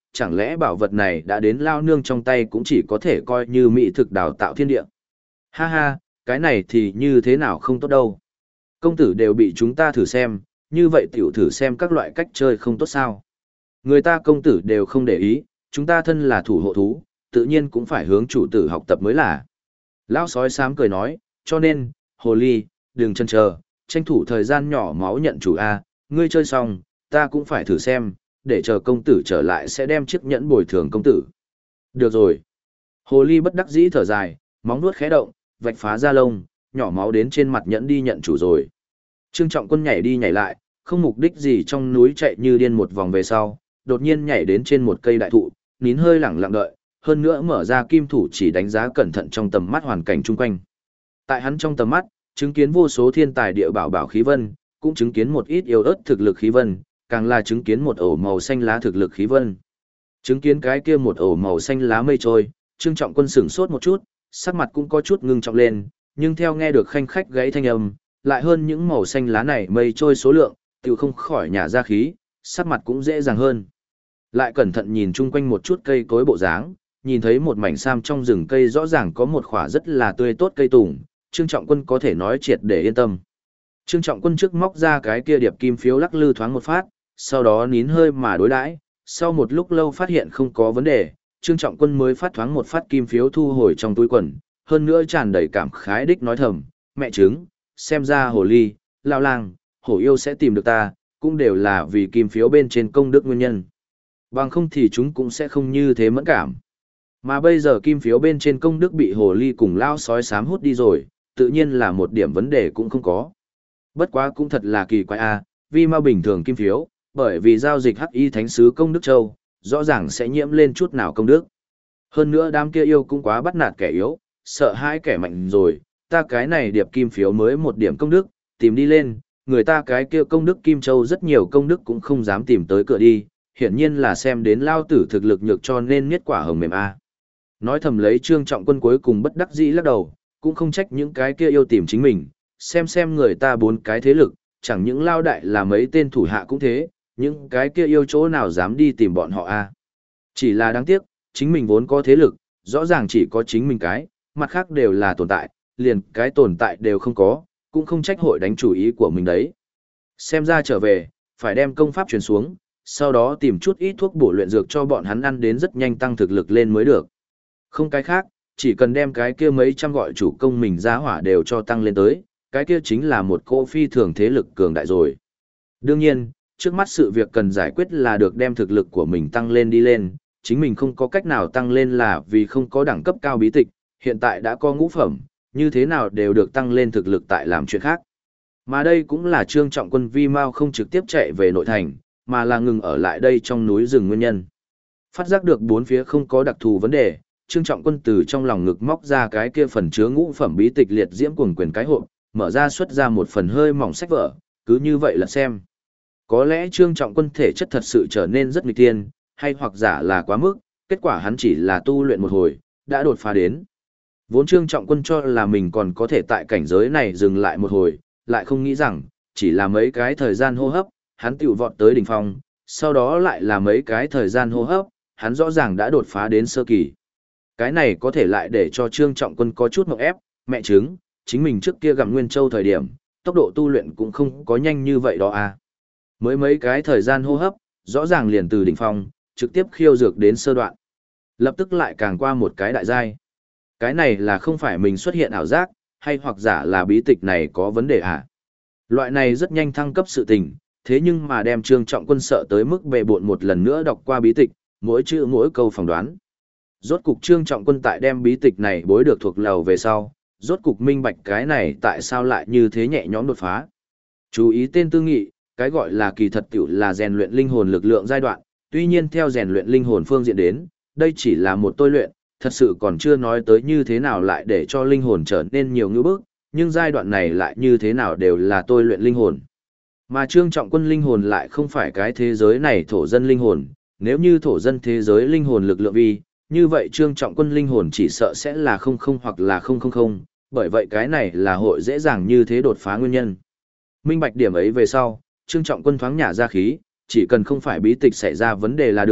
chẳng lẽ bảo vật này đã đến lao nương trong tay cũng chỉ có thể coi như mỹ thực đào tạo thiên địa. Ha ha, cái này thì như thế nào không tốt đâu. Công tử đều bị chúng ta thử xem, như vậy tiểu thử xem các loại cách chơi không tốt sao. Người ta công tử đều không để ý, chúng ta thân là thủ hộ thú, tự nhiên cũng phải hướng chủ tử học tập mới là. Lão sói xám cười nói, cho nên, hồ ly, đừng chần chờ, tranh thủ thời gian nhỏ máu nhận chủ A, ngươi chơi xong, ta cũng phải thử xem, để chờ công tử trở lại sẽ đem chiếc nhẫn bồi thường công tử. Được rồi. Hồ ly bất đắc dĩ thở dài, móng nuốt khẽ động, vạch phá da lông, nhỏ máu đến trên mặt nhẫn đi nhận chủ rồi. Trương Trọng Quân nhảy đi nhảy lại, không mục đích gì trong núi chạy như điên một vòng về sau, đột nhiên nhảy đến trên một cây đại thụ, nín hơi lẳng lặng đợi, hơn nữa mở ra kim thủ chỉ đánh giá cẩn thận trong tầm mắt hoàn cảnh chung quanh. Tại hắn trong tầm mắt, chứng kiến vô số thiên tài địa bảo bảo khí vân, cũng chứng kiến một ít yếu ớt thực lực khí vân, càng là chứng kiến một ổ màu xanh lá thực lực khí vân. Chứng kiến cái kia một ổ màu xanh lá mây trôi, Trương Trọng Quân sửng sốt một chút, sắc mặt cũng có chút ngưng trọng lên, nhưng theo nghe được khanh khách gãy thanh âm, lại hơn những màu xanh lá này mây trôi số lượng, tiểu không khỏi nhả ra khí, sắc mặt cũng dễ dàng hơn. Lại cẩn thận nhìn chung quanh một chút cây cối bộ dáng, nhìn thấy một mảnh sam trong rừng cây rõ ràng có một khỏa rất là tươi tốt cây tùng, Trương Trọng Quân có thể nói triệt để yên tâm. Trương Trọng Quân trước móc ra cái kia điệp kim phiếu lắc lư thoáng một phát, sau đó nín hơi mà đối đãi, sau một lúc lâu phát hiện không có vấn đề, Trương Trọng Quân mới phát thoáng một phát kim phiếu thu hồi trong túi quần, hơn nữa tràn đầy cảm khái đích nói thầm, mẹ trứng, xem ra hồ ly, lao lang, hổ yêu sẽ tìm được ta, cũng đều là vì kim phiếu bên trên công đức nguyên nhân. Bằng không thì chúng cũng sẽ không như thế mẫn cảm. Mà bây giờ kim phiếu bên trên công đức bị hồ ly cùng lao sói xám hút đi rồi, tự nhiên là một điểm vấn đề cũng không có. Bất quá cũng thật là kỳ quái a, vì mà bình thường kim phiếu, bởi vì giao dịch hắc y thánh sứ công đức châu, rõ ràng sẽ nhiễm lên chút nào công đức. Hơn nữa đám kia yêu cũng quá bắt nạt kẻ yếu, sợ hãi kẻ mạnh rồi, ta cái này điệp kim phiếu mới một điểm công đức, tìm đi lên, người ta cái kia công đức kim châu rất nhiều công đức cũng không dám tìm tới cửa đi, hiển nhiên là xem đến lao tử thực lực nhược cho nên miết quả hồng mềm a. Nói thầm lấy Trương Trọng Quân cuối cùng bất đắc dĩ lắc đầu, cũng không trách những cái kia yêu tìm chính mình, xem người ta bốn cái thế lực, chẳng những lao đại là mấy tên thủ hạ cũng thế, những cái kia yêu chỗ nào dám đi tìm bọn họ a. Chỉ là đáng tiếc, chính mình vốn có thế lực, rõ ràng chỉ có chính mình cái, mặt khác đều là tồn tại, liền cái tồn tại đều không có, cũng không trách hội đánh chủ ý của mình đấy. Xem ra trở về, phải đem công pháp truyền xuống, sau đó tìm chút ít thuốc bổ luyện dược cho bọn hắn ăn đến rất nhanh tăng thực lực lên mới được. Không cái khác, chỉ cần đem cái kia mấy trăm gọi chủ công mình giá hỏa đều cho tăng lên tới, cái kia chính là một cỗ phi thường thế lực cường đại rồi. Đương nhiên, trước mắt sự việc cần giải quyết là được đem thực lực của mình tăng lên đi lên, chính mình không có cách nào tăng lên là vì không có đẳng cấp cao bí tịch, hiện tại đã có ngũ phẩm, như thế nào đều được tăng lên thực lực tại làm chuyện khác. Mà đây cũng là Trương Trọng Quân vi mau không trực tiếp chạy về nội thành, mà là ngừng ở lại đây trong núi rừng nguyên nhân. Phát giác được bốn phía không có đặc thù vấn đề, Trương Trọng Quân từ trong lòng ngực móc ra cái kia phần chứa ngũ phẩm bí tịch liệt diễm cuồng quyền cái hộp, mở ra xuất ra một phần hơi mỏng sách vở, cứ như vậy là xem. Có lẽ Trương Trọng Quân thể chất thật sự trở nên rất nghịch thiên, hay hoặc giả là quá mức, kết quả hắn chỉ là tu luyện một hồi, đã đột phá đến. Vốn Trương Trọng Quân cho là mình còn có thể tại cảnh giới này dừng lại một hồi, lại không nghĩ rằng, chỉ là mấy cái thời gian hô hấp, hắn tiểu vọt tới đỉnh phong, sau đó lại là mấy cái thời gian hô hấp, hắn rõ ràng đã đột phá đến sơ kỳ. Cái này có thể lại để cho Trương Trọng Quân có chút ngộp ép, mẹ chứng, chính mình trước kia gặm Nguyên Châu thời điểm, tốc độ tu luyện cũng không có nhanh như vậy đó à. Mới mấy cái thời gian hô hấp, rõ ràng liền từ đỉnh phong, trực tiếp khiêu dược đến sơ đoạn. Lập tức lại càng qua một cái đại giai. Cái này là không phải mình xuất hiện ảo giác, hay hoặc giả là bí tịch này có vấn đề à? Loại này rất nhanh thăng cấp sự tình, thế nhưng mà đem Trương Trọng Quân sợ tới mức bệ bộn một lần nữa đọc qua bí tịch, mỗi chữ mỗi câu phỏng đoán. Rốt cục Trương Trọng Quân tại đem bí tịch này bối được thuộc lầu về sau, rốt cục minh bạch cái này tại sao lại như thế nhẹ nhõm đột phá. Chú ý tên tư nghị, cái gọi là kỳ thật tiểu là rèn luyện linh hồn lực lượng giai đoạn, tuy nhiên theo rèn luyện linh hồn phương diện đến, đây chỉ là một tôi luyện, thật sự còn chưa nói tới như thế nào lại để cho linh hồn trở nên nhiều ngữ bức, nhưng giai đoạn này lại như thế nào đều là tôi luyện linh hồn. Mà Trương Trọng Quân linh hồn lại không phải cái thế giới này thổ dân linh hồn, nếu như thổ dân thế giới linh hồn lực lượng vi, như vậy Trương Trọng Quân linh hồn chỉ sợ sẽ là 00 hoặc là 000, bởi vậy cái này là hội dễ dàng như thế đột phá nguyên nhân. Minh bạch điểm ấy về sau, Trương Trọng Quân thoáng nhả ra khí, chỉ cần không phải bí tịch xảy ra vấn đề là được,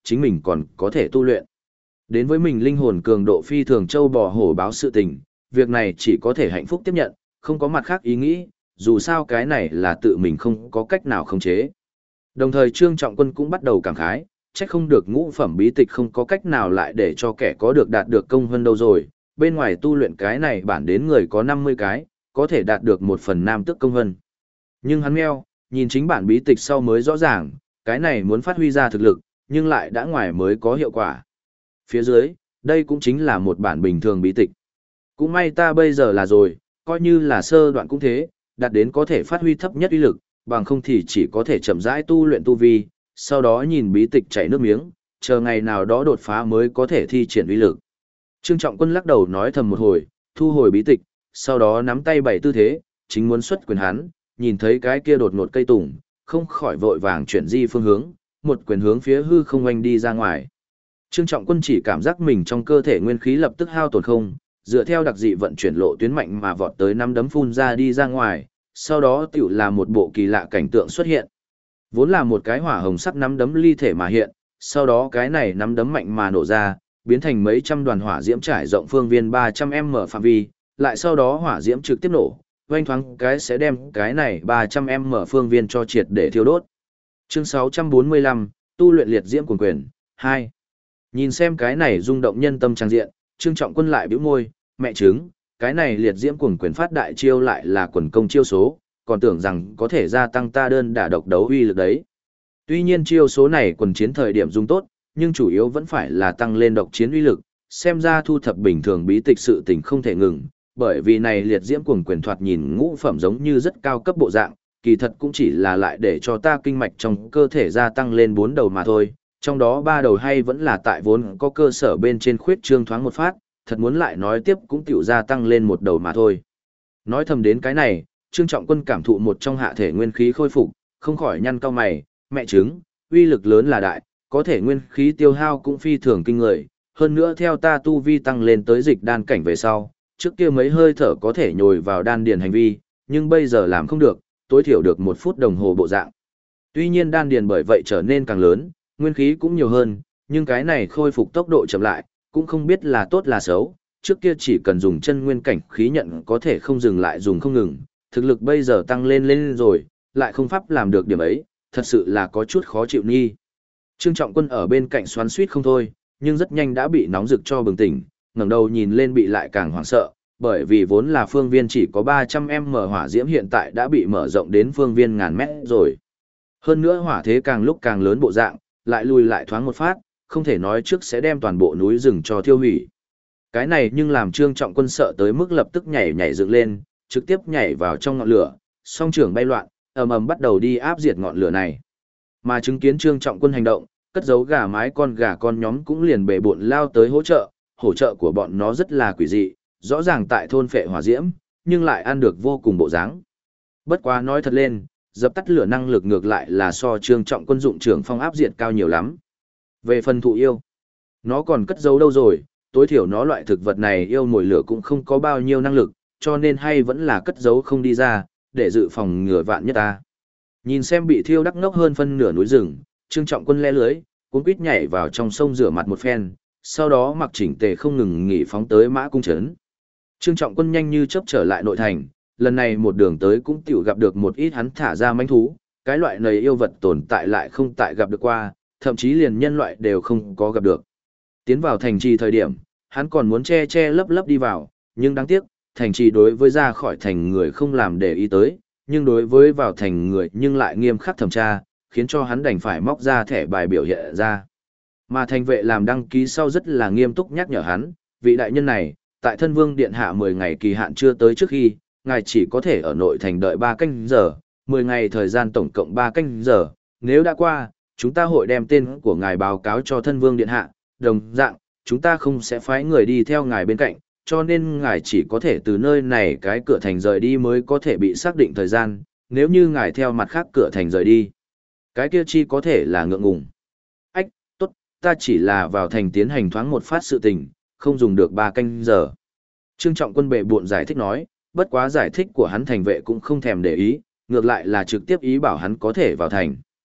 chính mình còn có thể tu luyện. Đến với mình linh hồn cường độ phi thường châu bò hổ báo sự tình, việc này chỉ có thể hạnh phúc tiếp nhận, không có mặt khác ý nghĩ, dù sao cái này là tự mình không có cách nào khống chế. Đồng thời Trương Trọng Quân cũng bắt đầu cảm khái, chắc không được ngũ phẩm bí tịch không có cách nào lại để cho kẻ có được đạt được công hơn đâu rồi, bên ngoài tu luyện cái này bản đến người có 50 cái, có thể đạt được 1 phần 5 tức công hơn. Nhưng hắn meo, nhìn chính bản bí tịch sau mới rõ ràng, cái này muốn phát huy ra thực lực, nhưng lại đã ngoài mới có hiệu quả. Phía dưới, đây cũng chính là một bản bình thường bí tịch. Cũng may ta bây giờ là rồi, coi như là sơ đoạn cũng thế, đạt đến có thể phát huy thấp nhất uy lực, bằng không thì chỉ có thể chậm rãi tu luyện tu vi, sau đó nhìn bí tịch chảy nước miếng, chờ ngày nào đó đột phá mới có thể thi triển uy lực. Trương Trọng Quân lắc đầu nói thầm một hồi, thu hồi bí tịch, sau đó nắm tay bảy tư thế, chính muốn xuất quyền hắn, nhìn thấy cái kia đột ngột cây tùng, không khỏi vội vàng chuyển di phương hướng, một quyền hướng phía hư không oanh đi ra ngoài. Trương Trọng Quân chỉ cảm giác mình trong cơ thể nguyên khí lập tức hao tổn không, dựa theo đặc dị vận chuyển lộ tuyến mạnh mà vọt tới năm đấm phun ra đi ra ngoài, sau đó tiểu là một bộ kỳ lạ cảnh tượng xuất hiện. Vốn là một cái hỏa hồng sắc nắm đấm ly thể mà hiện, sau đó cái này nắm đấm mạnh mà nổ ra, biến thành mấy trăm đoàn hỏa diễm trải rộng phương viên 300m phạm vi, lại sau đó hỏa diễm trực tiếp nổ, oanh thoáng cái sẽ đem cái này 300m phương viên cho triệt để thiêu đốt. Chương 645, tu luyện liệt diễm cuồng quyền 2. Nhìn xem cái này rung động nhân tâm trang diện, Trương Trọng Quân lại bĩu môi, mẹ chứng, cái này liệt diễm cuồng quyền phát đại chiêu lại là quần công chiêu số, còn tưởng rằng có thể gia tăng ta đơn đả độc đấu uy lực đấy. Tuy nhiên chiêu số này quần chiến thời điểm dùng tốt, nhưng chủ yếu vẫn phải là tăng lên độc chiến uy lực, xem ra thu thập bình thường bí tịch sự tình không thể ngừng, bởi vì này liệt diễm cuồng quyền thoạt nhìn ngũ phẩm giống như rất cao cấp bộ dạng, kỳ thật cũng chỉ là lại để cho ta kinh mạch trong cơ thể gia tăng lên 4 đầu mà thôi, trong đó 3 đầu hay vẫn là tại vốn có cơ sở bên trên khuyết trương thoáng một phát, thật muốn lại nói tiếp cũng tiểu gia tăng lên 1 đầu mà thôi. Nói thầm đến cái này, Trương Trọng Quân cảm thụ một trong hạ thể nguyên khí khôi phục, không khỏi nhăn cau mày, mẹ chứng, uy lực lớn là đại, có thể nguyên khí tiêu hao cũng phi thường kinh người, hơn nữa theo ta tu vi tăng lên tới dịch đan cảnh về sau, trước kia mấy hơi thở có thể nhồi vào đan điền hành vi, nhưng bây giờ làm không được, tối thiểu được 1 phút đồng hồ bộ dạng. Tuy nhiên đan điền bởi vậy trở nên càng lớn, nguyên khí cũng nhiều hơn, nhưng cái này khôi phục tốc độ chậm lại, cũng không biết là tốt là xấu, trước kia chỉ cần dùng chân nguyên cảnh khí nhận có thể không dừng lại dùng không ngừng, thực lực bây giờ tăng lên rồi, lại không pháp làm được điểm ấy, thật sự là có chút khó chịu nghi. Trương Trọng Quân ở bên cạnh xoắn suýt không thôi, nhưng rất nhanh đã bị nóng rực cho bừng tỉnh, ngẩng đầu nhìn lên bị lại càng hoảng sợ, bởi vì vốn là phương viên chỉ có 300m hỏa diễm hiện tại đã bị mở rộng đến phương viên ngàn mét rồi. Hơn nữa hỏa thế càng lúc càng lớn bộ dạng, lại lùi lại thoáng một phát, không thể nói trước sẽ đem toàn bộ núi rừng cho thiêu hủy. Cái này nhưng làm Trương Trọng Quân sợ tới mức lập tức nhảy dựng lên, trực tiếp nhảy vào trong ngọn lửa, song trưởng bay loạn, ầm ầm bắt đầu đi áp diệt ngọn lửa này. Mà chứng kiến Trương Trọng Quân hành động, cất giấu gà mái gà con nhóm cũng liền bề bộn lao tới hỗ trợ của bọn nó rất là quỷ dị, rõ ràng tại thôn phệ hỏa diễm, nhưng lại ăn được vô cùng bộ dáng. Bất quá nói thật lên, dập tắt lửa năng lực ngược lại là so Trương Trọng Quân dụng trưởng phong áp diệt cao nhiều lắm. Về phần thụ yêu, nó còn cất giấu đâu rồi, tối thiểu nó loại thực vật này yêu mồi lửa cũng không có bao nhiêu năng lực, cho nên hay vẫn là cất giấu không đi ra, để dự phòng ngừa vạn nhất ta. Nhìn xem bị thiêu đắc ngốc hơn phân nửa núi rừng, Trương Trọng Quân le lưới, cuống quýt nhảy vào trong sông rửa mặt một phen, sau đó mặc chỉnh tề không ngừng nghỉ phóng tới Mã Cung trấn. Trương Trọng Quân nhanh như chớp trở lại nội thành, lần này một đường tới cũng tiểu gặp được một ít hắn thả ra manh thú, cái loại này yêu vật tồn tại lại không tại gặp được qua, thậm chí liền nhân loại đều không có gặp được. Tiến vào thành trì thời điểm, hắn còn muốn che lấp đi vào, nhưng đáng tiếc, thành trì đối với ra khỏi thành người không làm để ý tới, nhưng đối với vào thành người nhưng lại nghiêm khắc thẩm tra, khiến cho hắn đành phải móc ra thẻ bài biểu hiện ra. Mà thành vệ làm đăng ký sau rất là nghiêm túc nhắc nhở hắn, vị đại nhân này, tại thân vương điện hạ 10 ngày kỳ hạn chưa tới trước khi, ngài chỉ có thể ở nội thành đợi 3 canh giờ, 10 ngày thời gian tổng cộng 3 canh giờ, nếu đã qua, chúng ta hội đem tên của ngài báo cáo cho thân vương điện hạ, đồng dạng, chúng ta không sẽ phái người đi theo ngài bên cạnh, cho nên ngài chỉ có thể từ nơi này cái cửa thành rời đi mới có thể bị xác định thời gian, nếu như ngài theo mặt khác cửa thành rời đi. Cái kia chi có thể là ngượng ngùng. Ách, tốt, ta chỉ là vào thành tiến hành thoáng một phát sự tình, không dùng được 3 canh giờ. Trương Trọng Quân bệ buộn giải thích nói, bất quá giải thích của hắn thành vệ cũng không thèm để ý, ngược lại là trực tiếp ý bảo hắn có thể vào thành.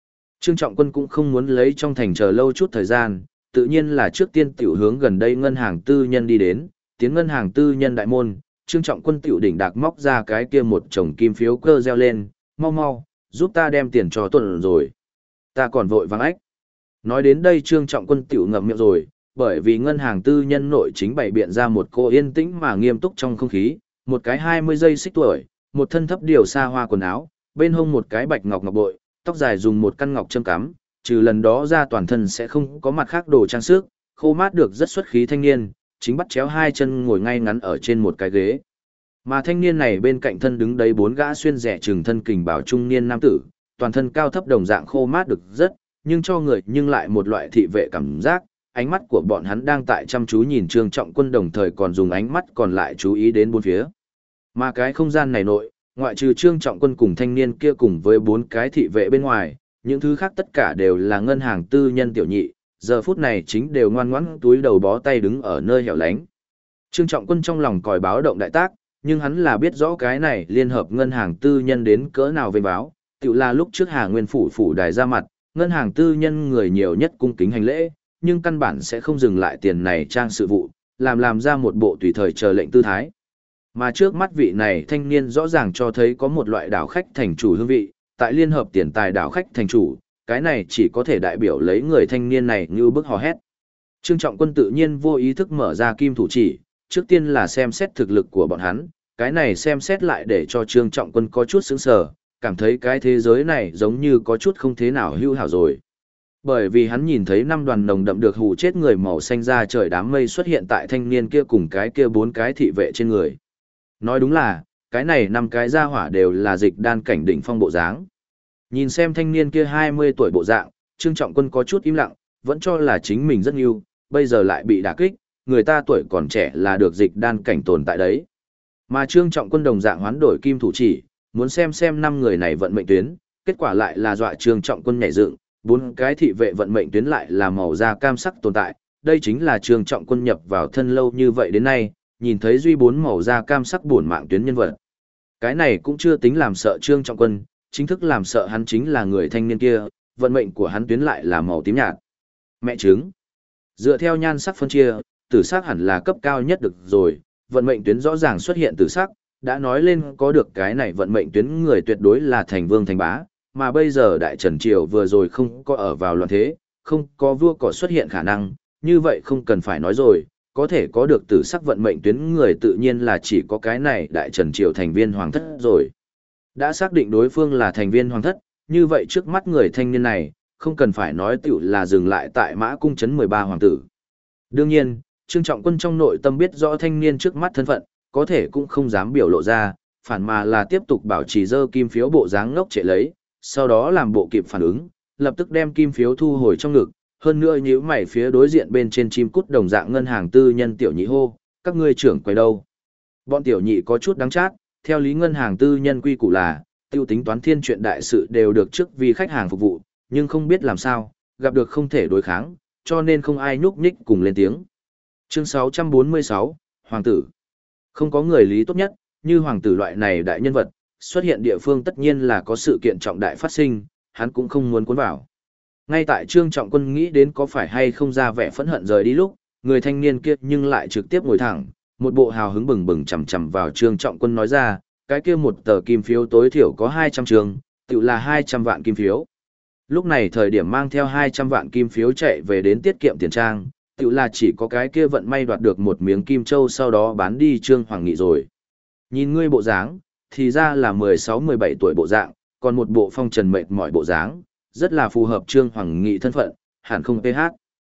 Trương Trọng Quân cũng không muốn lấy trong thành chờ lâu chút thời gian, tự nhiên là trước tiên tiểu hướng gần đây ngân hàng tư nhân đi đến, tiến ngân hàng tư nhân đại môn, Trương Trọng Quân tiểu đỉnh đạc móc ra cái kia một chồng kim phiếu cơ reo lên, mau mau, giúp ta đem tiền cho tuần rồi. Ta còn vội vàng ách. Nói đến đây Trương Trọng Quân tiểu ngậm miệng rồi, bởi vì ngân hàng tư nhân nội chính bày biện ra một cô yên tĩnh mà nghiêm túc trong không khí, một cái 20 giây xích tuổi, một thân thấp điều xa hoa quần áo, bên hông một cái bạch ngọc ngọc bội, tóc dài dùng một căn ngọc châm cắm, trừ lần đó ra toàn thân sẽ không có mặt khác đồ trang sức, khô mát được rất xuất khí thanh niên, chính bắt chéo hai chân ngồi ngay ngắn ở trên một cái ghế. Mà thanh niên này bên cạnh thân đứng đấy bốn gã xuyên rẻ trừng thân kình bảo trung niên nam tử, toàn thân cao thấp đồng dạng khô mát được rất, nhưng cho người nhưng lại một loại thị vệ cảm giác, ánh mắt của bọn hắn đang tại chăm chú nhìn Trương Trọng Quân đồng thời còn dùng ánh mắt còn lại chú ý đến bốn phía. Mà cái không gian này nội, ngoại trừ Trương Trọng Quân cùng thanh niên kia cùng với bốn cái thị vệ bên ngoài, những thứ khác tất cả đều là ngân hàng tư nhân tiểu nhị, giờ phút này chính đều ngoan ngoãn túi đầu bó tay đứng ở nơi hẻo lánh. Trương Trọng Quân trong lòng còi báo động đại tác, nhưng hắn là biết rõ cái này liên hợp ngân hàng tư nhân đến cỡ nào vênh báo, tự là lúc trước Hà Nguyên phủ đài ra mặt, ngân hàng tư nhân người nhiều nhất cung kính hành lễ, nhưng căn bản sẽ không dừng lại tiền này trang sự vụ, làm ra một bộ tùy thời chờ lệnh tư thái. Mà trước mắt vị này thanh niên rõ ràng cho thấy có một loại đảo khách thành chủ hương vị, tại liên hợp tiền tài đảo khách thành chủ, cái này chỉ có thể đại biểu lấy người thanh niên này như bức hò hét. Trương Trọng Quân tự nhiên vô ý thức mở ra kim thủ chỉ, trước tiên là xem xét thực lực của bọn hắn, cái này xem xét lại để cho Trương Trọng Quân có chút sững sờ, cảm thấy cái thế giới này giống như có chút không thế nào hữu hảo rồi. Bởi vì hắn nhìn thấy năm đoàn nồng đậm được hù chết người màu xanh ra trời đám mây xuất hiện tại thanh niên kia cùng cái kia bốn cái thị vệ trên người. Nói đúng là, cái này năm cái gia hỏa đều là dịch đan cảnh đỉnh phong bộ dáng. Nhìn xem thanh niên kia 20 tuổi bộ dạng, Trương Trọng Quân có chút im lặng, vẫn cho là chính mình rất yêu, bây giờ lại bị đả kích, người ta tuổi còn trẻ là được dịch đan cảnh tồn tại đấy. Mà Trương Trọng Quân đồng dạng hoán đổi kim thủ chỉ, muốn xem năm người này vận mệnh tuyến, kết quả lại là dọa Trương Trọng Quân nhảy dựng, bốn cái thị vệ vận mệnh tuyến lại là màu da cam sắc tồn tại, đây chính là Trương Trọng Quân nhập vào thân lâu như vậy đến nay, nhìn thấy duy bốn màu da cam sắc buồn mạng tuyến nhân vật. Cái này cũng chưa tính làm sợ Trương Trọng Quân, chính thức làm sợ hắn chính là người thanh niên kia, vận mệnh của hắn tuyến lại là màu tím nhạt. Mẹ trứng. Dựa theo nhan sắc phân chia, tử sắc hẳn là cấp cao nhất được rồi, vận mệnh tuyến rõ ràng xuất hiện tử sắc, đã nói lên có được cái này vận mệnh tuyến người tuyệt đối là thành vương thành bá, mà bây giờ Đại Trần Triều vừa rồi không có ở vào loạn thế, không có vua cỏ xuất hiện khả năng, như vậy không cần phải nói rồi, có thể có được tử sắc vận mệnh tuyến người tự nhiên là chỉ có cái này Đại Trần Triều thành viên hoàng thất rồi. Đã xác định đối phương là thành viên hoàng thất, như vậy trước mắt người thanh niên này, không cần phải nói tiểu là dừng lại tại Mã Cung trấn 13 hoàng tử. Đương nhiên, Trương Trọng Quân trong nội tâm biết rõ thanh niên trước mắt thân phận, có thể cũng không dám biểu lộ ra, phản mà là tiếp tục bảo trì dơ kim phiếu bộ dáng ngốc trệ lấy, sau đó làm bộ kịp phản ứng, lập tức đem kim phiếu thu hồi trong ngực, hơn nữa nhíu mày phía đối diện bên trên chim cút đồng dạng ngân hàng tư nhân tiểu nhị hô, các ngươi trưởng quay đâu? Bọn tiểu nhị có chút đáng chát, theo lý ngân hàng tư nhân quy củ là, tiêu tính toán thiên chuyện đại sự đều được trước vì khách hàng phục vụ, nhưng không biết làm sao, gặp được không thể đối kháng, cho nên không ai nhúc nhích cùng lên tiếng. Chương 646, Hoàng tử. Không có người lý tốt nhất, như hoàng tử loại này đại nhân vật, xuất hiện địa phương tất nhiên là có sự kiện trọng đại phát sinh, hắn cũng không muốn cuốn vào. Ngay tại Trương Trọng Quân nghĩ đến có phải hay không ra vẻ phẫn hận rời đi lúc, người thanh niên kia nhưng lại trực tiếp ngồi thẳng, một bộ hào hứng bừng bừng chằm chằm vào Trương Trọng Quân nói ra, cái kia một tờ kim phiếu tối thiểu có 200 trường, tự là 200 vạn kim phiếu. Lúc này thời điểm mang theo 200 vạn kim phiếu chạy về đến tiết kiệm tiền trang, tự là chỉ có cái kia vận may đoạt được một miếng kim châu sau đó bán đi Trương Hoàng Nghị rồi. Nhìn ngươi bộ dáng, thì ra là 16-17 tuổi bộ dạng, còn một bộ phong trần mệt mỏi bộ dáng, rất là phù hợp Trương Hoàng Nghị thân phận, hẳn không PH.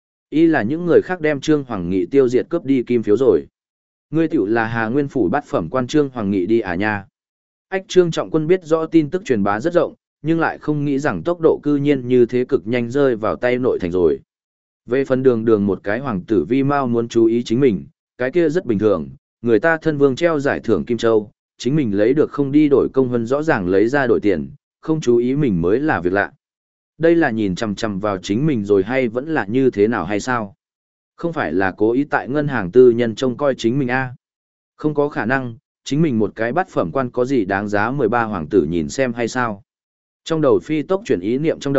Y là những người khác đem Trương Hoàng Nghị tiêu diệt cướp đi kim phiếu rồi. Ngươi tiểu là Hà Nguyên phủ bát phẩm quan Trương Hoàng Nghị đi à nha. Ách Trương Trọng Quân biết rõ tin tức truyền bá rất rộng, nhưng lại không nghĩ rằng tốc độ cư nhiên như thế cực nhanh rơi vào tay nội thành rồi. Về phần đường một cái hoàng tử vi mau muốn chú ý chính mình, cái kia rất bình thường, người ta thân vương treo giải thưởng Kim Châu, chính mình lấy được không đi đổi công hơn rõ ràng lấy ra đổi tiền, không chú ý mình mới là việc lạ. Đây là nhìn chằm chằm vào chính mình rồi hay vẫn là như thế nào hay sao? Không phải là cố ý tại ngân hàng tư nhân trông coi chính mình a? Không có khả năng, chính mình một cái bát phẩm quan có gì đáng giá 13 hoàng tử nhìn xem hay sao? Trong đầu phi tốc chuyển ý niệm trong đầu,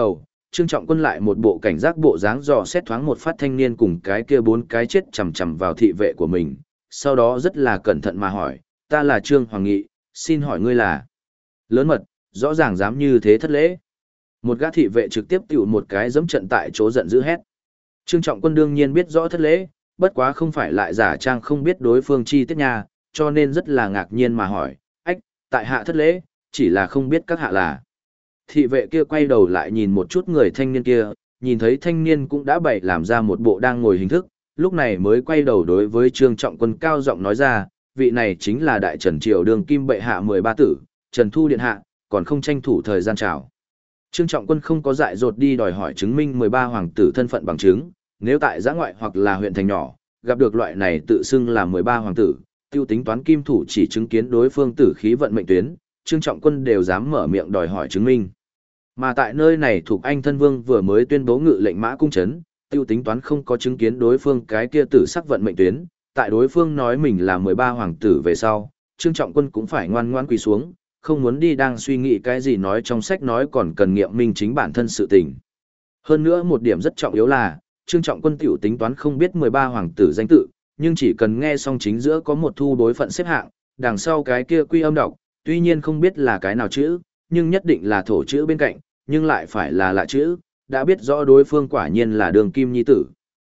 Trương Trọng Quân lại một bộ cảnh giác bộ dáng dò xét thoáng một phát thanh niên cùng cái kia 4 cái chết chằm chằm vào thị vệ của mình, sau đó rất là cẩn thận mà hỏi, ta là Trương Hoàng Nghị, xin hỏi ngươi là... Lớn mật, rõ ràng dám như thế thất lễ. Một gã thị vệ trực tiếp tiểu một cái giẫm trận tại chỗ giận dữ hét. Trương Trọng Quân đương nhiên biết rõ thất lễ, bất quá không phải lại giả trang không biết đối phương chi tiết nha, cho nên rất là ngạc nhiên mà hỏi, ách, tại hạ thất lễ, chỉ là không biết các hạ là. Thị vệ kia quay đầu lại nhìn một chút người thanh niên kia, nhìn thấy thanh niên cũng đã bày làm ra một bộ đang ngồi hình thức, lúc này mới quay đầu đối với Trương Trọng Quân cao giọng nói ra, vị này chính là Đại Trần Triều Đường Kim Bệ Hạ 13 tử, Trần Thu Điện Hạ, còn không tranh thủ thời gian chào. Trương Trọng Quân không có dại dột đi đòi hỏi chứng minh 13 hoàng tử thân phận bằng chứng, nếu tại giã ngoại hoặc là huyện thành nhỏ, gặp được loại này tự xưng là 13 hoàng tử, tiêu tính toán kim thủ chỉ chứng kiến đối phương tử khí vận mệnh tuyến, Trương Trọng Quân đều dám mở miệng đòi hỏi chứng minh. Mà tại nơi này thuộc anh thân vương vừa mới tuyên bố ngự lệnh mã cung trấn, tiêu tính toán không có chứng kiến đối phương cái kia tử sắc vận mệnh tuyến, tại đối phương nói mình là 13 hoàng tử về sau, Trương Trọng Quân cũng phải ngoan ngoãn quỳ xuống, không muốn đi đang suy nghĩ cái gì nói trong sách nói còn cần nghiệm minh chính bản thân sự tình. Hơn nữa một điểm rất trọng yếu là, Trương Trọng Quân tiểu tính toán không biết 13 hoàng tử danh tự, nhưng chỉ cần nghe xong chính giữa có một thu đối phận xếp hạng, đằng sau cái kia quy âm đọc, tuy nhiên không biết là cái nào chữ, nhưng nhất định là thổ chữ bên cạnh, nhưng lại phải là lạ chữ, đã biết rõ đối phương quả nhiên là Đường Kim nhi tử.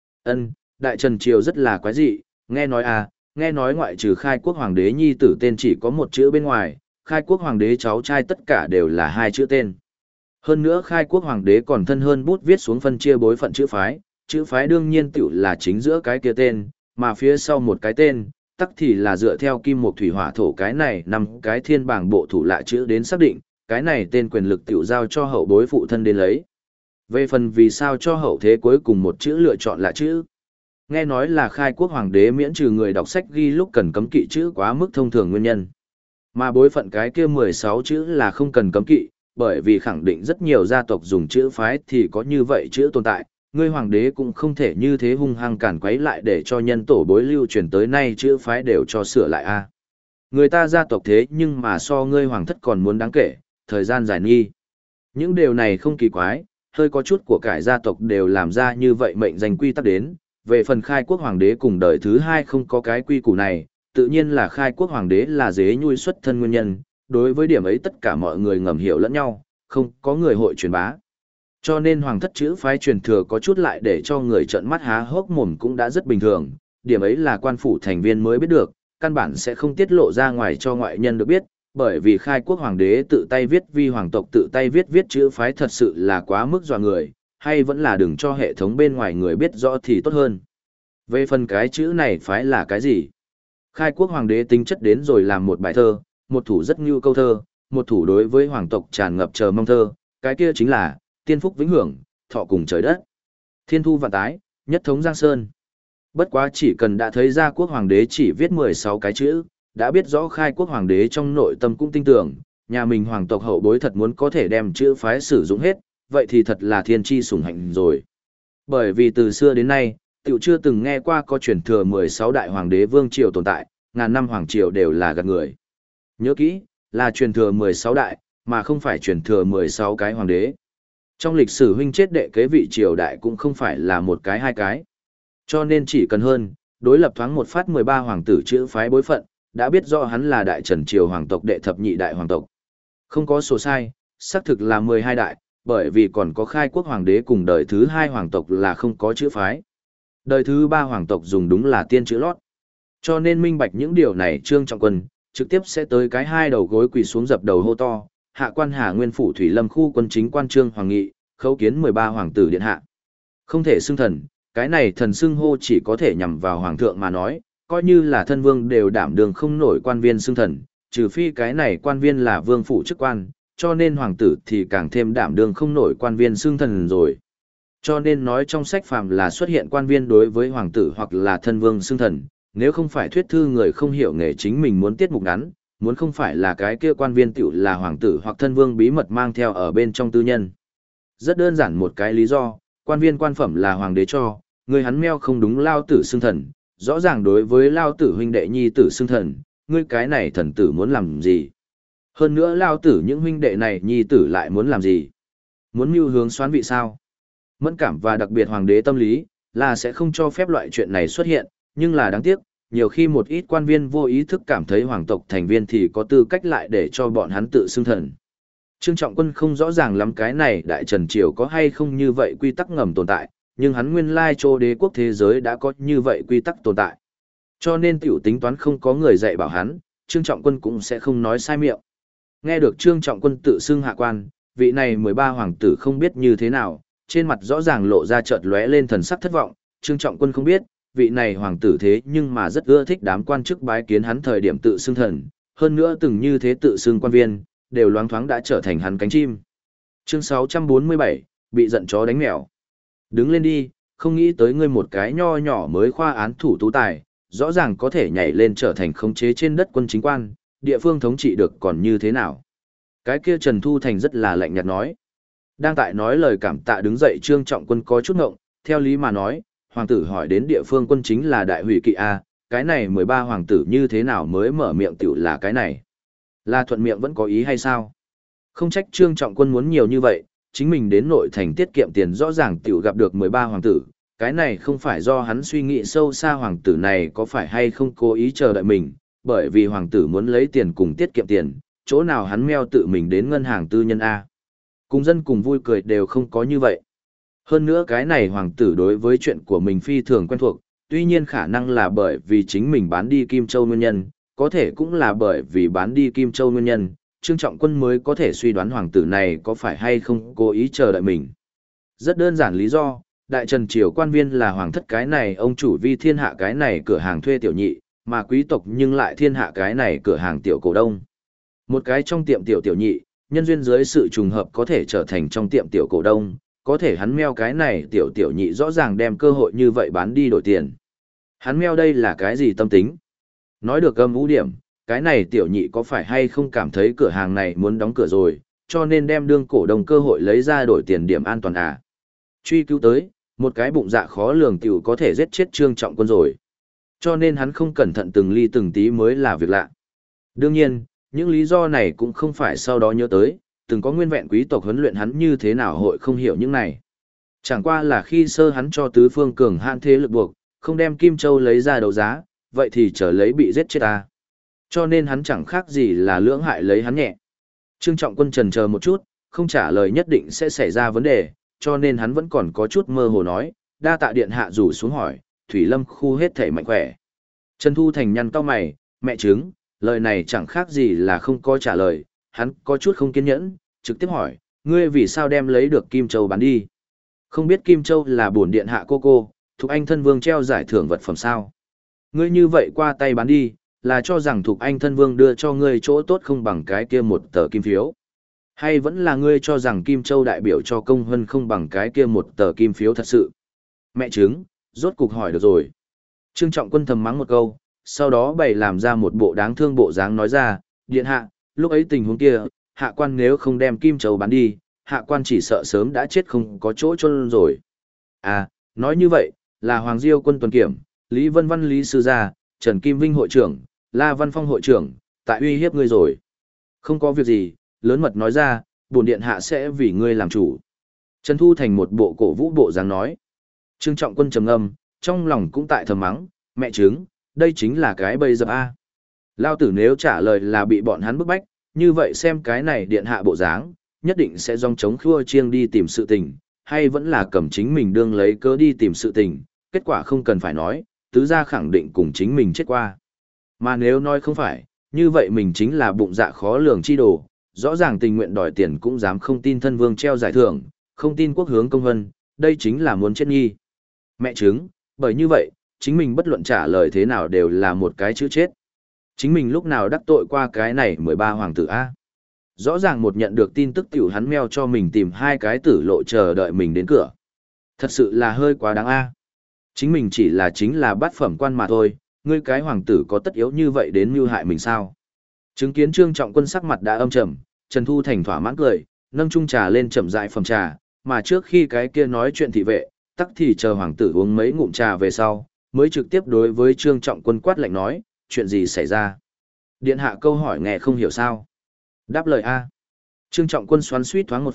Đại Trần Triều rất là quái dị, nghe nói ngoại trừ khai quốc hoàng đế nhi tử tên chỉ có một chữ bên ngoài, khai quốc hoàng đế cháu trai tất cả đều là 2 chữ tên. Hơn nữa khai quốc hoàng đế còn thân hơn bút viết xuống phân chia bối phận chữ phái đương nhiên tiểu là chính giữa cái kia tên, mà phía sau một cái tên, tắc thì là dựa theo kim mộc thủy hỏa thổ cái này 5 cái thiên bảng bộ thủ lạ chữ đến xác định, cái này tên quyền lực tiểu giao cho hậu bối phụ thân đến lấy. Về phần vì sao cho hậu thế cuối cùng một chữ lựa chọn lạ chữ, nghe nói là khai quốc hoàng đế miễn trừ người đọc sách ghi lúc cần cấm kỵ chữ quá mức thông thường nguyên nhân. Mà bối phận cái kia 16 chữ là không cần cấm kỵ, bởi vì khẳng định rất nhiều gia tộc dùng chữ phái thì có như vậy chữ tồn tại, ngươi hoàng đế cũng không thể như thế hung hăng cản quấy lại để cho nhân tổ bối lưu truyền tới nay chữ phái đều cho sửa lại a. Người ta gia tộc thế nhưng mà so ngươi hoàng thất còn muốn đáng kể, thời gian dài nghi. Những điều này không kỳ quái, hơi có chút của cải gia tộc đều làm ra như vậy mệnh danh quy tắc đến, về phần khai quốc hoàng đế cùng đời thứ 2 không có cái quy củ này, tự nhiên là khai quốc hoàng đế là dế nhui xuất thân nguyên nhân, đối với điểm ấy tất cả mọi người ngầm hiểu lẫn nhau, không có người hội truyền bá. Cho nên hoàng thất chữ phái truyền thừa có chút lại để cho người trợn mắt há hốc mồm cũng đã rất bình thường, điểm ấy là quan phủ thành viên mới biết được, căn bản sẽ không tiết lộ ra ngoài cho ngoại nhân được biết, bởi vì khai quốc hoàng đế tự tay viết vi hoàng tộc tự tay viết chữ phái thật sự là quá mức dọa người, hay vẫn là đừng cho hệ thống bên ngoài người biết rõ thì tốt hơn. Về phần cái chữ này phái là cái gì? Khai quốc hoàng đế tính chất đến rồi làm một bài thơ, một thủ rất như câu thơ, một thủ đối với hoàng tộc tràn ngập chờ mong thơ, cái kia chính là tiên phúc vĩnh hưởng, thọ cùng trời đất. Thiên thu vạn tái, nhất thống Giang Sơn. Bất quá chỉ cần đã thấy ra quốc hoàng đế chỉ viết 16 cái chữ, đã biết rõ khai quốc hoàng đế trong nội tâm cũng tin tưởng, nhà mình hoàng tộc hậu bối thật muốn có thể đem chữ phái sử dụng hết, vậy thì thật là thiên tri sủng hạnh rồi. Bởi vì từ xưa đến nay, tiểu chưa từng nghe qua có truyền thừa 16 đại hoàng đế vương triều tồn tại, ngàn năm hoàng triều đều là gạt người. Nhớ kỹ, là truyền thừa 16 đại, mà không phải truyền thừa 16 cái hoàng đế. Trong lịch sử huynh chết đệ kế vị triều đại cũng không phải là một cái hai cái. Cho nên chỉ cần hơn, đối lập thoáng một phát 13 hoàng tử chữ phái bối phận, đã biết rõ hắn là đại Trần triều hoàng tộc đệ thập nhị đại hoàng tộc. Không có số sai, xác thực là 12 đại, bởi vì còn có khai quốc hoàng đế cùng đời thứ 2 hoàng tộc là không có chữ phái. Đời thứ 3 hoàng tộc dùng đúng là tiên chữ lót. Cho nên minh bạch những điều này Trương Trọng Quân trực tiếp sẽ tới cái 2 đầu gối quỳ xuống dập đầu hô to, hạ quan Hà Nguyên phủ Thủy Lâm khu quân chính quan Trương Hoàng Nghị, khấu kiến 13 hoàng tử điện hạ. Không thể xưng thần, cái này thần xưng hô chỉ có thể nhằm vào hoàng thượng mà nói, coi như là thân vương đều đảm đường không nổi quan viên xưng thần, trừ phi cái này quan viên là vương phủ chức quan, cho nên hoàng tử thì càng thêm đảm đường không nổi quan viên xưng thần rồi. Cho nên nói trong sách phàm là xuất hiện quan viên đối với hoàng tử hoặc là thân vương xưng thần, nếu không phải thuyết thư người không hiểu nghề chính mình muốn tiết mục ngắn, muốn không phải là cái kia quan viên tiểu là hoàng tử hoặc thân vương bí mật mang theo ở bên trong tư nhân. Rất đơn giản một cái lý do, quan viên quan phẩm là hoàng đế cho, người hắn meo không đúng lao tử xưng thần, rõ ràng đối với lao tử huynh đệ nhi tử xưng thần, ngươi cái này thần tử muốn làm gì? Hơn nữa lao tử những huynh đệ này nhi tử lại muốn làm gì? Muốn mưu hướng xoán vị sao? Mẫn cảm và đặc biệt hoàng đế tâm lý, là sẽ không cho phép loại chuyện này xuất hiện, nhưng là đáng tiếc, nhiều khi một ít quan viên vô ý thức cảm thấy hoàng tộc thành viên thì có tư cách lại để cho bọn hắn tự xưng thần. Trương Trọng Quân không rõ ràng lắm cái này Đại Trần Triều có hay không như vậy quy tắc ngầm tồn tại, nhưng hắn nguyên lai chỗ đế quốc thế giới đã có như vậy quy tắc tồn tại. Cho nên tiểu tính toán không có người dạy bảo hắn, Trương Trọng Quân cũng sẽ không nói sai miệng. Nghe được Trương Trọng Quân tự xưng hạ quan, vị này 13 hoàng tử không biết như thế nào, trên mặt rõ ràng lộ ra chợt lóe lên thần sắc thất vọng, Trương Trọng Quân không biết, vị này hoàng tử thế nhưng mà rất ưa thích đám quan chức bái kiến hắn thời điểm tự xưng thần, hơn nữa từng như thế tự xưng quan viên, đều loáng thoáng đã trở thành hắn cánh chim. Chương 647, bị giận chó đánh mèo. Đứng lên đi, không nghĩ tới ngươi một cái nho nhỏ mới khoa án thủ tú tài, rõ ràng có thể nhảy lên trở thành khống chế trên đất quân chính quan, địa phương thống trị được còn như thế nào. Cái kia Trần Thu Thành rất là lạnh nhạt nói. Đang tại nói lời cảm tạ đứng dậy Trương Trọng Quân có chút ngộng, theo lý mà nói, hoàng tử hỏi đến địa phương quân chính là đại hủy kỵ A, cái này 13 hoàng tử như thế nào mới mở miệng tiểu là cái này. Là thuận miệng vẫn có ý hay sao? Không trách Trương Trọng Quân muốn nhiều như vậy, chính mình đến nội thành tiết kiệm tiền rõ ràng tiểu gặp được 13 hoàng tử, cái này không phải do hắn suy nghĩ sâu xa hoàng tử này có phải hay không cố ý chờ đợi mình, bởi vì hoàng tử muốn lấy tiền cùng tiết kiệm tiền, chỗ nào hắn meo tự mình đến ngân hàng tư nhân A. Cùng dân cùng vui cười đều không có như vậy. Hơn nữa cái này hoàng tử đối với chuyện của mình phi thường quen thuộc, tuy nhiên khả năng là bởi vì chính mình bán đi Kim Châu nguyên nhân, có thể cũng là bởi vì bán đi Kim Châu nguyên nhân, Trương Trọng Quân mới có thể suy đoán hoàng tử này có phải hay không cố ý chờ đợi mình. Rất đơn giản lý do, Đại Trần Triều quan viên là hoàng thất cái này ông chủ vi thiên hạ cái này cửa hàng thuê tiểu nhị, mà quý tộc nhưng lại thiên hạ cái này cửa hàng tiểu cổ đông. Một cái trong tiệm tiểu tiểu nhị, nhân duyên dưới sự trùng hợp có thể trở thành trong tiệm tiểu cổ đông, có thể hắn meo cái này tiểu tiểu nhị rõ ràng đem cơ hội như vậy bán đi đổi tiền. Hắn meo đây là cái gì tâm tính? Nói được âm ưu điểm, cái này tiểu nhị có phải hay không cảm thấy cửa hàng này muốn đóng cửa rồi, cho nên đem đương cổ đông cơ hội lấy ra đổi tiền điểm an toàn à. Truy cứu tới, một cái bụng dạ khó lường tiểu có thể giết chết Trương Trọng Quân rồi. Cho nên hắn không cẩn thận từng ly từng tí mới là việc lạ. Đương nhiên, những lý do này cũng không phải sau đó nhớ tới, từng có nguyên vẹn quý tộc huấn luyện hắn như thế nào hội không hiểu những này. Chẳng qua là khi sơ hắn cho tứ phương cường hạn thế lực buộc, không đem Kim Châu lấy ra đấu giá, vậy thì trở lấy bị giết chết ta. Cho nên hắn chẳng khác gì là lưỡng hại lấy hắn nhẹ. Trương Trọng Quân chần chờ một chút, không trả lời nhất định sẽ xảy ra vấn đề, cho nên hắn vẫn còn có chút mơ hồ nói, đa tạ điện hạ rủ xuống hỏi, Thủy Lâm khu hết thể mạnh khỏe. Trần Thu Thành nhăn cau mày, mẹ chứng, lời này chẳng khác gì là không có trả lời, hắn có chút không kiên nhẫn, trực tiếp hỏi, ngươi vì sao đem lấy được Kim Châu bán đi? Không biết Kim Châu là bổn điện hạ cô, Thục Anh thân vương treo giải thưởng vật phẩm sao? Ngươi như vậy qua tay bán đi, là cho rằng Thục Anh thân vương đưa cho ngươi chỗ tốt không bằng cái kia một tờ kim phiếu? Hay vẫn là ngươi cho rằng Kim Châu đại biểu cho công hơn không bằng cái kia một tờ kim phiếu thật sự? Mẹ chứng, rốt cục hỏi được rồi. Trương Trọng Quân thầm mắng một câu, sau đó bày làm ra một bộ đáng thương bộ dáng nói ra, điện hạ, lúc ấy tình huống kia, hạ quan nếu không đem Kim Châu bán đi, hạ quan chỉ sợ sớm đã chết không có chỗ chôn rồi. À, nói như vậy, là Hoàng Diêu quân tuần kiểm, Lý Vân Văn Lý Sư Gia, Trần Kim Vinh hội trưởng, La Văn Phong hội trưởng, tại uy hiếp ngươi rồi. Không có việc gì, lớn mật nói ra, bổn điện hạ sẽ vì ngươi làm chủ. Trần Thu Thành một bộ cổ vũ bộ dáng nói. Trương Trọng Quân trầm ngâm, trong lòng cũng tại thầm mắng, mẹ chứng, đây chính là cái bây giờ a. Lao tử nếu trả lời là bị bọn hắn bức bách, như vậy xem cái này điện hạ bộ dáng, nhất định sẽ dòng chống khua chiêng đi tìm sự tình, hay vẫn là cầm chính mình đương lấy cớ đi tìm sự tình, kết quả không cần phải nói, tứ gia khẳng định cùng chính mình chết qua. Mà nếu nói không phải, như vậy mình chính là bụng dạ khó lường chi đồ, rõ ràng tình nguyện đòi tiền cũng dám không tin thân vương treo giải thưởng, không tin quốc hướng công vân, đây chính là muốn chết nghi. Mẹ chứng, bởi như vậy, chính mình bất luận trả lời thế nào đều là một cái chữ chết. Chính mình lúc nào đắc tội qua cái này 13 hoàng tử A. Rõ ràng một nhận được tin tức tiểu hắn meo cho mình tìm hai cái tử lộ chờ đợi mình đến cửa. Thật sự là hơi quá đáng A. Chính mình chỉ là chính là bát phẩm quan mà thôi, ngươi cái hoàng tử có tất yếu như vậy đến mưu hại mình sao? Chứng kiến Trương Trọng Quân sắc mặt đã âm trầm, Trần Thu Thành thỏa mãn cười, nâng chung trà lên chậm rãi phẩm trà, mà trước khi cái kia nói chuyện thị vệ, tắc thì chờ hoàng tử uống mấy ngụm trà về sau, mới trực tiếp đối với Trương Trọng Quân quát lạnh nói, chuyện gì xảy ra? Điện hạ câu hỏi nghe không hiểu sao? Đáp lời A. Trương Trọng Quân xoắn suýt thoáng một phát,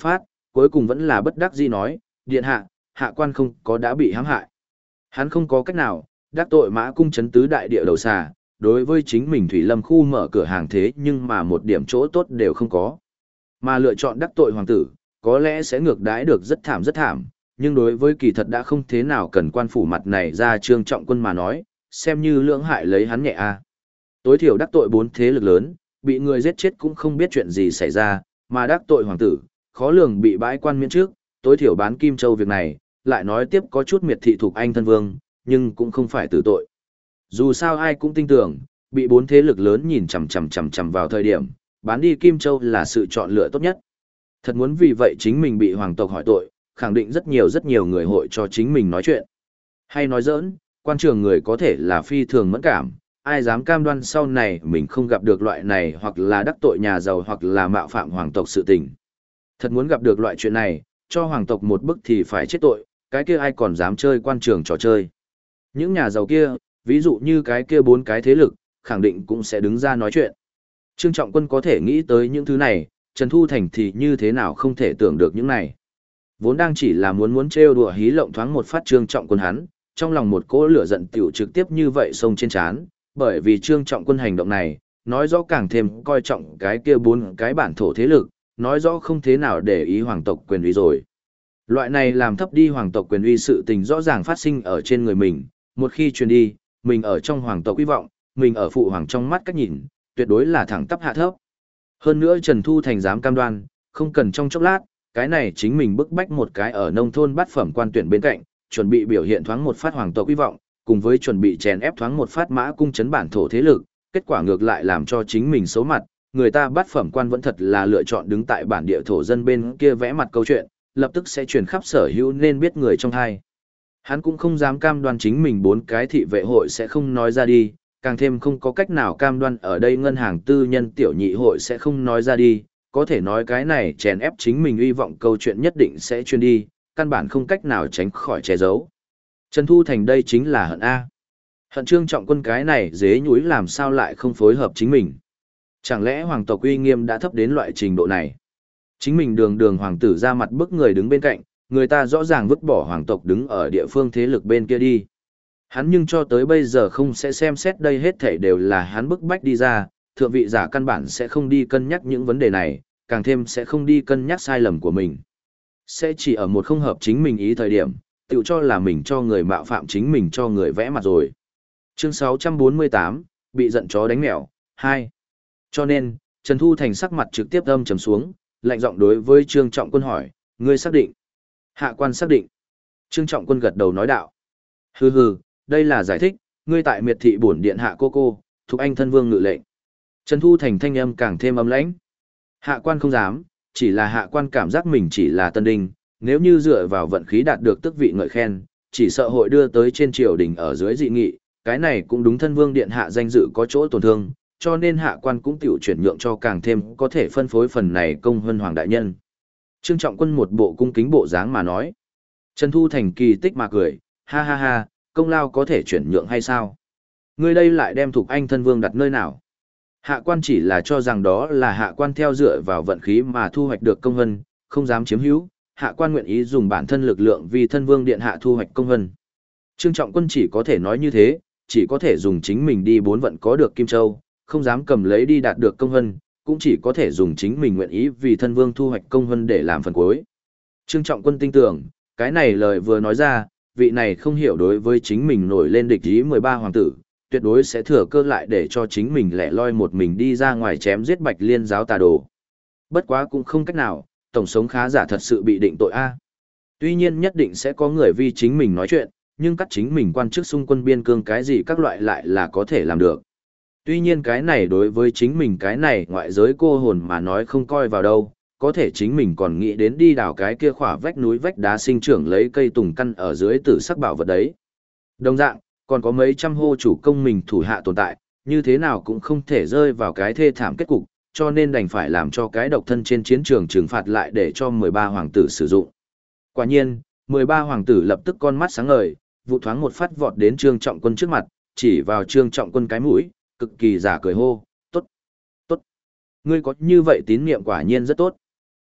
cuối cùng vẫn là bất đắc dĩ nói, điện hạ, hạ quan không có đã bị hãm hại. Hắn không có cách nào, đắc tội Mã Cung trấn tứ đại địa đầu xà, đối với chính mình Thủy Lâm khu mở cửa hàng thế nhưng mà một điểm chỗ tốt đều không có. Mà lựa chọn đắc tội hoàng tử, có lẽ sẽ ngược đãi được rất thảm, nhưng đối với kỳ thật đã không thế nào cần quan phủ mặt này ra Trương Trọng Quân mà nói, xem như lưỡng hại lấy hắn nhẹ a. Tối thiểu đắc tội 4 thế lực lớn, bị người giết chết cũng không biết chuyện gì xảy ra, mà đắc tội hoàng tử, khó lường bị bãi quan miễn trước, tối thiểu bán Kim Châu việc này, lại nói tiếp có chút miệt thị thuộc anh thân vương, nhưng cũng không phải tử tội. Dù sao ai cũng tin tưởng, bị 4 thế lực lớn nhìn chằm vào thời điểm, bán đi Kim Châu là sự chọn lựa tốt nhất. Thật muốn vì vậy chính mình bị hoàng tộc hỏi tội, khẳng định rất nhiều người hội cho chính mình nói chuyện. Hay nói giỡn, quan trường người có thể là phi thường mẫn cảm, ai dám cam đoan sau này mình không gặp được loại này hoặc là đắc tội nhà giàu hoặc là mạo phạm hoàng tộc sự tình. Thật muốn gặp được loại chuyện này, cho hoàng tộc một bức thì phải chết tội, cái kia ai còn dám chơi quan trường trò chơi. Những nhà giàu kia, ví dụ như cái kia 4 cái thế lực, khẳng định cũng sẽ đứng ra nói chuyện. Trương Trọng Quân có thể nghĩ tới những thứ này, Trần Thu Thành thì như thế nào không thể tưởng được những này. Vốn đang chỉ là muốn trêu đùa hí lộng thoáng một phát Trương Trọng Quân hắn, trong lòng một cỗ lửa giận tiểu trực tiếp như vậy xông trên trán, bởi vì Trương Trọng Quân hành động này, nói rõ càng thêm coi trọng cái kia 4 cái bản thổ thế lực, nói rõ không thế nào để ý hoàng tộc quyền uy rồi. Loại này làm thấp đi hoàng tộc quyền uy sự tình rõ ràng phát sinh ở trên người mình, một khi truyền đi, mình ở trong hoàng tộc hy vọng, mình ở phụ hoàng trong mắt cách nhìn, tuyệt đối là thẳng tắp hạ thấp. Hơn nữa Trần Thu Thành dám cam đoan, không cần trong chốc lát, cái này chính mình bức bách một cái ở nông thôn bát phẩm quan tuyển bên cạnh, chuẩn bị biểu hiện thoáng một phát hoàng tộc hy vọng, cùng với chuẩn bị chèn ép thoáng một phát Mã Cung trấn bản thổ thế lực, kết quả ngược lại làm cho chính mình xấu mặt, người ta bát phẩm quan vẫn thật là lựa chọn đứng tại bản địa thổ dân bên kia vẽ mặt câu chuyện, lập tức sẽ truyền khắp sở hữu nên biết người trong hai. Hắn cũng không dám cam đoan chính mình 4 cái thị vệ hội sẽ không nói ra đi, càng thêm không có cách nào cam đoan ở đây ngân hàng tư nhân tiểu nhị hội sẽ không nói ra đi, có thể nói cái này chèn ép chính mình uy vọng câu chuyện nhất định sẽ truyền đi, căn bản không cách nào tránh khỏi che giấu. Trần Thu Thành đây chính là hận A. Hận Trương Trọng Quân cái này dế nhúi làm sao lại không phối hợp chính mình. Chẳng lẽ hoàng tộc uy nghiêm đã thấp đến loại trình độ này? Chính mình đường hoàng tử ra mặt bức người đứng bên cạnh, người ta rõ ràng vứt bỏ hoàng tộc đứng ở địa phương thế lực bên kia đi. Hắn nhưng cho tới bây giờ không sẽ xem xét đây hết thảy đều là hắn bức bách đi ra, thượng vị giả căn bản sẽ không đi cân nhắc những vấn đề này, càng thêm sẽ không đi cân nhắc sai lầm của mình. Sẽ chỉ ở một không hợp chính mình ý thời điểm, tự cho là mình cho người mạo phạm chính mình cho người vẽ mặt rồi. Chương 648, bị giận chó đánh mèo, 2. Cho nên, Trần Thu Thành sắc mặt trực tiếp âm trầm xuống, lạnh giọng đối với Trương Trọng Quân hỏi, ngươi xác định? Hạ quan xác định. Trương Trọng Quân gật đầu nói đạo. Hừ, đây là giải thích, ngươi tại miệt thị bổn điện hạ cô, thuộc anh thân vương ngự lệnh. Trần Thu Thành thanh âm càng thêm âm lãnh. Hạ quan không dám, chỉ là hạ quan cảm giác mình chỉ là tân đinh, nếu như dựa vào vận khí đạt được tước vị ngợi khen, chỉ sợ hội đưa tới trên triều đình ở dưới dị nghị, cái này cũng đúng thân vương điện hạ danh dự có chỗ tổn thương, cho nên hạ quan cũng tiểu chuyển nhượng cho càng thêm có thể phân phối phần này công hơn hoàng đại nhân. Trương Trọng Quân một bộ cung kính bộ dáng mà nói. Trần Thu Thành kỳ tích mà cười, ha, công lao có thể chuyển nhượng hay sao? Ngươi đây lại đem thuộc anh thân vương đặt nơi nào? Hạ quan chỉ là cho rằng đó là hạ quan theo dựa vào vận khí mà thu hoạch được công hân, không dám chiếm hữu, hạ quan nguyện ý dùng bản thân lực lượng vì thân vương điện hạ thu hoạch công hân. Trương Trọng Quân chỉ có thể nói như thế, chỉ có thể dùng chính mình đi 4 vận có được Kim Châu, không dám cầm lấy đi đạt được công hân, cũng chỉ có thể dùng chính mình nguyện ý vì thân vương thu hoạch công hân để làm phần cuối. Trương Trọng Quân tin tưởng, cái này lời vừa nói ra, vị này không hiểu đối với chính mình nổi lên địch ý 13 hoàng tử, tuyệt đối sẽ thừa cơ lại để cho chính mình lẻ loi một mình đi ra ngoài chém giết Bạch Liên giáo tà đồ. Bất quá cũng không cách nào, tổng sống khá giả thật sự bị định tội A. Tuy nhiên nhất định sẽ có người vì chính mình nói chuyện, nhưng cắt chính mình quan chức xung quân biên cương cái gì các loại lại là có thể làm được. Tuy nhiên cái này đối với chính mình cái này ngoại giới cô hồn mà nói không coi vào đâu, có thể chính mình còn nghĩ đến đi đào cái kia khỏa vách núi vách đá sinh trưởng lấy cây tùng căn ở dưới tử sắc bảo vật đấy. Đồng dạng, còn có mấy trăm hô chủ công mình thủ hạ tồn tại, như thế nào cũng không thể rơi vào cái thê thảm kết cục, cho nên đành phải làm cho cái độc thân trên chiến trường trừng phạt lại để cho 13 hoàng tử sử dụng. Quả nhiên, 13 hoàng tử lập tức con mắt sáng ngời, vụ thoáng một phát vọt đến Trương Trọng Quân trước mặt, chỉ vào Trương Trọng Quân cái mũi, cực kỳ giả cười hô, tốt. Ngươi có như vậy tín niệm quả nhiên rất tốt.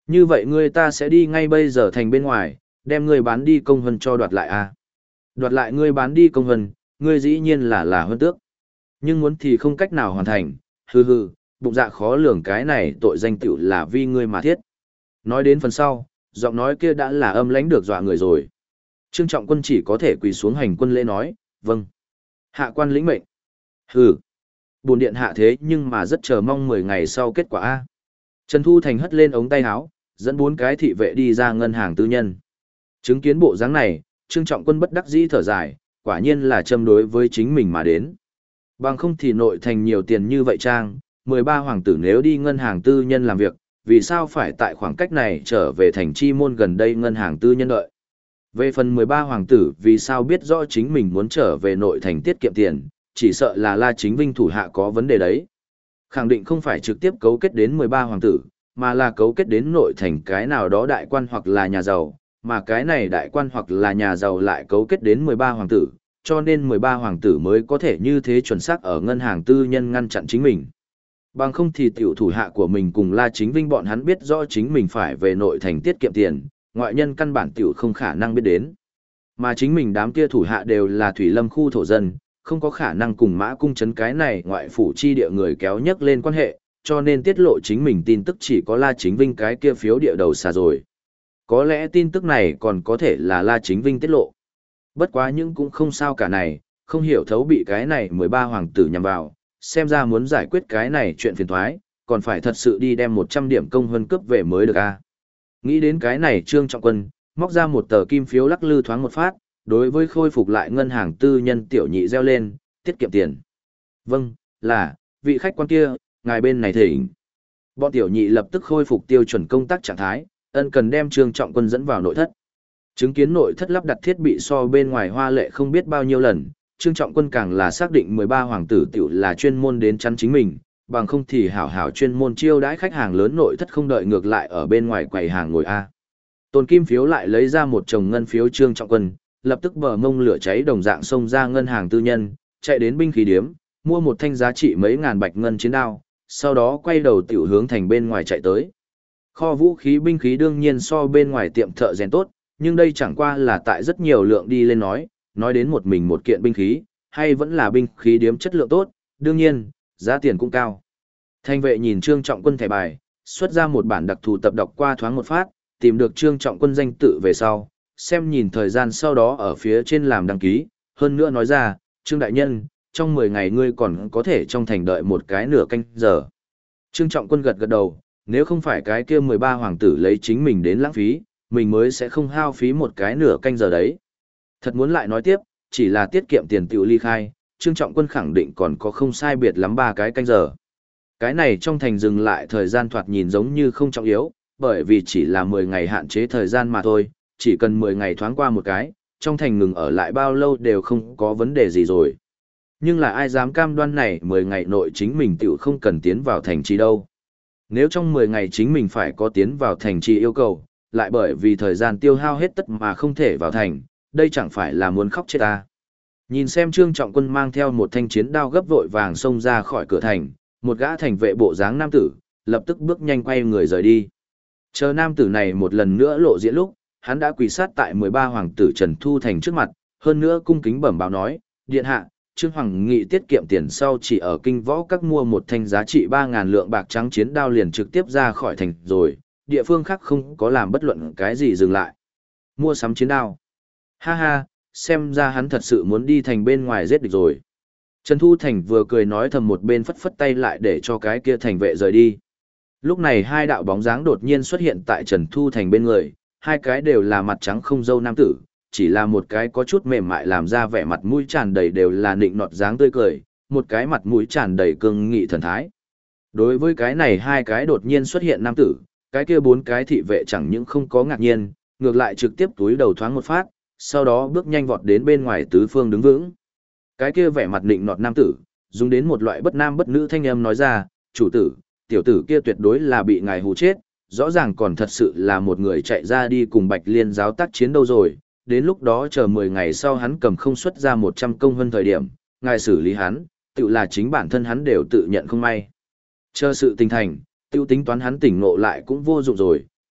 Như vậy ngươi ta sẽ đi ngay bây giờ thành bên ngoài, đem ngươi bán đi công hân cho đoạt lại à? Đoạt lại ngươi bán đi công hân, ngươi dĩ nhiên là hơn tước. Nhưng muốn thì không cách nào hoàn thành, hừ hừ, bụng dạ khó lường cái này tội danh tựu là vì ngươi mà thiết. Nói đến phần sau, giọng nói kia đã là âm lãnh được dọa người rồi. Trương Trọng Quân chỉ có thể quỳ xuống hành quân lễ nói, vâng. Hạ quan lĩnh mệnh. Hừ. Bồn điện hạ thế nhưng mà rất chờ mong 10 ngày sau kết quả A. Trần Thu Thành hất lên ống tay áo, dẫn 4 cái thị vệ đi ra ngân hàng tư nhân. Chứng kiến bộ dáng này, Trương Trọng Quân bất đắc dĩ thở dài, quả nhiên là châm đối với chính mình mà đến. Bằng không thì nội thành nhiều tiền như vậy trang, 13 hoàng tử nếu đi ngân hàng tư nhân làm việc, vì sao phải tại khoảng cách này trở về thành chi môn gần đây ngân hàng tư nhân đợi. Về phần 13 hoàng tử vì sao biết rõ chính mình muốn trở về nội thành tiết kiệm tiền, chỉ sợ là La Chính Vinh thủ hạ có vấn đề đấy. Khẳng định không phải trực tiếp cấu kết đến 13 hoàng tử, mà là cấu kết đến nội thành cái nào đó đại quan hoặc là nhà giàu, mà cái này đại quan hoặc là nhà giàu lại cấu kết đến 13 hoàng tử, cho nên 13 hoàng tử mới có thể như thế chuẩn xác ở ngân hàng tư nhân ngăn chặn chính mình. Bằng không thì tiểu thủ hạ của mình cùng La Chính Vinh bọn hắn biết rõ chính mình phải về nội thành tiết kiệm tiền, ngoại nhân căn bản tiểu không khả năng biết đến. Mà chính mình đám kia thủ hạ đều là thủy lâm khu thổ dân, không có khả năng cùng Mã Cung Trấn cái này ngoại phủ chi địa người kéo nhắc lên quan hệ, cho nên tiết lộ chính mình tin tức chỉ có La Chính Vinh cái kia phiếu địa đầu xa rồi. Có lẽ tin tức này còn có thể là La Chính Vinh tiết lộ. Bất quá nhưng cũng không sao cả này, không hiểu thấu bị cái này 13 hoàng tử nhằm vào, xem ra muốn giải quyết cái này chuyện phiền thoái, còn phải thật sự đi đem 100 điểm công hơn cướp về mới được a. Nghĩ đến cái này Trương Trọng Quân, móc ra một tờ kim phiếu lắc lư thoáng một phát, đối với khôi phục lại ngân hàng tư nhân tiểu nhị reo lên, tiết kiệm tiền. Vâng, là, vị khách quan kia, ngài bên này thỉnh. Bọn tiểu nhị lập tức khôi phục tiêu chuẩn công tác trạng thái, ân cần đem Trương Trọng Quân dẫn vào nội thất. Chứng kiến nội thất lắp đặt thiết bị so bên ngoài hoa lệ không biết bao nhiêu lần, Trương Trọng Quân càng là xác định 13 hoàng tử tiểu là chuyên môn đến chắn chính mình, bằng không thì hảo hảo chuyên môn chiêu đãi khách hàng lớn nội thất không đợi ngược lại ở bên ngoài quầy hàng ngồi a. Tôn Kim phiếu lại lấy ra một chồng ngân phiếu Trương Trọng Quân, lập tức bờ mông lửa cháy đồng dạng xông ra ngân hàng tư nhân, chạy đến binh khí điếm, mua một thanh giá trị mấy ngàn bạch ngân chiến đao, sau đó quay đầu tiểu hướng thành bên ngoài chạy tới. Kho vũ khí binh khí đương nhiên so bên ngoài tiệm thợ rèn tốt, nhưng đây chẳng qua là tại rất nhiều lượng đi lên nói đến một mình một kiện binh khí, hay vẫn là binh khí điếm chất lượng tốt, đương nhiên, giá tiền cũng cao. Thanh vệ nhìn Trương Trọng Quân thẻ bài, xuất ra một bản đặc thù tập đọc qua thoáng một phát, tìm được Trương Trọng Quân danh tự về sau, xem nhìn thời gian sau đó ở phía trên làm đăng ký, hơn nữa nói ra, Trương Đại Nhân, trong 10 ngày ngươi còn có thể trong thành đợi một cái nửa canh giờ. Trương Trọng Quân gật gật đầu, nếu không phải cái kia 13 hoàng tử lấy chính mình đến lãng phí, mình mới sẽ không hao phí một cái nửa canh giờ đấy. Thật muốn lại nói tiếp, chỉ là tiết kiệm tiền tiểu ly khai, Trương Trọng Quân khẳng định còn có không sai biệt lắm 3 cái canh giờ. Cái này trong thành dừng lại thời gian thoạt nhìn giống như không trọng yếu, bởi vì chỉ là 10 ngày hạn chế thời gian mà thôi, chỉ cần 10 ngày thoáng qua một cái, trong thành ngừng ở lại bao lâu đều không có vấn đề gì rồi. Nhưng là ai dám cam đoan này 10 ngày nội chính mình tiểu không cần tiến vào thành trì đâu. Nếu trong 10 ngày chính mình phải có tiến vào thành trì yêu cầu, lại bởi vì thời gian tiêu hao hết tất mà không thể vào thành, đây chẳng phải là muốn khóc chết ta. Nhìn xem Trương Trọng Quân mang theo một thanh chiến đao gấp vội vàng xông ra khỏi cửa thành, một gã thành vệ bộ dáng nam tử, lập tức bước nhanh quay người rời đi. Chờ nam tử này một lần nữa lộ diễn lúc, hắn đã quỳ sát tại 13 hoàng tử Trần Thu Thành trước mặt, hơn nữa cung kính bẩm báo nói, điện hạ, Trương Hoàng nghị tiết kiệm tiền sau chỉ ở kinh võ các mua một thanh giá trị 3.000 lượng bạc trắng chiến đao liền trực tiếp ra khỏi thành rồi, địa phương khác không có làm bất luận cái gì dừng lại. Mua sắm chiến đao. Ha ha, xem ra hắn thật sự muốn đi thành bên ngoài giết địch rồi. Trần Thu Thành vừa cười nói thầm một bên phất phất tay lại để cho cái kia thành vệ rời đi. Lúc này hai đạo bóng dáng đột nhiên xuất hiện tại Trần Thu Thành bên người, hai cái đều là mặt trắng không râu nam tử, chỉ là một cái có chút mềm mại làm ra vẻ mặt mũi tràn đầy đều là nịnh nọt dáng tươi cười, một cái mặt mũi tràn đầy cương nghị thần thái. Đối với cái này hai cái đột nhiên xuất hiện nam tử, cái kia 4 cái thị vệ chẳng những không có ngạc nhiên, ngược lại trực tiếp túi đầu thoáng một phát, sau đó bước nhanh vọt đến bên ngoài tứ phương đứng vững. Cái kia vẻ mặt nịnh nọt nam tử, dùng đến một loại bất nam bất nữ thanh âm nói ra, chủ tử, tiểu tử kia tuyệt đối là bị ngài hù chết, rõ ràng còn thật sự là một người chạy ra đi cùng Bạch Liên giáo tác chiến đâu rồi, đến lúc đó chờ 10 ngày sau hắn cầm không xuất ra 100 công hơn thời điểm, ngài xử lý hắn, tự là chính bản thân hắn đều tự nhận không may. Chờ sự tình thành, tiêu tính toán hắn tỉnh ngộ lại cũng vô dụng rồi,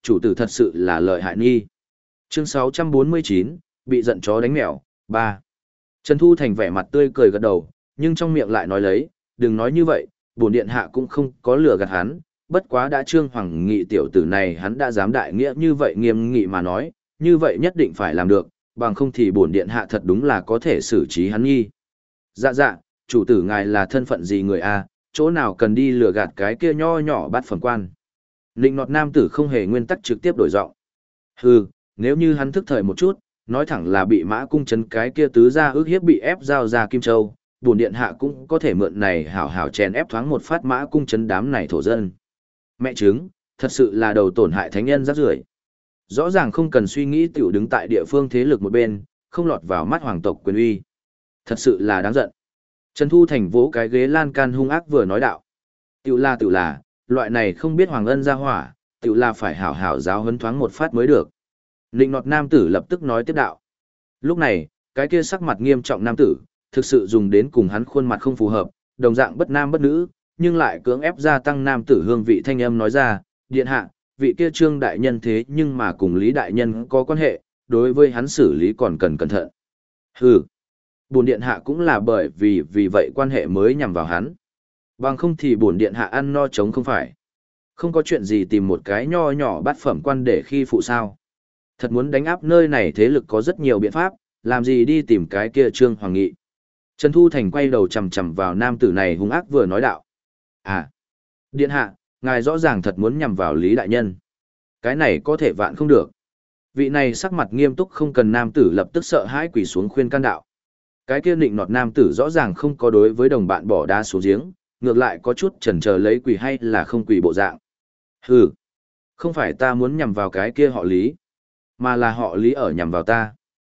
chủ tử thật sự là lợi hại nghi. Chương 649, bị giận chó đánh mèo, 3. Trần Thu Thành vẻ mặt tươi cười gật đầu, nhưng trong miệng lại nói lấy, đừng nói như vậy, bổn điện hạ cũng không có lừa gạt hắn, bất quá đã Trương Hoàng Nghị tiểu tử này hắn đã dám đại nghĩa như vậy nghiêm nghị mà nói, như vậy nhất định phải làm được, bằng không thì bổn điện hạ thật đúng là có thể xử trí hắn nghi. Dạ dạ, chủ tử ngài là thân phận gì người a, chỗ nào cần đi lừa gạt cái kia nho nhỏ bát phẩm quan. Nịnh nọt nam tử không hề nguyên tắc trực tiếp đổi giọng. Hừ, nếu như hắn thức thời một chút, nói thẳng là bị Mã Cung Trấn cái kia tứ gia ước hiếp bị ép giao ra Kim Châu, bổn điện hạ cũng có thể mượn này hảo hảo chèn ép thoáng một phát Mã Cung Trấn đám này thổ dân. Mẹ chứng, thật sự là đầu tổn hại thánh nhân rác rưởi. Rõ ràng không cần suy nghĩ tiểu đứng tại địa phương thế lực một bên, không lọt vào mắt hoàng tộc quyền uy. Thật sự là đáng giận. Trần Thu Thành vỗ cái ghế lan can hung ác vừa nói đạo. Tiểu là, loại này không biết hoàng ân ra hỏa, tiểu là phải hảo hảo giáo huấn thoáng một phát mới được. Nịnh nọt nam tử lập tức nói tiếp đạo. Lúc này, cái kia sắc mặt nghiêm trọng nam tử, thực sự dùng đến cùng hắn khuôn mặt không phù hợp, đồng dạng bất nam bất nữ, nhưng lại cưỡng ép gia tăng nam tử hương vị thanh âm nói ra, điện hạ, vị kia Trương đại nhân thế nhưng mà cùng Lý đại nhân có quan hệ, đối với hắn xử lý còn cần cẩn thận. Hừ, bổn điện hạ cũng là bởi vì vậy quan hệ mới nhằm vào hắn. Bằng không thì bổn điện hạ ăn no chống không phải. Không có chuyện gì tìm một cái nho nhỏ bát phẩm quan để khi phụ sao. Thật muốn đánh áp nơi này thế lực có rất nhiều biện pháp, làm gì đi tìm cái kia Trương Hoàng Nghị. Trần Thu Thành quay đầu chầm chầm vào nam tử này hung ác vừa nói đạo. À, điện hạ, ngài rõ ràng thật muốn nhằm vào Lý đại nhân. Cái này có thể vạn không được. Vị này sắc mặt nghiêm túc không cần nam tử lập tức sợ hãi quỳ xuống khuyên can đạo. Cái kia nịnh nọt nam tử rõ ràng không có đối với đồng bạn bỏ đá xuống giếng, ngược lại có chút chần chờ lấy quỳ hay là không quỳ bộ dạng. Hừ, không phải ta muốn nhằm vào cái kia họ Lý, mà là họ Lý ở nhằm vào ta.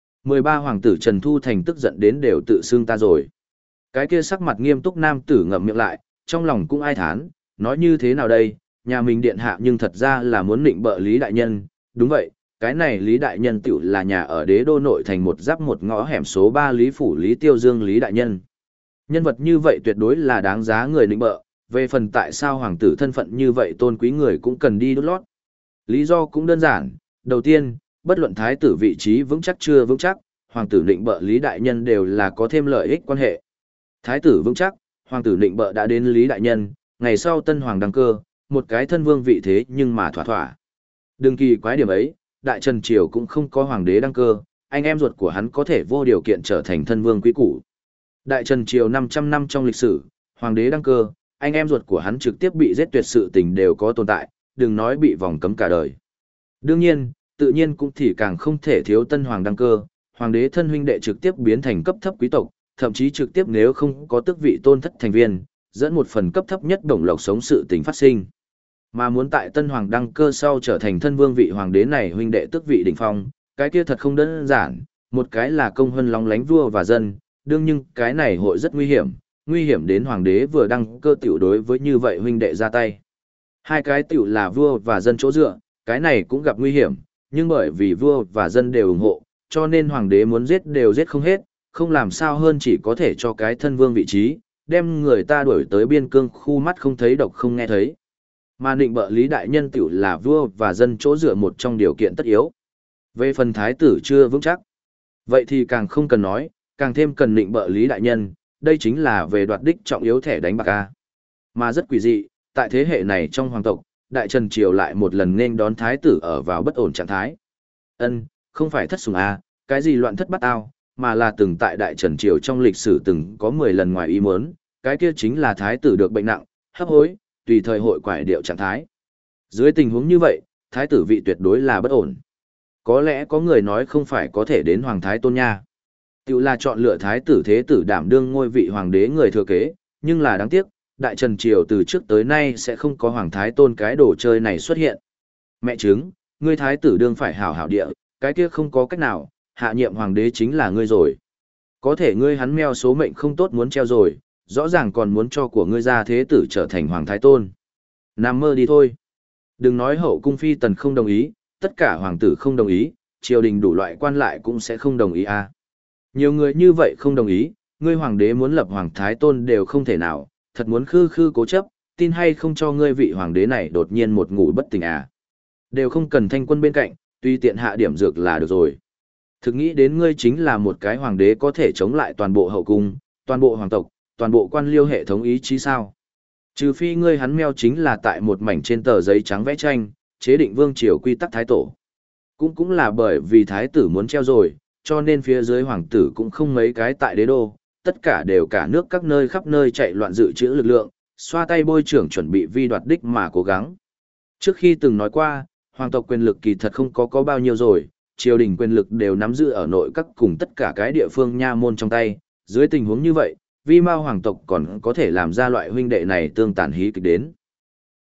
13 hoàng tử Trần Thu Thành tức giận đến đều tự xưng ta rồi. Cái kia sắc mặt nghiêm túc nam tử ngậm miệng lại, trong lòng cũng ai thán, nói như thế nào đây, nhà mình điện hạ nhưng thật ra là muốn nịnh bợ Lý đại nhân, đúng vậy, cái này Lý đại nhân tiểu là nhà ở đế đô nội thành một giáp một ngõ hẻm số 3 Lý phủ Lý Tiêu Dương Lý đại nhân. Nhân vật như vậy tuyệt đối là đáng giá người nịnh bợ, về phần tại sao hoàng tử thân phận như vậy tôn quý người cũng cần đi đốt lót. Lý do cũng đơn giản, đầu tiên, bất luận thái tử vị trí vững chắc chưa vững chắc, hoàng tử nịnh bợ Lý đại nhân đều là có thêm lợi ích quan hệ. Thái tử vững chắc, hoàng tử nịnh bợ đã đến Lý đại nhân, ngày sau tân hoàng đăng cơ, một cái thân vương vị thế nhưng mà thỏa thỏa. Đừng kỳ quái điểm ấy, đại Trần Triều cũng không có hoàng đế đăng cơ, anh em ruột của hắn có thể vô điều kiện trở thành thân vương quý củ. Đại Trần Triều 500 năm trong lịch sử, hoàng đế đăng cơ, anh em ruột của hắn trực tiếp bị giết tuyệt sự tình đều có tồn tại, đừng nói bị vòng cấm cả đời. Đương nhiên, tự nhiên cũng thì càng không thể thiếu tân hoàng đăng cơ, hoàng đế thân huynh đệ trực tiếp biến thành cấp thấp quý tộc, thậm chí trực tiếp nếu không có tước vị tôn thất thành viên, dẫn một phần cấp thấp nhất đồng lộc sống sự tình phát sinh. Mà muốn tại tân hoàng đăng cơ sau trở thành thân vương vị hoàng đế này huynh đệ tước vị đỉnh phong, cái kia thật không đơn giản, một cái là công hơn lóng lánh vua và dân, đương nhưng cái này hội rất nguy hiểm đến hoàng đế vừa đăng cơ tiểu đối với như vậy huynh đệ ra tay. Hai cái tiểu là vua và dân chỗ dựa, cái này cũng gặp nguy hiểm, nhưng bởi vì vua và dân đều ủng hộ, cho nên hoàng đế muốn giết đều giết không hết, không làm sao hơn chỉ có thể cho cái thân vương vị trí, đem người ta đuổi tới biên cương khu mắt không thấy độc không nghe thấy. Mà định bợ Lý đại nhân tiểu là vua và dân chỗ dựa một trong điều kiện tất yếu. Về phần thái tử chưa vững chắc, vậy thì càng không cần nói, càng thêm cần định bợ Lý đại nhân, đây chính là về đoạt đích trọng yếu thẻ đánh bạc a. Mà rất quỷ dị, tại thế hệ này trong hoàng tộc, Đại Trần Triều lại một lần nên đón thái tử ở vào bất ổn trạng thái. Ân, không phải thất sủng a, cái gì loạn thất bát ao, mà là từng tại Đại Trần Triều trong lịch sử từng có 10 lần ngoài ý muốn, cái kia chính là thái tử được bệnh nặng, hấp hối, tùy thời hội quải điệu trạng thái. Dưới tình huống như vậy, thái tử vị tuyệt đối là bất ổn. Có lẽ có người nói không phải có thể đến hoàng thái tôn nha. Tiểu là chọn lựa thái tử thế tử đảm đương ngôi vị hoàng đế người thừa kế, nhưng là đáng tiếc, Đại Trần Triều từ trước tới nay sẽ không có hoàng thái tôn cái đồ chơi này xuất hiện. Mẹ chứng, ngươi thái tử đương phải hảo hảo địa, cái kia không có cách nào, hạ nhiệm hoàng đế chính là ngươi rồi. Có thể ngươi hắn meo số mệnh không tốt muốn treo rồi, rõ ràng còn muốn cho của ngươi ra thế tử trở thành hoàng thái tôn. Nằm mơ đi thôi. Đừng nói hậu cung phi tần không đồng ý, tất cả hoàng tử không đồng ý, triều đình đủ loại quan lại cũng sẽ không đồng ý à. Nhiều người như vậy không đồng ý, ngươi hoàng đế muốn lập hoàng thái tôn đều không thể nào, thật muốn khư khư cố chấp, tin hay không cho ngươi vị hoàng đế này đột nhiên một ngủ bất tỉnh à. Đều không cần thanh quân bên cạnh, tùy tiện hạ điểm dược là được rồi. Thực nghĩ đến ngươi chính là một cái hoàng đế có thể chống lại toàn bộ hậu cung, toàn bộ hoàng tộc, toàn bộ quan liêu hệ thống ý chí sao. Trừ phi ngươi hắn meo chính là tại một mảnh trên tờ giấy trắng vẽ tranh, chế định vương triều quy tắc thái tổ. Cũng là bởi vì thái tử muốn treo rồi, cho nên phía dưới hoàng tử cũng không mấy cái tại đế đô, tất cả đều cả nước các nơi khắp nơi chạy loạn dự trữ lực lượng, xoa tay bôi trưởng chuẩn bị vi đoạt đích mà cố gắng. Trước khi từng nói qua, hoàng tộc quyền lực kỳ thật không có bao nhiêu rồi, triều đình quyền lực đều nắm giữ ở nội các cùng tất cả cái địa phương nha môn trong tay, dưới tình huống như vậy, vi mao hoàng tộc còn có thể làm ra loại huynh đệ này tương tàn hí kịch đến.